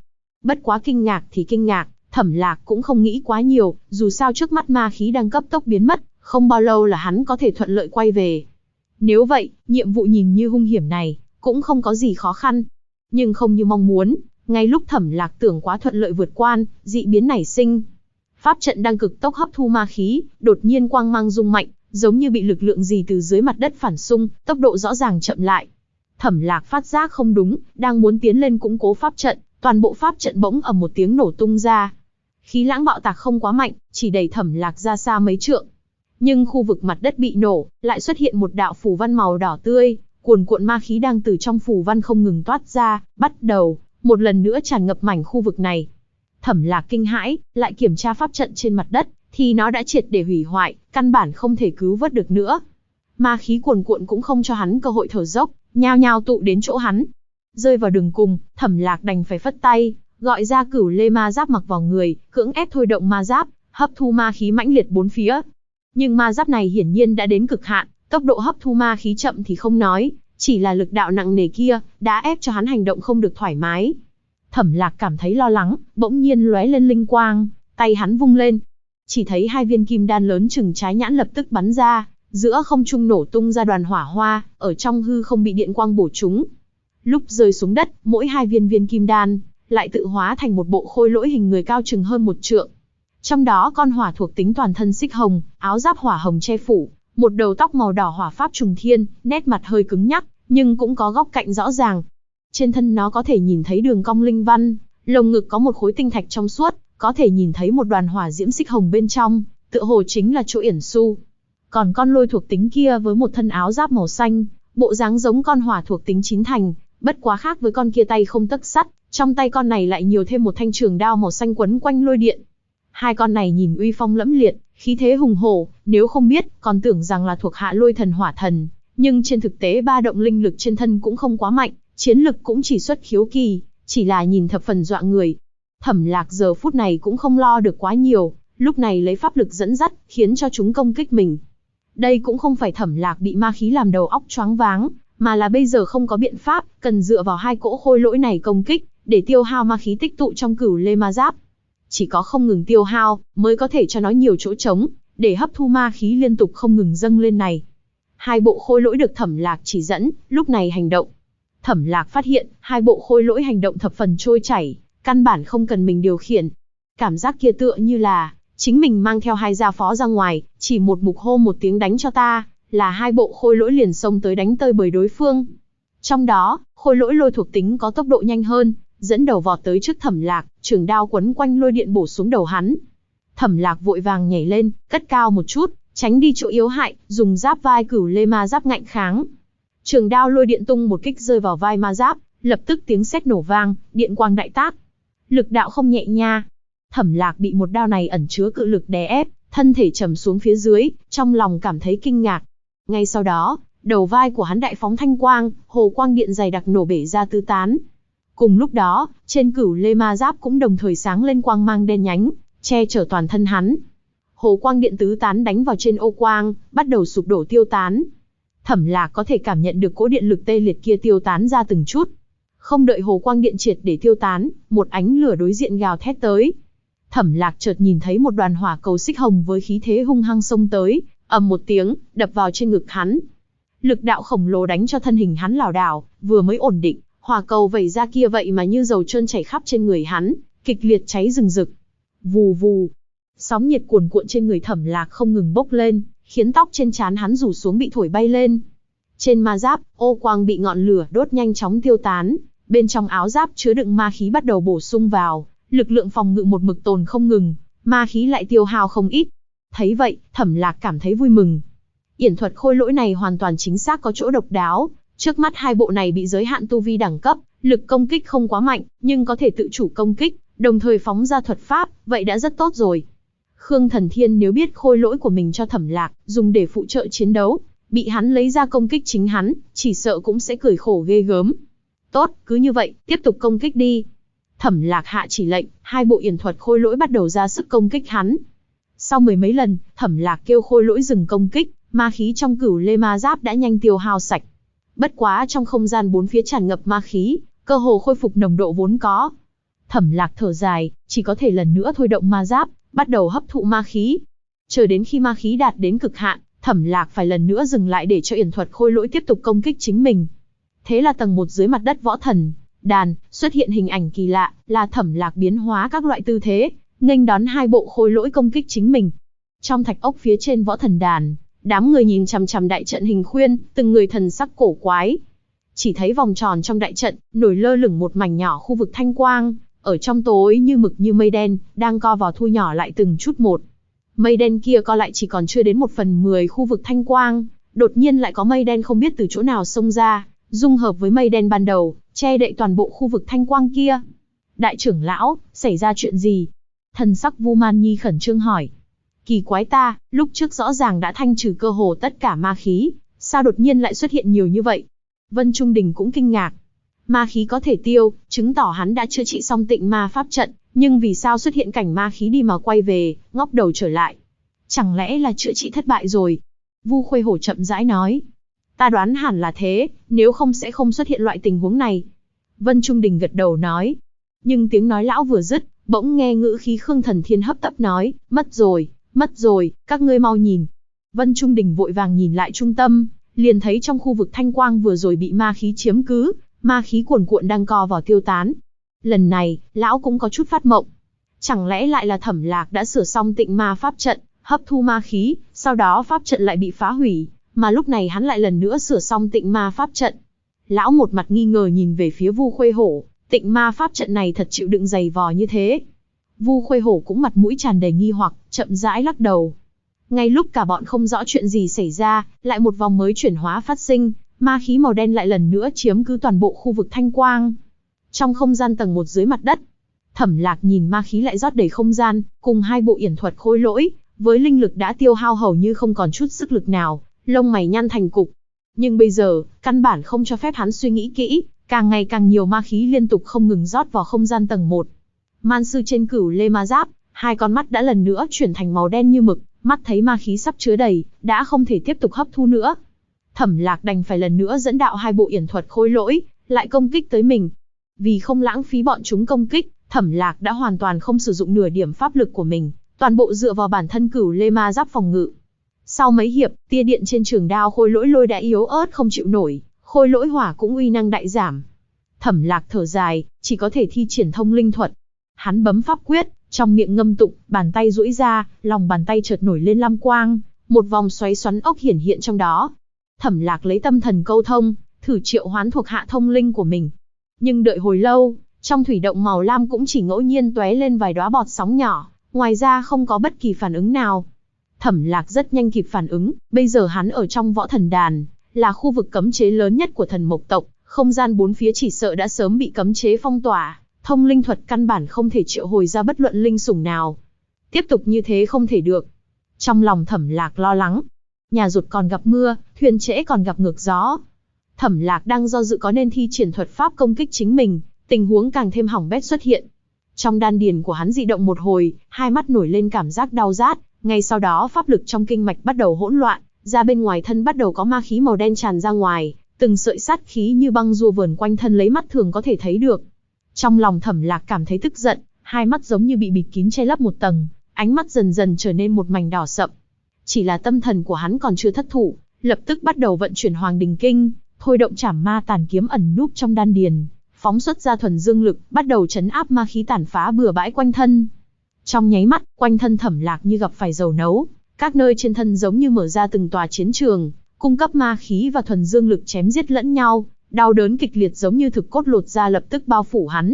S1: Bất quá kinh ngạc thì kinh ngạc, Thẩm Lạc cũng không nghĩ quá nhiều, dù sao trước mắt ma khí đang cấp tốc biến mất, không bao lâu là hắn có thể thuận lợi quay về. Nếu vậy, nhiệm vụ nhìn như hung hiểm này, cũng không có gì khó khăn. Nhưng không như mong muốn, ngay lúc Thẩm Lạc tưởng quá thuận lợi vượt qua, dị biến nảy sinh. Pháp trận đang cực tốc hấp thu ma khí, đột nhiên quang mang rung mạnh, giống như bị lực lượng gì từ dưới mặt đất phản xung, tốc độ rõ ràng chậm lại. Thẩm Lạc phát giác không đúng, đang muốn tiến lên củng cố pháp trận, toàn bộ pháp trận bỗng ầm một tiếng nổ tung ra. Khí lãng bạo tạc không quá mạnh, chỉ đẩy Thẩm Lạc ra xa mấy trượng. Nhưng khu vực mặt đất bị nổ, lại xuất hiện một đạo phù văn màu đỏ tươi, cuồn cuộn ma khí đang từ trong phù văn không ngừng toát ra, bắt đầu một lần nữa tràn ngập mảnh khu vực này. Thẩm Lạc kinh hãi, lại kiểm tra pháp trận trên mặt đất, thì nó đã triệt để hủy hoại, căn bản không thể cứu vớt được nữa. Ma khí cuồn cuộn cũng không cho hắn cơ hội thở dốc, nhao nhao tụ đến chỗ hắn. Rơi vào đường cùng, Thẩm Lạc đành phải phất tay, gọi ra Cửu Lê ma giáp mặc vào người, cưỡng ép thôi động ma giáp, hấp thu ma khí mãnh liệt bốn phía. Nhưng ma giáp này hiển nhiên đã đến cực hạn, tốc độ hấp thu ma khí chậm thì không nói, chỉ là lực đạo nặng nề kia, đã ép cho hắn hành động không được thoải mái. Thẩm Lạc cảm thấy lo lắng, bỗng nhiên lóe lên linh quang, tay hắn vung lên. Chỉ thấy 2 viên kim đan lớn chừng trái nhãn lập tức bắn ra, giữa không trung nổ tung ra đoàn hỏa hoa, ở trong hư không bị điện quang bổ trúng. Lúc rơi xuống đất, mỗi 2 viên kim đan lại tự hóa thành một bộ khôi lỗi hình người cao chừng hơn 1 trượng. Trong đó con hỏa thuộc tính toàn thân xích hồng, áo giáp hỏa hồng che phủ, một đầu tóc màu đỏ hỏa pháp trùng thiên, nét mặt hơi cứng nhắc, nhưng cũng có góc cạnh rõ ràng. Trên thân nó có thể nhìn thấy đường cong linh văn, lồng ngực có một khối tinh thạch trong suốt, có thể nhìn thấy một đoàn hỏa diễm xích hồng bên trong, tựa hồ chính là chỗ yển su. Còn con lôi thuộc tính kia với một thân áo giáp màu xanh, bộ dáng giống con hỏa thuộc tính chín thành, bất quá khác với con kia tay không tấc sắt, trong tay con này lại nhiều thêm một thanh trường đao màu xanh quấn quanh lôi điện. 2 con này nhìn uy phong lẫm liệt, khí thế hùng hổ, nếu không biết, còn tưởng rằng là thuộc hạ lôi thần hỏa thần, nhưng trên thực tế ba động linh lực trên thân cũng không quá mạnh, chiến lực cũng chỉ xuất khiếu kỳ, chỉ là nhìn thập phần dọa người. Thẩm Lạc giờ phút này cũng không lo được quá nhiều, lúc này lấy pháp lực dẫn dắt, khiến cho chúng công kích mình. Đây cũng không phải Thẩm Lạc bị ma khí làm đầu óc choáng váng, mà là bây giờ không có biện pháp, cần dựa vào 2 cỗ khôi lỗi này công kích, để tiêu hao ma khí tích tụ trong Cửu Lê ma giáp. Chỉ có không ngừng tiêu hao, mới có thể cho nó nhiều chỗ trống, để hấp thu ma khí liên tục không ngừng dâng lên này. 2 bộ khôi lỗi được Thẩm Lạc chỉ dẫn, lúc này hành động. Thẩm Lạc phát hiện, 2 bộ khôi lỗi hành động thập phần trôi chảy, căn bản không cần mình điều khiển. Cảm giác kia tựa như là, chính mình mang theo 2 gia phó ra ngoài, chỉ một mục hô một tiếng đánh cho ta, là 2 bộ khôi lỗi liền xông tới đánh tơi bời đối phương. Trong đó, khôi lỗi lôi thuộc tính có tốc độ nhanh hơn, dẫn đầu vọt tới trước Thẩm Lạc, trường đao quấn quanh lôi điện bổ xuống đầu hắn. Thẩm Lạc vội vàng nhảy lên, cất cao một chút, tránh đi chỗ yếu hại, dùng giáp vai Cửu Lê ma giáp ngạnh kháng. Trường đao lôi điện tung một kích rơi vào vai ma giáp, lập tức tiếng sét nổ vang, điện quang đại tác. Lực đạo không nhẹ nha. Thẩm Lạc bị một đao này ẩn chứa cự lực đè ép, thân thể trầm xuống phía dưới, trong lòng cảm thấy kinh ngạc. Ngay sau đó, đầu vai của hắn đại phóng thanh quang, hồ quang điện dày đặc nổ bể ra tứ tán. Cùng lúc đó, trên Cửu Lê ma giáp cũng đồng thời sáng lên quang mang đen nhánh, che chở toàn thân hắn. Hồ quang điện tứ tán đánh vào trên ô quang, bắt đầu sụp đổ tiêu tán. Thẩm Lạc có thể cảm nhận được cỗ điện lực tê liệt kia tiêu tán ra từng chút. Không đợi hồ quang điện triệt để tiêu tán, một ánh lửa đối diện gào thét tới. Thẩm Lạc chợt nhìn thấy một đoàn hỏa cầu xích hồng với khí thế hung hăng xông tới, ầm một tiếng, đập vào trên ngực hắn. Lực đạo khổng lồ đánh cho thân hình hắn lảo đảo, vừa mới ổn định, hỏa cầu vẩy ra kia vậy mà như dầu trơn chảy khắp trên người hắn, kịch liệt cháy rừng rực. Vù vù, sóng nhiệt cuồn cuộn trên người Thẩm Lạc không ngừng bốc lên, khiến tóc trên trán hắn rủ xuống bị thổi bay lên. Trên ma giáp, ô quang bị ngọn lửa đốt nhanh chóng tiêu tán, bên trong áo giáp chứa đựng ma khí bắt đầu bổ sung vào, lực lượng phòng ngự một mực tồn không ngừng, ma khí lại tiêu hao không ít. Thấy vậy, Thẩm Lạc cảm thấy vui mừng. Yển thuật khôi lỗi này hoàn toàn chính xác có chỗ độc đáo, trước mắt 2 bộ này bị giới hạn tu vi đẳng cấp, lực công kích không quá mạnh, nhưng có thể tự chủ công kích, đồng thời phóng ra thuật pháp, vậy đã rất tốt rồi. Khương Thần Thiên nếu biết khôi lỗi của mình cho Thẩm Lạc, dùng để phụ trợ chiến đấu, bị hắn lấy ra công kích chính hắn, chỉ sợ cũng sẽ cười khổ ghê gớm. Tốt, cứ như vậy, tiếp tục công kích đi. Thẩm Lạc hạ chỉ lệnh, 2 bộ yển thuật khôi lỗi bắt đầu ra sức công kích hắn. Sau 10 mấy lần, Thẩm Lạc kêu khôi lỗi dừng công kích, ma khí trong Cửu Lê ma giáp đã nhanh tiêu hao sạch. Bất quá trong không gian bốn phía tràn ngập ma khí, cơ hồ khôi phục nồng độ vốn có. Thẩm Lạc thở dài, chỉ có thể lần nữa thôi động ma giáp, bắt đầu hấp thụ ma khí. Chờ đến khi ma khí đạt đến cực hạn, Thẩm Lạc phải lần nữa dừng lại để cho yển thuật khôi lỗi tiếp tục công kích chính mình. Thế là tầng 1 dưới mặt đất võ thần đàn xuất hiện hình ảnh kỳ lạ, là Thẩm Lạc biến hóa các loại tư thế, nghênh đón hai bộ khôi lỗi công kích chính mình. Trong thạch ốc phía trên võ thần đàn, đám người nhìn chằm chằm đại trận hình khuyên, từng người thần sắc cổ quái. Chỉ thấy vòng tròn trong đại trận, nổi lơ lửng một mảnh nhỏ khu vực thanh quang, ở trong tối như mực như mây đen, đang co vào thu nhỏ lại từng chút một. Mây đen kia co lại chỉ còn chưa đến 1/10 khu vực thanh quang, đột nhiên lại có mây đen không biết từ chỗ nào xông ra, dung hợp với mây đen ban đầu, che đậy toàn bộ khu vực thanh quang kia. Đại trưởng lão, xảy ra chuyện gì? Thần sắc Vu Man Nhi khẩn trương hỏi. Kỳ quái ta, lúc trước rõ ràng đã thanh trừ cơ hồ tất cả ma khí, sao đột nhiên lại xuất hiện nhiều như vậy? Vân Trung Đình cũng kinh ngạc. Ma khí có thể tiêu, chứng tỏ hắn đã chữa trị xong tịnh ma pháp trận, nhưng vì sao xuất hiện cảnh ma khí đi mà quay về, ngóc đầu trở lại? Chẳng lẽ là chữa trị thất bại rồi? Vu Khuê Hổ chậm rãi nói. Ta đoán hẳn là thế, nếu không sẽ không xuất hiện loại tình huống này. Vân Trung Đình gật đầu nói. Nhưng tiếng nói lão vừa dứt, bỗng nghe ngữ khí Khương Thần Thiên hấp tấp nói, mất rồi, các ngươi mau nhìn. Vân Trung Đình vội vàng nhìn lại trung tâm, liền thấy trong khu vực thanh quang vừa rồi bị ma khí chiếm cứ, ma khí cuồn cuộn đang co vào tiêu tán. Lần này, lão cũng có chút phát mộng. Chẳng lẽ lại là Thẩm Lạc đã sửa xong tịnh ma pháp trận, hấp thu ma khí, sau đó pháp trận lại bị phá hủy, mà lúc này hắn lại lần nữa sửa xong tịnh ma pháp trận. Lão một mặt nghi ngờ nhìn về phía Vu Khuê Hổ, tịnh ma pháp trận này thật chịu đựng dày vò như thế. Vu Khuê Hổ cũng mặt mũi tràn đầy nghi hoặc, chậm rãi lắc đầu. Ngay lúc cả bọn không rõ chuyện gì xảy ra, lại một vòng mới chuyển hóa phát sinh, ma khí màu đen lại lần nữa chiếm cứ toàn bộ khu vực thanh quang. Trong không gian tầng 1 dưới mặt đất, Thẩm Lạc nhìn ma khí lại rót đầy không gian, cùng hai bộ yển thuật khôi lỗi, với linh lực đã tiêu hao hầu như không còn chút sức lực nào, lông mày nhăn thành cục. Nhưng bây giờ, căn bản không cho phép hắn suy nghĩ kỹ, càng ngày càng nhiều ma khí liên tục không ngừng rót vào không gian tầng 1. Man sư trên Cửu Lê Ma Giáp, hai con mắt đã lần nữa chuyển thành màu đen như mực, mắt thấy ma khí sắp chứa đầy, đã không thể tiếp tục hấp thu nữa. Thẩm Lạc đành phải lần nữa dẫn đạo hai bộ yển thuật khôi lỗi, lại công kích tới mình. Vì không lãng phí bọn chúng công kích, Thẩm Lạc đã hoàn toàn không sử dụng nửa điểm pháp lực của mình, toàn bộ dựa vào bản thân Cửu Lê Ma Giáp phòng ngự. Sau mấy hiệp, tia điện trên trường đao khôi lỗi lôi đã yếu ớt không chịu nổi, khôi lỗi hỏa cũng uy năng đại giảm. Thẩm Lạc thở dài, chỉ có thể thi triển thông linh thuật. Hắn bấm pháp quyết, trong miệng ngâm tụng, bàn tay duỗi ra, lòng bàn tay chợt nổi lên lam quang, một vòng xoáy xoắn ốc hiển hiện trong đó. Thẩm Lạc lấy tâm thần câu thông, thử triệu hoán thuộc hạ thông linh của mình. Nhưng đợi hồi lâu, trong thủy động màu lam cũng chỉ ngẫu nhiên tóe lên vài đóa bọt sóng nhỏ, ngoài ra không có bất kỳ phản ứng nào. Thẩm Lạc rất nhanh kịp phản ứng, bây giờ hắn ở trong võ thần đàn, là khu vực cấm chế lớn nhất của thần mộc tộc, không gian bốn phía chỉ sợ đã sớm bị cấm chế phong tỏa, thông linh thuật căn bản không thể triệu hồi ra bất luận linh sủng nào. Tiếp tục như thế không thể được. Trong lòng Thẩm Lạc lo lắng. Nhà rụt còn gặp mưa, thuyền trễ còn gặp ngược gió. Thẩm Lạc đang do dự có nên thi triển thuật pháp công kích chính mình, tình huống càng thêm hỏng bét xuất hiện. Trong đan điền của hắn dị động một hồi, hai mắt nổi lên cảm giác đau rát, ngay sau đó pháp lực trong kinh mạch bắt đầu hỗn loạn, ra bên ngoài thân bắt đầu có ma khí màu đen tràn ra ngoài, từng sợi sát khí như băng rùa vờn quanh thân lấy mắt thường có thể thấy được. Trong lòng Thẩm Lạc cảm thấy tức giận, hai mắt giống như bị bịt kín che lấp một tầng, ánh mắt dần dần trở nên một mảnh đỏ sậm. Chỉ là tâm thần của hắn còn chưa thất thủ, lập tức bắt đầu vận chuyển Hoàng Đình Kinh, thôi động Trảm Ma Tàn Kiếm ẩn núp trong đan điền, phóng xuất ra thuần dương lực, bắt đầu trấn áp ma khí tàn phá bừa bãi quanh thân. Trong nháy mắt, quanh thân Thẩm Lạc như gặp phải dầu nấu, các nơi trên thân giống như mở ra từng tòa chiến trường, cung cấp ma khí và thuần dương lực chém giết lẫn nhau, đau đớn kịch liệt giống như thực cốt lột ra lập tức bao phủ hắn.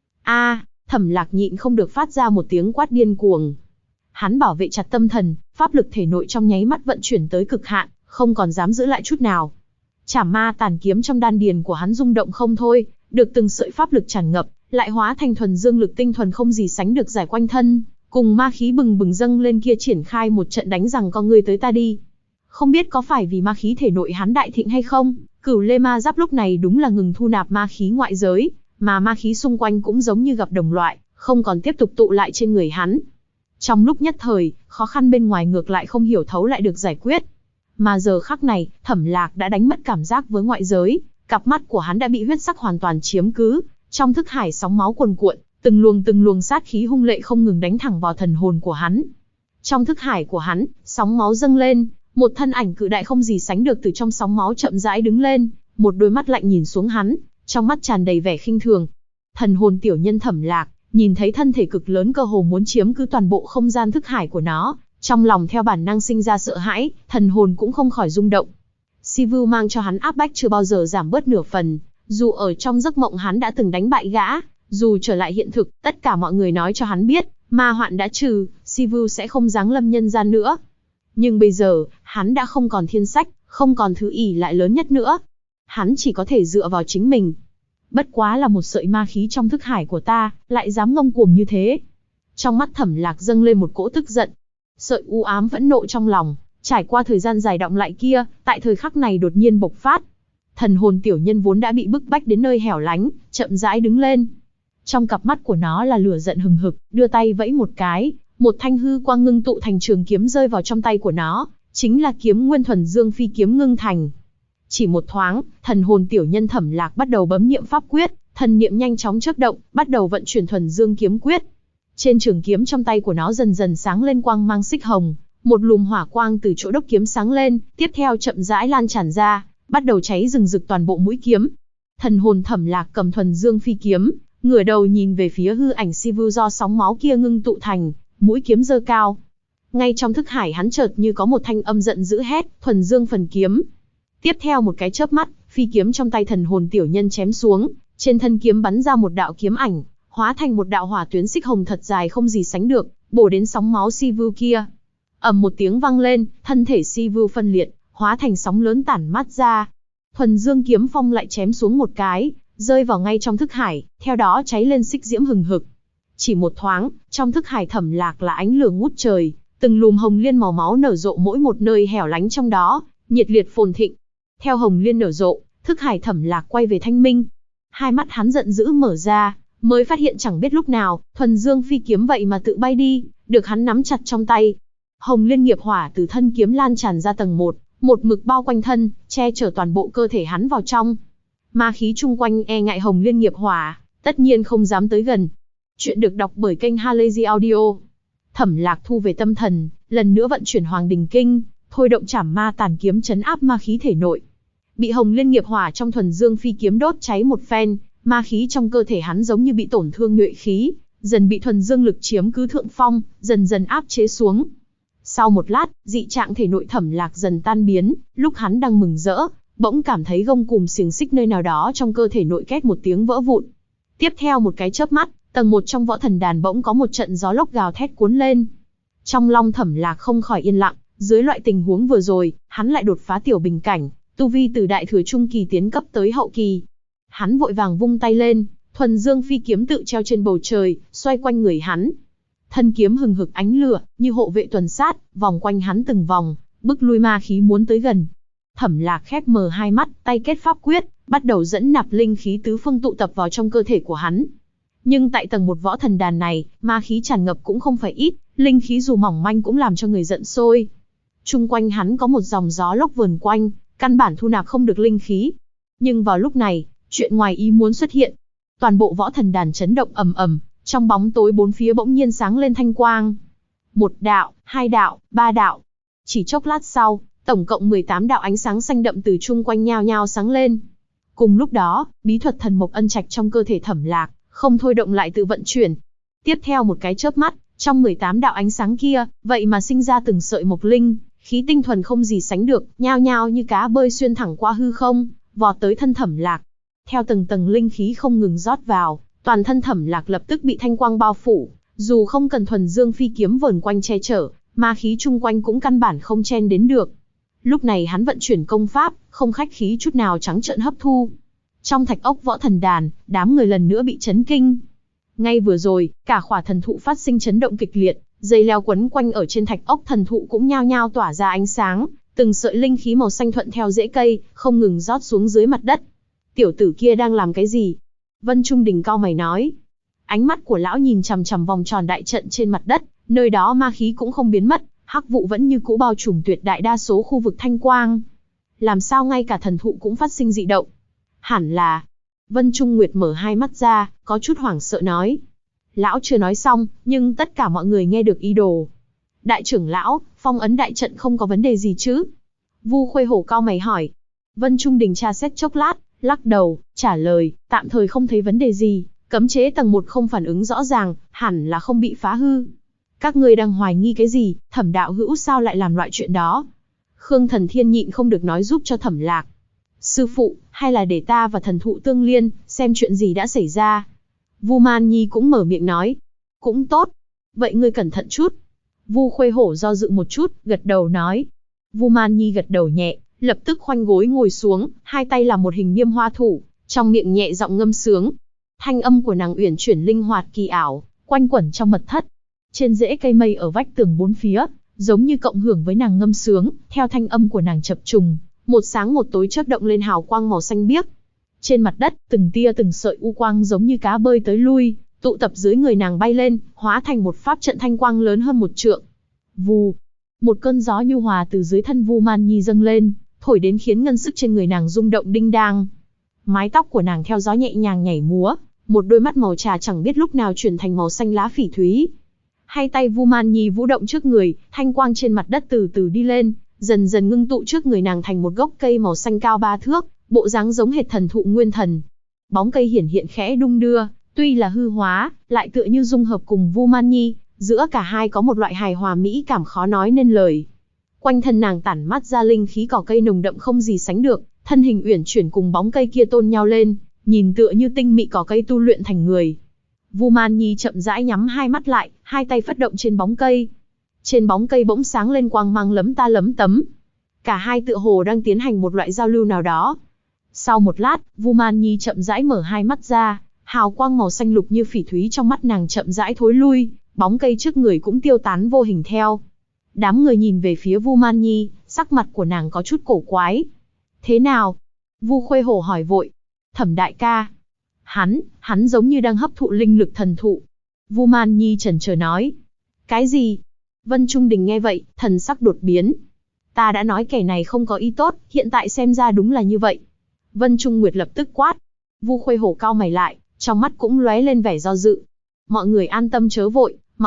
S1: Thẩm Lạc nhịn không được phát ra một tiếng quát điên cuồng. Hắn bảo vệ chặt tâm thần, pháp lực thể nội trong nháy mắt vận chuyển tới cực hạn, không còn dám giữ lại chút nào. Trảm Ma Tàn Kiếm trong đan điền của hắn rung động không thôi, được từng sợi pháp lực tràn ngập, lại hóa thành thuần dương lực tinh thuần không gì sánh được giải quanh thân, cùng ma khí bừng bừng dâng lên kia triển khai một trận đánh rằng con ngươi tới ta đi. Không biết có phải vì ma khí thể nội hắn đại thịnh hay không, Cửu Lê Ma Giáp lúc này đúng là ngừng thu nạp ma khí ngoại giới, mà ma khí xung quanh cũng giống như gặp đồng loại, không còn tiếp tục tụ lại trên người hắn. Trong lúc nhất thời, khó khăn bên ngoài ngược lại không hiểu thấu lại được giải quyết. Mà giờ khắc này, Thẩm Lạc đã đánh mất cảm giác với ngoại giới, cặp mắt của hắn đã bị huyết sắc hoàn toàn chiếm cứ, trong thức hải sóng máu cuồn cuộn, từng luồng sát khí hung lệ không ngừng đánh thẳng vào thần hồn của hắn. Trong thức hải của hắn, sóng máu dâng lên, một thân ảnh cự đại không gì sánh được từ trong sóng máu chậm rãi đứng lên, một đôi mắt lạnh nhìn xuống hắn, trong mắt tràn đầy vẻ khinh thường. Thần hồn tiểu nhân Thẩm Lạc, nhìn thấy thân thể cực lớn cơ hồ muốn chiếm cứ toàn bộ không gian thức hải của nó, trong lòng theo bản năng sinh ra sợ hãi, thần hồn cũng không khỏi rung động. Sivu mang cho hắn áp bách chưa bao giờ giảm bớt nửa phần, dù ở trong giấc mộng hắn đã từng đánh bại gã, dù trở lại hiện thực, tất cả mọi người nói cho hắn biết, ma hoạn đã trừ, Sivu sẽ không giáng lâm nhân gian nữa. Nhưng bây giờ, hắn đã không còn thiên sách, không còn thứ ỷ lại lớn nhất nữa. Hắn chỉ có thể dựa vào chính mình. Bất quá là một sợi ma khí trong thức hải của ta, lại dám ngông cuồng như thế. Trong mắt Thẩm Lạc dâng lên một cỗ tức giận. Sợi u ám phẫn nộ trong lòng, trải qua thời gian dài đọng lại kia, tại thời khắc này đột nhiên bộc phát. Thần hồn tiểu nhân vốn đã bị bức bách đến nơi hẻo lánh, chậm rãi đứng lên. Trong cặp mắt của nó là lửa giận hừng hực, đưa tay vẫy một cái, một thanh hư quang ngưng tụ thành trường kiếm rơi vào trong tay của nó, chính là kiếm Nguyên Thuần Dương Phi kiếm ngưng thành. Chỉ một thoáng, thần hồn tiểu nhân Thẩm Lạc bắt đầu bấm niệm pháp quyết, thần niệm nhanh chóng chớp động, bắt đầu vận chuyển Thuần Dương kiếm quyết. Trên trường kiếm trong tay của nó dần dần sáng lên quang mang xích hồng, một lùm hỏa quang từ chỗ đốc kiếm sáng lên, tiếp theo chậm rãi lan tràn ra, bắt đầu cháy rừng rực toàn bộ mũi kiếm. Thần hồn Thẩm Lạc cầm Thuần Dương Phi kiếm, ngửa đầu nhìn về phía hư ảnh Sivu do sóng máu kia ngưng tụ thành, mũi kiếm giơ cao. Ngay trong thức hải hắn chợt như có một thanh âm giận dữ hét, Thuần Dương phần kiếm. Tiếp theo một cái chớp mắt, phi kiếm trong tay thần hồn tiểu nhân chém xuống, trên thân kiếm bắn ra một đạo kiếm ảnh, hóa thành một đạo hỏa tuyến xích hồng thật dài không gì sánh được, bổ đến sóng máu Sivu kia. Ầm một tiếng vang lên, thân thể Sivu phân liệt, hóa thành sóng lớn tản mát ra. Thuần Dương kiếm phong lại chém xuống một cái, rơi vào ngay trong thức hải, theo đó cháy lên xích diễm hừng hực. Chỉ một thoáng, trong thức hải Thẩm Lạc là ánh lửa ngút trời, từng lùm hồng liên màu máu nở rộ mỗi một nơi hẻo lánh trong đó, nhiệt liệt phồn thịnh. Theo hồng liên nở rộ, thức hải Thẩm Lạc quay về thanh minh. Hai mắt hắn giận dữ mở ra, mới phát hiện chẳng biết lúc nào, Thuần Dương Phi kiếm vậy mà tự bay đi, được hắn nắm chặt trong tay. Hồng liên nghiệp hỏa từ thân kiếm lan tràn ra tầng 1, một mực bao quanh thân, che chở toàn bộ cơ thể hắn vào trong. Ma khí chung quanh e ngại hồng liên nghiệp hỏa, tất nhiên không dám tới gần. Chuyện được đọc bởi kênh Halazy Audio. Thẩm Lạc thu về tâm thần, lần nữa vận chuyển Hoàng Đình Kinh, thôi động Trảm Ma Tàn kiếm trấn áp ma khí thể nội. Bị hồng liên nghiệp hỏa trong Thuần Dương Phi kiếm đốt cháy một phen, ma khí trong cơ thể hắn giống như bị tổn thương nhuệ khí, dần bị thuần dương lực chiếm cứ thượng phong, dần dần áp chế xuống. Sau một lát, dị trạng thể nội Thẩm Lạc dần tan biến, lúc hắn đang mừng rỡ, bỗng cảm thấy gông cùm xiềng xích nơi nào đó trong cơ thể nội két một tiếng vỡ vụn. Tiếp theo một cái chớp mắt, tầng 1 trong võ thần đàn bỗng có một trận gió lốc gào thét cuốn lên. Trong lòng Thẩm Lạc không khỏi yên lặng, dưới loại tình huống vừa rồi, hắn lại đột phá tiểu bình cảnh, tu vi từ đại thừa trung kỳ tiến cấp tới hậu kỳ. Hắn vội vàng vung tay lên, Thuần Dương Phi kiếm tự treo trên bầu trời, xoay quanh người hắn. Thân kiếm hừng hực ánh lửa, như hộ vệ tuần sát, vòng quanh hắn từng vòng, bức lui ma khí muốn tới gần. Thẩm Lạc khép mờ hai mắt, tay kết pháp quyết, bắt đầu dẫn nạp linh khí tứ phương tụ tập vào trong cơ thể của hắn. Nhưng tại tầng 1 võ thần đàn này, ma khí tràn ngập cũng không phải ít, linh khí dù mỏng manh cũng làm cho người giận sôi. Chung quanh hắn có một dòng gió lốc vờn quanh, căn bản thu nạp không được linh khí. Nhưng vào lúc này, chuyện ngoài ý muốn xuất hiện. Toàn bộ võ thần đàn chấn động ầm ầm, trong bóng tối bốn phía bỗng nhiên sáng lên thanh quang. Một đạo, hai đạo, ba đạo. Chỉ chốc lát sau, tổng cộng 18 đạo ánh sáng xanh đậm từ chung quanh nhao nhao sáng lên. Cùng lúc đó, bí thuật thần mộc ân trạch trong cơ thể Thẩm Lạc không thôi động lại tự vận chuyển. Tiếp theo một cái chớp mắt, trong 18 đạo ánh sáng kia, vậy mà sinh ra từng sợi mộc linh, khí tinh thuần không gì sánh được, nhao nhao như cá bơi xuyên thẳng qua hư không, vọt tới thân Thẩm Lạc. Theo từng tầng linh khí không ngừng rót vào, toàn thân Thẩm Lạc lập tức bị thanh quang bao phủ, dù không cần Thuần Dương Phi kiếm vờn quanh che chở, ma khí chung quanh cũng căn bản không chen đến được. Lúc này hắn vận chuyển công pháp, không khách khí chút nào trắng trợn hấp thu. Trong thạch ốc võ thần đàn, đám người lần nữa bị chấn kinh. Ngay vừa rồi, cả khỏa thần thụ phát sinh chấn động kịch liệt, dây leo quấn quanh ở trên thạch ốc thần thụ cũng nhao nhao tỏa ra ánh sáng, từng sợi linh khí màu xanh thuận theo rễ cây, không ngừng rót xuống dưới mặt đất. Tiểu tử kia đang làm cái gì? Vân Trung Đình cau mày nói. Ánh mắt của lão nhìn chằm chằm vòng tròn đại trận trên mặt đất, nơi đó ma khí cũng không biến mất, hắc vụ vẫn như cũ bao trùm tuyệt đại đa số khu vực thanh quang. Làm sao ngay cả thần thụ cũng phát sinh dị động? Hẳn là... Vân Trung Nguyệt mở hai mắt ra, có chút hoảng sợ nói. Lão chưa nói xong, nhưng tất cả mọi người nghe được ý đồ. Đại trưởng lão, phong ấn đại trận không có vấn đề gì chứ? Vu Khuê Hổ cau mày hỏi. Vân Trung Đình tra xét chốc lát, lắc đầu, trả lời, tạm thời không thấy vấn đề gì, cấm chế tầng 1 không phản ứng rõ ràng, hẳn là không bị phá hư. Các ngươi đang hoài nghi cái gì, Thẩm đạo hữu sao lại làm loại chuyện đó? Khương Thần Thiên nhịn không được nói giúp cho Thẩm Lạc. Sư phụ, hay là để ta và thần thụ tương liên, xem chuyện gì đã xảy ra. Vu Man Nhi cũng mở miệng nói. Cũng tốt. Vậy ngươi cẩn thận chút. Vu Khuê Hổ do dự một chút, gật đầu nói. Vu Man Nhi gật đầu nhẹ, lập tức khoanh gối ngồi xuống, hai tay làm một hình Niêm Hoa thủ, trong miệng nhẹ giọng ngâm sướng. Thanh âm của nàng uyển chuyển linh hoạt kỳ ảo, quanh quẩn trong mật thất. Trên rễ cây mây ở vách tường bốn phía, giống như cộng hưởng với nàng ngâm sướng, theo thanh âm của nàng chập trùng, một sáng một tối chớp động lên hào quang màu xanh biếc. Trên mặt đất, từng tia từng sợi u quang giống như cá bơi tới lui, tụ tập dưới người nàng bay lên, hóa thành một pháp trận thanh quang lớn hơn 1 trượng. Vù, một cơn gió nhu hòa từ dưới thân Vu Man Nhi dâng lên, thổi đến khiến ngân sức trên người nàng rung động đinh đang. Mái tóc của nàng theo gió nhẹ nhàng nhảy múa, một đôi mắt màu trà chẳng biết lúc nào chuyển thành màu xanh lá phỉ thúy. Hai tay Vu Man Nhi vũ động trước người, thanh quang trên mặt đất từ từ đi lên, dần dần ngưng tụ trước người nàng thành một gốc cây màu xanh cao 3 thước, bộ dáng giống hệt thần thụ nguyên thần. Bóng cây hiển hiện khẽ đung đưa, tuy là hư hóa, lại tựa như dung hợp cùng Vu Man Nhi, giữa cả hai có một loại hài hòa mỹ cảm khó nói nên lời. Quanh thân nàng tản mát ra linh khí cỏ cây nồng đậm không gì sánh được, thân hình uyển chuyển cùng bóng cây kia tôn nhau lên, nhìn tựa như tinh mị cỏ cây tu luyện thành người. Vu Man Nhi chậm rãi nhắm hai mắt lại, hai tay phất động trên bóng cây. Trên bóng cây bỗng sáng lên quang mang lấm ta lấm tấm. Cả hai tựa hồ đang tiến hành một loại giao lưu nào đó. Sau một lát, Vu Man Nhi chậm rãi mở hai mắt ra, hào quang màu xanh lục như phỉ thúy trong mắt nàng chậm rãi thối lui, bóng cây trước người cũng tiêu tán vô hình theo. Đám người nhìn về phía Vu Man Nhi, sắc mặt của nàng có chút cổ quái. Thế nào? Vu Khuê Hổ hỏi vội. Thẩm đại ca. Hắn giống như đang hấp thụ linh lực thần thụ. Vu Man Nhi chần chờ nói. Cái gì? Vân Trung Đình nghe vậy, thần sắc đột biến. Ta đã nói kẻ này không có ý tốt, hiện tại xem ra đúng là như vậy. Vân Trung Nguyệt lập tức quát. Vu Khuê Hổ cau mày lại, trong mắt cũng lóe lên vẻ do dự. Mọi người an tâm chớ vội, mặc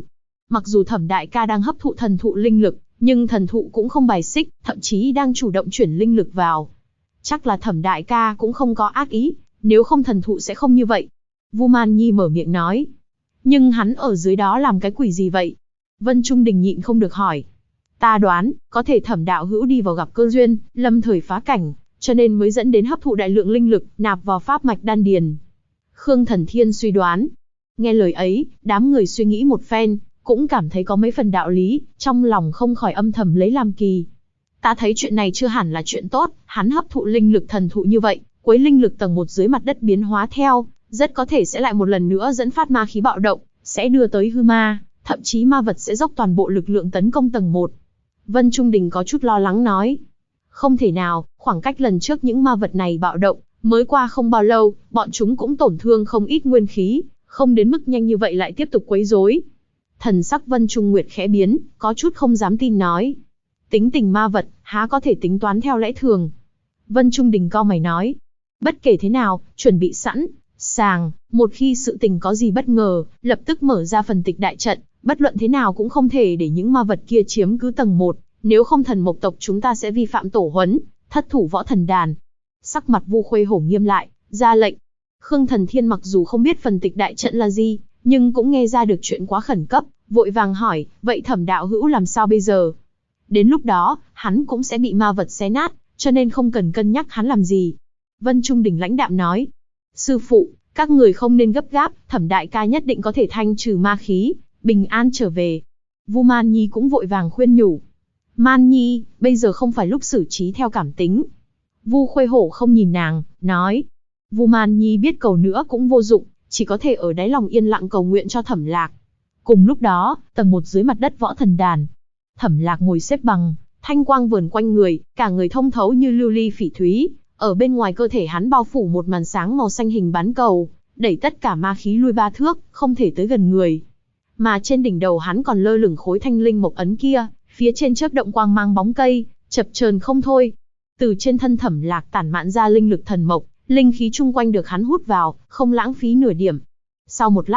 S1: dù Thẩm đại ca đang hấp thụ thần thụ linh lực, nhưng thần thụ cũng không bài xích, thậm chí đang chủ động chuyển linh lực vào. Chắc là Thẩm đại ca cũng không có ác ý, nếu không thần thụ sẽ không như vậy. Vu Man Nhi mở miệng nói. Nhưng hắn ở dưới đó làm cái quỷ gì vậy? Vân Trung Đình nhịn không được hỏi. Ta đoán, có thể Thẩm đạo hữu đi vào gặp cơ duyên, lâm thời phá cảnh, cho nên mới dẫn đến hấp thụ đại lượng linh lực, nạp vào pháp mạch đan điền. Khương Thần Thiên suy đoán. Nghe lời ấy, đám người suy nghĩ một phen, cũng cảm thấy có mấy phần đạo lý, trong lòng không khỏi âm thầm lấy làm kỳ. Ta thấy chuyện này chưa hẳn là chuyện tốt, hắn hấp thụ linh lực thần thụ như vậy, quấy linh lực tầng 1 dưới mặt đất biến hóa theo, rất có thể sẽ lại một lần nữa dẫn phát ma khí bạo động, sẽ đưa tới hư ma, thậm chí ma vật sẽ dốc toàn bộ lực lượng tấn công tầng 1. Vân Trung Đình có chút lo lắng nói. Không thể nào, khoảng cách lần trước những ma vật này bạo động, mới qua không bao lâu, bọn chúng cũng tổn thương không ít nguyên khí, không đến mức nhanh như vậy lại tiếp tục quấy rối. Thần sắc Vân Trung Nguyệt khẽ biến, có chút không dám tin nói. Tính tình ma vật, há có thể tính toán theo lẽ thường. Vân Trung Đình cau mày nói. Bất kể thế nào, chuẩn bị sẵn, sàng, một khi sự tình có gì bất ngờ, lập tức mở ra phần tịch đại trận, bất luận thế nào cũng không thể để những ma vật kia chiếm cứ tầng 1, nếu không thần mộc tộc chúng ta sẽ vi phạm tổ huấn, thất thủ võ thần đàn. Sắc mặt Vu Khuê Hổ nghiêm lại, ra lệnh. Khương Thần Thiên mặc dù không biết phần tịch đại trận là gì, nhưng cũng nghe ra được chuyện quá khẩn cấp, vội vàng hỏi, vậy Thẩm đạo hữu làm sao bây giờ? Đến lúc đó, hắn cũng sẽ bị ma vật xé nát, cho nên không cần cân nhắc hắn làm gì. Vân Trung Đình lãnh đạm nói. Sư phụ, các người không nên gấp gáp, Thẩm đại ca nhất định có thể thanh trừ ma khí, bình an trở về. Vu Man Nhi cũng vội vàng khuyên nhủ. Man Nhi, bây giờ không phải lúc xử trí theo cảm tính. Vu Khuê Hổ không nhìn nàng, nói. Vu Man Nhi biết cầu nữa cũng vô dụng, chỉ có thể ở đáy lòng yên lặng cầu nguyện cho Thẩm Lạc. Cùng lúc đó, tầng 1 dưới mặt đất võ thần đàn. Thẩm Lạc ngồi xếp bằng, thanh quang vờn quanh người, cả người thông thấu như lưu ly phỉ thúy. Ở bên ngoài cơ thể hắn bao phủ một màn sáng màu xanh hình bán cầu, đẩy tất cả ma khí lui 3 thước, không thể tới gần người. Mà trên đỉnh đầu hắn còn lơ lửng khối thanh linh mộc ấn kia, phía trên chớp động quang mang bóng cây, chập chờn không thôi. Từ trên thân Thẩm Lạc tản mạn ra linh lực thần mộc, linh khí chung quanh được hắn hút vào, không lãng phí nửa điểm. Sau một lát,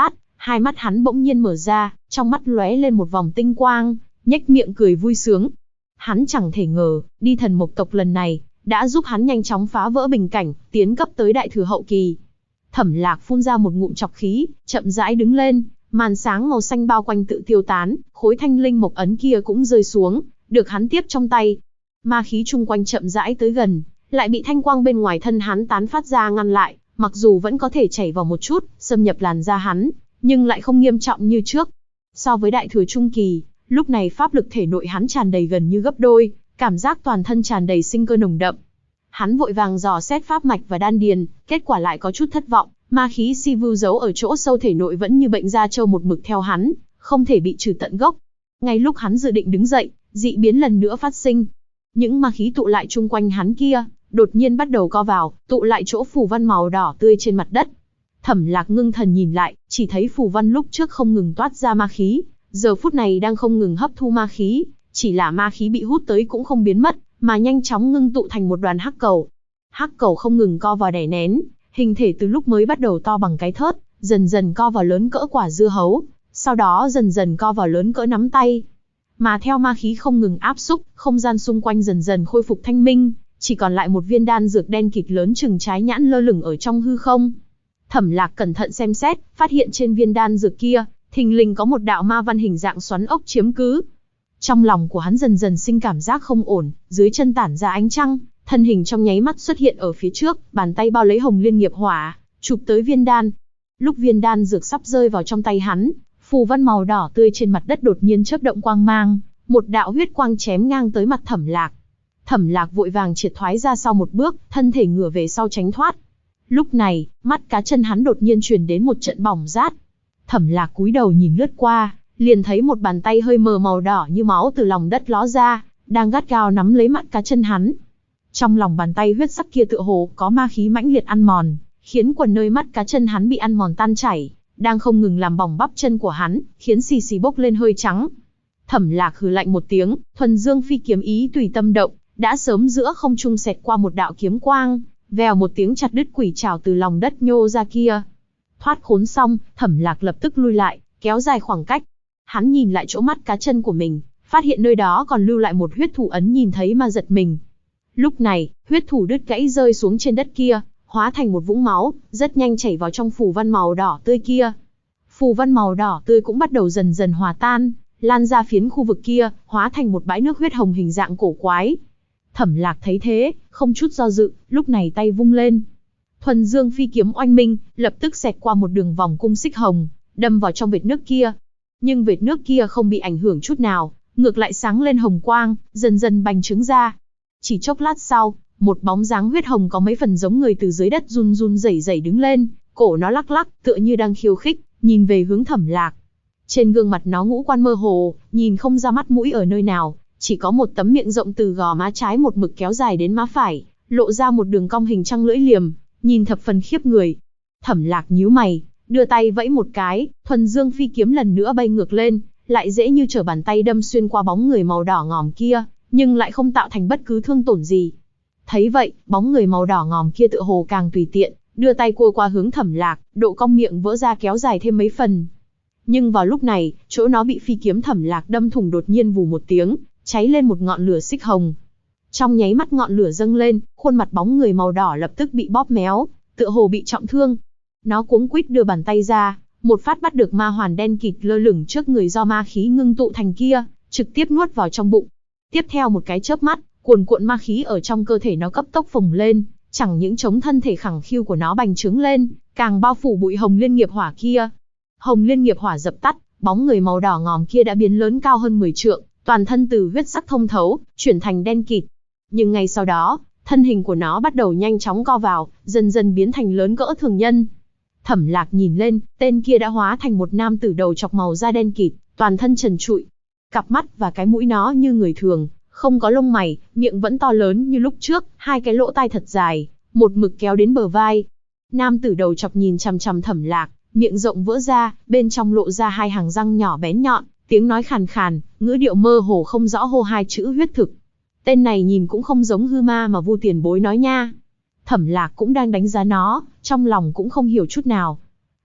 S1: Hai mắt hắn bỗng nhiên mở ra, trong mắt lóe lên một vòng tinh quang, nhếch miệng cười vui sướng. Hắn chẳng thể ngờ, đi thần mộc tộc lần này, đã giúp hắn nhanh chóng phá vỡ bình cảnh, tiến cấp tới đại thừa hậu kỳ. Thẩm Lạc phun ra một ngụm trọc khí, chậm rãi đứng lên, màn sáng màu xanh bao quanh tự tiêu tán, khối thanh linh mộc ấn kia cũng rơi xuống, được hắn tiếp trong tay. Ma khí chung quanh chậm rãi tới gần, lại bị thanh quang bên ngoài thân hắn tán phát ra ngăn lại, mặc dù vẫn có thể chảy vào một chút, xâm nhập làn da hắn, nhưng lại không nghiêm trọng như trước. So với đại thừa trung kỳ, lúc này pháp lực thể nội hắn tràn đầy gần như gấp đôi, cảm giác toàn thân tràn đầy sinh cơ nồng đậm. Hắn vội vàng dò xét pháp mạch và đan điền, kết quả lại có chút thất vọng, ma khí si vưu giấu ở chỗ sâu thể nội vẫn như bệnh da trâu một mực theo hắn, không thể bị trừ tận gốc. Ngay lúc hắn dự định đứng dậy, dị biến lần nữa phát sinh. Những ma khí tụ lại chung quanh hắn kia, đột nhiên bắt đầu co vào, tụ lại chỗ phù văn màu đỏ tươi trên mặt đất. Thẩm Lạc ngưng thần nhìn lại, chỉ thấy phù văn lúc trước không ngừng toát ra ma khí, giờ phút này đang không ngừng hấp thu ma khí, chỉ là ma khí bị hút tới cũng không biến mất, mà nhanh chóng ngưng tụ thành một đoàn hắc cầu. Hắc cầu không ngừng co vào đè nén, hình thể từ lúc mới bắt đầu to bằng cái thớt, dần dần co vào lớn cỡ quả dưa hấu, sau đó dần dần co vào lớn cỡ nắm tay. Mà theo ma khí không ngừng áp xúc, không gian xung quanh dần dần khôi phục thanh minh, chỉ còn lại một viên đan dược đen kịt lớn chừng trái nhãn lơ lửng ở trong hư không. Thẩm Lạc cẩn thận xem xét, phát hiện trên viên đan dược kia, thình lình có một đạo ma văn hình dạng xoắn ốc chiếm cứ. Trong lòng của hắn dần dần sinh cảm giác không ổn, dưới chân tản ra ánh trăng, thân hình trong nháy mắt xuất hiện ở phía trước, bàn tay bao lấy hồng liên nghiệp hỏa, chụp tới viên đan. Lúc viên đan dược sắp rơi vào trong tay hắn, phù văn màu đỏ tươi trên mặt đất đột nhiên chớp động quang mang, một đạo huyết quang chém ngang tới mặt Thẩm Lạc. Thẩm Lạc vội vàng triệt thoái ra sau một bước, thân thể ngửa về sau tránh thoát. Lúc này, mắt cá chân hắn đột nhiên truyền đến một trận bỏng rát. Thẩm Lạc cúi đầu nhìn lướt qua, liền thấy một bàn tay hơi mờ màu đỏ như máu từ lòng đất ló ra, đang gắt gao nắm lấy mắt cá chân hắn. Trong lòng bàn tay huyết sắc kia tựa hồ có ma khí mãnh liệt ăn mòn, khiến quần nơi mắt cá chân hắn bị ăn mòn tan chảy, đang không ngừng làm bỏng bắp chân của hắn, khiến xì xì bốc lên hơi trắng. Thẩm Lạc hừ lạnh một tiếng, thuần dương phi kiếm ý tùy tâm động, đã sớm giữa không trung xẹt qua một đạo kiếm quang, vèo một tiếng chặt đứt quỷ trảo từ lòng đất nhô ra kia. Thoát khốn xong, Thẩm Lạc lập tức lui lại, kéo dài khoảng cách. Hắn nhìn lại chỗ mắt cá chân của mình, phát hiện nơi đó còn lưu lại một huyết thủ ấn, nhìn thấy mà giật mình. Lúc này, huyết thủ đứt gãy rơi xuống trên đất kia, hóa thành một vũng máu, rất nhanh chảy vào trong phù văn màu đỏ tươi kia. Phù văn màu đỏ tươi cũng bắt đầu dần dần hòa tan, lan ra phiến khu vực kia, hóa thành một bãi nước huyết hồng hình dạng cổ quái. Thẩm Lạc thấy thế, không chút do dự, lúc này tay vung lên. Thuần dương phi kiếm oanh minh, lập tức xẹt qua một đường vòng cung xích hồng, đâm vào trong vệt nước kia. Nhưng vệt nước kia không bị ảnh hưởng chút nào, ngược lại sáng lên hồng quang, dần dần bành trướng ra. Chỉ chốc lát sau, một bóng dáng huyết hồng có mấy phần giống người từ dưới đất run run rẩy rẩy đứng lên, cổ nó lắc lắc, tựa như đang khiêu khích, nhìn về hướng Thẩm Lạc. Trên gương mặt nó ngũ quan mơ hồ, nhìn không ra mắt mũi ở nơi nào, chỉ có một tấm miệng rộng từ gò má trái một mực kéo dài đến má phải, lộ ra một đường cong hình trăng lưỡi liềm, nhìn thập phần khiếp người. Thẩm Lạc nhíu mày, đưa tay vẫy một cái, thuần dương phi kiếm lần nữa bay ngược lên, lại dễ như trở bàn tay đâm xuyên qua bóng người màu đỏ ngòm kia, nhưng lại không tạo thành bất cứ thương tổn gì. Thấy vậy, bóng người màu đỏ ngòm kia tựa hồ càng tùy tiện, đưa tay cua qua hướng Thẩm Lạc, độ cong miệng vỡ ra kéo dài thêm mấy phần. Nhưng vào lúc này, chỗ nó bị phi kiếm Thẩm Lạc đâm thủng đột nhiên vù một tiếng, cháy lên một ngọn lửa xích hồng. Trong nháy mắt ngọn lửa dâng lên, khuôn mặt bóng người màu đỏ lập tức bị bóp méo, tựa hồ bị trọng thương. Nó cuống quýt đưa bàn tay ra, một phát bắt được ma hoàn đen kịt lơ lửng trước người do ma khí ngưng tụ thành kia, trực tiếp nuốt vào trong bụng. Tiếp theo một cái chớp mắt, cuồn cuộn ma khí ở trong cơ thể nó cấp tốc phồng lên, chẳng những chống thân thể khẳng khiu của nó bành trướng lên, càng bao phủ bụi hồng liên nghiệp hỏa kia. Hồng liên nghiệp hỏa dập tắt, bóng người màu đỏ ngòm kia đã biến lớn cao hơn 10 trượng, toàn thân từ huyết sắc thông thấu, chuyển thành đen kịt. Nhưng ngay sau đó, thân hình của nó bắt đầu nhanh chóng co vào, dần dần biến thành lớn cỡ thường nhân. Thẩm Lạc nhìn lên, tên kia đã hóa thành một nam tử đầu chọc màu da đen kịt, toàn thân trần trụi. Cặp mắt và cái mũi nó như người thường, không có lông mày, miệng vẫn to lớn như lúc trước, hai cái lỗ tai thật dài, một mực kéo đến bờ vai. Nam tử đầu chọc nhìn chằm chằm Thẩm Lạc, miệng rộng vỡ ra, bên trong lộ ra hai hàng răng nhỏ bén nhọn, tiếng nói khàn khàn, ngữ điệu mơ hồ không rõ hô hai chữ huyết thực. Tên này nhìn cũng không giống hư ma mà Vu tiền bối nói nha. Thẩm Lạc cũng đang đánh giá nó, trong lòng cũng không hiểu chút nào.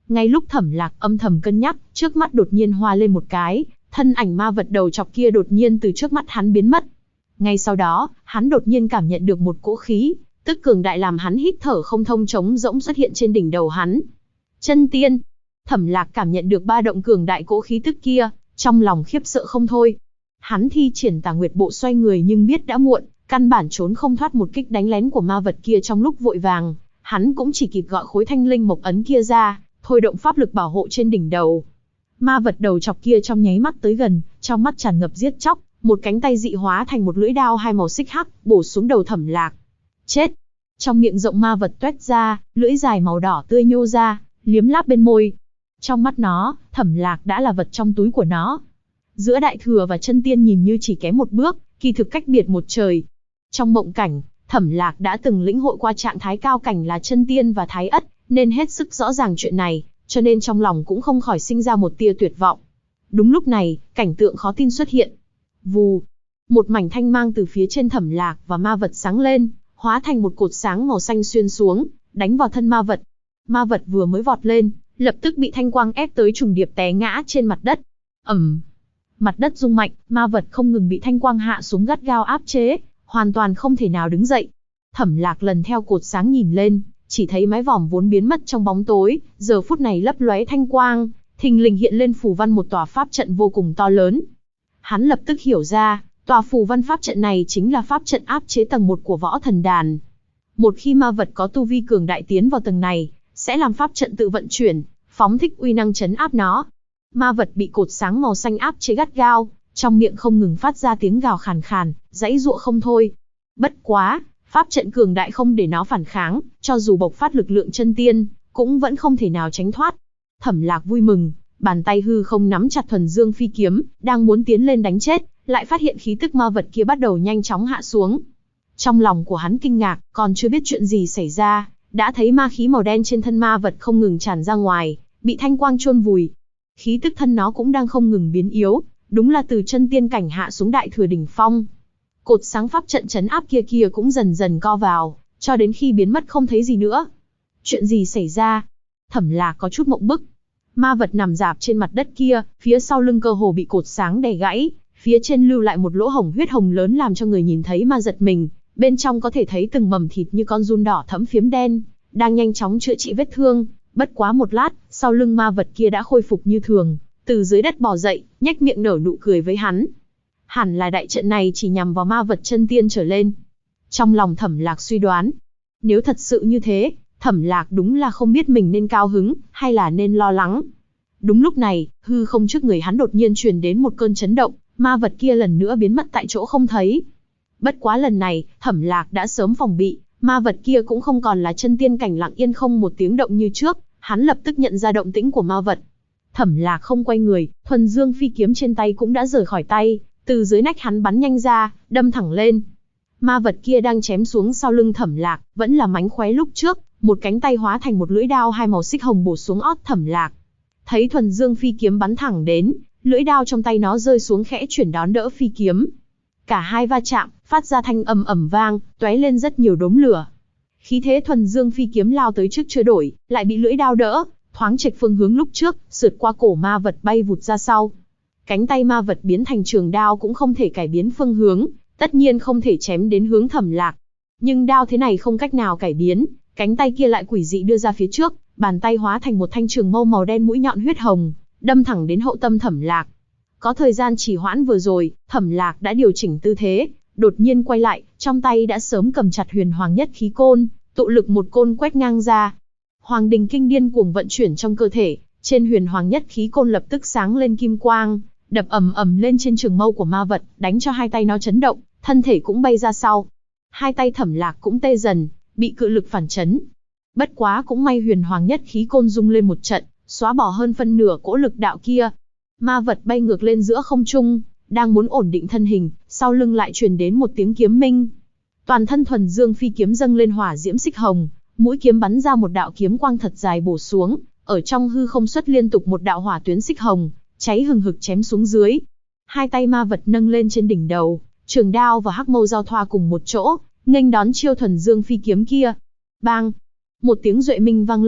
S1: Ngay lúc Thẩm Lạc âm thầm cân nhắc, trước mắt đột nhiên hoa lên một cái, thân ảnh ma vật đầu chọc kia đột nhiên từ trước mắt hắn biến mất. Ngay sau đó, hắn đột nhiên cảm nhận được một cỗ khí tức cường đại làm hắn hít thở không thông, trống rỗng xuất hiện trên đỉnh đầu hắn. Chân tiên. Thẩm Lạc cảm nhận được ba động cường đại cỗ khí tức kia, trong lòng khiếp sợ không thôi. Hắn thi triển Tà Nguyệt Bộ xoay người nhưng biết đã muộn, căn bản trốn không thoát một kích đánh lén của ma vật kia. Trong lúc vội vàng, hắn cũng chỉ kịp gọi khối thanh linh mộc ấn kia ra, thôi động pháp lực bảo hộ trên đỉnh đầu. Ma vật đầu chọc kia trong nháy mắt tới gần, trong mắt tràn ngập giết chóc, một cánh tay dị hóa thành một lưỡi đao hai màu xích hắc, bổ xuống đầu Thẩm Lạc. Chết! Trong miệng rộng ma vật toét ra, lưỡi dài màu đỏ tươi nhô ra, liếm láp bên môi. Trong mắt nó, Thẩm Lạc đã là vật trong túi của nó. Giữa Đại Thừa và chân tiên nhìn như chỉ kém một bước, kỳ thực cách biệt một trời. Trong mộng cảnh, Thẩm Lạc đã từng lĩnh hội qua trạng thái cao cảnh là chân tiên và thái ất, nên hết sức rõ ràng chuyện này, cho nên trong lòng cũng không khỏi sinh ra một tia tuyệt vọng. Đúng lúc này, cảnh tượng khó tin xuất hiện. Vù, một mảnh thanh mang từ phía trên Thẩm Lạc và ma vật sáng lên, hóa thành một cột sáng màu xanh xuyên xuống, đánh vào thân ma vật. Ma vật vừa mới vọt lên, lập tức bị thanh quang ép tới trùng điệp té ngã trên mặt đất. Mặt đất rung mạnh, ma vật không ngừng bị thanh quang hạ xuống gắt gao áp chế, hoàn toàn không thể nào đứng dậy. Thẩm Lạc lần theo cột sáng nhìn lên, chỉ thấy mái vòm vốn biến mất trong bóng tối, giờ phút này lấp lóe thanh quang, thình lình hiện lên phù văn một tòa pháp trận vô cùng to lớn. Hắn lập tức hiểu ra, tòa phù văn pháp trận này chính là pháp trận áp chế tầng 1 của Võ Thần Đàn. Một khi ma vật có tu vi cường đại tiến vào tầng này, sẽ làm pháp trận tự vận chuyển, phóng thích uy năng chấn áp nó. Ma vật bị cột sáng màu xanh áp chế gắt gao, trong miệng không ngừng phát ra tiếng gào khàn khàn, giãy giụa không thôi. Bất quá, pháp trận cường đại không để nó phản kháng, cho dù bộc phát lực lượng chân tiên, cũng vẫn không thể nào tránh thoát. Thẩm Lạc vui mừng, bàn tay hư không nắm chặt Thuần Dương Phi kiếm, đang muốn tiến lên đánh chết, lại phát hiện khí tức ma vật kia bắt đầu nhanh chóng hạ xuống. Trong lòng của hắn kinh ngạc, còn chưa biết chuyện gì xảy ra, đã thấy ma khí màu đen trên thân ma vật không ngừng tràn ra ngoài, bị thanh quang chôn vùi. Khí tức thân nó cũng đang không ngừng biến yếu, đúng là từ chân tiên cảnh hạ xuống Đại Thừa đỉnh phong. Cột sáng pháp trận chấn áp kia cũng dần dần co vào, cho đến khi biến mất không thấy gì nữa. Chuyện gì xảy ra? Thẩm Lạc có chút mộng bức. Ma vật nằm rạp trên mặt đất kia, phía sau lưng cơ hồ bị cột sáng đè gãy, phía trên lưu lại một lỗ hổng huyết hồng lớn làm cho người nhìn thấy mà giật mình. Bên trong có thể thấy từng mầm thịt như con giun đỏ thẫm phiếm đen, đang nhanh chóng chữa trị vết thương. Bất quá một lát, sau lưng ma vật kia đã khôi phục như thường, từ dưới đất bò dậy, nhếch miệng nở nụ cười với hắn. Hẳn là đại trận này chỉ nhằm vào ma vật chân tiên trở lên. Trong lòng Thẩm Lạc suy đoán, nếu thật sự như thế, Thẩm Lạc đúng là không biết mình nên cao hứng, hay là nên lo lắng. Đúng lúc này, hư không trước người hắn đột nhiên truyền đến một cơn chấn động, ma vật kia lần nữa biến mất tại chỗ không thấy. Bất quá lần này, Thẩm Lạc đã sớm phòng bị, ma vật kia cũng không còn là chân tiên cảnh lặng yên không một tiếng động như trước, hắn lập tức nhận ra động tĩnh của ma vật. Thẩm Lạc không quay người, Thuần Dương Phi kiếm trên tay cũng đã rời khỏi tay, từ dưới nách hắn bắn nhanh ra, đâm thẳng lên. Ma vật kia đang chém xuống sau lưng Thẩm Lạc, vẫn là mánh khóe lúc trước, một cánh tay hóa thành một lưỡi đao hai màu xích hồng bổ xuống ót Thẩm Lạc. Thấy Thuần Dương Phi kiếm bắn thẳng đến, lưỡi đao trong tay nó rơi xuống khẽ chuyển đón đỡ phi kiếm. Cả hai va chạm, phát ra thanh âm ầm vang, tóe lên rất nhiều đốm lửa. Khí thế Thuần Dương Phi kiếm lao tới trước chưa đổi, lại bị lưỡi đao đỡ, thoáng chệch phương hướng lúc trước, sượt qua cổ ma vật bay vụt ra sau. Cánh tay ma vật biến thành trường đao cũng không thể cải biến phương hướng, tất nhiên không thể chém đến hướng Thẩm Lạc. Nhưng đao thế này không cách nào cải biến, cánh tay kia lại quỷ dị đưa ra phía trước, bàn tay hóa thành một thanh trường mâu màu đen mũi nhọn huyết hồng, đâm thẳng đến hậu tâm Thẩm Lạc. Có thời gian trì hoãn vừa rồi, Thẩm Lạc đã điều chỉnh tư thế, đột nhiên quay lại, trong tay đã sớm cầm chặt Huyền Hoàng Nhất Khí Côn, tụ lực một côn quét ngang ra. Hoàng Đình Kinh điên cuồng vận chuyển trong cơ thể, trên Huyền Hoàng Nhất Khí Côn lập tức sáng lên kim quang, đập ầm ầm lên trên trường mâu của ma vật, đánh cho hai tay nó chấn động, thân thể cũng bay ra sau. Hai tay Thẩm Lạc cũng tê dần, bị cự lực phản chấn. Bất quá cũng may Huyền Hoàng Nhất Khí Côn rung lên một trận, xóa bỏ hơn phân nửa cỗ lực đạo kia. Ma vật bay ngược lên giữa không trung, đang muốn ổn định thân hình, sau lưng lại truyền đến một tiếng kiếm minh. Toàn thân Thuần Dương Phi kiếm dâng lên hỏa diễm xích hồng, mũi kiếm bắn ra một đạo kiếm quang thật dài bổ xuống, ở trong hư không xuất liên tục một đạo hỏa tuyến xích hồng, cháy hừng hực chém xuống dưới. Hai tay ma vật nâng lên trên đỉnh đầu, trường đao và hắc mâu giao thoa cùng một chỗ, nghênh đón chiêu Thuần Dương Phi kiếm kia. Bang! Một tiếng duệ minh vang lên,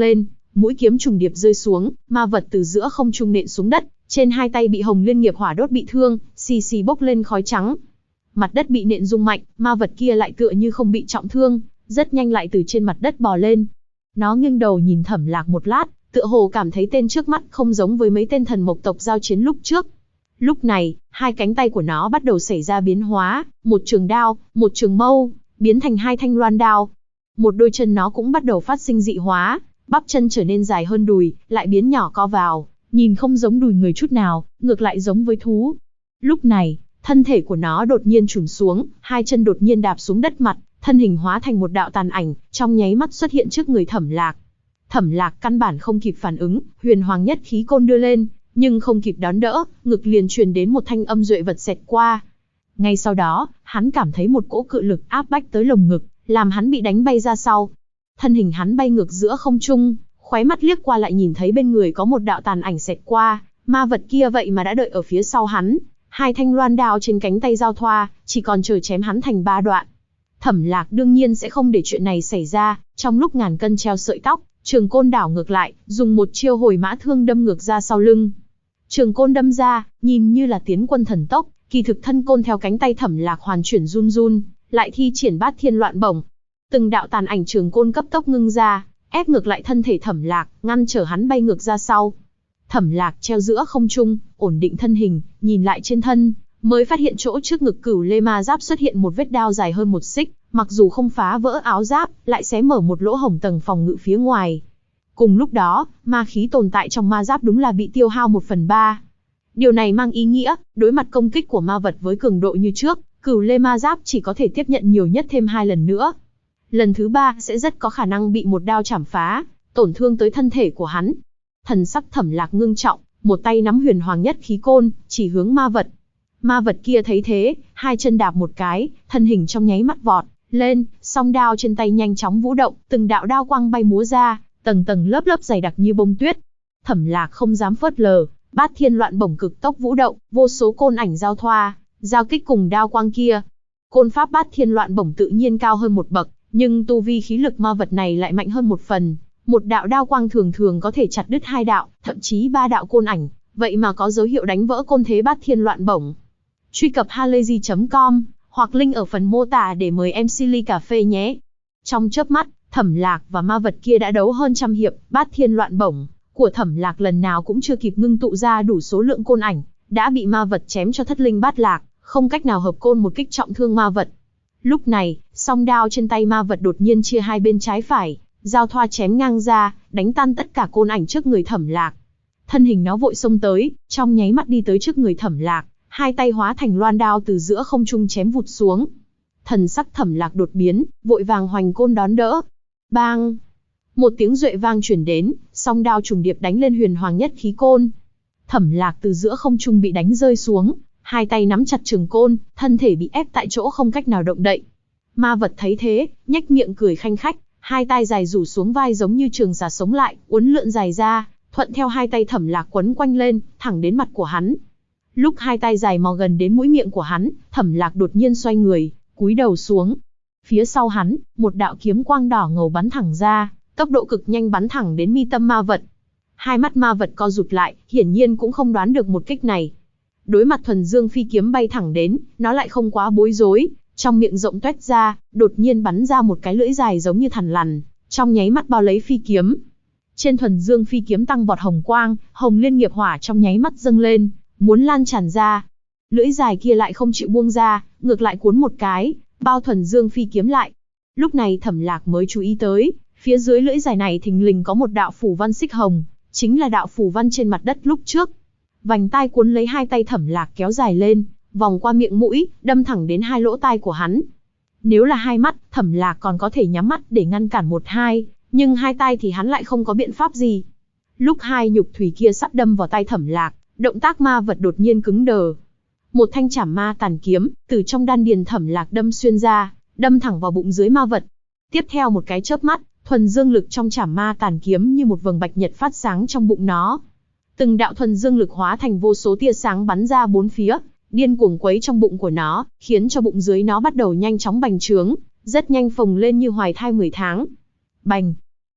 S1: mũi kiếm trùng điệp rơi xuống, ma vật từ giữa không trung nện xuống đất, trên hai tay bị Hồng Liên nghiệp hỏa đốt bị thương, xì xì bốc lên khói trắng. Mặt đất bị nện rung mạnh, ma vật kia lại tựa như không bị trọng thương, rất nhanh lại từ trên mặt đất bò lên. Nó nghiêng đầu nhìn Thẩm Lạc một lát, tựa hồ cảm thấy tên trước mắt không giống với mấy tên thần mộc tộc giao chiến lúc trước. Lúc này, hai cánh tay của nó bắt đầu xảy ra biến hóa, một trường đao, một trường mâu, biến thành hai thanh loan đao. Một đôi chân nó cũng bắt đầu phát sinh dị hóa, bắp chân trở nên dài hơn đùi, lại biến nhỏ co vào, nhìn không giống đùi người chút nào, ngược lại giống với thú. Lúc này, thân thể của nó đột nhiên chùn xuống, hai chân đột nhiên đạp xuống đất mặt, thân hình hóa thành một đạo tàn ảnh, trong nháy mắt xuất hiện trước người Thẩm Lạc. Thẩm Lạc căn bản không kịp phản ứng, huyền hoàng nhất khí côn đưa lên, nhưng không kịp đón đỡ, ngực liền truyền đến một thanh âm duệ vật xẹt qua. Ngay sau đó, hắn cảm thấy một cỗ cự lực áp bách tới lồng ngực, làm hắn bị đánh bay ra sau. Thân hình hắn bay ngược giữa không trung, khóe mắt liếc qua lại nhìn thấy bên người có một đạo tàn ảnh xẹt qua, ma vật kia vậy mà đã đợi ở phía sau hắn, hai thanh loan đao trên cánh tay giao thoa, chỉ còn chờ chém hắn thành ba đoạn. Thẩm Lạc đương nhiên sẽ không để chuyện này xảy ra, trong lúc ngàn cân treo sợi tóc, trường côn đảo ngược lại, dùng một chiêu hồi mã thương đâm ngược ra sau lưng. Trường côn đâm ra, nhìn như là tiến quân thần tốc, kỳ thực thân côn theo cánh tay Thẩm Lạc hoàn chuyển run run, lại thi triển bát thiên loạn bổng. Từng đạo tàn ảnh trường côn cấp tốc ngưng ra, ép ngược lại thân thể Thẩm Lạc, ngăn trở hắn bay ngược ra sau. Thẩm Lạc treo giữa không trung, ổn định thân hình, nhìn lại trên thân, mới phát hiện chỗ trước ngực Cửu Lê Ma Giáp xuất hiện một vết đao dài hơn một xích, mặc dù không phá vỡ áo giáp, lại xé mở một lỗ hổng tầng phòng ngự phía ngoài. Cùng lúc đó, ma khí tồn tại trong ma giáp đúng là bị tiêu hao 1/3. Điều này mang ý nghĩa, đối mặt công kích của ma vật với cường độ như trước, Cửu Lê Ma Giáp chỉ có thể tiếp nhận nhiều nhất thêm 2 lần nữa. Lần thứ 3 sẽ rất có khả năng bị một đao chảm phá, tổn thương tới thân thể của hắn. Thần sắc Thẩm Lạc ngưng trọng, một tay nắm huyền hoàng nhất khí côn, chỉ hướng ma vật. Ma vật kia thấy thế, hai chân đạp một cái, thân hình trong nháy mắt vọt lên, song đao trên tay nhanh chóng vũ động, từng đạo đao quang bay múa ra, tầng tầng lớp lớp dày đặc như bông tuyết. Thẩm Lạc không dám phớt lờ, bát thiên loạn bổng cực tốc vũ động, vô số côn ảnh giao thoa, giao kích cùng đao quang kia. Côn pháp bát thiên loạn bổng tự nhiên cao hơn một bậc, nhưng tu vi khí lực ma vật này lại mạnh hơn một phần. Một đạo đao quang thường thường có thể chặt đứt 2 đạo, thậm chí 3 đạo côn ảnh, vậy mà có dấu hiệu đánh vỡ côn thế bát thiên loạn bổng. Truy cập halayzi.com hoặc link ở phần mô tả để mời em Silly Cà Phê nhé. Trong chớp mắt, Thẩm Lạc và ma vật kia đã đấu hơn trăm hiệp, bát thiên loạn bổng của Thẩm Lạc lần nào cũng chưa kịp ngưng tụ ra đủ số lượng côn ảnh, đã bị ma vật chém cho thất linh bát lạc, không cách nào hợp côn một kích trọng thương ma vật. Lúc này, song đao trên tay ma vật đột nhiên chia hai bên trái phải, giao thoa chém ngang ra, đánh tan tất cả côn ảnh trước người Thẩm Lạc. Thân hình nó vội xông tới, trong nháy mắt đi tới trước người Thẩm Lạc, hai tay hóa thành loan đao từ giữa không trung chém vụt xuống. Thần sắc Thẩm Lạc đột biến, vội vàng hoành côn đón đỡ. Bang! Một tiếng duệ vang truyền đến, song đao trùng điệp đánh lên huyền hoàng nhất khí côn. Thẩm Lạc từ giữa không trung bị đánh rơi xuống, hai tay nắm chặt trường côn, thân thể bị ép tại chỗ không cách nào động đậy. Ma vật thấy thế, nhếch miệng cười khanh khách, hai tay dài rủ xuống vai giống như trường xà sống lại, uốn lượn dài ra, thuận theo hai tay Thẩm Lạc quấn quanh lên, thẳng đến mặt của hắn. Lúc hai tay dài mò gần đến mũi miệng của hắn, Thẩm Lạc đột nhiên xoay người, cúi đầu xuống. Phía sau hắn, một đạo kiếm quang đỏ ngầu bắn thẳng ra, tốc độ cực nhanh bắn thẳng đến mi tâm ma vật. Hai mắt ma vật co rụt lại, hiển nhiên cũng không đoán được một kích này. Đối mặt thuần dương phi kiếm bay thẳng đến, nó lại không quá bối rối, trong miệng rộng toét ra, đột nhiên bắn ra một cái lưỡi dài giống như thằn lằn, trong nháy mắt bao lấy phi kiếm. Trên thuần dương phi kiếm tăng bọt hồng quang, Hồng Liên nghiệp hỏa trong nháy mắt dâng lên, muốn lan tràn ra. Lưỡi dài kia lại không chịu buông ra, ngược lại cuốn một cái, bao thuần dương phi kiếm lại. Lúc này Thẩm Lạc mới chú ý tới, phía dưới lưỡi dài này thình lình có một đạo phủ văn xích hồng, chính là đạo phủ văn trên mặt đất lúc trước. Vành tai cuốn lấy hai tay Thẩm Lạc kéo dài lên, vòng qua miệng mũi, đâm thẳng đến hai lỗ tai của hắn. Nếu là hai mắt, Thẩm Lạc còn có thể nhắm mắt để ngăn cản một hai, nhưng hai tai thì hắn lại không có biện pháp gì. Lúc hai nhục thủy kia sắp đâm vào tai Thẩm Lạc, động tác ma vật đột nhiên cứng đờ. Một thanh chảm ma tàn kiếm từ trong đan điền Thẩm Lạc đâm xuyên ra, đâm thẳng vào bụng dưới ma vật. Tiếp theo một cái chớp mắt, thuần dương lực trong chảm ma tàn kiếm như một vầng bạch nhật phát sáng trong bụng nó. Từng đạo thuần dương lực hóa thành vô số tia sáng bắn ra bốn phía, điên cuồng quấy trong bụng của nó, khiến cho bụng dưới nó bắt đầu nhanh chóng bành trướng, rất nhanh phồng lên như hoài thai 10 tháng. Bành!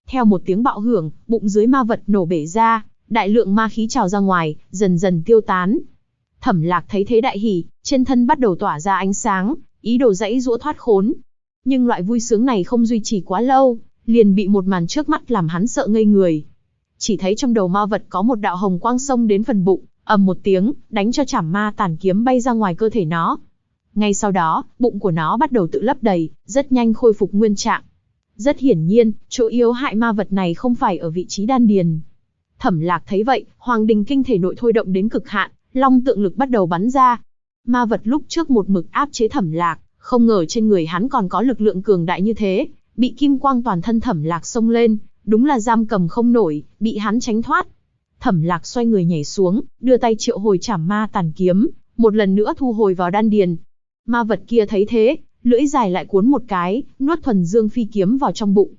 S1: Theo một tiếng bạo hưởng, bụng dưới ma vật nổ bể ra, đại lượng ma khí trào ra ngoài, dần dần tiêu tán. Thẩm Lạc thấy thế đại hỉ, trên thân bắt đầu tỏa ra ánh sáng, ý đồ giãy giũa thoát khốn. Nhưng loại vui sướng này không duy trì quá lâu, liền bị một màn trước mắt làm hắn sợ ngây người. Chỉ thấy trong đầu ma vật có một đạo hồng quang xông đến phần bụng, ầm một tiếng, đánh cho chảm ma tàn kiếm bay ra ngoài cơ thể nó. Ngay sau đó, bụng của nó bắt đầu tự lấp đầy, rất nhanh khôi phục nguyên trạng. Rất hiển nhiên, chỗ yếu hại ma vật này không phải ở vị trí đan điền. Thẩm Lạc thấy vậy, Hoàng Đình Kinh thể nội thôi động đến cực hạn, long tượng lực bắt đầu bắn ra. Ma vật lúc trước một mực áp chế Thẩm Lạc, không ngờ trên người hắn còn có lực lượng cường đại như thế, bị kim quang toàn thân Thẩm Lạc xông lên, đúng là giam cầm không nổi, bị hắn tránh thoát. Thẩm Lạc xoay người nhảy xuống, đưa tay triệu hồi chảm ma tàn kiếm, một lần nữa thu hồi vào đan điền. Ma vật kia thấy thế, lưỡi dài lại cuốn một cái, nuốt thuần dương phi kiếm vào trong bụng.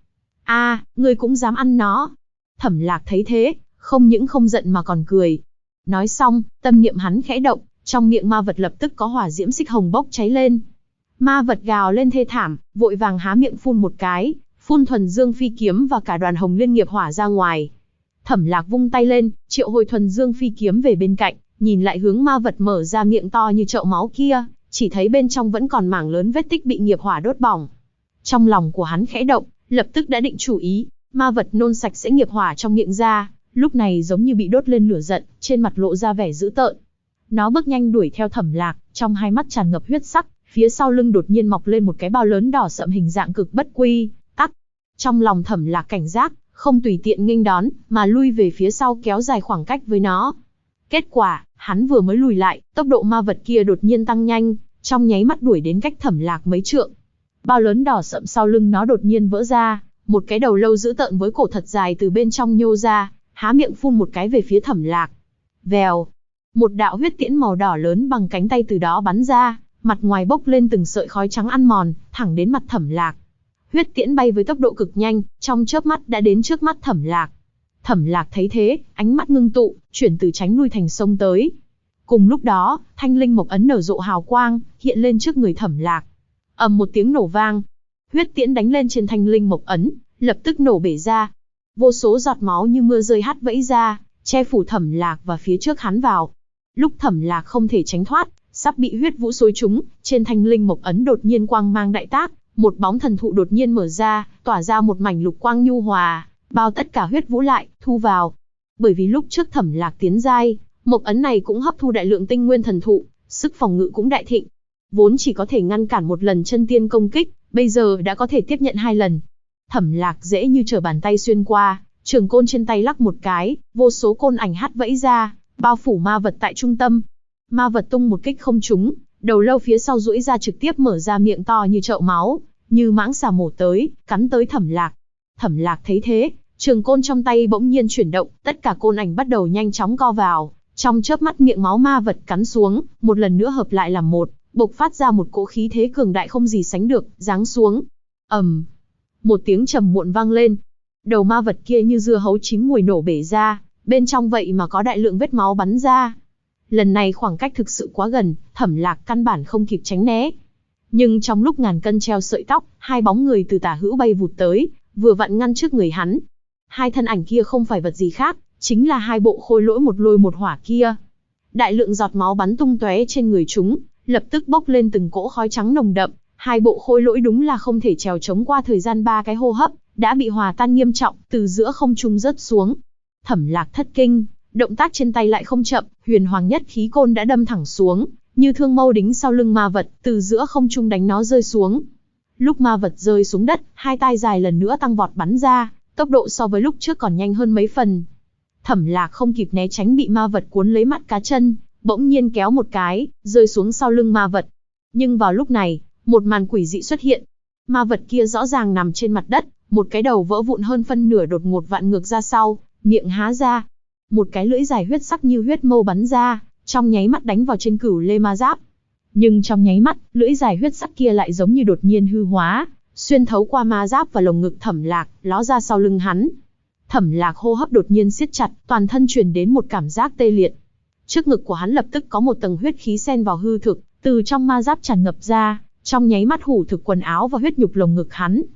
S1: Ngươi cũng dám ăn nó. Thẩm Lạc thấy thế, không những không giận mà còn cười. Nói xong, tâm niệm hắn khẽ động, trong miệng ma vật lập tức có hỏa diễm xích hồng bốc cháy lên. Ma vật gào lên thê thảm, vội vàng há miệng phun một cái, phun thuần dương phi kiếm và cả đoàn hồng liên nghiệp hỏa ra ngoài. Thẩm Lạc vung tay lên, triệu hồi thuần dương phi kiếm về bên cạnh, nhìn lại hướng ma vật mở ra miệng to như chậu máu kia, chỉ thấy bên trong vẫn còn mảng lớn vết tích bị nghiệp hỏa đốt bỏng. Trong lòng của hắn khẽ động, lập tức đã định chủ ý, ma vật nôn sạch sẽ nghiệp hỏa trong miệng ra, lúc này giống như bị đốt lên lửa giận, trên mặt lộ ra vẻ dữ tợn. Nó bước nhanh đuổi theo Thẩm Lạc, trong hai mắt tràn ngập huyết sắc, phía sau lưng đột nhiên mọc lên một cái bao lớn đỏ sậm hình dạng cực bất quy tắc. Trong lòng Thẩm Lạc cảnh giác, không tùy tiện nghênh đón, mà lui về phía sau kéo dài khoảng cách với nó. Kết quả, hắn vừa mới lùi lại, tốc độ ma vật kia đột nhiên tăng nhanh, trong nháy mắt đuổi đến cách Thẩm Lạc mấy trượng. Bao lớn đỏ sậm sau lưng nó đột nhiên vỡ ra, một cái đầu lâu dữ tợn với cổ thật dài từ bên trong nhô ra, há miệng phun một cái về phía Thẩm Lạc. Vèo, một đạo huyết tiễn màu đỏ lớn bằng cánh tay từ đó bắn ra, mặt ngoài bốc lên từng sợi khói trắng ăn mòn, thẳng đến mặt Thẩm Lạc. Huyết tiễn bay với tốc độ cực nhanh, trong chớp mắt đã đến trước mắt Thẩm Lạc. Thẩm Lạc thấy thế, ánh mắt ngưng tụ, chuyển từ tránh lui thành xông tới. Cùng lúc đó, thanh linh mộc ấn nở rộ hào quang, hiện lên trước người Thẩm Lạc. Ầm một tiếng nổ vang, huyết tiễn đánh lên trên thanh linh mộc ấn, lập tức nổ bể ra. Vô số giọt máu như mưa rơi hắt vẫy ra, che phủ Thẩm Lạc và phía trước hắn vào. Lúc Thẩm Lạc không thể tránh thoát, sắp bị huyết vũ xối trúng, trên thanh linh mộc ấn đột nhiên quang mang đại tác, một bóng thần thụ đột nhiên mở ra, tỏa ra một mảnh lục quang nhu hòa, bao tất cả huyết vũ lại, thu vào. Bởi vì lúc trước Thẩm Lạc tiến giai, mộc ấn này cũng hấp thu đại lượng tinh nguyên thần thụ, sức phòng ngự cũng đại thịnh. Vốn chỉ có thể ngăn cản một lần chân tiên công kích, bây giờ đã có thể tiếp nhận 2 lần. Thẩm Lạc dễ như trở bàn tay xuyên qua, trường côn trên tay lắc một cái, vô số côn ảnh hắt vẫy ra, bao phủ ma vật tại trung tâm. Ma vật tung một kích không trúng, đầu lâu phía sau duỗi ra trực tiếp mở ra miệng to như chậu máu, như mãng xà mổ tới, cắn tới Thẩm Lạc. Thẩm Lạc thấy thế, trường côn trong tay bỗng nhiên chuyển động, tất cả côn ảnh bắt đầu nhanh chóng co vào, trong chớp mắt miệng máu ma vật cắn xuống, một lần nữa hợp lại làm một, bộc phát ra một cỗ khí thế cường đại không gì sánh được, giáng xuống. Ầm, một tiếng trầm muộn vang lên. Đầu ma vật kia như dưa hấu chín mùi nổ bể ra, bên trong vậy mà có đại lượng vết máu bắn ra. Lần này khoảng cách thực sự quá gần, Thẩm Lạc căn bản không kịp tránh né. Nhưng trong lúc ngàn cân treo sợi tóc, 2 bóng người từ tả hữu bay vụt tới, vừa vặn ngăn trước người hắn. 2 thân ảnh kia không phải vật gì khác, chính là 2 bộ khôi lỗi một lôi một hỏa kia. Đại lượng giọt máu bắn tung tóe trên người chúng, lập tức bốc lên từng cỗ khói trắng nồng đậm. 2 bộ khôi lỗi đúng là không thể trèo chống qua thời gian 3 cái hô hấp, đã bị hòa tan nghiêm trọng, từ giữa không trung rớt xuống. Thẩm Lạc thất kinh, động tác trên tay lại không chậm, huyền hoàng nhất khí côn đã đâm thẳng xuống, như thương mâu đính sau lưng ma vật, từ giữa không trung đánh nó rơi xuống. Lúc ma vật rơi xuống đất, 2 tai dài lần nữa tăng vọt bắn ra, tốc độ so với lúc trước còn nhanh hơn mấy phần. Thẩm Lạc không kịp né tránh bị ma vật cuốn lấy mắt cá chân, bỗng nhiên kéo một cái, rơi xuống sau lưng ma vật. Nhưng vào lúc này, một màn quỷ dị xuất hiện. Ma vật kia rõ ràng nằm trên mặt đất, một cái đầu vỡ vụn hơn phân nửa đột ngột vặn ngược ra sau, miệng há ra. Một cái lưỡi dài huyết sắc như huyết mâu bắn ra, trong nháy mắt đánh vào trên cửu lê ma giáp. Nhưng trong nháy mắt, lưỡi dài huyết sắc kia lại giống như đột nhiên hư hóa, xuyên thấu qua ma giáp và lồng ngực Thẩm Lạc, ló ra sau lưng hắn. Thẩm Lạc hô hấp đột nhiên siết chặt, toàn thân truyền đến một cảm giác tê liệt. Trước ngực của hắn lập tức có một tầng huyết khí xen vào hư thực, từ trong ma giáp tràn ngập ra, trong nháy mắt hủ thực quần áo và huyết nhục lồng ngực hắn.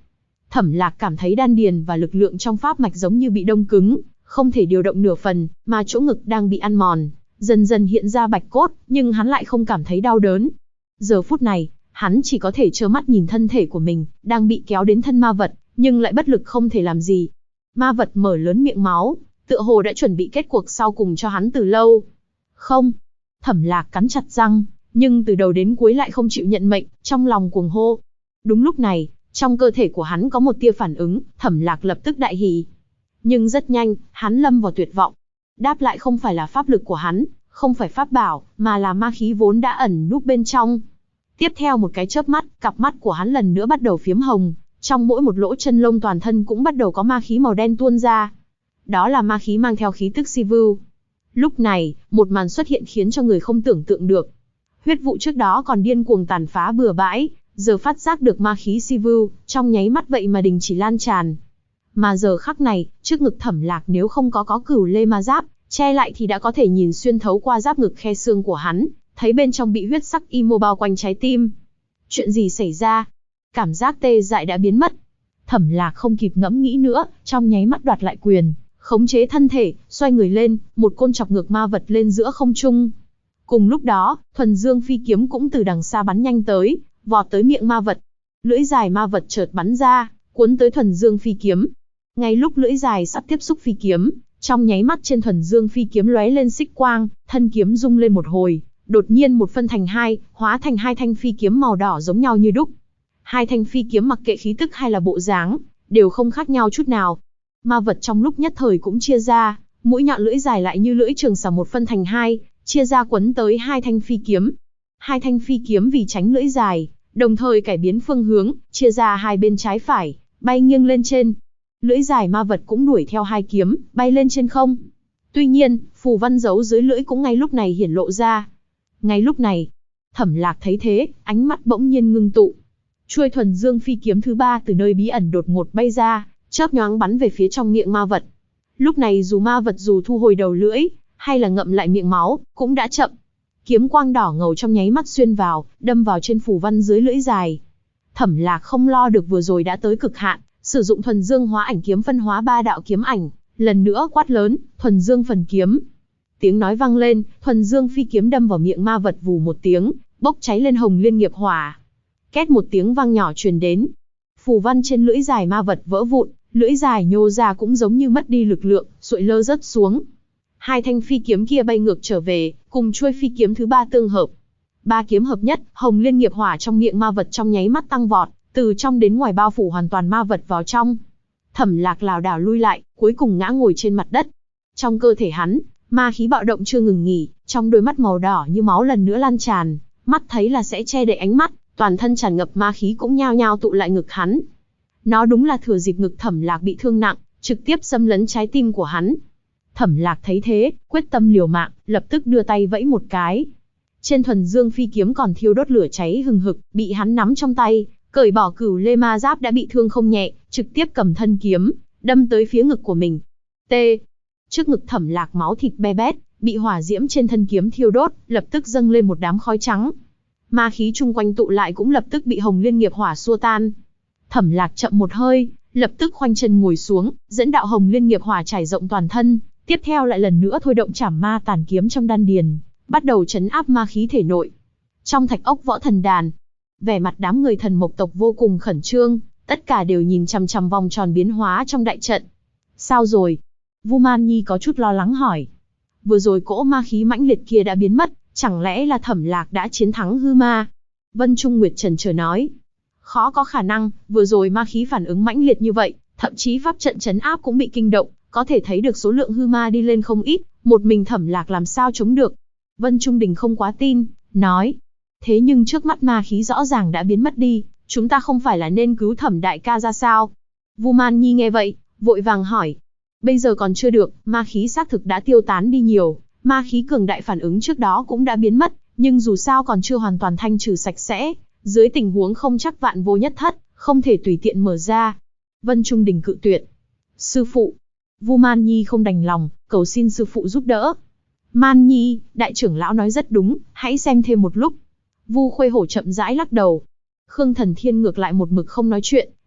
S1: Thẩm Lạc cảm thấy đan điền và lực lượng trong pháp mạch giống như bị đông cứng, không thể điều động nửa phần, mà chỗ ngực đang bị ăn mòn, dần dần hiện ra bạch cốt, nhưng hắn lại không cảm thấy đau đớn. Giờ phút này, hắn chỉ có thể trơ mắt nhìn thân thể của mình đang bị kéo đến thân ma vật, nhưng lại bất lực không thể làm gì. Ma vật mở lớn miệng máu, tựa hồ đã chuẩn bị kết cuộc sau cùng cho hắn từ lâu. Không. Thẩm Lạc cắn chặt răng, nhưng từ đầu đến cuối lại không chịu nhận mệnh, trong lòng cuồng hô. Đúng lúc này, trong cơ thể của hắn có một tia phản ứng, Thẩm Lạc lập tức đại hỉ. Nhưng rất nhanh, hắn lâm vào tuyệt vọng. Đáp lại không phải là pháp lực của hắn, không phải pháp bảo, mà là ma khí vốn đã ẩn núp bên trong. Tiếp theo một cái chớp mắt, cặp mắt của hắn lần nữa bắt đầu phiếm hồng, trong mỗi một lỗ chân lông toàn thân cũng bắt đầu có ma khí màu đen tuôn ra. Đó là ma khí mang theo khí tức si vưu. Lúc này, một màn xuất hiện khiến cho người không tưởng tượng được. Huyết vụ trước đó còn điên cuồng tàn phá bừa bãi, giờ phát giác được ma khí si vưu, trong nháy mắt vậy mà đình chỉ lan tràn. Mà giờ khắc này, trước ngực Thẩm Lạc nếu không có Cửu Lê ma giáp che lại thì đã có thể nhìn xuyên thấu qua giáp ngực khe xương của hắn, thấy bên trong bị huyết sắc y mô bao quanh trái tim. Chuyện gì xảy ra? Cảm giác tê dại đã biến mất. Thẩm Lạc không kịp ngẫm nghĩ nữa, trong nháy mắt đoạt lại quyền, khống chế thân thể, xoay người lên, một côn chọc ngược ma vật lên giữa không trung. Cùng lúc đó, thuần dương phi kiếm cũng từ đằng xa bắn nhanh tới, vọt tới miệng ma vật. Lưỡi dài ma vật chợt bắn ra, cuốn tới thuần dương phi kiếm. Ngay lúc lưỡi dài sắp tiếp xúc phi kiếm, trong nháy mắt trên thuần dương phi kiếm lóe lên xích quang, thân kiếm rung lên một hồi, đột nhiên một phân thành hai, hóa thành hai thanh phi kiếm màu đỏ giống nhau như đúc. Hai thanh phi kiếm mặc kệ khí tức hay là bộ dáng, đều không khác nhau chút nào. Ma vật trong lúc nhất thời cũng chia ra, mũi nhọn lưỡi dài lại như lưỡi trường xả một phân thành hai, chia ra quấn tới hai thanh phi kiếm. Hai thanh phi kiếm vì tránh lưỡi dài, đồng thời cải biến phương hướng, chia ra hai bên trái phải, bay nghiêng lên trên. Lưỡi dài ma vật cũng đuổi theo hai kiếm, bay lên trên không. Tuy nhiên, phù văn giấu dưới lưỡi cũng ngay lúc này hiển lộ ra. Ngay lúc này, Thẩm Lạc thấy thế, ánh mắt bỗng nhiên ngưng tụ. Chuôi thuần dương phi kiếm thứ ba từ nơi bí ẩn đột ngột bay ra, chớp nhoáng bắn về phía trong miệng ma vật. Lúc này dù ma vật thu hồi đầu lưỡi, hay là ngậm lại miệng máu, cũng đã chậm. Kiếm quang đỏ ngầu trong nháy mắt xuyên vào, đâm vào trên phù văn dưới lưỡi dài. Thẩm Lạc không lo được vừa rồi đã tới cực hạn, sử dụng thuần dương hóa ảnh kiếm phân hóa ba đạo kiếm ảnh, lần nữa quát lớn, thuần dương phần kiếm. Tiếng nói vang lên, thuần dương phi kiếm đâm vào miệng ma vật vù một tiếng, bốc cháy lên hồng liên nghiệp hỏa. Két một tiếng vang nhỏ truyền đến. Phù văn trên lưỡi dài ma vật vỡ vụn, lưỡi dài nhô ra cũng giống như mất đi lực lượng, sụi lơ rớt xuống. Hai thanh phi kiếm kia bay ngược trở về, cùng chuôi phi kiếm thứ ba tương hợp. Ba kiếm hợp nhất, hồng liên nghiệp hỏa trong miệng ma vật trong nháy mắt tăng vọt, từ trong đến ngoài bao phủ hoàn toàn ma vật vào trong. Thẩm Lạc lảo đảo lui lại, cuối cùng ngã ngồi trên mặt đất. Trong cơ thể hắn, ma khí bạo động chưa ngừng nghỉ, trong đôi mắt màu đỏ như máu lần nữa lan tràn, mắt thấy là sẽ che đậy ánh mắt, toàn thân tràn ngập ma khí cũng nhao nhao tụ lại ngực hắn. Nó đúng là thừa dịp ngực Thẩm Lạc bị thương nặng, trực tiếp xâm lấn trái tim của hắn. Thẩm Lạc thấy thế, quyết tâm liều mạng, lập tức đưa tay vẫy một cái. Trên thuần dương phi kiếm còn thiêu đốt lửa cháy hừng hực, bị hắn nắm trong tay, cởi bỏ Cửu Lê ma giáp đã bị thương không nhẹ, trực tiếp cầm thân kiếm, đâm tới phía ngực của mình. T. Trước ngực Thẩm Lạc máu thịt be bét, bị hỏa diễm trên thân kiếm thiêu đốt, lập tức dâng lên một đám khói trắng. Ma khí chung quanh tụ lại cũng lập tức bị hồng liên nghiệp hỏa xua tan. Thẩm Lạc chậm một hơi, lập tức khoanh chân ngồi xuống, dẫn đạo hồng liên nghiệp hỏa trải rộng toàn thân, tiếp theo lại lần nữa thôi động Trảm Ma Tàn kiếm trong đan điền, bắt đầu trấn áp ma khí thể nội. Trong Thạch Ốc Võ Thần Đàn, vẻ mặt đám người Thần Mộc tộc vô cùng khẩn trương, tất cả đều nhìn chằm chằm vòng tròn biến hóa trong đại trận. Sao rồi? Vu Man Nhi có chút lo lắng hỏi. Vừa rồi cỗ ma khí mãnh liệt kia đã biến mất, chẳng lẽ là Thẩm Lạc đã chiến thắng hư ma? Vân Trung Nguyệt chần chờ nói. Khó có khả năng, vừa rồi ma khí phản ứng mãnh liệt như vậy, thậm chí pháp trận trấn áp cũng bị kinh động, có thể thấy được số lượng hư ma đi lên không ít, một mình Thẩm Lạc làm sao chống được? Vân Trung Đình không quá tin, nói. Thế nhưng trước mắt ma khí rõ ràng đã biến mất đi, chúng ta không phải là nên cứu Thẩm đại ca ra sao? Vu Man Nhi nghe vậy, vội vàng hỏi. Bây giờ còn chưa được, ma khí xác thực đã tiêu tán đi nhiều, ma khí cường đại phản ứng trước đó cũng đã biến mất, nhưng dù sao còn chưa hoàn toàn thanh trừ sạch sẽ, dưới tình huống không chắc vạn vô nhất thất, không thể tùy tiện mở ra. Vân Trung Đình cự tuyệt. Sư phụ. Vu Man Nhi không đành lòng, cầu xin sư phụ giúp đỡ. Man Nhi, đại trưởng lão nói rất đúng, hãy xem thêm một lúc. Vu Khuê Hổ chậm rãi lắc đầu. Khương Thần Thiên ngược lại một mực không nói chuyện,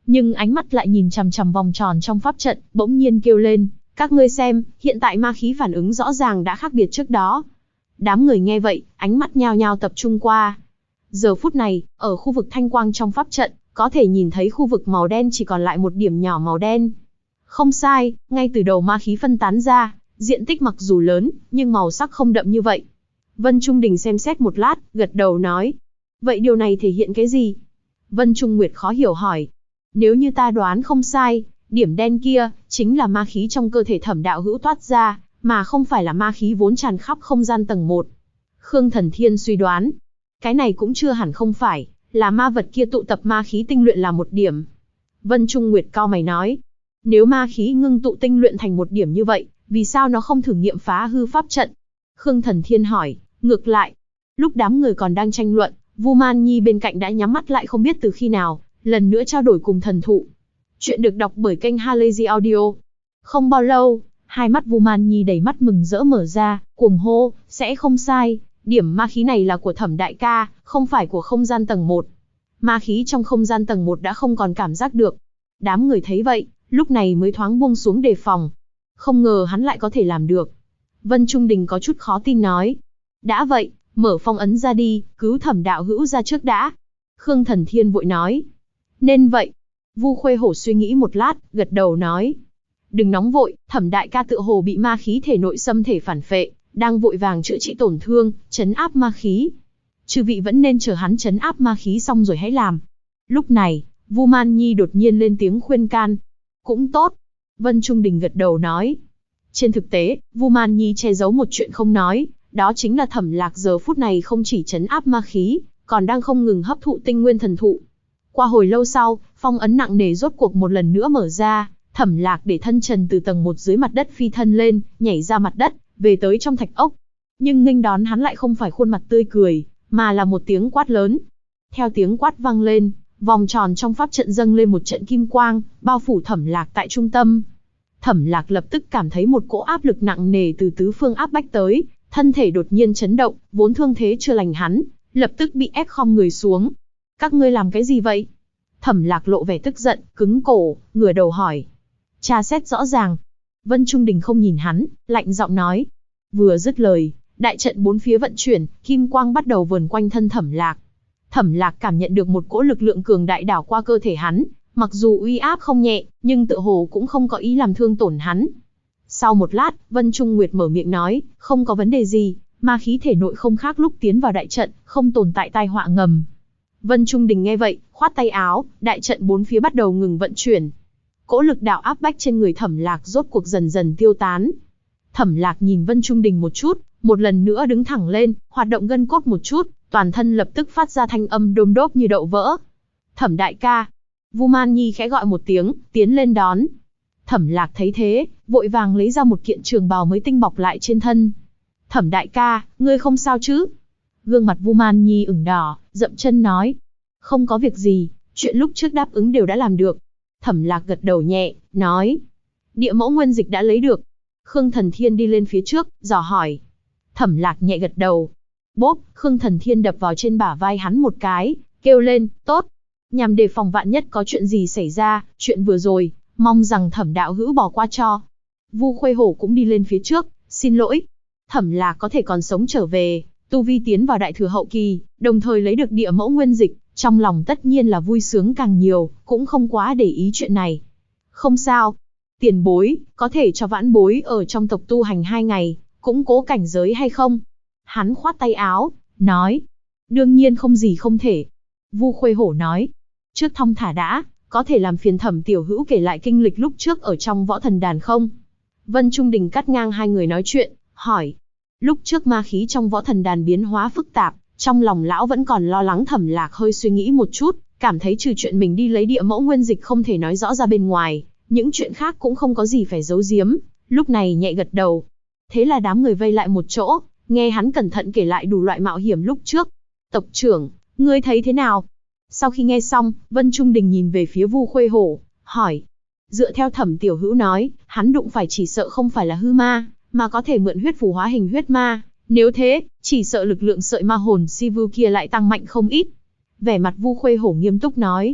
S1: nhưng ánh mắt lại nhìn chằm chằm vòng tròn trong pháp trận, bỗng nhiên kêu lên, các ngươi xem, hiện tại ma khí phản ứng rõ ràng đã khác biệt trước đó. Đám người nghe vậy, ánh mắt nhao nhao tập trung qua. Giờ phút này, ở khu vực thanh quang trong pháp trận, có thể nhìn thấy khu vực màu đen chỉ còn lại một điểm nhỏ màu đen. Không sai, ngay từ đầu ma khí phân tán ra, diện tích mặc dù lớn, nhưng màu sắc không đậm như vậy. Vân Trung Đình xem xét một lát, gật đầu nói. Vậy điều này thể hiện cái gì? Vân Trung Nguyệt khó hiểu hỏi. Nếu như ta đoán không sai, điểm đen kia, chính là ma khí trong cơ thể Thẩm đạo hữu toát ra, mà không phải là ma khí vốn tràn khắp không gian tầng 1. Khương Thần Thiên suy đoán. Cái này cũng chưa hẳn không phải, là ma vật kia tụ tập ma khí tinh luyện là một điểm. Vân Trung Nguyệt cau mày nói. Nếu ma khí ngưng tụ tinh luyện thành một điểm như vậy, vì sao nó không thử nghiệm phá hư pháp trận? Khương Thần Thiên hỏi. Ngược lại, lúc đám người còn đang tranh luận, Vu Man Nhi bên cạnh đã nhắm mắt lại không biết từ khi nào, lần nữa trao đổi cùng thần thụ. Chuyện được đọc bởi kênh Halazy Audio. Không bao lâu, hai mắt Vu Man Nhi đầy mắt mừng rỡ mở ra, cuồng hô, sẽ không sai, điểm ma khí này là của Thẩm đại ca, không phải của không gian tầng 1. Ma khí trong không gian tầng 1 đã không còn cảm giác được. Đám người thấy vậy, lúc này mới thoáng buông xuống đề phòng. Không ngờ hắn lại có thể làm được. Vân Trung Đình có chút khó tin nói. Đã vậy, mở phong ấn ra đi, cứu Thẩm đạo hữu ra trước đã. Khương Thần Thiên vội nói. Nên vậy. Vu Khuê Hổ suy nghĩ một lát, gật đầu nói. Đừng nóng vội, Thẩm đại ca tựa hồ bị ma khí thể nội xâm thể phản phệ, đang vội vàng chữa trị tổn thương, trấn áp ma khí. Chư vị vẫn nên chờ hắn trấn áp ma khí xong rồi hãy làm. Lúc này, Vu Man Nhi đột nhiên lên tiếng khuyên can. Cũng tốt. Vân Trung Đình gật đầu nói. Trên thực tế, Vu Man Nhi che giấu một chuyện không nói, đó chính là Thẩm Lạc giờ phút này không chỉ trấn áp ma khí, còn đang không ngừng hấp thụ tinh nguyên thần thụ. Qua hồi lâu sau, phong ấn nặng nề rốt cuộc một lần nữa mở ra, Thẩm Lạc để thân trần từ tầng 1 dưới mặt đất phi thân lên, nhảy ra mặt đất, về tới trong thạch ốc. Nhưng nghênh đón hắn lại không phải khuôn mặt tươi cười, mà là một tiếng quát lớn. Theo tiếng quát vang lên, vòng tròn trong pháp trận dâng lên một trận kim quang, bao phủ Thẩm Lạc tại trung tâm. Thẩm Lạc lập tức cảm thấy một cỗ áp lực nặng nề từ tứ phương áp bách tới, thân thể đột nhiên chấn động, vốn thương thế chưa lành hắn, lập tức bị ép khom người xuống. Các ngươi làm cái gì vậy? Thẩm Lạc lộ vẻ tức giận, cứng cổ, ngửa đầu hỏi. Tra xét rõ ràng. Vân Trung Đình không nhìn hắn, lạnh giọng nói. Vừa dứt lời, đại trận bốn phía vận chuyển, kim quang bắt đầu vờn quanh thân Thẩm Lạc. Thẩm Lạc cảm nhận được một cỗ lực lượng cường đại đảo qua cơ thể hắn, mặc dù uy áp không nhẹ, nhưng tựa hồ cũng không có ý làm thương tổn hắn. Sau một lát, Vân Trung Nguyệt mở miệng nói, không có vấn đề gì, ma khí thể nội không khác lúc tiến vào đại trận, không tồn tại tai họa ngầm. Vân Trung Đình nghe vậy, khoát tay áo, đại trận bốn phía bắt đầu ngừng vận chuyển. Cỗ lực đạo áp bách trên người Thẩm Lạc rốt cuộc dần dần tiêu tán. Thẩm Lạc nhìn Vân Trung Đình một chút, một lần nữa đứng thẳng lên, hoạt động gân cốt một chút, toàn thân lập tức phát ra thanh âm đôm đốp như đậu vỡ. Thẩm đại ca. Vu Man Nhi khẽ gọi một tiếng, tiến lên đón. Thẩm Lạc thấy thế, vội vàng lấy ra một kiện trường bào mới tinh bọc lại trên thân. Thẩm đại ca, ngươi không sao chứ? Gương mặt Vu Man Nhi ửng đỏ, dậm chân nói. Không có việc gì, chuyện lúc trước đáp ứng đều đã làm được. Thẩm Lạc gật đầu nhẹ, nói. Địa mẫu nguyên dịch đã lấy được. Khương Thần Thiên đi lên phía trước, dò hỏi. Thẩm Lạc nhẹ gật đầu. Bốp, Khương Thần Thiên đập vào trên bả vai hắn một cái, kêu lên, tốt. Nhằm đề phòng vạn nhất có chuyện gì xảy ra, chuyện vừa rồi, mong rằng Thẩm đạo hữu bỏ qua cho. Vu Khuê Hổ cũng đi lên phía trước, xin lỗi. Thẩm Lạc có thể còn sống trở về, tu vi tiến vào đại thừa hậu kỳ, đồng thời lấy được địa mẫu nguyên dịch, trong lòng tất nhiên là vui sướng càng nhiều, cũng không quá để ý chuyện này. Không sao. Tiền bối, có thể cho vãn bối ở trong tộc tu hành 2 ngày, củng cố cảnh giới hay không? Hắn khoát tay áo, nói. Đương nhiên không gì không thể. Vu Khuê Hổ nói. Trước thong thả đã, có thể làm phiền Thẩm tiểu hữu kể lại kinh lịch lúc trước ở trong võ thần đàn không? Vân Trung Đình cắt ngang hai người nói chuyện, hỏi. Lúc trước ma khí trong võ thần đàn biến hóa phức tạp, trong lòng lão vẫn còn lo lắng. Thẩm Lạc hơi suy nghĩ một chút, cảm thấy trừ chuyện mình đi lấy địa mẫu nguyên dịch không thể nói rõ ra bên ngoài, những chuyện khác cũng không có gì phải giấu giếm, lúc này nhẹ gật đầu. Thế là đám người vây lại một chỗ, nghe hắn cẩn thận kể lại đủ loại mạo hiểm lúc trước. Tộc trưởng, ngươi thấy thế nào? Sau khi nghe xong, Vân Trung Đình nhìn về phía Vu Khuê Hổ, hỏi. Dựa theo Thẩm tiểu hữu nói, hắn đụng phải chỉ sợ không phải là hư ma, mà có thể mượn huyết phù hóa hình huyết ma. Nếu thế, chỉ sợ lực lượng sợi ma hồn si vu kia lại tăng mạnh không ít. Vẻ mặt Vu Khuê Hổ nghiêm túc nói.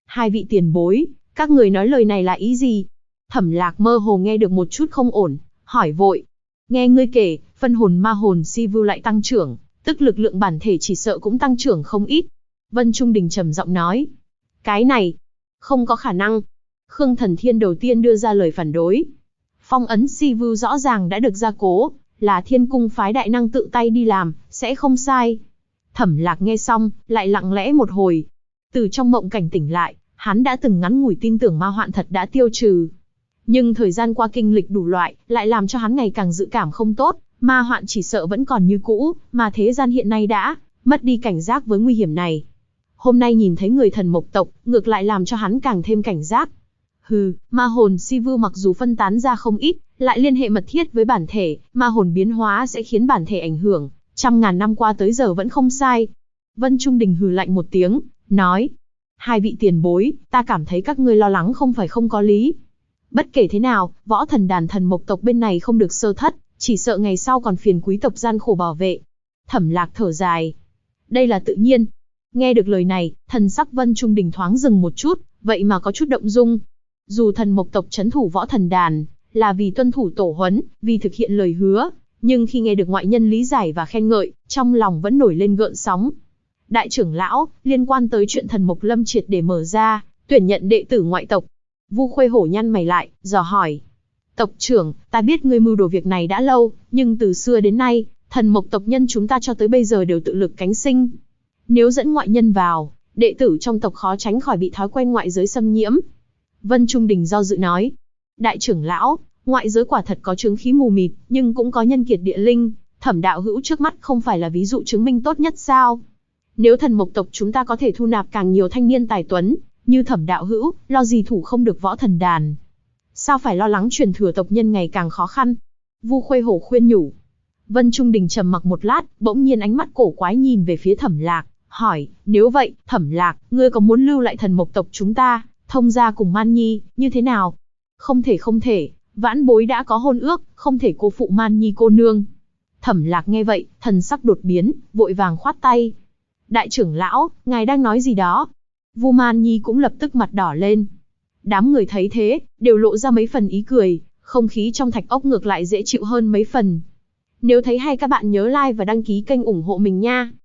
S1: Hai vị tiền bối, các người nói lời này là ý gì? Thẩm Lạc mơ hồ nghe được một chút không ổn, hỏi vội. Nghe ngươi kể, phân hồn ma hồn si vu lại tăng trưởng, tức lực lượng bản thể chỉ sợ cũng tăng trưởng không ít. Vân Trung Đình trầm giọng nói. Cái này, không có khả năng. Khương Thần Thiên đầu tiên đưa ra lời phản đối. Phong ấn si vu rõ ràng đã được gia cố, là Thiên Cung phái đại năng tự tay đi làm, sẽ không sai. Thẩm Lạc nghe xong, lại lặng lẽ một hồi. Từ trong mộng cảnh tỉnh lại, hắn đã từng ngắn ngủi tin tưởng ma hoạn thật đã tiêu trừ. Nhưng thời gian qua kinh lịch đủ loại, lại làm cho hắn ngày càng dự cảm không tốt, ma hoạn chỉ sợ vẫn còn như cũ, mà thế gian hiện nay đã mất đi cảnh giác với nguy hiểm này. Hôm nay nhìn thấy người thần mộc tộc, ngược lại làm cho hắn càng thêm cảnh giác. Hừ, ma hồn si vu mặc dù phân tán ra không ít, lại liên hệ mật thiết với bản thể, ma hồn biến hóa sẽ khiến bản thể ảnh hưởng, trăm ngàn năm qua tới giờ vẫn không sai. Vân Trung Đình hừ lạnh một tiếng, nói. Hai vị tiền bối, ta cảm thấy các ngươi lo lắng không phải không có lý. Bất kể thế nào, võ thần đàn thần mộc tộc bên này không được sơ thất, chỉ sợ ngày sau còn phiền quý tộc gian khổ bảo vệ. Thẩm Lạc thở dài. Đây là tự nhiên. Nghe được lời này, thần sắc Vân Trung Đình thoáng dừng một chút, vậy mà có chút động dung. Dù thần mộc tộc trấn thủ võ thần đàn, là vì tuân thủ tổ huấn, vì thực hiện lời hứa, nhưng khi nghe được ngoại nhân lý giải và khen ngợi, trong lòng vẫn nổi lên gợn sóng. Đại trưởng lão, liên quan tới chuyện thần mộc lâm triệt để mở ra, tuyển nhận đệ tử ngoại tộc. Vu Khuê Hổ nhăn mày lại, dò hỏi. Tộc trưởng, ta biết ngươi mưu đồ việc này đã lâu, nhưng từ xưa đến nay, thần mộc tộc nhân chúng ta cho tới bây giờ đều tự lực cánh sinh. Nếu dẫn ngoại nhân vào, đệ tử trong tộc khó tránh khỏi bị thói quen ngoại giới xâm nhiễm. Vân Trung Đình do dự nói. Đại trưởng lão, ngoại giới quả thật có chướng khí mù mịt, nhưng cũng có nhân kiệt địa linh, Thẩm đạo hữu trước mắt không phải là ví dụ chứng minh tốt nhất sao? Nếu thần mộc tộc chúng ta có thể thu nạp càng nhiều thanh niên tài tuấn, như Thẩm đạo hữu, lo gì thủ không được võ thần đàn? Sao phải lo lắng truyền thừa tộc nhân ngày càng khó khăn? Vu Khuê Hổ khuyên nhủ. Vân Trung Đình trầm mặc một lát, bỗng nhiên ánh mắt cổ quái nhìn về phía Thẩm Lạc, hỏi, nếu vậy, Thẩm Lạc, ngươi có muốn lưu lại thần mộc tộc chúng ta, thông gia cùng Man Nhi, như thế nào? Không thể, vãn bối đã có hôn ước, không thể cô phụ Man Nhi cô nương. Thẩm Lạc nghe vậy, thần sắc đột biến, vội vàng khoát tay. Đại trưởng lão, ngài đang nói gì đó? Vu Man Nhi cũng lập tức mặt đỏ lên. Đám người thấy thế, đều lộ ra mấy phần ý cười, không khí trong thạch ốc ngược lại dễ chịu hơn mấy phần. Nếu thấy hay các bạn nhớ like và đăng ký kênh ủng hộ mình nha.